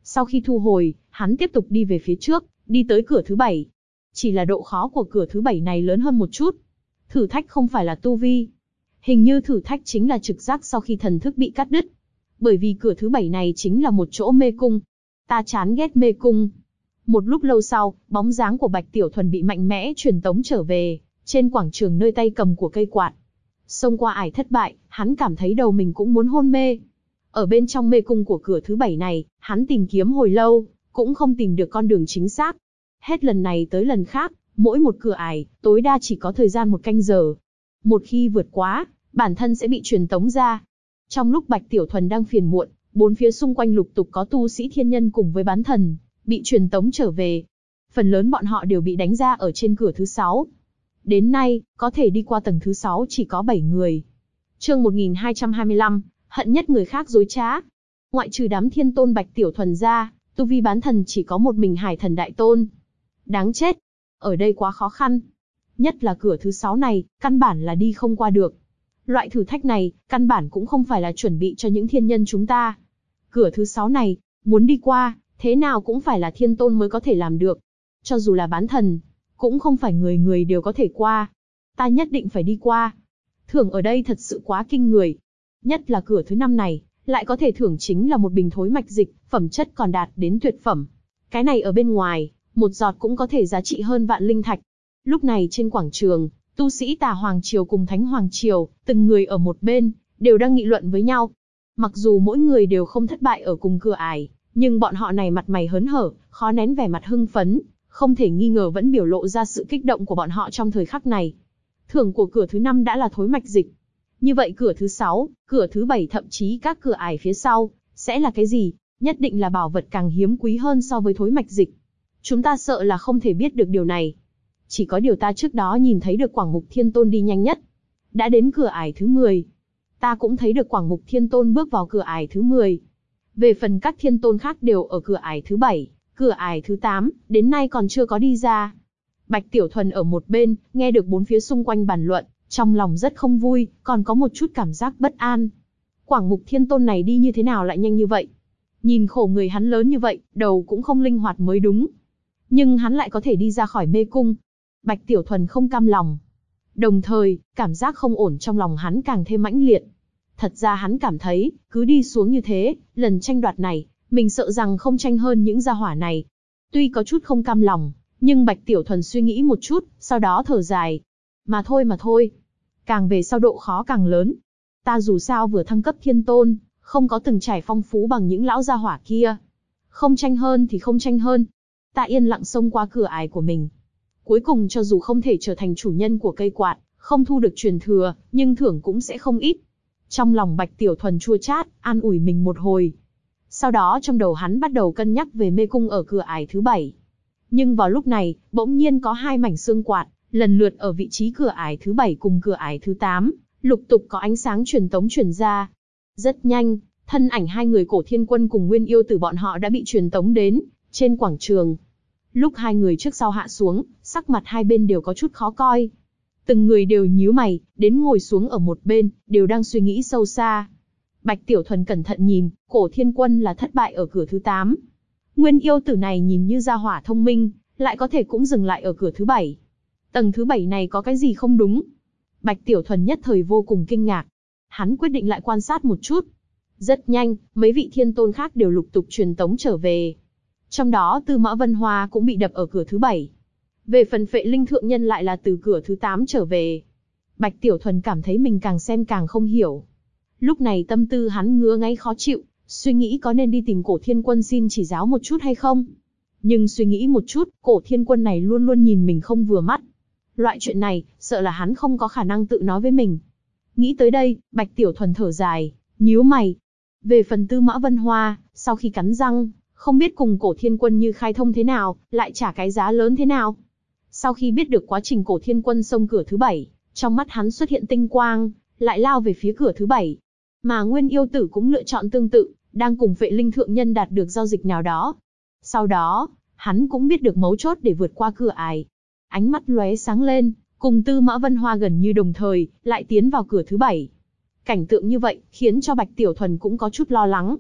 Sau khi thu hồi, hắn tiếp tục đi về phía trước, đi tới cửa thứ 7. Chỉ là độ khó của cửa thứ 7 này lớn hơn một chút. Thử thách không phải là tu vi. Hình như thử thách chính là trực giác sau khi thần thức bị cắt đứt. Bởi vì cửa thứ 7 này chính là một chỗ mê cung. Ta chán ghét mê cung. Một lúc lâu sau, bóng dáng của Bạch Tiểu Thuần bị mạnh mẽ truyền tống trở về, trên quảng trường nơi tay cầm của cây quạt. Xông qua ải thất bại, hắn cảm thấy đầu mình cũng muốn hôn mê. Ở bên trong mê cung của cửa thứ 7 này, hắn tìm kiếm hồi lâu, cũng không tìm được con đường chính xác. Hết lần này tới lần khác, mỗi một cửa ải, tối đa chỉ có thời gian 1 canh giờ. Một khi vượt quá, bản thân sẽ bị truyền tống ra. Trong lúc Bạch Tiểu Thuần đang phiền muộn, bốn phía xung quanh lục tục có tu sĩ thiên nhân cùng với bán thần, bị truyền tống trở về. Phần lớn bọn họ đều bị đánh ra ở trên cửa thứ 6. Đến nay, có thể đi qua tầng thứ 6 chỉ có 7 người. Chương 1225, hận nhất người khác dối trá. Ngoại trừ đám thiên tôn Bạch Tiểu Thuần ra, tu vi bán thần chỉ có một mình Hải Thần Đại Tôn. Đáng chết! Ở đây quá khó khăn. Nhất là cửa thứ 6 này, căn bản là đi không qua được. Loại thử thách này, căn bản cũng không phải là chuẩn bị cho những thiên nhân chúng ta. Cửa thứ 6 này, muốn đi qua, thế nào cũng phải là thiên tôn mới có thể làm được. Cho dù là bán thần, cũng không phải người người đều có thể qua. Ta nhất định phải đi qua. Thưởng ở đây thật sự quá kinh người. Nhất là cửa thứ 5 này, lại có thể thưởng chính là một bình thối mạch dịch, phẩm chất còn đạt đến tuyệt phẩm. Cái này ở bên ngoài, một giọt cũng có thể giá trị hơn vạn linh thạch. Lúc này trên quảng trường, tu sĩ Tà Hoàng Triều cùng Thánh Hoàng Triều, từng người ở một bên, đều đang nghị luận với nhau. Mặc dù mỗi người đều không thất bại ở cùng cửa ải, nhưng bọn họ này mặt mày hớn hở, khó nén vẻ mặt hưng phấn, không thể nghi ngờ vẫn biểu lộ ra sự kích động của bọn họ trong thời khắc này. Thưởng của cửa thứ 5 đã là thối mạch dịch. Như vậy cửa thứ 6, cửa thứ 7 thậm chí các cửa ải phía sau, sẽ là cái gì? Nhất định là bảo vật càng hiếm quý hơn so với thối mạch dịch. Chúng ta sợ là không thể biết được điều này. Chỉ có điều ta trước đó nhìn thấy được Quảng Mục Thiên Tôn đi nhanh nhất. Đã đến cửa ải thứ 10. Ta cũng thấy được Quảng Mục Thiên Tôn bước vào cửa ải thứ 10. Về phần các thiên tôn khác đều ở cửa ải thứ 7, cửa ải thứ 8, đến nay còn chưa có đi ra. Bạch Tiểu Thuần ở một bên, nghe được bốn phía xung quanh bàn luận, trong lòng rất không vui, còn có một chút cảm giác bất an. Quảng Mục Thiên Tôn này đi như thế nào lại nhanh như vậy? Nhìn khổ người hắn lớn như vậy, đầu cũng không linh hoạt mới đúng. Nhưng hắn lại có thể đi ra khỏi mê cung. Bạch Tiểu Thuần không cam lòng. Đồng thời, cảm giác không ổn trong lòng hắn càng thêm mãnh liệt. Thật ra hắn cảm thấy, cứ đi xuống như thế, lần tranh đoạt này, mình sợ rằng không tranh hơn những gia hỏa này. Tuy có chút không cam lòng, nhưng Bạch Tiểu Thuần suy nghĩ một chút, sau đó thở dài. Mà thôi. Càng về sau độ khó càng lớn. Ta dù sao vừa thăng cấp thiên tôn, không có từng trải phong phú bằng những lão gia hỏa kia. Không tranh hơn thì không tranh hơn. Ta yên lặng xông qua cửa ải của mình. Cuối cùng cho dù không thể trở thành chủ nhân của cây quạt, không thu được truyền thừa, nhưng thưởng cũng sẽ không ít. Trong lòng Bạch Tiểu Thuần chua chát, an ủi mình một hồi. Sau đó trong đầu hắn bắt đầu cân nhắc về mê cung ở cửa ải thứ 7. Nhưng vào lúc này, bỗng nhiên có 2 mảnh xương quạt, lần lượt ở vị trí cửa ải thứ 7 cùng cửa ải thứ 8, lục tục có ánh sáng truyền tống truyền ra. Rất nhanh, thân ảnh 2 người Cổ Thiên Quân cùng Nguyên Yêu Tử bọn họ đã bị truyền tống đến trên quảng trường. Lúc 2 người trước sau hạ xuống, sắc mặt hai bên đều có chút khó coi. Từng người đều nhíu mày, đến ngồi xuống ở một bên, đều đang suy nghĩ sâu xa. Bạch Tiểu Thuần cẩn thận nhìn, Cổ Thiên Quân là thất bại ở cửa thứ 8. Nguyên Yêu Tử này nhìn như gia hỏa thông minh, lại có thể cũng dừng lại ở cửa thứ 7. Tầng thứ 7 này có cái gì không đúng? Bạch Tiểu Thuần nhất thời vô cùng kinh ngạc. Hắn quyết định lại quan sát một chút. Rất nhanh, mấy vị thiên tôn khác đều lục tục truyền tống trở về. Trong đó Tư Mã Vân Hoa cũng bị đập ở cửa thứ 7. Về phần Phệ Linh Thượng Nhân lại là từ cửa thứ 8 trở về. Bạch Tiểu Thuần cảm thấy mình càng xem càng không hiểu. Lúc này tâm tư hắn ngứa ngáy khó chịu, suy nghĩ có nên đi tìm Cổ Thiên Quân xin chỉ giáo một chút hay không. Nhưng suy nghĩ một chút, Cổ Thiên Quân này luôn luôn nhìn mình không vừa mắt. Loại chuyện này, sợ là hắn không có khả năng tự nói với mình. Nghĩ tới đây, Bạch Tiểu Thuần thở dài, nhíu mày. Về phần Tư Mã Vân Hoa, sau khi cắn răng, không biết cùng Cổ Thiên Quân như khai thông thế nào, lại trả cái giá lớn thế nào. Sau khi biết được quá trình Cổ Thiên Quân xông cửa thứ 7, trong mắt hắn xuất hiện tinh quang, lại lao về phía cửa thứ 7. Mà Nguyên Yêu Tử cũng lựa chọn tương tự, đang cùng Phệ Linh Thượng Nhân đạt được giao dịch nào đó. Sau đó, hắn cũng biết được mấu chốt để vượt qua cửa ải. Ánh mắt lóe sáng lên, cùng Tư Mã Vân Hoa gần như đồng thời, lại tiến vào cửa thứ 7. Cảnh tượng như vậy, khiến cho Bạch Tiểu Thuần cũng có chút lo lắng.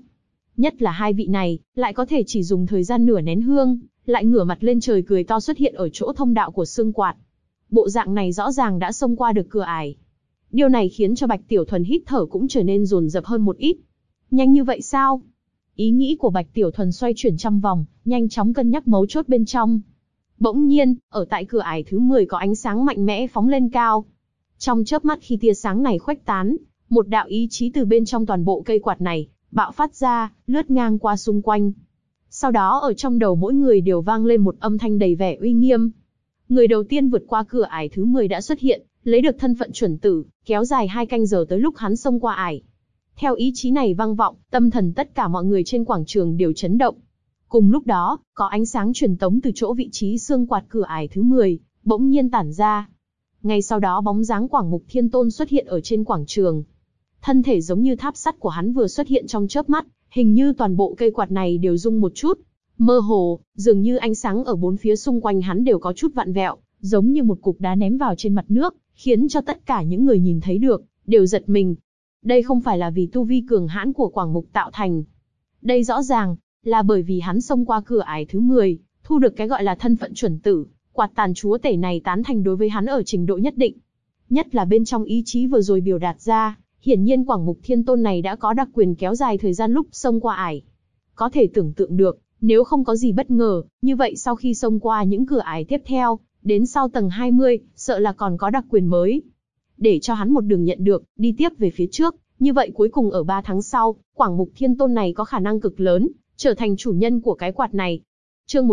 Nhất là hai vị này, lại có thể chỉ dùng thời gian nửa nén hương, lại ngửa mặt lên trời cười to xuất hiện ở chỗ thông đạo của xương quạt. Bộ dạng này rõ ràng đã xông qua được cửa ải. Điều này khiến cho Bạch Tiểu Thuần hít thở cũng trở nên dồn dập hơn một ít. Nhanh như vậy sao? Ý nghĩ của Bạch Tiểu Thuần xoay chuyển trăm vòng, nhanh chóng cân nhắc mấu chốt bên trong. Bỗng nhiên, ở tại cửa ải thứ 10 có ánh sáng mạnh mẽ phóng lên cao. Trong chớp mắt khi tia sáng này khuếch tán, một đạo ý chí từ bên trong toàn bộ cây quạt này bạo phát ra, lướt ngang qua xung quanh. Sau đó ở trong đầu mỗi người đều vang lên một âm thanh đầy vẻ uy nghiêm. Người đầu tiên vượt qua cửa ải thứ 10 đã xuất hiện, lấy được thân phận chuẩn tử, kéo dài 2 canh giờ tới lúc hắn xông qua ải. Theo ý chí này vang vọng, tâm thần tất cả mọi người trên quảng trường đều chấn động. Cùng lúc đó, có ánh sáng truyền tống từ chỗ vị trí xương quạt cửa ải thứ 10, bỗng nhiên tản ra. Ngay sau đó bóng dáng Quảng Mục Thiên Tôn xuất hiện ở trên quảng trường. Thân thể giống như tháp sắt của hắn vừa xuất hiện trong chớp mắt, hình như toàn bộ cây quạt này đều rung một chút. Mơ hồ, dường như ánh sáng ở bốn phía xung quanh hắn đều có chút vặn vẹo, giống như một cục đá ném vào trên mặt nước, khiến cho tất cả những người nhìn thấy được, đều giật mình. Đây không phải là vì tu vi cường hãn của Quảng Mục tạo thành. Đây rõ ràng là bởi vì hắn xông qua cửa ải thứ 10, thu được cái gọi là thân phận chuẩn tử, quạt tàn chúa tể này tán thành đối với hắn ở trình độ nhất định. Nhất là bên trong ý chí vừa rồi biểu đạt ra, hiển nhiên Quảng Mục Thiên Tôn này đã có đặc quyền kéo dài thời gian lúc xông qua ải. Có thể tưởng tượng được, nếu không có gì bất ngờ, như vậy sau khi xông qua những cửa ải tiếp theo, đến sau tầng 20, sợ là còn có đặc quyền mới. Để cho hắn một đường nhận được, đi tiếp về phía trước, như vậy cuối cùng ở 3 tháng sau, Quảng Mục Thiên Tôn này có khả năng cực lớn, trở thành chủ nhân của cái quạt này. Chương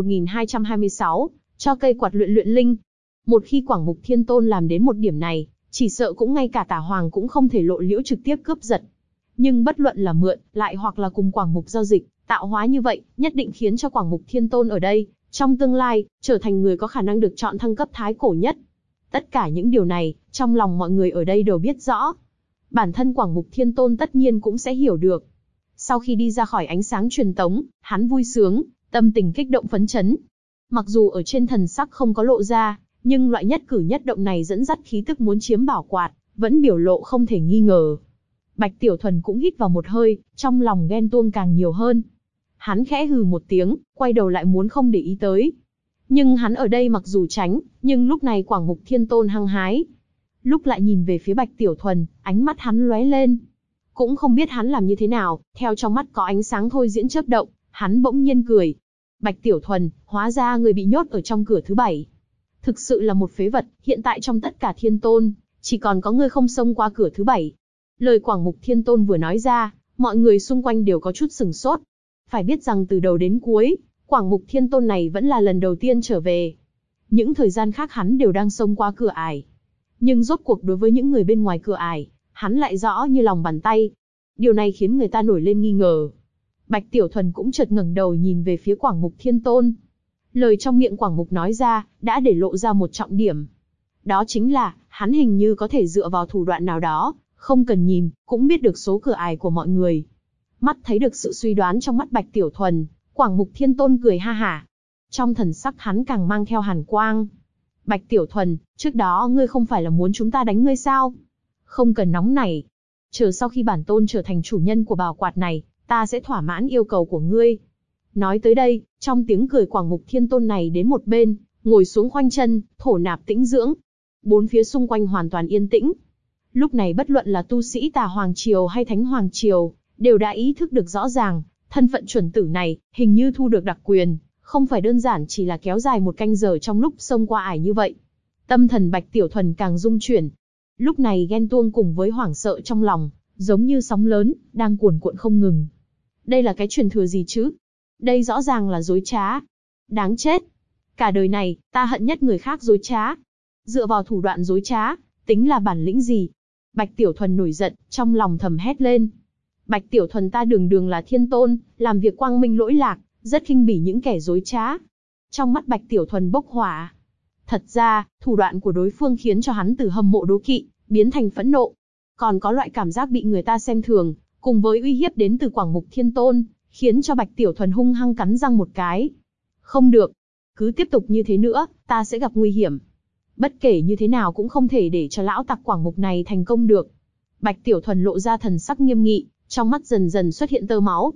1226, cho cây quạt luyện luyện linh. Một khi Quảng Mục Thiên Tôn làm đến một điểm này, chỉ sợ cũng ngay cả Tả Hoàng cũng không thể lộ liễu trực tiếp cướp giật. Nhưng bất luận là mượn, lại hoặc là cùng Quảng Mục giao dịch, tạo hóa như vậy, nhất định khiến cho Quảng Mục Thiên Tôn ở đây, trong tương lai, trở thành người có khả năng được chọn thăng cấp thái cổ nhất. Tất cả những điều này, trong lòng mọi người ở đây đều biết rõ. Bản thân Quảng Mục Thiên Tôn tất nhiên cũng sẽ hiểu được. Sau khi đi ra khỏi ánh sáng truyền tống, hắn vui sướng, tâm tình kích động phấn chấn. Mặc dù ở trên thần sắc không có lộ ra, nhưng loại nhất cử nhất động này dẫn dắt khí tức muốn chiếm bảo quạt, vẫn biểu lộ không thể nghi ngờ. Bạch Tiểu Thuần cũng hít vào một hơi, trong lòng ghen tuông càng nhiều hơn. Hắn khẽ hừ một tiếng, quay đầu lại muốn không để ý tới. Nhưng hắn ở đây mặc dù tránh, nhưng lúc này Quảng Mục Thiên Tôn hăng hái. Lúc lại nhìn về phía Bạch Tiểu Thuần, ánh mắt hắn lóe lên. Cũng không biết hắn làm như thế nào, theo trong mắt có ánh sáng thôi diễn chớp động, hắn bỗng nhiên cười. Bạch Tiểu Thuần, hóa ra người bị nhốt ở trong cửa thứ 7. Thực sự là một phế vật, hiện tại trong tất cả thiên tôn, chỉ còn có ngươi không xông qua cửa thứ 7. Lời Quảng Mục Thiên Tôn vừa nói ra, mọi người xung quanh đều có chút sừng sốt. Phải biết rằng từ đầu đến cuối, Quảng Mục Thiên Tôn này vẫn là lần đầu tiên trở về. Những thời gian khác hắn đều đang xông qua cửa ải. Nhưng rốt cuộc đối với những người bên ngoài cửa ải, hắn lại rõ như lòng bàn tay. Điều này khiến người ta nổi lên nghi ngờ. Bạch Tiểu Thuần cũng chợt ngẩng đầu nhìn về phía Quảng Mục Thiên Tôn. Lời trong miệng Quảng Mục nói ra, đã để lộ ra một trọng điểm. Đó chính là, hắn hình như có thể dựa vào thủ đoạn nào đó, không cần nhìn, cũng biết được số cửa ải của mọi người. Mắt thấy được sự suy đoán trong mắt Bạch Tiểu Thuần, Quảng Mục Thiên Tôn cười ha hả. Trong thần sắc hắn càng mang theo hàn quang. Bạch Tiểu Thuần, trước đó ngươi không phải là muốn chúng ta đánh ngươi sao? Không cần nóng nảy. Chờ sau khi bản tôn trở thành chủ nhân của bảo quạt này, ta sẽ thỏa mãn yêu cầu của ngươi. Nói tới đây, trong tiếng cười Quảng Mục Thiên Tôn này đến một bên, ngồi xuống khoanh chân, thổ nạp tĩnh dưỡng. Bốn phía xung quanh hoàn toàn yên tĩnh. Lúc này bất luận là tu sĩ Tà Hoàng Triều hay Thánh Hoàng Triều, đều đã ý thức được rõ ràng, thân phận chuẩn tử này, hình như thu được đặc quyền, không phải đơn giản chỉ là kéo dài một canh giờ trong lúc xông qua ải như vậy. Tâm thần Bạch Tiểu Thuần càng rung chuyển. Lúc này ghen tuông cùng với hoảng sợ trong lòng, giống như sóng lớn, đang cuồn cuộn không ngừng. Đây là cái truyền thừa gì chứ? Đây rõ ràng là dối trá. Đáng chết. Cả đời này, ta hận nhất người khác dối trá. Dựa vào thủ đoạn dối trá, tính là bản lĩnh gì? Bạch Tiểu Thuần nổi giận, trong lòng thầm hét lên. Bạch Tiểu Thuần ta đường đường là thiên tôn, làm việc quang minh lỗi lạc, rất khinh bỉ những kẻ dối trá. Trong mắt Bạch Tiểu Thuần bốc hỏa. Thật ra, thủ đoạn của đối phương khiến cho hắn từ hâm mộ đố kỵ, biến thành phẫn nộ. Còn có loại cảm giác bị người ta xem thường, cùng với uy hiếp đến từ Quảng Mục Thiên Tôn, khiến cho Bạch Tiểu Thuần hung hăng cắn răng một cái. Không được. Cứ tiếp tục như thế nữa, ta sẽ gặp nguy hiểm. Bất kể như thế nào cũng không thể để cho lão tặc Quảng Mục này thành công được. Bạch Tiểu Thuần lộ ra thần sắc nghiêm nghị, trong mắt dần dần xuất hiện tơ máu.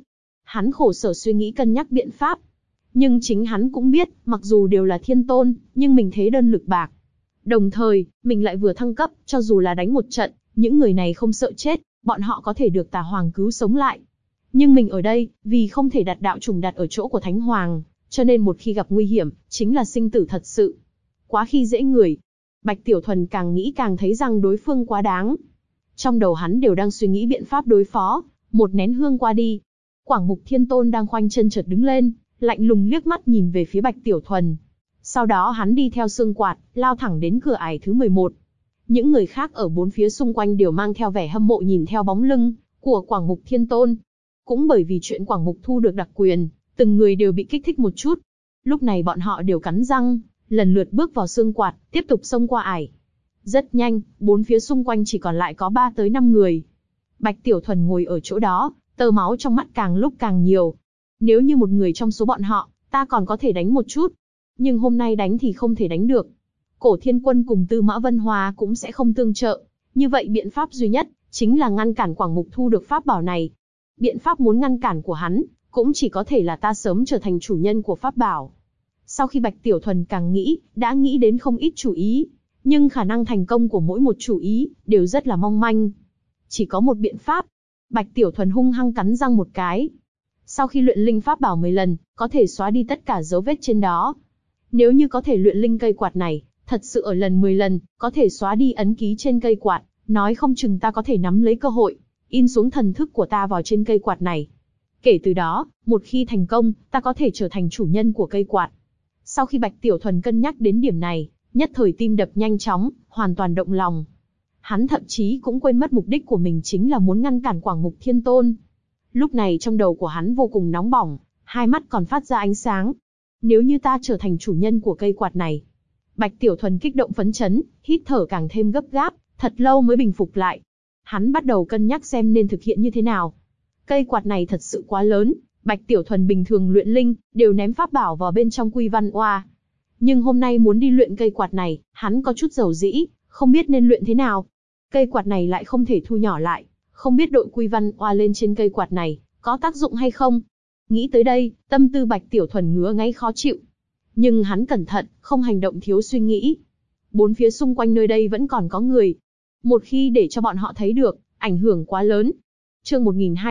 Hắn khổ sở suy nghĩ cân nhắc biện pháp. Nhưng chính hắn cũng biết, mặc dù đều là thiên tôn, nhưng mình thế đơn lực bạc. Đồng thời, mình lại vừa thăng cấp, cho dù là đánh một trận, những người này không sợ chết, bọn họ có thể được Tà Hoàng cứu sống lại. Nhưng mình ở đây, vì không thể đặt đạo trùng đặt ở chỗ của Thánh Hoàng, cho nên một khi gặp nguy hiểm, chính là sinh tử thật sự. Quá khi dễ người. Bạch Tiểu Thuần càng nghĩ càng thấy rằng đối phương quá đáng. Trong đầu hắn đều đang suy nghĩ biện pháp đối phó. Một nén hương qua đi, Quảng Mục Thiên Tôn đang khoanh chân chợt đứng lên, lạnh lùng liếc mắt nhìn về phía Bạch Tiểu Thuần. Sau đó hắn đi theo xương quạt, lao thẳng đến cửa ải thứ 11. Những người khác ở bốn phía xung quanh đều mang theo vẻ hâm mộ nhìn theo bóng lưng của Quảng Mục Thiên Tôn. Cũng bởi vì chuyện Quảng Mục thu được đặc quyền, từng người đều bị kích thích một chút. Lúc này bọn họ đều cắn răng, lần lượt bước vào xương quạt, tiếp tục xông qua ải. Rất nhanh, bốn phía xung quanh chỉ còn lại có 3 tới 5 người. Bạch Tiểu Thuần ngồi ở chỗ đó, tơ máu trong mắt càng lúc càng nhiều. Nếu như một người trong số bọn họ, ta còn có thể đánh một chút. Nhưng hôm nay đánh thì không thể đánh được. Cổ Thiên Quân cùng Tư Mã Vân Hoa cũng sẽ không tương trợ. Như vậy biện pháp duy nhất, chính là ngăn cản Quảng Mục thu được pháp bảo này. Biện pháp muốn ngăn cản của hắn, cũng chỉ có thể là ta sớm trở thành chủ nhân của pháp bảo. Sau khi Bạch Tiểu Thuần càng nghĩ, đã nghĩ đến không ít chủ ý. Nhưng khả năng thành công của mỗi một chủ ý, đều rất là mong manh. Chỉ có một biện pháp. Bạch Tiểu Thuần hung hăng cắn răng một cái. Sau khi luyện linh pháp bảo 10 lần, có thể xóa đi tất cả dấu vết trên đó. Nếu như có thể luyện linh cây quạt này, thật sự ở lần 10 lần, có thể xóa đi ấn ký trên cây quạt, nói không chừng ta có thể nắm lấy cơ hội, in xuống thần thức của ta vào trên cây quạt này. Kể từ đó, một khi thành công, ta có thể trở thành chủ nhân của cây quạt. Sau khi Bạch Tiểu Thuần cân nhắc đến điểm này, nhất thời tim đập nhanh chóng, hoàn toàn động lòng. Hắn thậm chí cũng quên mất mục đích của mình chính là muốn ngăn cản Quảng Mục Thiên Tôn. Lúc này trong đầu của hắn vô cùng nóng bỏng, hai mắt còn phát ra ánh sáng. Nếu như ta trở thành chủ nhân của cây quạt này. Bạch Tiểu Thuần kích động phấn chấn, hít thở càng thêm gấp gáp, thật lâu mới bình phục lại. Hắn bắt đầu cân nhắc xem nên thực hiện như thế nào. Cây quạt này thật sự quá lớn, Bạch Tiểu Thuần bình thường luyện linh, đều ném pháp bảo vào bên trong Quy Văn Oa. Nhưng hôm nay muốn đi luyện cây quạt này, hắn có chút dầu dĩ, không biết nên luyện thế nào. Cây quạt này lại không thể thu nhỏ lại, không biết đội Quy Văn Oa lên trên cây quạt này, có tác dụng hay không. Nghĩ tới đây, tâm tư Bạch Tiểu Thuần ngứa ngáy khó chịu. Nhưng hắn cẩn thận, không hành động thiếu suy nghĩ. Bốn phía xung quanh nơi đây vẫn còn có người. Một khi để cho bọn họ thấy được, ảnh hưởng quá lớn. Chương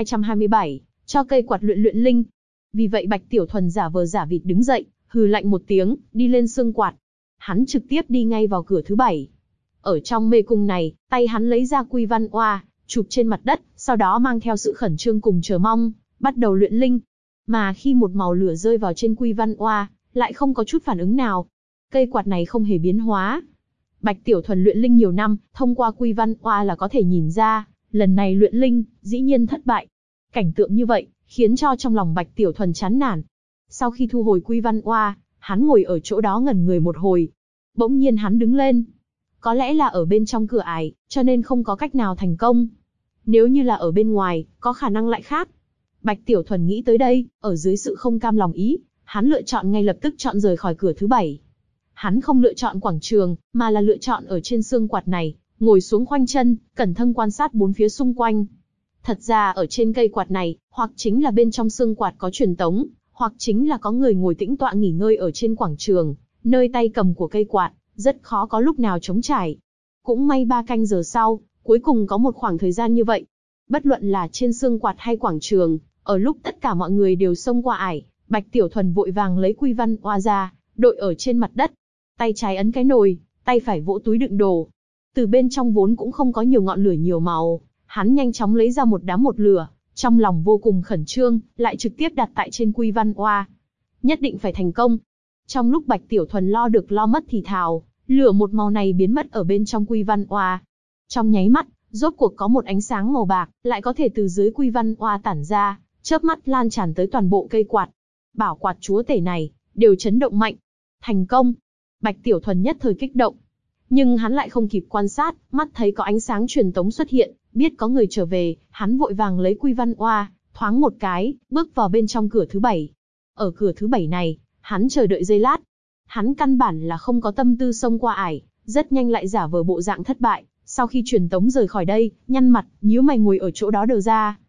1227, cho cây quạt luyện linh. Vì vậy Bạch Tiểu Thuần giả vờ giả vịt đứng dậy, hừ lạnh một tiếng, đi lên xương quạt. Hắn trực tiếp đi ngay vào cửa thứ 7. Ở trong mê cung này, tay hắn lấy ra Quy Văn Oa, chụp trên mặt đất, sau đó mang theo sự khẩn trương cùng chờ mong, bắt đầu luyện linh. Mà khi một màu lửa rơi vào trên Quy Văn Oa, lại không có chút phản ứng nào. Cây quạt này không hề biến hóa. Bạch Tiểu Thuần luyện linh nhiều năm, thông qua Quy Văn Oa là có thể nhìn ra, lần này luyện linh, dĩ nhiên thất bại. Cảnh tượng như vậy, khiến cho trong lòng Bạch Tiểu Thuần chán nản. Sau khi thu hồi Quy Văn Oa, hắn ngồi ở chỗ đó ngẩn người một hồi. Bỗng nhiên hắn đứng lên. Có lẽ là ở bên trong cửa ải, cho nên không có cách nào thành công. Nếu như là ở bên ngoài, có khả năng lại khác. Bạch Tiểu Thuần nghĩ tới đây, ở dưới sự không cam lòng ý, hắn lựa chọn ngay lập tức chọn rời khỏi cửa thứ 7. Hắn không lựa chọn quảng trường, mà là lựa chọn ở trên xương quạt này, ngồi xuống khoanh chân, cẩn thận quan sát bốn phía xung quanh. Thật ra ở trên cây quạt này, hoặc chính là bên trong xương quạt có truyền tống, hoặc chính là có người ngồi tĩnh tọa nghỉ ngơi ở trên quảng trường, nơi tay cầm của cây quạt, rất khó có lúc nào trống trải. Cũng may 3 canh giờ sau, cuối cùng có một khoảng thời gian như vậy. Bất luận là trên xương quạt hay quảng trường, ở lúc tất cả mọi người đều xông qua ải, Bạch Tiểu Thuần vội vàng lấy Quy Văn Oa ra, đội ở trên mặt đất. Tay trái ấn cái nồi, tay phải vỗ túi đựng đồ. Từ bên trong vốn cũng không có nhiều ngọn lửa nhiều màu, hắn nhanh chóng lấy ra một đám một lửa, trong lòng vô cùng khẩn trương, lại trực tiếp đặt tại trên Quy Văn Oa. Nhất định phải thành công. Trong lúc Bạch Tiểu Thuần lo được lo mất thì thào, lửa một màu này biến mất ở bên trong Quy Văn Oa. Trong nháy mắt, rốt cuộc có một ánh sáng màu bạc, lại có thể từ dưới Quy Văn Oa tản ra, chớp mắt lan tràn tới toàn bộ cây quạt. Bảo quạt chúa tể này, đều chấn động mạnh. Thành công! Bạch Tiểu Thuần nhất thời kích động. Nhưng hắn lại không kịp quan sát, mắt thấy có ánh sáng truyền tống xuất hiện, biết có người trở về, hắn vội vàng lấy Quy Văn Oa, thoáng một cái, bước vào bên trong cửa thứ 7. Ở cửa thứ 7 này, hắn chờ đợi giây lát. Hắn căn bản là không có tâm tư xông qua ải, rất nhanh lại giả vờ bộ dạng thất bại. Sau khi truyền tống rời khỏi đây, nhăn mặt, nhíu mày ngồi ở chỗ đó đờ ra.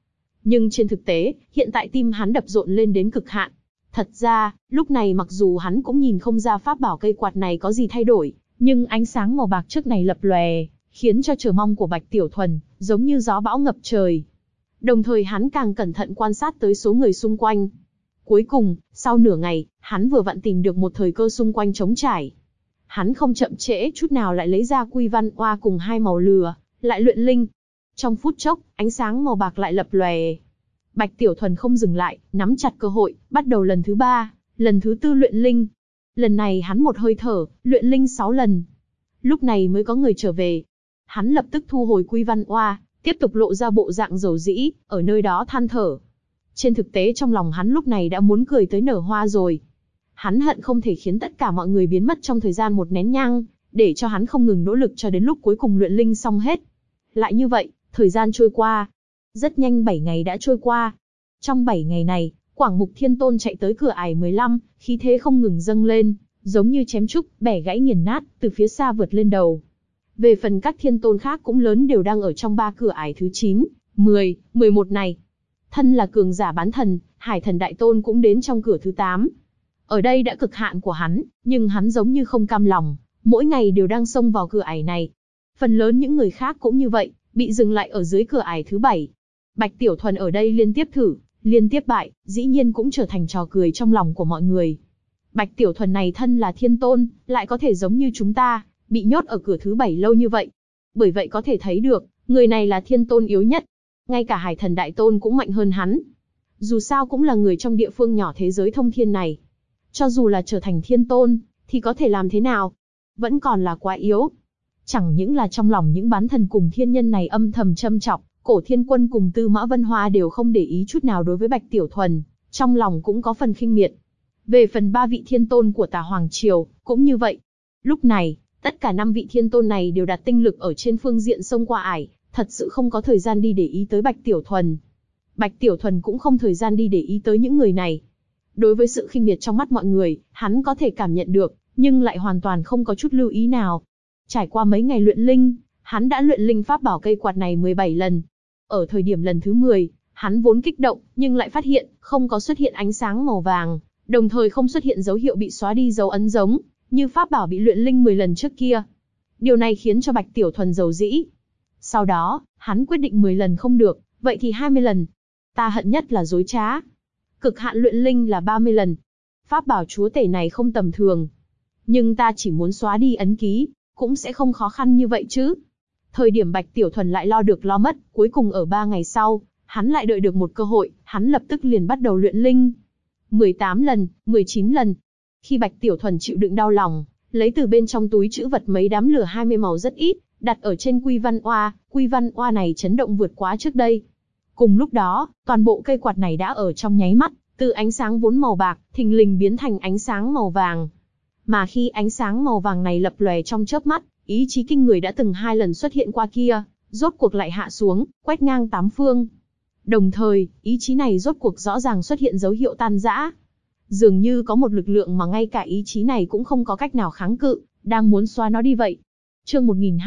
Nhưng trên thực tế, hiện tại tim hắn đập rộn lên đến cực hạn. Thật ra, lúc này mặc dù hắn cũng nhìn không ra pháp bảo cây quạt này có gì thay đổi, nhưng ánh sáng màu bạc trước này lập lòe, khiến cho chờ mong của Bạch Tiểu Thuần giống như gió bão ngập trời. Đồng thời hắn càng cẩn thận quan sát tới số người xung quanh. Cuối cùng, sau nửa ngày, hắn vừa vặn tìm được một thời cơ xung quanh trống trải. Hắn không chậm trễ chút nào lại lấy ra Quy Văn Oa cùng hai màu lửa, lại luyện linh. Trong phút chốc, ánh sáng màu bạc lại lập lòe. Bạch Tiểu Thuần không dừng lại, nắm chặt cơ hội, bắt đầu lần thứ 3, lần thứ 4 luyện linh. Lần này hắn một hơi thở, luyện linh 6 lần. Lúc này mới có người trở về. Hắn lập tức thu hồi Quy Văn Oa, tiếp tục lộ ra bộ dạng dầu dĩ, ở nơi đó than thở. Trên thực tế trong lòng hắn lúc này đã muốn cười tới nở hoa rồi. Hắn hận không thể khiến tất cả mọi người biến mất trong thời gian một nén nhang, để cho hắn không ngừng nỗ lực cho đến lúc cuối cùng luyện linh xong hết. Lại như vậy, thời gian trôi qua. Rất nhanh 7 ngày đã trôi qua. Trong 7 ngày này, Quảng Mục Thiên Tôn chạy tới cửa ải 15, khí thế không ngừng dâng lên, giống như chém trúc, bẻ gãy nghiền nát, từ phía xa vượt lên đầu. Về phần các thiên tôn khác cũng lớn đều đang ở trong 3 cửa ải thứ 9, 10, 11 này. Thân là cường giả bán thần, Hải Thần Đại Tôn cũng đến trong cửa thứ 8. Ở đây đã cực hạn của hắn, nhưng hắn giống như không cam lòng, mỗi ngày đều đang xông vào cửa ải này. Phần lớn những người khác cũng như vậy, bị dừng lại ở dưới cửa ải thứ 7. Bạch Tiểu Thuần ở đây liên tiếp thử, liên tiếp bại, dĩ nhiên cũng trở thành trò cười trong lòng của mọi người. Bạch Tiểu Thuần này thân là thiên tôn, lại có thể giống như chúng ta, bị nhốt ở cửa thứ 7 lâu như vậy. Bởi vậy có thể thấy được, người này là thiên tôn yếu nhất. Ngay cả Hải Thần Đại Tôn cũng mạnh hơn hắn. Dù sao cũng là người trong địa phương nhỏ thế giới thông thiên này. Cho dù là trở thành thiên tôn, thì có thể làm thế nào? Vẫn còn là quá yếu. Chẳng những là trong lòng những bán thần cùng thiên nhân này âm thầm châm chọc, Cổ Thiên Quân cùng Tư Mã Vân Hoa đều không để ý chút nào đối với Bạch Tiểu Thuần, trong lòng cũng có phần khinh miệt. Về phần 3 vị thiên tôn của Tà Hoàng Triều, cũng như vậy. Lúc này, tất cả 5 vị thiên tôn này đều đặt tinh lực ở trên phương diện sông qua ải, thật sự không có thời gian đi để ý tới Bạch Tiểu Thuần. Bạch Tiểu Thuần cũng không thời gian đi để ý tới những người này. Đối với sự khinh miệt trong mắt mọi người, hắn có thể cảm nhận được, nhưng lại hoàn toàn không có chút lưu ý nào. Trải qua mấy ngày luyện linh, hắn đã luyện linh pháp bảo cây quạt này 17 lần. Ở thời điểm lần thứ 10, hắn vốn kích động, nhưng lại phát hiện, không có xuất hiện ánh sáng màu vàng, đồng thời không xuất hiện dấu hiệu bị xóa đi dấu ấn giống, như pháp bảo bị luyện linh 10 lần trước kia. Điều này khiến cho Bạch Tiểu Thuần giàu dĩ. Sau đó, hắn quyết định 10 lần không được, vậy thì 20 lần. Ta hận nhất là dối trá. Cực hạn luyện linh là 30 lần. Pháp bảo chúa tể này không tầm thường. Nhưng ta chỉ muốn xóa đi ấn ký, cũng sẽ không khó khăn như vậy chứ. Thời điểm Bạch Tiểu Thuần lại lo được lo mất, cuối cùng ở 3 ngày sau, hắn lại đợi được một cơ hội, hắn lập tức liền bắt đầu luyện linh. 18 lần, 19 lần. Khi Bạch Tiểu Thuần chịu đựng đau lòng, lấy từ bên trong túi trữ vật mấy đám lửa 20 màu rất ít, đặt ở trên Quy Văn Oa này chấn động vượt quá trước đây. Cùng lúc đó, toàn bộ cây quạt này đã ở trong nháy mắt, từ ánh sáng vốn màu bạc, thình lình biến thành ánh sáng màu vàng. Mà khi ánh sáng màu vàng này lập lòe trong chớp mắt, ý chí kinh người đã từng 2 lần xuất hiện qua kia, rốt cuộc lại hạ xuống, quét ngang 8 phương. Đồng thời, ý chí này rốt cuộc rõ ràng xuất hiện dấu hiệu tan rã. Dường như có một lực lượng mà ngay cả ý chí này cũng không có cách nào kháng cự, đang muốn xóa nó đi vậy. Chương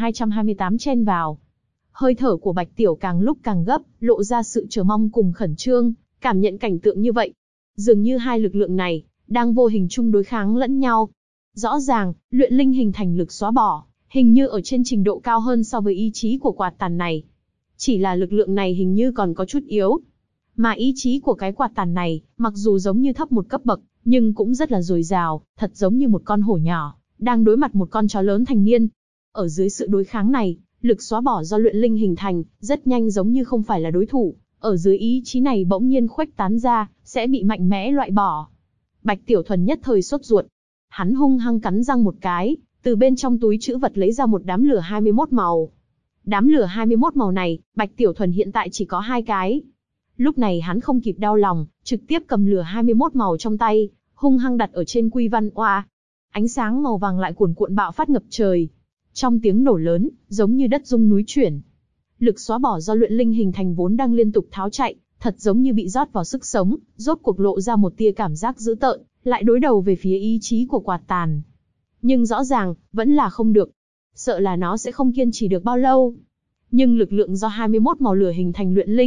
1228 chen vào. Hơi thở của Bạch Tiểu càng lúc càng gấp, lộ ra sự chờ mong cùng khẩn trương, cảm nhận cảnh tượng như vậy. Dường như hai lực lượng này, đang vô hình chung đối kháng lẫn nhau. Rõ ràng, luyện linh hình thành lực xóa bỏ, hình như ở trên trình độ cao hơn so với ý chí của quạt tàn này. Chỉ là lực lượng này hình như còn có chút yếu. Mà ý chí của cái quạt tàn này, mặc dù giống như thấp một cấp bậc, nhưng cũng rất là dồi dào, thật giống như một con hổ nhỏ, đang đối mặt một con chó lớn thành niên. Ở dưới sự đối kháng này, lực xóa bỏ do luyện linh hình thành, rất nhanh giống như không phải là đối thủ, ở dưới ý chí này bỗng nhiên khuếch tán ra, sẽ bị mạnh mẽ loại bỏ. Bạch Tiểu Thuần nhất thời sốt ruột. Hắn hung hăng cắn răng một cái, từ bên trong túi trữ vật lấy ra một đám lửa 21 màu. Đám lửa 21 màu này, Bạch Tiểu Thuần hiện tại chỉ có 2 cái. Lúc này hắn không kịp đau lòng, trực tiếp cầm lửa 21 màu trong tay, hung hăng đặt ở trên Quy Văn Oa. Ánh sáng màu vàng lại cuồn cuộn bạo phát ngập trời. Trong tiếng nổ lớn, giống như đất rung núi chuyển. Lực xóa bỏ do luyện linh hình thành vốn đang liên tục tháo chạy, thật giống như bị rót vào sức sống, rốt cuộc lộ ra một tia cảm giác dữ tợn, lại đối đầu về phía ý chí của quạt tàn. Nhưng rõ ràng, vẫn là không được. Sợ là nó sẽ không kiên trì được bao lâu. Nhưng lực lượng do 21 màu lửa hình thành luyện linh,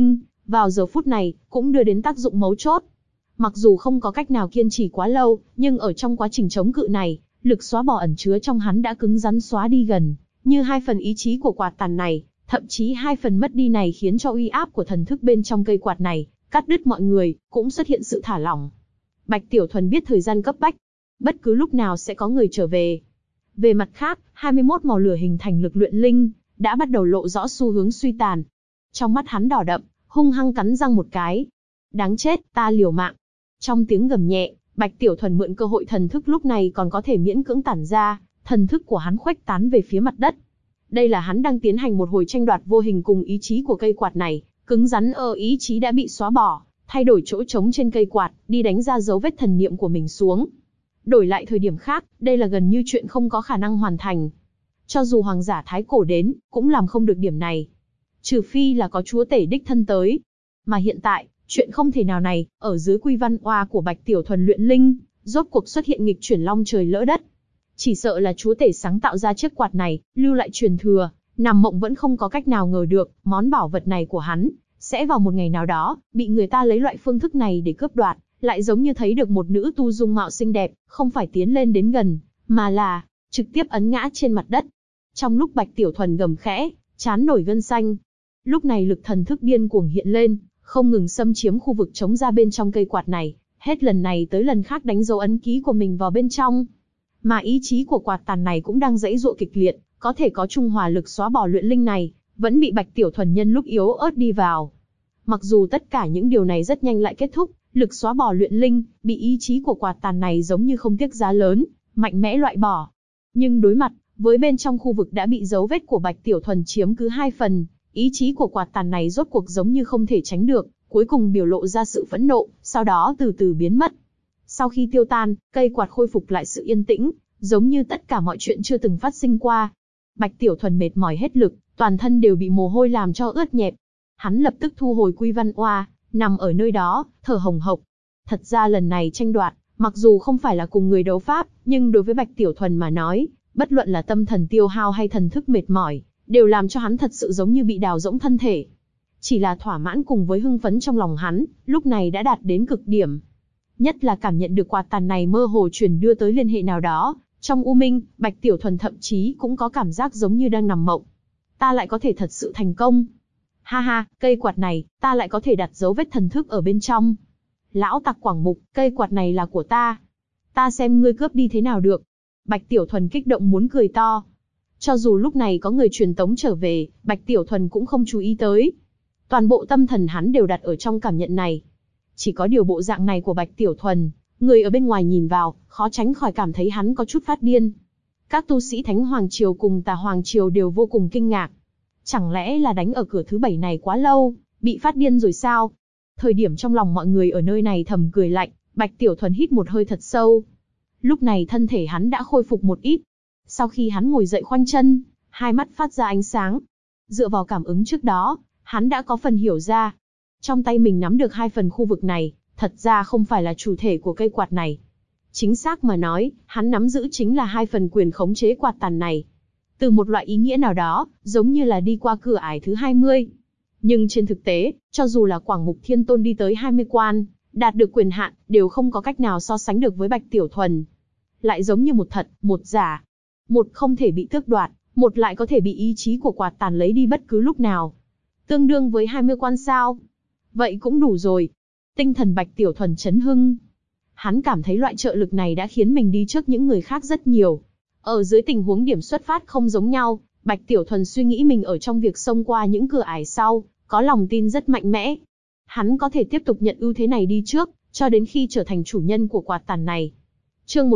vào giờ phút này, cũng đưa đến tác dụng mấu chốt. Mặc dù không có cách nào kiên trì quá lâu, nhưng ở trong quá trình chống cự này, lực xóa bỏ ẩn chứa trong hắn đã cứng rắn xóa đi gần, như 2 phần ý chí của quạt tàn này, thậm chí 2 phần mất đi này khiến cho uy áp của thần thức bên trong cây quạt này, cắt đứt mọi người, cũng xuất hiện sự thả lỏng. Bạch Tiểu Thuần biết thời gian cấp bách, bất cứ lúc nào sẽ có người trở về. Về mặt khác, 21 màu lửa hình thành lực luyện linh, đã bắt đầu lộ rõ xu hướng suy tàn. Trong mắt hắn đỏ đậm, hung hăng cắn răng một cái. Đáng chết, ta liều mạng. Trong tiếng gầm nhẹ, Bạch Tiểu Thuần mượn cơ hội thần thức lúc này còn có thể miễn cưỡng tản ra, thần thức của hắn khuếch tán về phía mặt đất. Đây là hắn đang tiến hành một hồi tranh đoạt vô hình cùng ý chí của cây quạt này, cứng rắn ý chí đã bị xóa bỏ, thay đổi chỗ trống trên cây quạt, đi đánh ra dấu vết thần niệm của mình xuống. Đổi lại thời điểm khác, đây là gần như chuyện không có khả năng hoàn thành. Cho dù hoàng giả thái cổ đến, cũng làm không được điểm này. Trừ phi là có chúa tể đích thân tới. Mà hiện tại, chuyện không thể nào này, ở dưới quy văn oa của Bạch Tiểu Thuần luyện linh, rốt cuộc xuất hiện nghịch chuyển long trời lỡ đất. Chỉ sợ là chúa tể sáng tạo ra chiếc quạt này, lưu lại truyền thừa, nằm mộng vẫn không có cách nào ngờ được, món bảo vật này của hắn, sẽ vào một ngày nào đó, bị người ta lấy loại phương thức này để cướp đoạt, lại giống như thấy được một nữ tu dung mạo xinh đẹp, không phải tiến lên đến gần, mà là trực tiếp ấn ngã trên mặt đất. Trong lúc Bạch Tiểu Thuần gầm khẽ, trán nổi gân xanh. Lúc này lực thần thức điên cuồng hiện lên, không ngừng xâm chiếm khu vực trống ra bên trong cây quạt này, hết lần này tới lần khác đánh dấu ấn ký của mình vào bên trong. Mà ý chí của quạt tàn này cũng đang giãy giụa kịch liệt, có thể có trung hòa lực xóa bỏ luyện linh này, vẫn bị Bạch Tiểu Thuần nhân lúc yếu ớt đi vào. Mặc dù tất cả những điều này rất nhanh lại kết thúc, lực xóa bỏ luyện linh, bị ý chí của quạt tàn này giống như không tiếc giá lớn, mạnh mẽ loại bỏ. Nhưng đối mặt với bên trong khu vực đã bị dấu vết của Bạch Tiểu Thuần chiếm cứ 2 phần, ý chí của quạt tàn này rốt cuộc giống như không thể tránh được, cuối cùng biểu lộ ra sự phẫn nộ, sau đó từ từ biến mất. Sau khi tiêu tan, cây quạt khôi phục lại sự yên tĩnh, giống như tất cả mọi chuyện chưa từng phát sinh qua. Bạch Tiểu Thuần mệt mỏi hết lực, toàn thân đều bị mồ hôi làm cho ướt nhẹp. Hắn lập tức thu hồi quy văn oa, nằm ở nơi đó, thở hồng hộc. Thật ra lần này tranh đoạt, mặc dù không phải là cùng người đấu pháp, nhưng đối với Bạch Tiểu Thuần mà nói, bất luận là tâm thần tiêu hao hay thần thức mệt mỏi, đều làm cho hắn thật sự giống như bị đào rỗng thân thể. Chỉ là thỏa mãn cùng với hưng phấn trong lòng hắn, lúc này đã đạt đến cực điểm. Nhất là cảm nhận được quạt tàn này mơ hồ truyền đưa tới liên hệ nào đó, trong u minh, Bạch Tiểu Thuần thậm chí cũng có cảm giác giống như đang nằm mộng. Ta lại có thể thật sự thành công. Ha ha, cây quạt này, ta lại có thể đặt dấu vết thần thức ở bên trong. Lão tặc Quảng Mục, cây quạt này là của ta. Ta xem ngươi cướp đi thế nào được. Bạch Tiểu Thuần kích động muốn cười to. Cho dù lúc này có người truyền tống trở về, Bạch Tiểu Thuần cũng không chú ý tới. Toàn bộ tâm thần hắn đều đặt ở trong cảm nhận này. Chỉ có điều bộ dạng này của Bạch Tiểu Thuần, người ở bên ngoài nhìn vào, khó tránh khỏi cảm thấy hắn có chút phát điên. Các tu sĩ Thánh Hoàng Triều cùng Tà Hoàng Triều đều vô cùng kinh ngạc. Chẳng lẽ là đánh ở cửa thứ 7 này quá lâu, bị phát điên rồi sao? Thời điểm trong lòng mọi người ở nơi này thầm cười lạnh, Bạch Tiểu Thuần hít một hơi thật sâu. Lúc này thân thể hắn đã khôi phục một ít. Sau khi hắn ngồi dậy khoanh chân, hai mắt phát ra ánh sáng. Dựa vào cảm ứng trước đó, hắn đã có phần hiểu ra. Trong tay mình nắm được 2 phần khu vực này, thật ra không phải là chủ thể của cây quạt này. Chính xác mà nói, hắn nắm giữ chính là 2 phần quyền khống chế quạt tàn này. Từ một loại ý nghĩa nào đó, giống như là đi qua cửa ải thứ 20. Nhưng trên thực tế, cho dù là Quảng Mục Thiên Tôn đi tới 20 quan, đạt được quyền hạn, đều không có cách nào so sánh được với Bạch Tiểu Thuần. Lại giống như một thật, một giả. Một không thể bị tước đoạt, một lại có thể bị ý chí của quạt tàn lấy đi bất cứ lúc nào. Tương đương với 20 quan sao? Vậy cũng đủ rồi. Tinh thần Bạch Tiểu Thuần chấn hưng. Hắn cảm thấy loại trợ lực này đã khiến mình đi trước những người khác rất nhiều. Ở dưới tình huống điểm xuất phát không giống nhau, Bạch Tiểu Thuần suy nghĩ mình ở trong việc xông qua những cửa ải sau, có lòng tin rất mạnh mẽ. Hắn có thể tiếp tục nhận ưu thế này đi trước, cho đến khi trở thành chủ nhân của quạt tàn này. Chương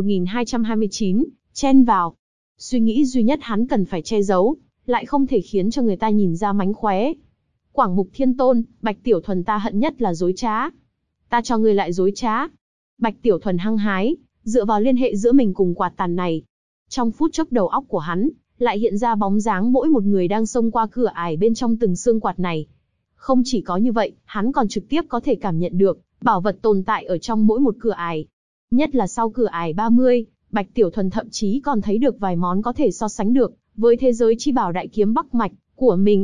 1229, chen vào. Suy nghĩ duy nhất hắn cần phải che giấu, lại không thể khiến cho người ta nhìn ra mánh khóe. Quảng Mục Thiên Tôn, Bạch Tiểu Thuần ta hận nhất là dối trá. Ta cho ngươi lại dối trá. Bạch Tiểu Thuần hăng hái, dựa vào liên hệ giữa mình cùng quạt tàn này. Trong phút chốc đầu óc của hắn, lại hiện ra bóng dáng mỗi một người đang xông qua cửa ải bên trong từng xương quạt này. Không chỉ có như vậy, hắn còn trực tiếp có thể cảm nhận được bảo vật tồn tại ở trong mỗi một cửa ải. Nhất là sau cửa ải 30, Bạch Tiểu Thuần thậm chí còn thấy được vài món có thể so sánh được với thế giới chi bảo đại kiếm Bắc Mạch của mình.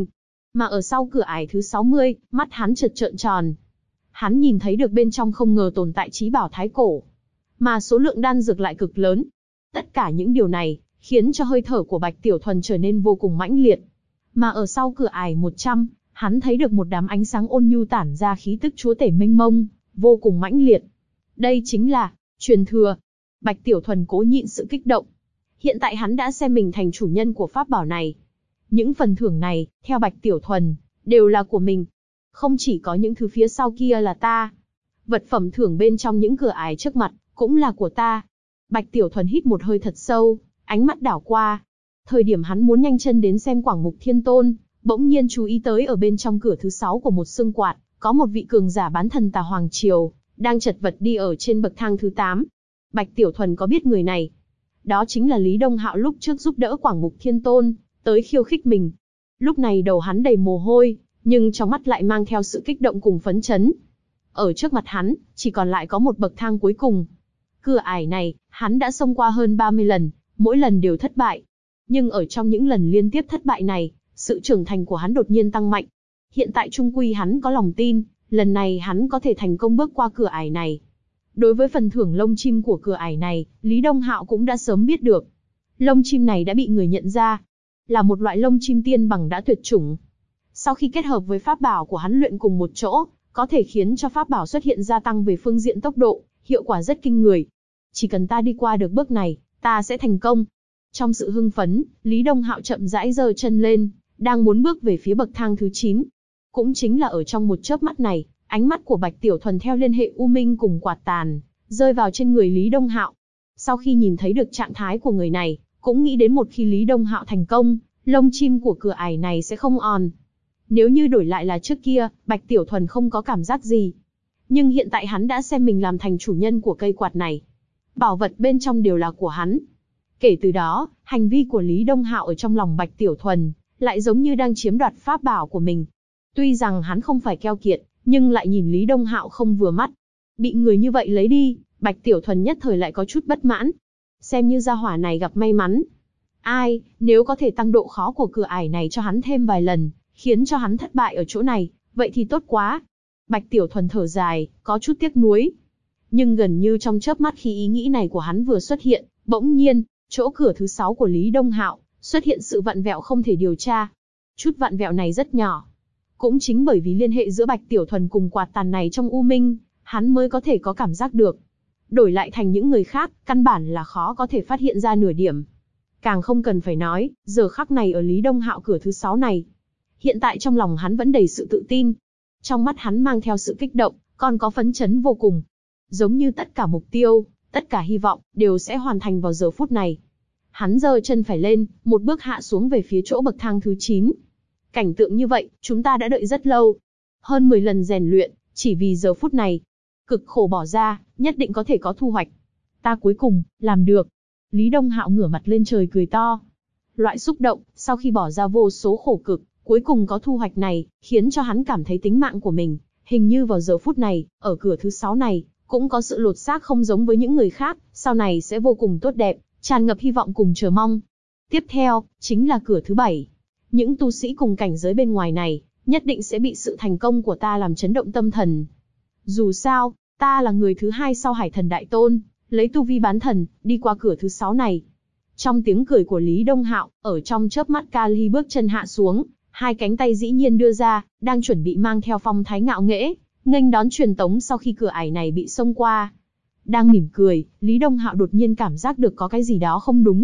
Mà ở sau cửa ải thứ 60, mắt hắn chợt trợn tròn. Hắn nhìn thấy được bên trong không ngờ tồn tại trí bảo thái cổ, mà số lượng đan dược lại cực lớn. Tất cả những điều này khiến cho hơi thở của Bạch Tiểu Thuần trở nên vô cùng mãnh liệt. Mà ở sau cửa ải 100, hắn thấy được một đám ánh sáng ôn nhu tản ra khí tức chúa tể mênh mông, vô cùng mãnh liệt. Đây chính là truyền thừa. Bạch Tiểu Thuần cố nhịn sự kích động. Hiện tại hắn đã xem mình thành chủ nhân của pháp bảo này. Những phần thưởng này, theo Bạch Tiểu Thuần, đều là của mình. Không chỉ có những thứ phía sau kia là ta. Vật phẩm thưởng bên trong những cửa ải trước mặt, cũng là của ta. Bạch Tiểu Thuần hít một hơi thật sâu, ánh mắt đảo qua. Thời điểm hắn muốn nhanh chân đến xem Quảng Mục Thiên Tôn, bỗng nhiên chú ý tới ở bên trong cửa thứ 6 của một xương quạt, có một vị cường giả bán thần Tà Hoàng Triều, đang chật vật đi ở trên bậc thang thứ 8. Bạch Tiểu Thuần có biết người này. Đó chính là Lý Đông Hạo lúc trước giúp đỡ Quảng Mục Thiên Tôn, tới khiêu khích mình. Lúc này đầu hắn đầy mồ hôi, nhưng trong mắt lại mang theo sự kích động cùng phấn chấn. Ở trước mặt hắn, chỉ còn lại có một bậc thang cuối cùng. Cửa ải này, hắn đã xông qua hơn 30 lần, mỗi lần đều thất bại. Nhưng ở trong những lần liên tiếp thất bại này, sự trưởng thành của hắn đột nhiên tăng mạnh. Hiện tại trung quy hắn có lòng tin, lần này hắn có thể thành công bước qua cửa ải này. Đối với phần thưởng lông chim của cửa ải này, Lý Đông Hạo cũng đã sớm biết được. Lông chim này đã bị người nhận ra, là một loại lông chim tiên bằng đã tuyệt chủng. Sau khi kết hợp với pháp bảo của hắn luyện cùng một chỗ, có thể khiến cho pháp bảo xuất hiện gia tăng về phương diện tốc độ, hiệu quả rất kinh người. Chỉ cần ta đi qua được bước này, ta sẽ thành công. Trong sự hưng phấn, Lý Đông Hạo chậm rãi giơ chân lên, đang muốn bước về phía bậc thang thứ 9. Cũng chính là ở trong một chớp mắt này, ánh mắt của Bạch Tiểu Thuần theo liên hệ U Minh cùng quạt tàn, rơi vào trên người Lý Đông Hạo. Sau khi nhìn thấy được trạng thái của người này, cũng nghĩ đến một khi Lý Đông Hạo thành công, lông chim của cửa ải này sẽ không on. Nếu như đổi lại là trước kia, Bạch Tiểu Thuần không có cảm giác gì. Nhưng hiện tại hắn đã xem mình làm thành chủ nhân của cây quạt này. Bảo vật bên trong đều là của hắn. Kể từ đó, hành vi của Lý Đông Hạo ở trong lòng Bạch Tiểu Thuần, lại giống như đang chiếm đoạt pháp bảo của mình. Tuy rằng hắn không phải keo kiệt, nhưng lại nhìn Lý Đông Hạo không vừa mắt. Bị người như vậy lấy đi, Bạch Tiểu Thuần nhất thời lại có chút bất mãn. Xem như gia hỏa này gặp may mắn. Ai, nếu có thể tăng độ khó của cửa ải này cho hắn thêm vài lần, khiến cho hắn thất bại ở chỗ này, vậy thì tốt quá. Bạch Tiểu Thuần thở dài, có chút tiếc nuối. Nhưng gần như trong chớp mắt khi ý nghĩ này của hắn vừa xuất hiện, bỗng nhiên, chỗ cửa thứ 6 của Lý Đông Hạo xuất hiện sự vặn vẹo không thể điều tra. Chút vặn vẹo này rất nhỏ. Cũng chính bởi vì liên hệ giữa Bạch Tiểu Thuần cùng quạt tàn này trong U Minh, hắn mới có thể có cảm giác được. Đổi lại thành những người khác, căn bản là khó có thể phát hiện ra nửa điểm. Càng không cần phải nói, giờ khắc này ở Lý Đông Hạo cửa thứ 6 này. Hiện tại trong lòng hắn vẫn đầy sự tự tin. Trong mắt hắn mang theo sự kích động, còn có phấn chấn vô cùng. Giống như tất cả mục tiêu, tất cả hy vọng, đều sẽ hoàn thành vào giờ phút này. Hắn giơ chân phải lên, một bước hạ xuống về phía chỗ bậc thang thứ 9. Cảnh tượng như vậy, chúng ta đã đợi rất lâu. Hơn 10 lần rèn luyện, chỉ vì giờ phút này. Cực khổ bỏ ra, nhất định có thể có thu hoạch. Ta cuối cùng, làm được. Lý Đông Hạo ngửa mặt lên trời cười to. Loại xúc động, sau khi bỏ ra vô số khổ cực, cuối cùng có thu hoạch này, khiến cho hắn cảm thấy tính mạng của mình, hình như vào giờ phút này, ở cửa thứ 6 này, cũng có sự lột xác không giống với những người khác, sau này sẽ vô cùng tốt đẹp, tràn ngập hy vọng cùng chờ mong. Tiếp theo, chính là cửa thứ 7. Những tu sĩ cùng cảnh giới bên ngoài này, nhất định sẽ bị sự thành công của ta làm chấn động tâm thần. Dù sao, ta là người thứ 2 sau Hải Thần Đại Tôn, lấy tu vi bán thần, đi qua cửa thứ 6 này. Trong tiếng cười của Lý Đông Hạo, ở trong chớp mắt Kali bước chân hạ xuống, hai cánh tay dĩ nhiên đưa ra, đang chuẩn bị mang theo phong thái ngạo nghễ, nghênh đón truyền tống sau khi cửa ải này bị xông qua. Đang mỉm cười, Lý Đông Hạo đột nhiên cảm giác được có cái gì đó không đúng.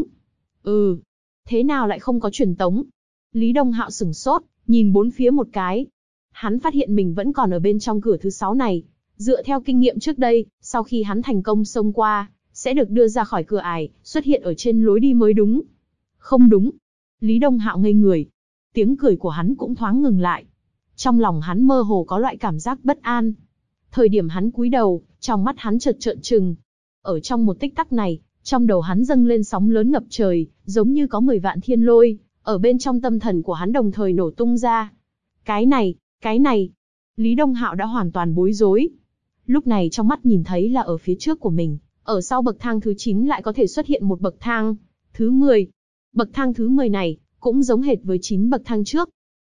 Thế nào lại không có truyền tống? Lý Đông Hạo sửng sốt, nhìn bốn phía một cái. Hắn phát hiện mình vẫn còn ở bên trong cửa thứ 6 này. Dựa theo kinh nghiệm trước đây, sau khi hắn thành công xông qua, sẽ được đưa ra khỏi cửa ải, xuất hiện ở trên lối đi mới đúng. Không đúng. Lý Đông Hạo ngây người. Tiếng cười của hắn cũng thoáng ngừng lại. Trong lòng hắn mơ hồ có loại cảm giác bất an. Thời điểm hắn cúi đầu, trong mắt hắn chợt trợn trừng. Ở trong một tích tắc này, trong đầu hắn dâng lên sóng lớn ngập trời, giống như có 10 vạn thiên lôi, ở bên trong tâm thần của hắn đồng thời nổ tung ra. Cái này, Lý Đông Hạo đã hoàn toàn bối rối. Lúc này trong mắt nhìn thấy là ở phía trước của mình, ở sau bậc thang thứ 9 lại có thể xuất hiện một bậc thang thứ 10. Bậc thang thứ 10 này, cũng giống hệt với 9 bậc thang trước.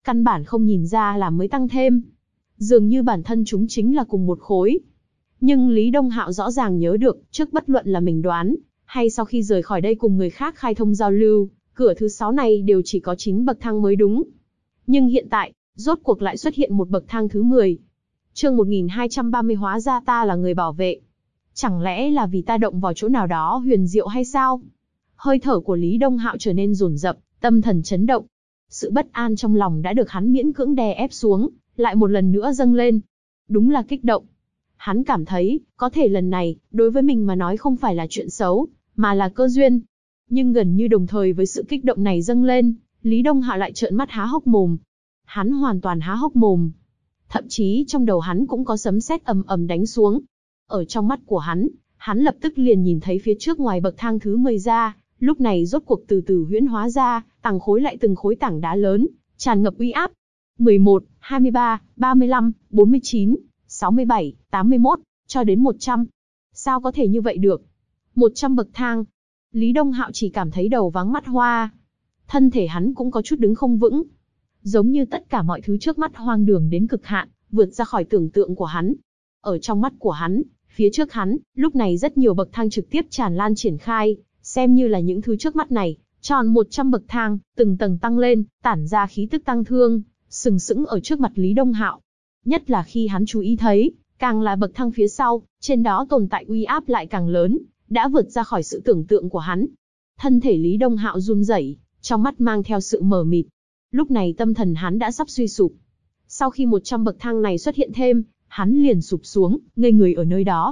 căn bản không nhìn ra là mới tăng thêm. Dường như bản thân chúng chính là cùng một khối. Nhưng Lý Đông Hạo rõ ràng nhớ được, trước bất luận là mình đoán, hay sau khi rời khỏi đây cùng người khác khai thông giao lưu, cửa thứ 6 này đều chỉ có 9 bậc thang mới đúng. Nhưng hiện tại, rốt cuộc lại xuất hiện một bậc thang thứ 10. Chương 1230 hóa ra ta là người bảo vệ. Chẳng lẽ là vì ta động vào chỗ nào đó huyền diệu hay sao? Hơi thở của Lý Đông Hạo trở nên dồn dập, tâm thần chấn động. Sự bất an trong lòng đã được hắn miễn cưỡng đè ép xuống, lại một lần nữa dâng lên. Đúng là kích động. Hắn cảm thấy, có thể lần này, đối với mình mà nói không phải là chuyện xấu, mà là cơ duyên. Nhưng gần như đồng thời với sự kích động này dâng lên, Lý Đông Hạo lại trợn mắt há hốc mồm. Hắn hoàn toàn há hốc mồm. Thậm chí trong đầu hắn cũng có sấm sét ầm ầm đánh xuống. Ở trong mắt của hắn lập tức liền nhìn thấy phía trước ngoài bậc thang thứ 10 ra, lúc này rốt cuộc từ từ huyễn hóa ra, tàng khối lại từng khối tảng đá lớn, tràn ngập uy áp. 11, 23, 35, 49, 67, 81, cho đến 100. Sao có thể như vậy được? 100 bậc thang. Lý Đông Hạo chỉ cảm thấy đầu váng mắt hoa. Thân thể hắn cũng có chút đứng không vững. Giống như tất cả mọi thứ trước mắt hoang đường đến cực hạn, vượt ra khỏi tưởng tượng của hắn. Ở trong mắt của hắn, phía trước hắn, lúc này rất nhiều bậc thang trực tiếp tràn lan triển khai, xem như là những thứ trước mắt này, tròn 100 bậc thang, từng tầng tăng lên, tản ra khí tức tăng thương, sừng sững ở trước mặt Lý Đông Hạo. Nhất là khi hắn chú ý thấy, càng là bậc thang phía sau, trên đó tồn tại uy áp lại càng lớn, đã vượt ra khỏi sự tưởng tượng của hắn. Thân thể Lý Đông Hạo run rẩy, trong mắt mang theo sự mờ mịt. Lúc này tâm thần hắn đã sắp suy sụp. Sau khi 100 bậc thang này xuất hiện thêm, hắn liền sụp xuống, ngây người ở nơi đó.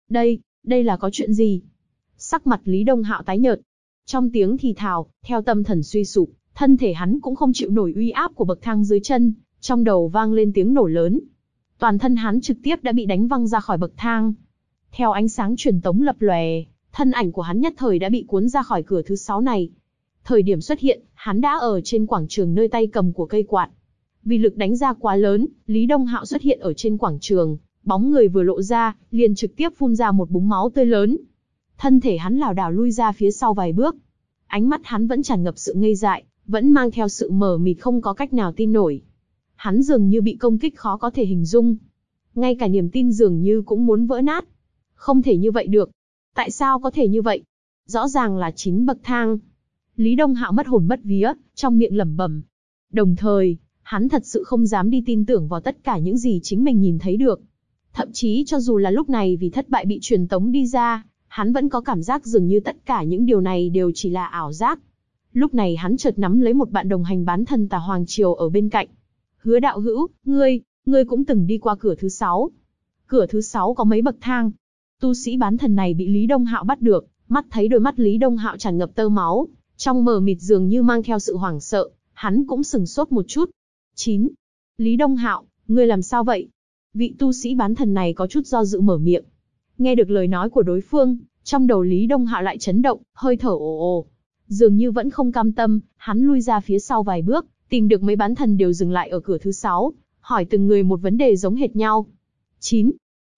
Đây là có chuyện gì? Sắc mặt Lý Đông Hạo tái nhợt. Trong tiếng thì thào, theo tâm thần suy sụp, thân thể hắn cũng không chịu nổi uy áp của bậc thang dưới chân, trong đầu vang lên tiếng nổ lớn. Toàn thân hắn trực tiếp đã bị đánh văng ra khỏi bậc thang. Theo ánh sáng truyền tống lập lòe, thân ảnh của hắn nhất thời đã bị cuốn ra khỏi cửa thứ 6 này. Thời điểm xuất hiện, hắn đã ở trên quảng trường nơi tay cầm của cây quạt. Vì lực đánh ra quá lớn, Lý Đông Hạo xuất hiện ở trên quảng trường, bóng người vừa lộ ra, liền trực tiếp phun ra một búng máu tươi lớn. Thân thể hắn lảo đảo lui ra phía sau vài bước. Ánh mắt hắn vẫn tràn ngập sự ngây dại, vẫn mang theo sự mờ mịt không có cách nào tin nổi. Hắn dường như bị công kích khó có thể hình dung. Ngay cả niềm tin dường như cũng muốn vỡ nát. Không thể như vậy được. Tại sao có thể như vậy? Rõ ràng là 9 bậc thang. Lý Đông Hạo mất hồn mất vía, trong miệng lẩm bẩm. Đồng thời, hắn thật sự không dám đi tin tưởng vào tất cả những gì chính mình nhìn thấy được. Thậm chí cho dù là lúc này vì thất bại bị truyền tống đi ra, hắn vẫn có cảm giác dường như tất cả những điều này đều chỉ là ảo giác. Lúc này hắn chợt nắm lấy một bạn đồng hành bán thần Tà Hoàng Triều ở bên cạnh. Hứa đạo hữu, ngươi cũng từng đi qua cửa thứ 6. Cửa thứ 6 có mấy bậc thang. Tu sĩ bán thần này bị Lý Đông Hạo bắt được, mắt thấy đôi mắt Lý Đông Hạo tràn ngập tơ máu, trong mờ mịt dường như mang theo sự hoảng sợ, hắn cũng sừng sốt một chút. 9. Lý Đông Hạo, ngươi làm sao vậy? Vị tu sĩ bán thần này có chút do dự mở miệng. Nghe được lời nói của đối phương, trong đầu Lý Đông Hạo lại chấn động, hơi thở ồ ồ. Dường như vẫn không cam tâm, hắn lui ra phía sau vài bước, tìm được mấy bán thần đều dừng lại ở cửa thứ 6, hỏi từng người một vấn đề giống hệt nhau. 9.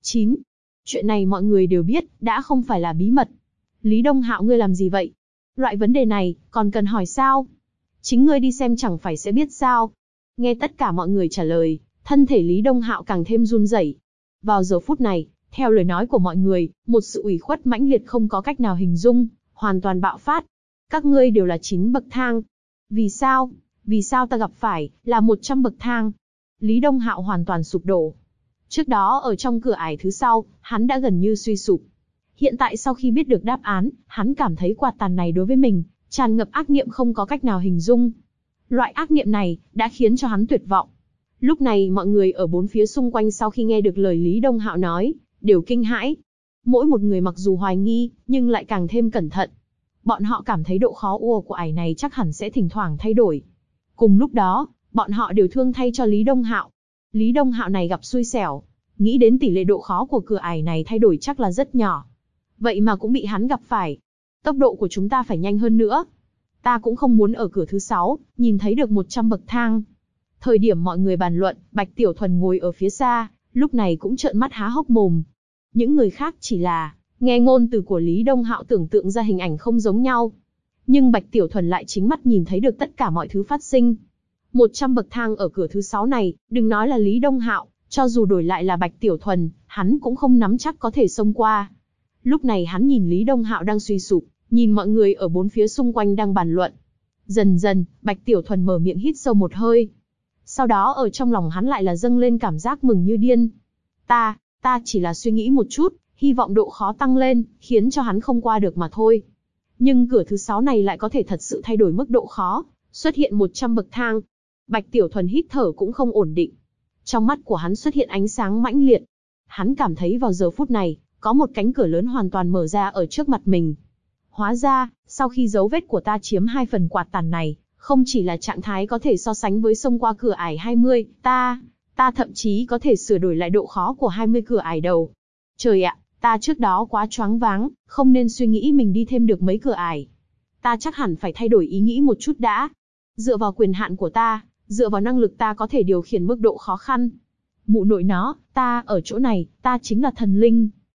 Chuyện này mọi người đều biết, đã không phải là bí mật. Lý Đông Hạo ngươi làm gì vậy? Loại vấn đề này, còn cần hỏi sao? Chính ngươi đi xem chẳng phải sẽ biết sao? Nghe tất cả mọi người trả lời, thân thể Lý Đông Hạo càng thêm run rẩy. Vào giờ phút này, theo lời nói của mọi người, một sự ủy khuất mãnh liệt không có cách nào hình dung, hoàn toàn bạo phát. Các ngươi đều là 9 bậc thang. Vì sao? Vì sao ta gặp phải, là 100 bậc thang? Lý Đông Hạo hoàn toàn sụp đổ. Trước đó ở trong cửa ải thứ sau, hắn đã gần như suy sụp. Hiện tại sau khi biết được đáp án, hắn cảm thấy quạt tàn này đối với mình, tràn ngập ác niệm không có cách nào hình dung. Loại ác niệm này, đã khiến cho hắn tuyệt vọng. Lúc này mọi người ở bốn phía xung quanh sau khi nghe được lời Lý Đông Hạo nói, đều kinh hãi. Mỗi một người mặc dù hoài nghi, nhưng lại càng thêm cẩn thận. Bọn họ cảm thấy độ khó ua của ải này chắc hẳn sẽ thỉnh thoảng thay đổi. Cùng lúc đó, bọn họ đều thương thay cho Lý Đông Hạo. Lý Đông Hạo này gặp xui xẻo, nghĩ đến tỷ lệ độ khó của cửa ải này thay đổi chắc là rất nhỏ. Vậy mà cũng bị hắn gặp phải. Tốc độ của chúng ta phải nhanh hơn nữa. Ta cũng không muốn ở cửa thứ 6, nhìn thấy được 100 bậc thang. Thời điểm mọi người bàn luận, Bạch Tiểu Thuần ngồi ở phía xa, lúc này cũng trợn mắt há hốc mồm. Những người khác chỉ là nghe ngôn từ của Lý Đông Hạo tưởng tượng ra hình ảnh không giống nhau. Nhưng Bạch Tiểu Thuần lại chính mắt nhìn thấy được tất cả mọi thứ phát sinh. 100 bậc thang ở cửa thứ 6 này, đừng nói là Lý Đông Hạo, cho dù đổi lại là Bạch Tiểu Thuần, hắn cũng không nắm chắc có thể xông qua. Lúc này hắn nhìn Lý Đông Hạo đang suy sụp, nhìn mọi người ở bốn phía xung quanh đang bàn luận. Dần dần, Bạch Tiểu Thuần mở miệng hít sâu một hơi. Sau đó ở trong lòng hắn lại là dâng lên cảm giác mừng như điên. Ta chỉ là suy nghĩ một chút, hy vọng độ khó tăng lên, khiến cho hắn không qua được mà thôi. Nhưng cửa thứ 6 này lại có thể thật sự thay đổi mức độ khó, xuất hiện 100 bậc thang. Bạch Tiểu Thuần hít thở cũng không ổn định. Trong mắt của hắn xuất hiện ánh sáng mãnh liệt. Hắn cảm thấy vào giờ phút này, có một cánh cửa lớn hoàn toàn mở ra ở trước mặt mình. Hóa ra, sau khi dấu vết của ta chiếm 2 phần quạt tàn này, không chỉ là trạng thái có thể so sánh với xông qua cửa ải 20, ta thậm chí có thể sửa đổi lại độ khó của 20 cửa ải đầu. Trời ạ, ta trước đó quá choáng váng, không nên suy nghĩ mình đi thêm được mấy cửa ải. Ta chắc hẳn phải thay đổi ý nghĩ một chút đã. Dựa vào quyền hạn của ta, dựa vào năng lực ta có thể điều khiển mức độ khó khăn. Mụ nội nó, ta ở chỗ này, ta chính là thần linh.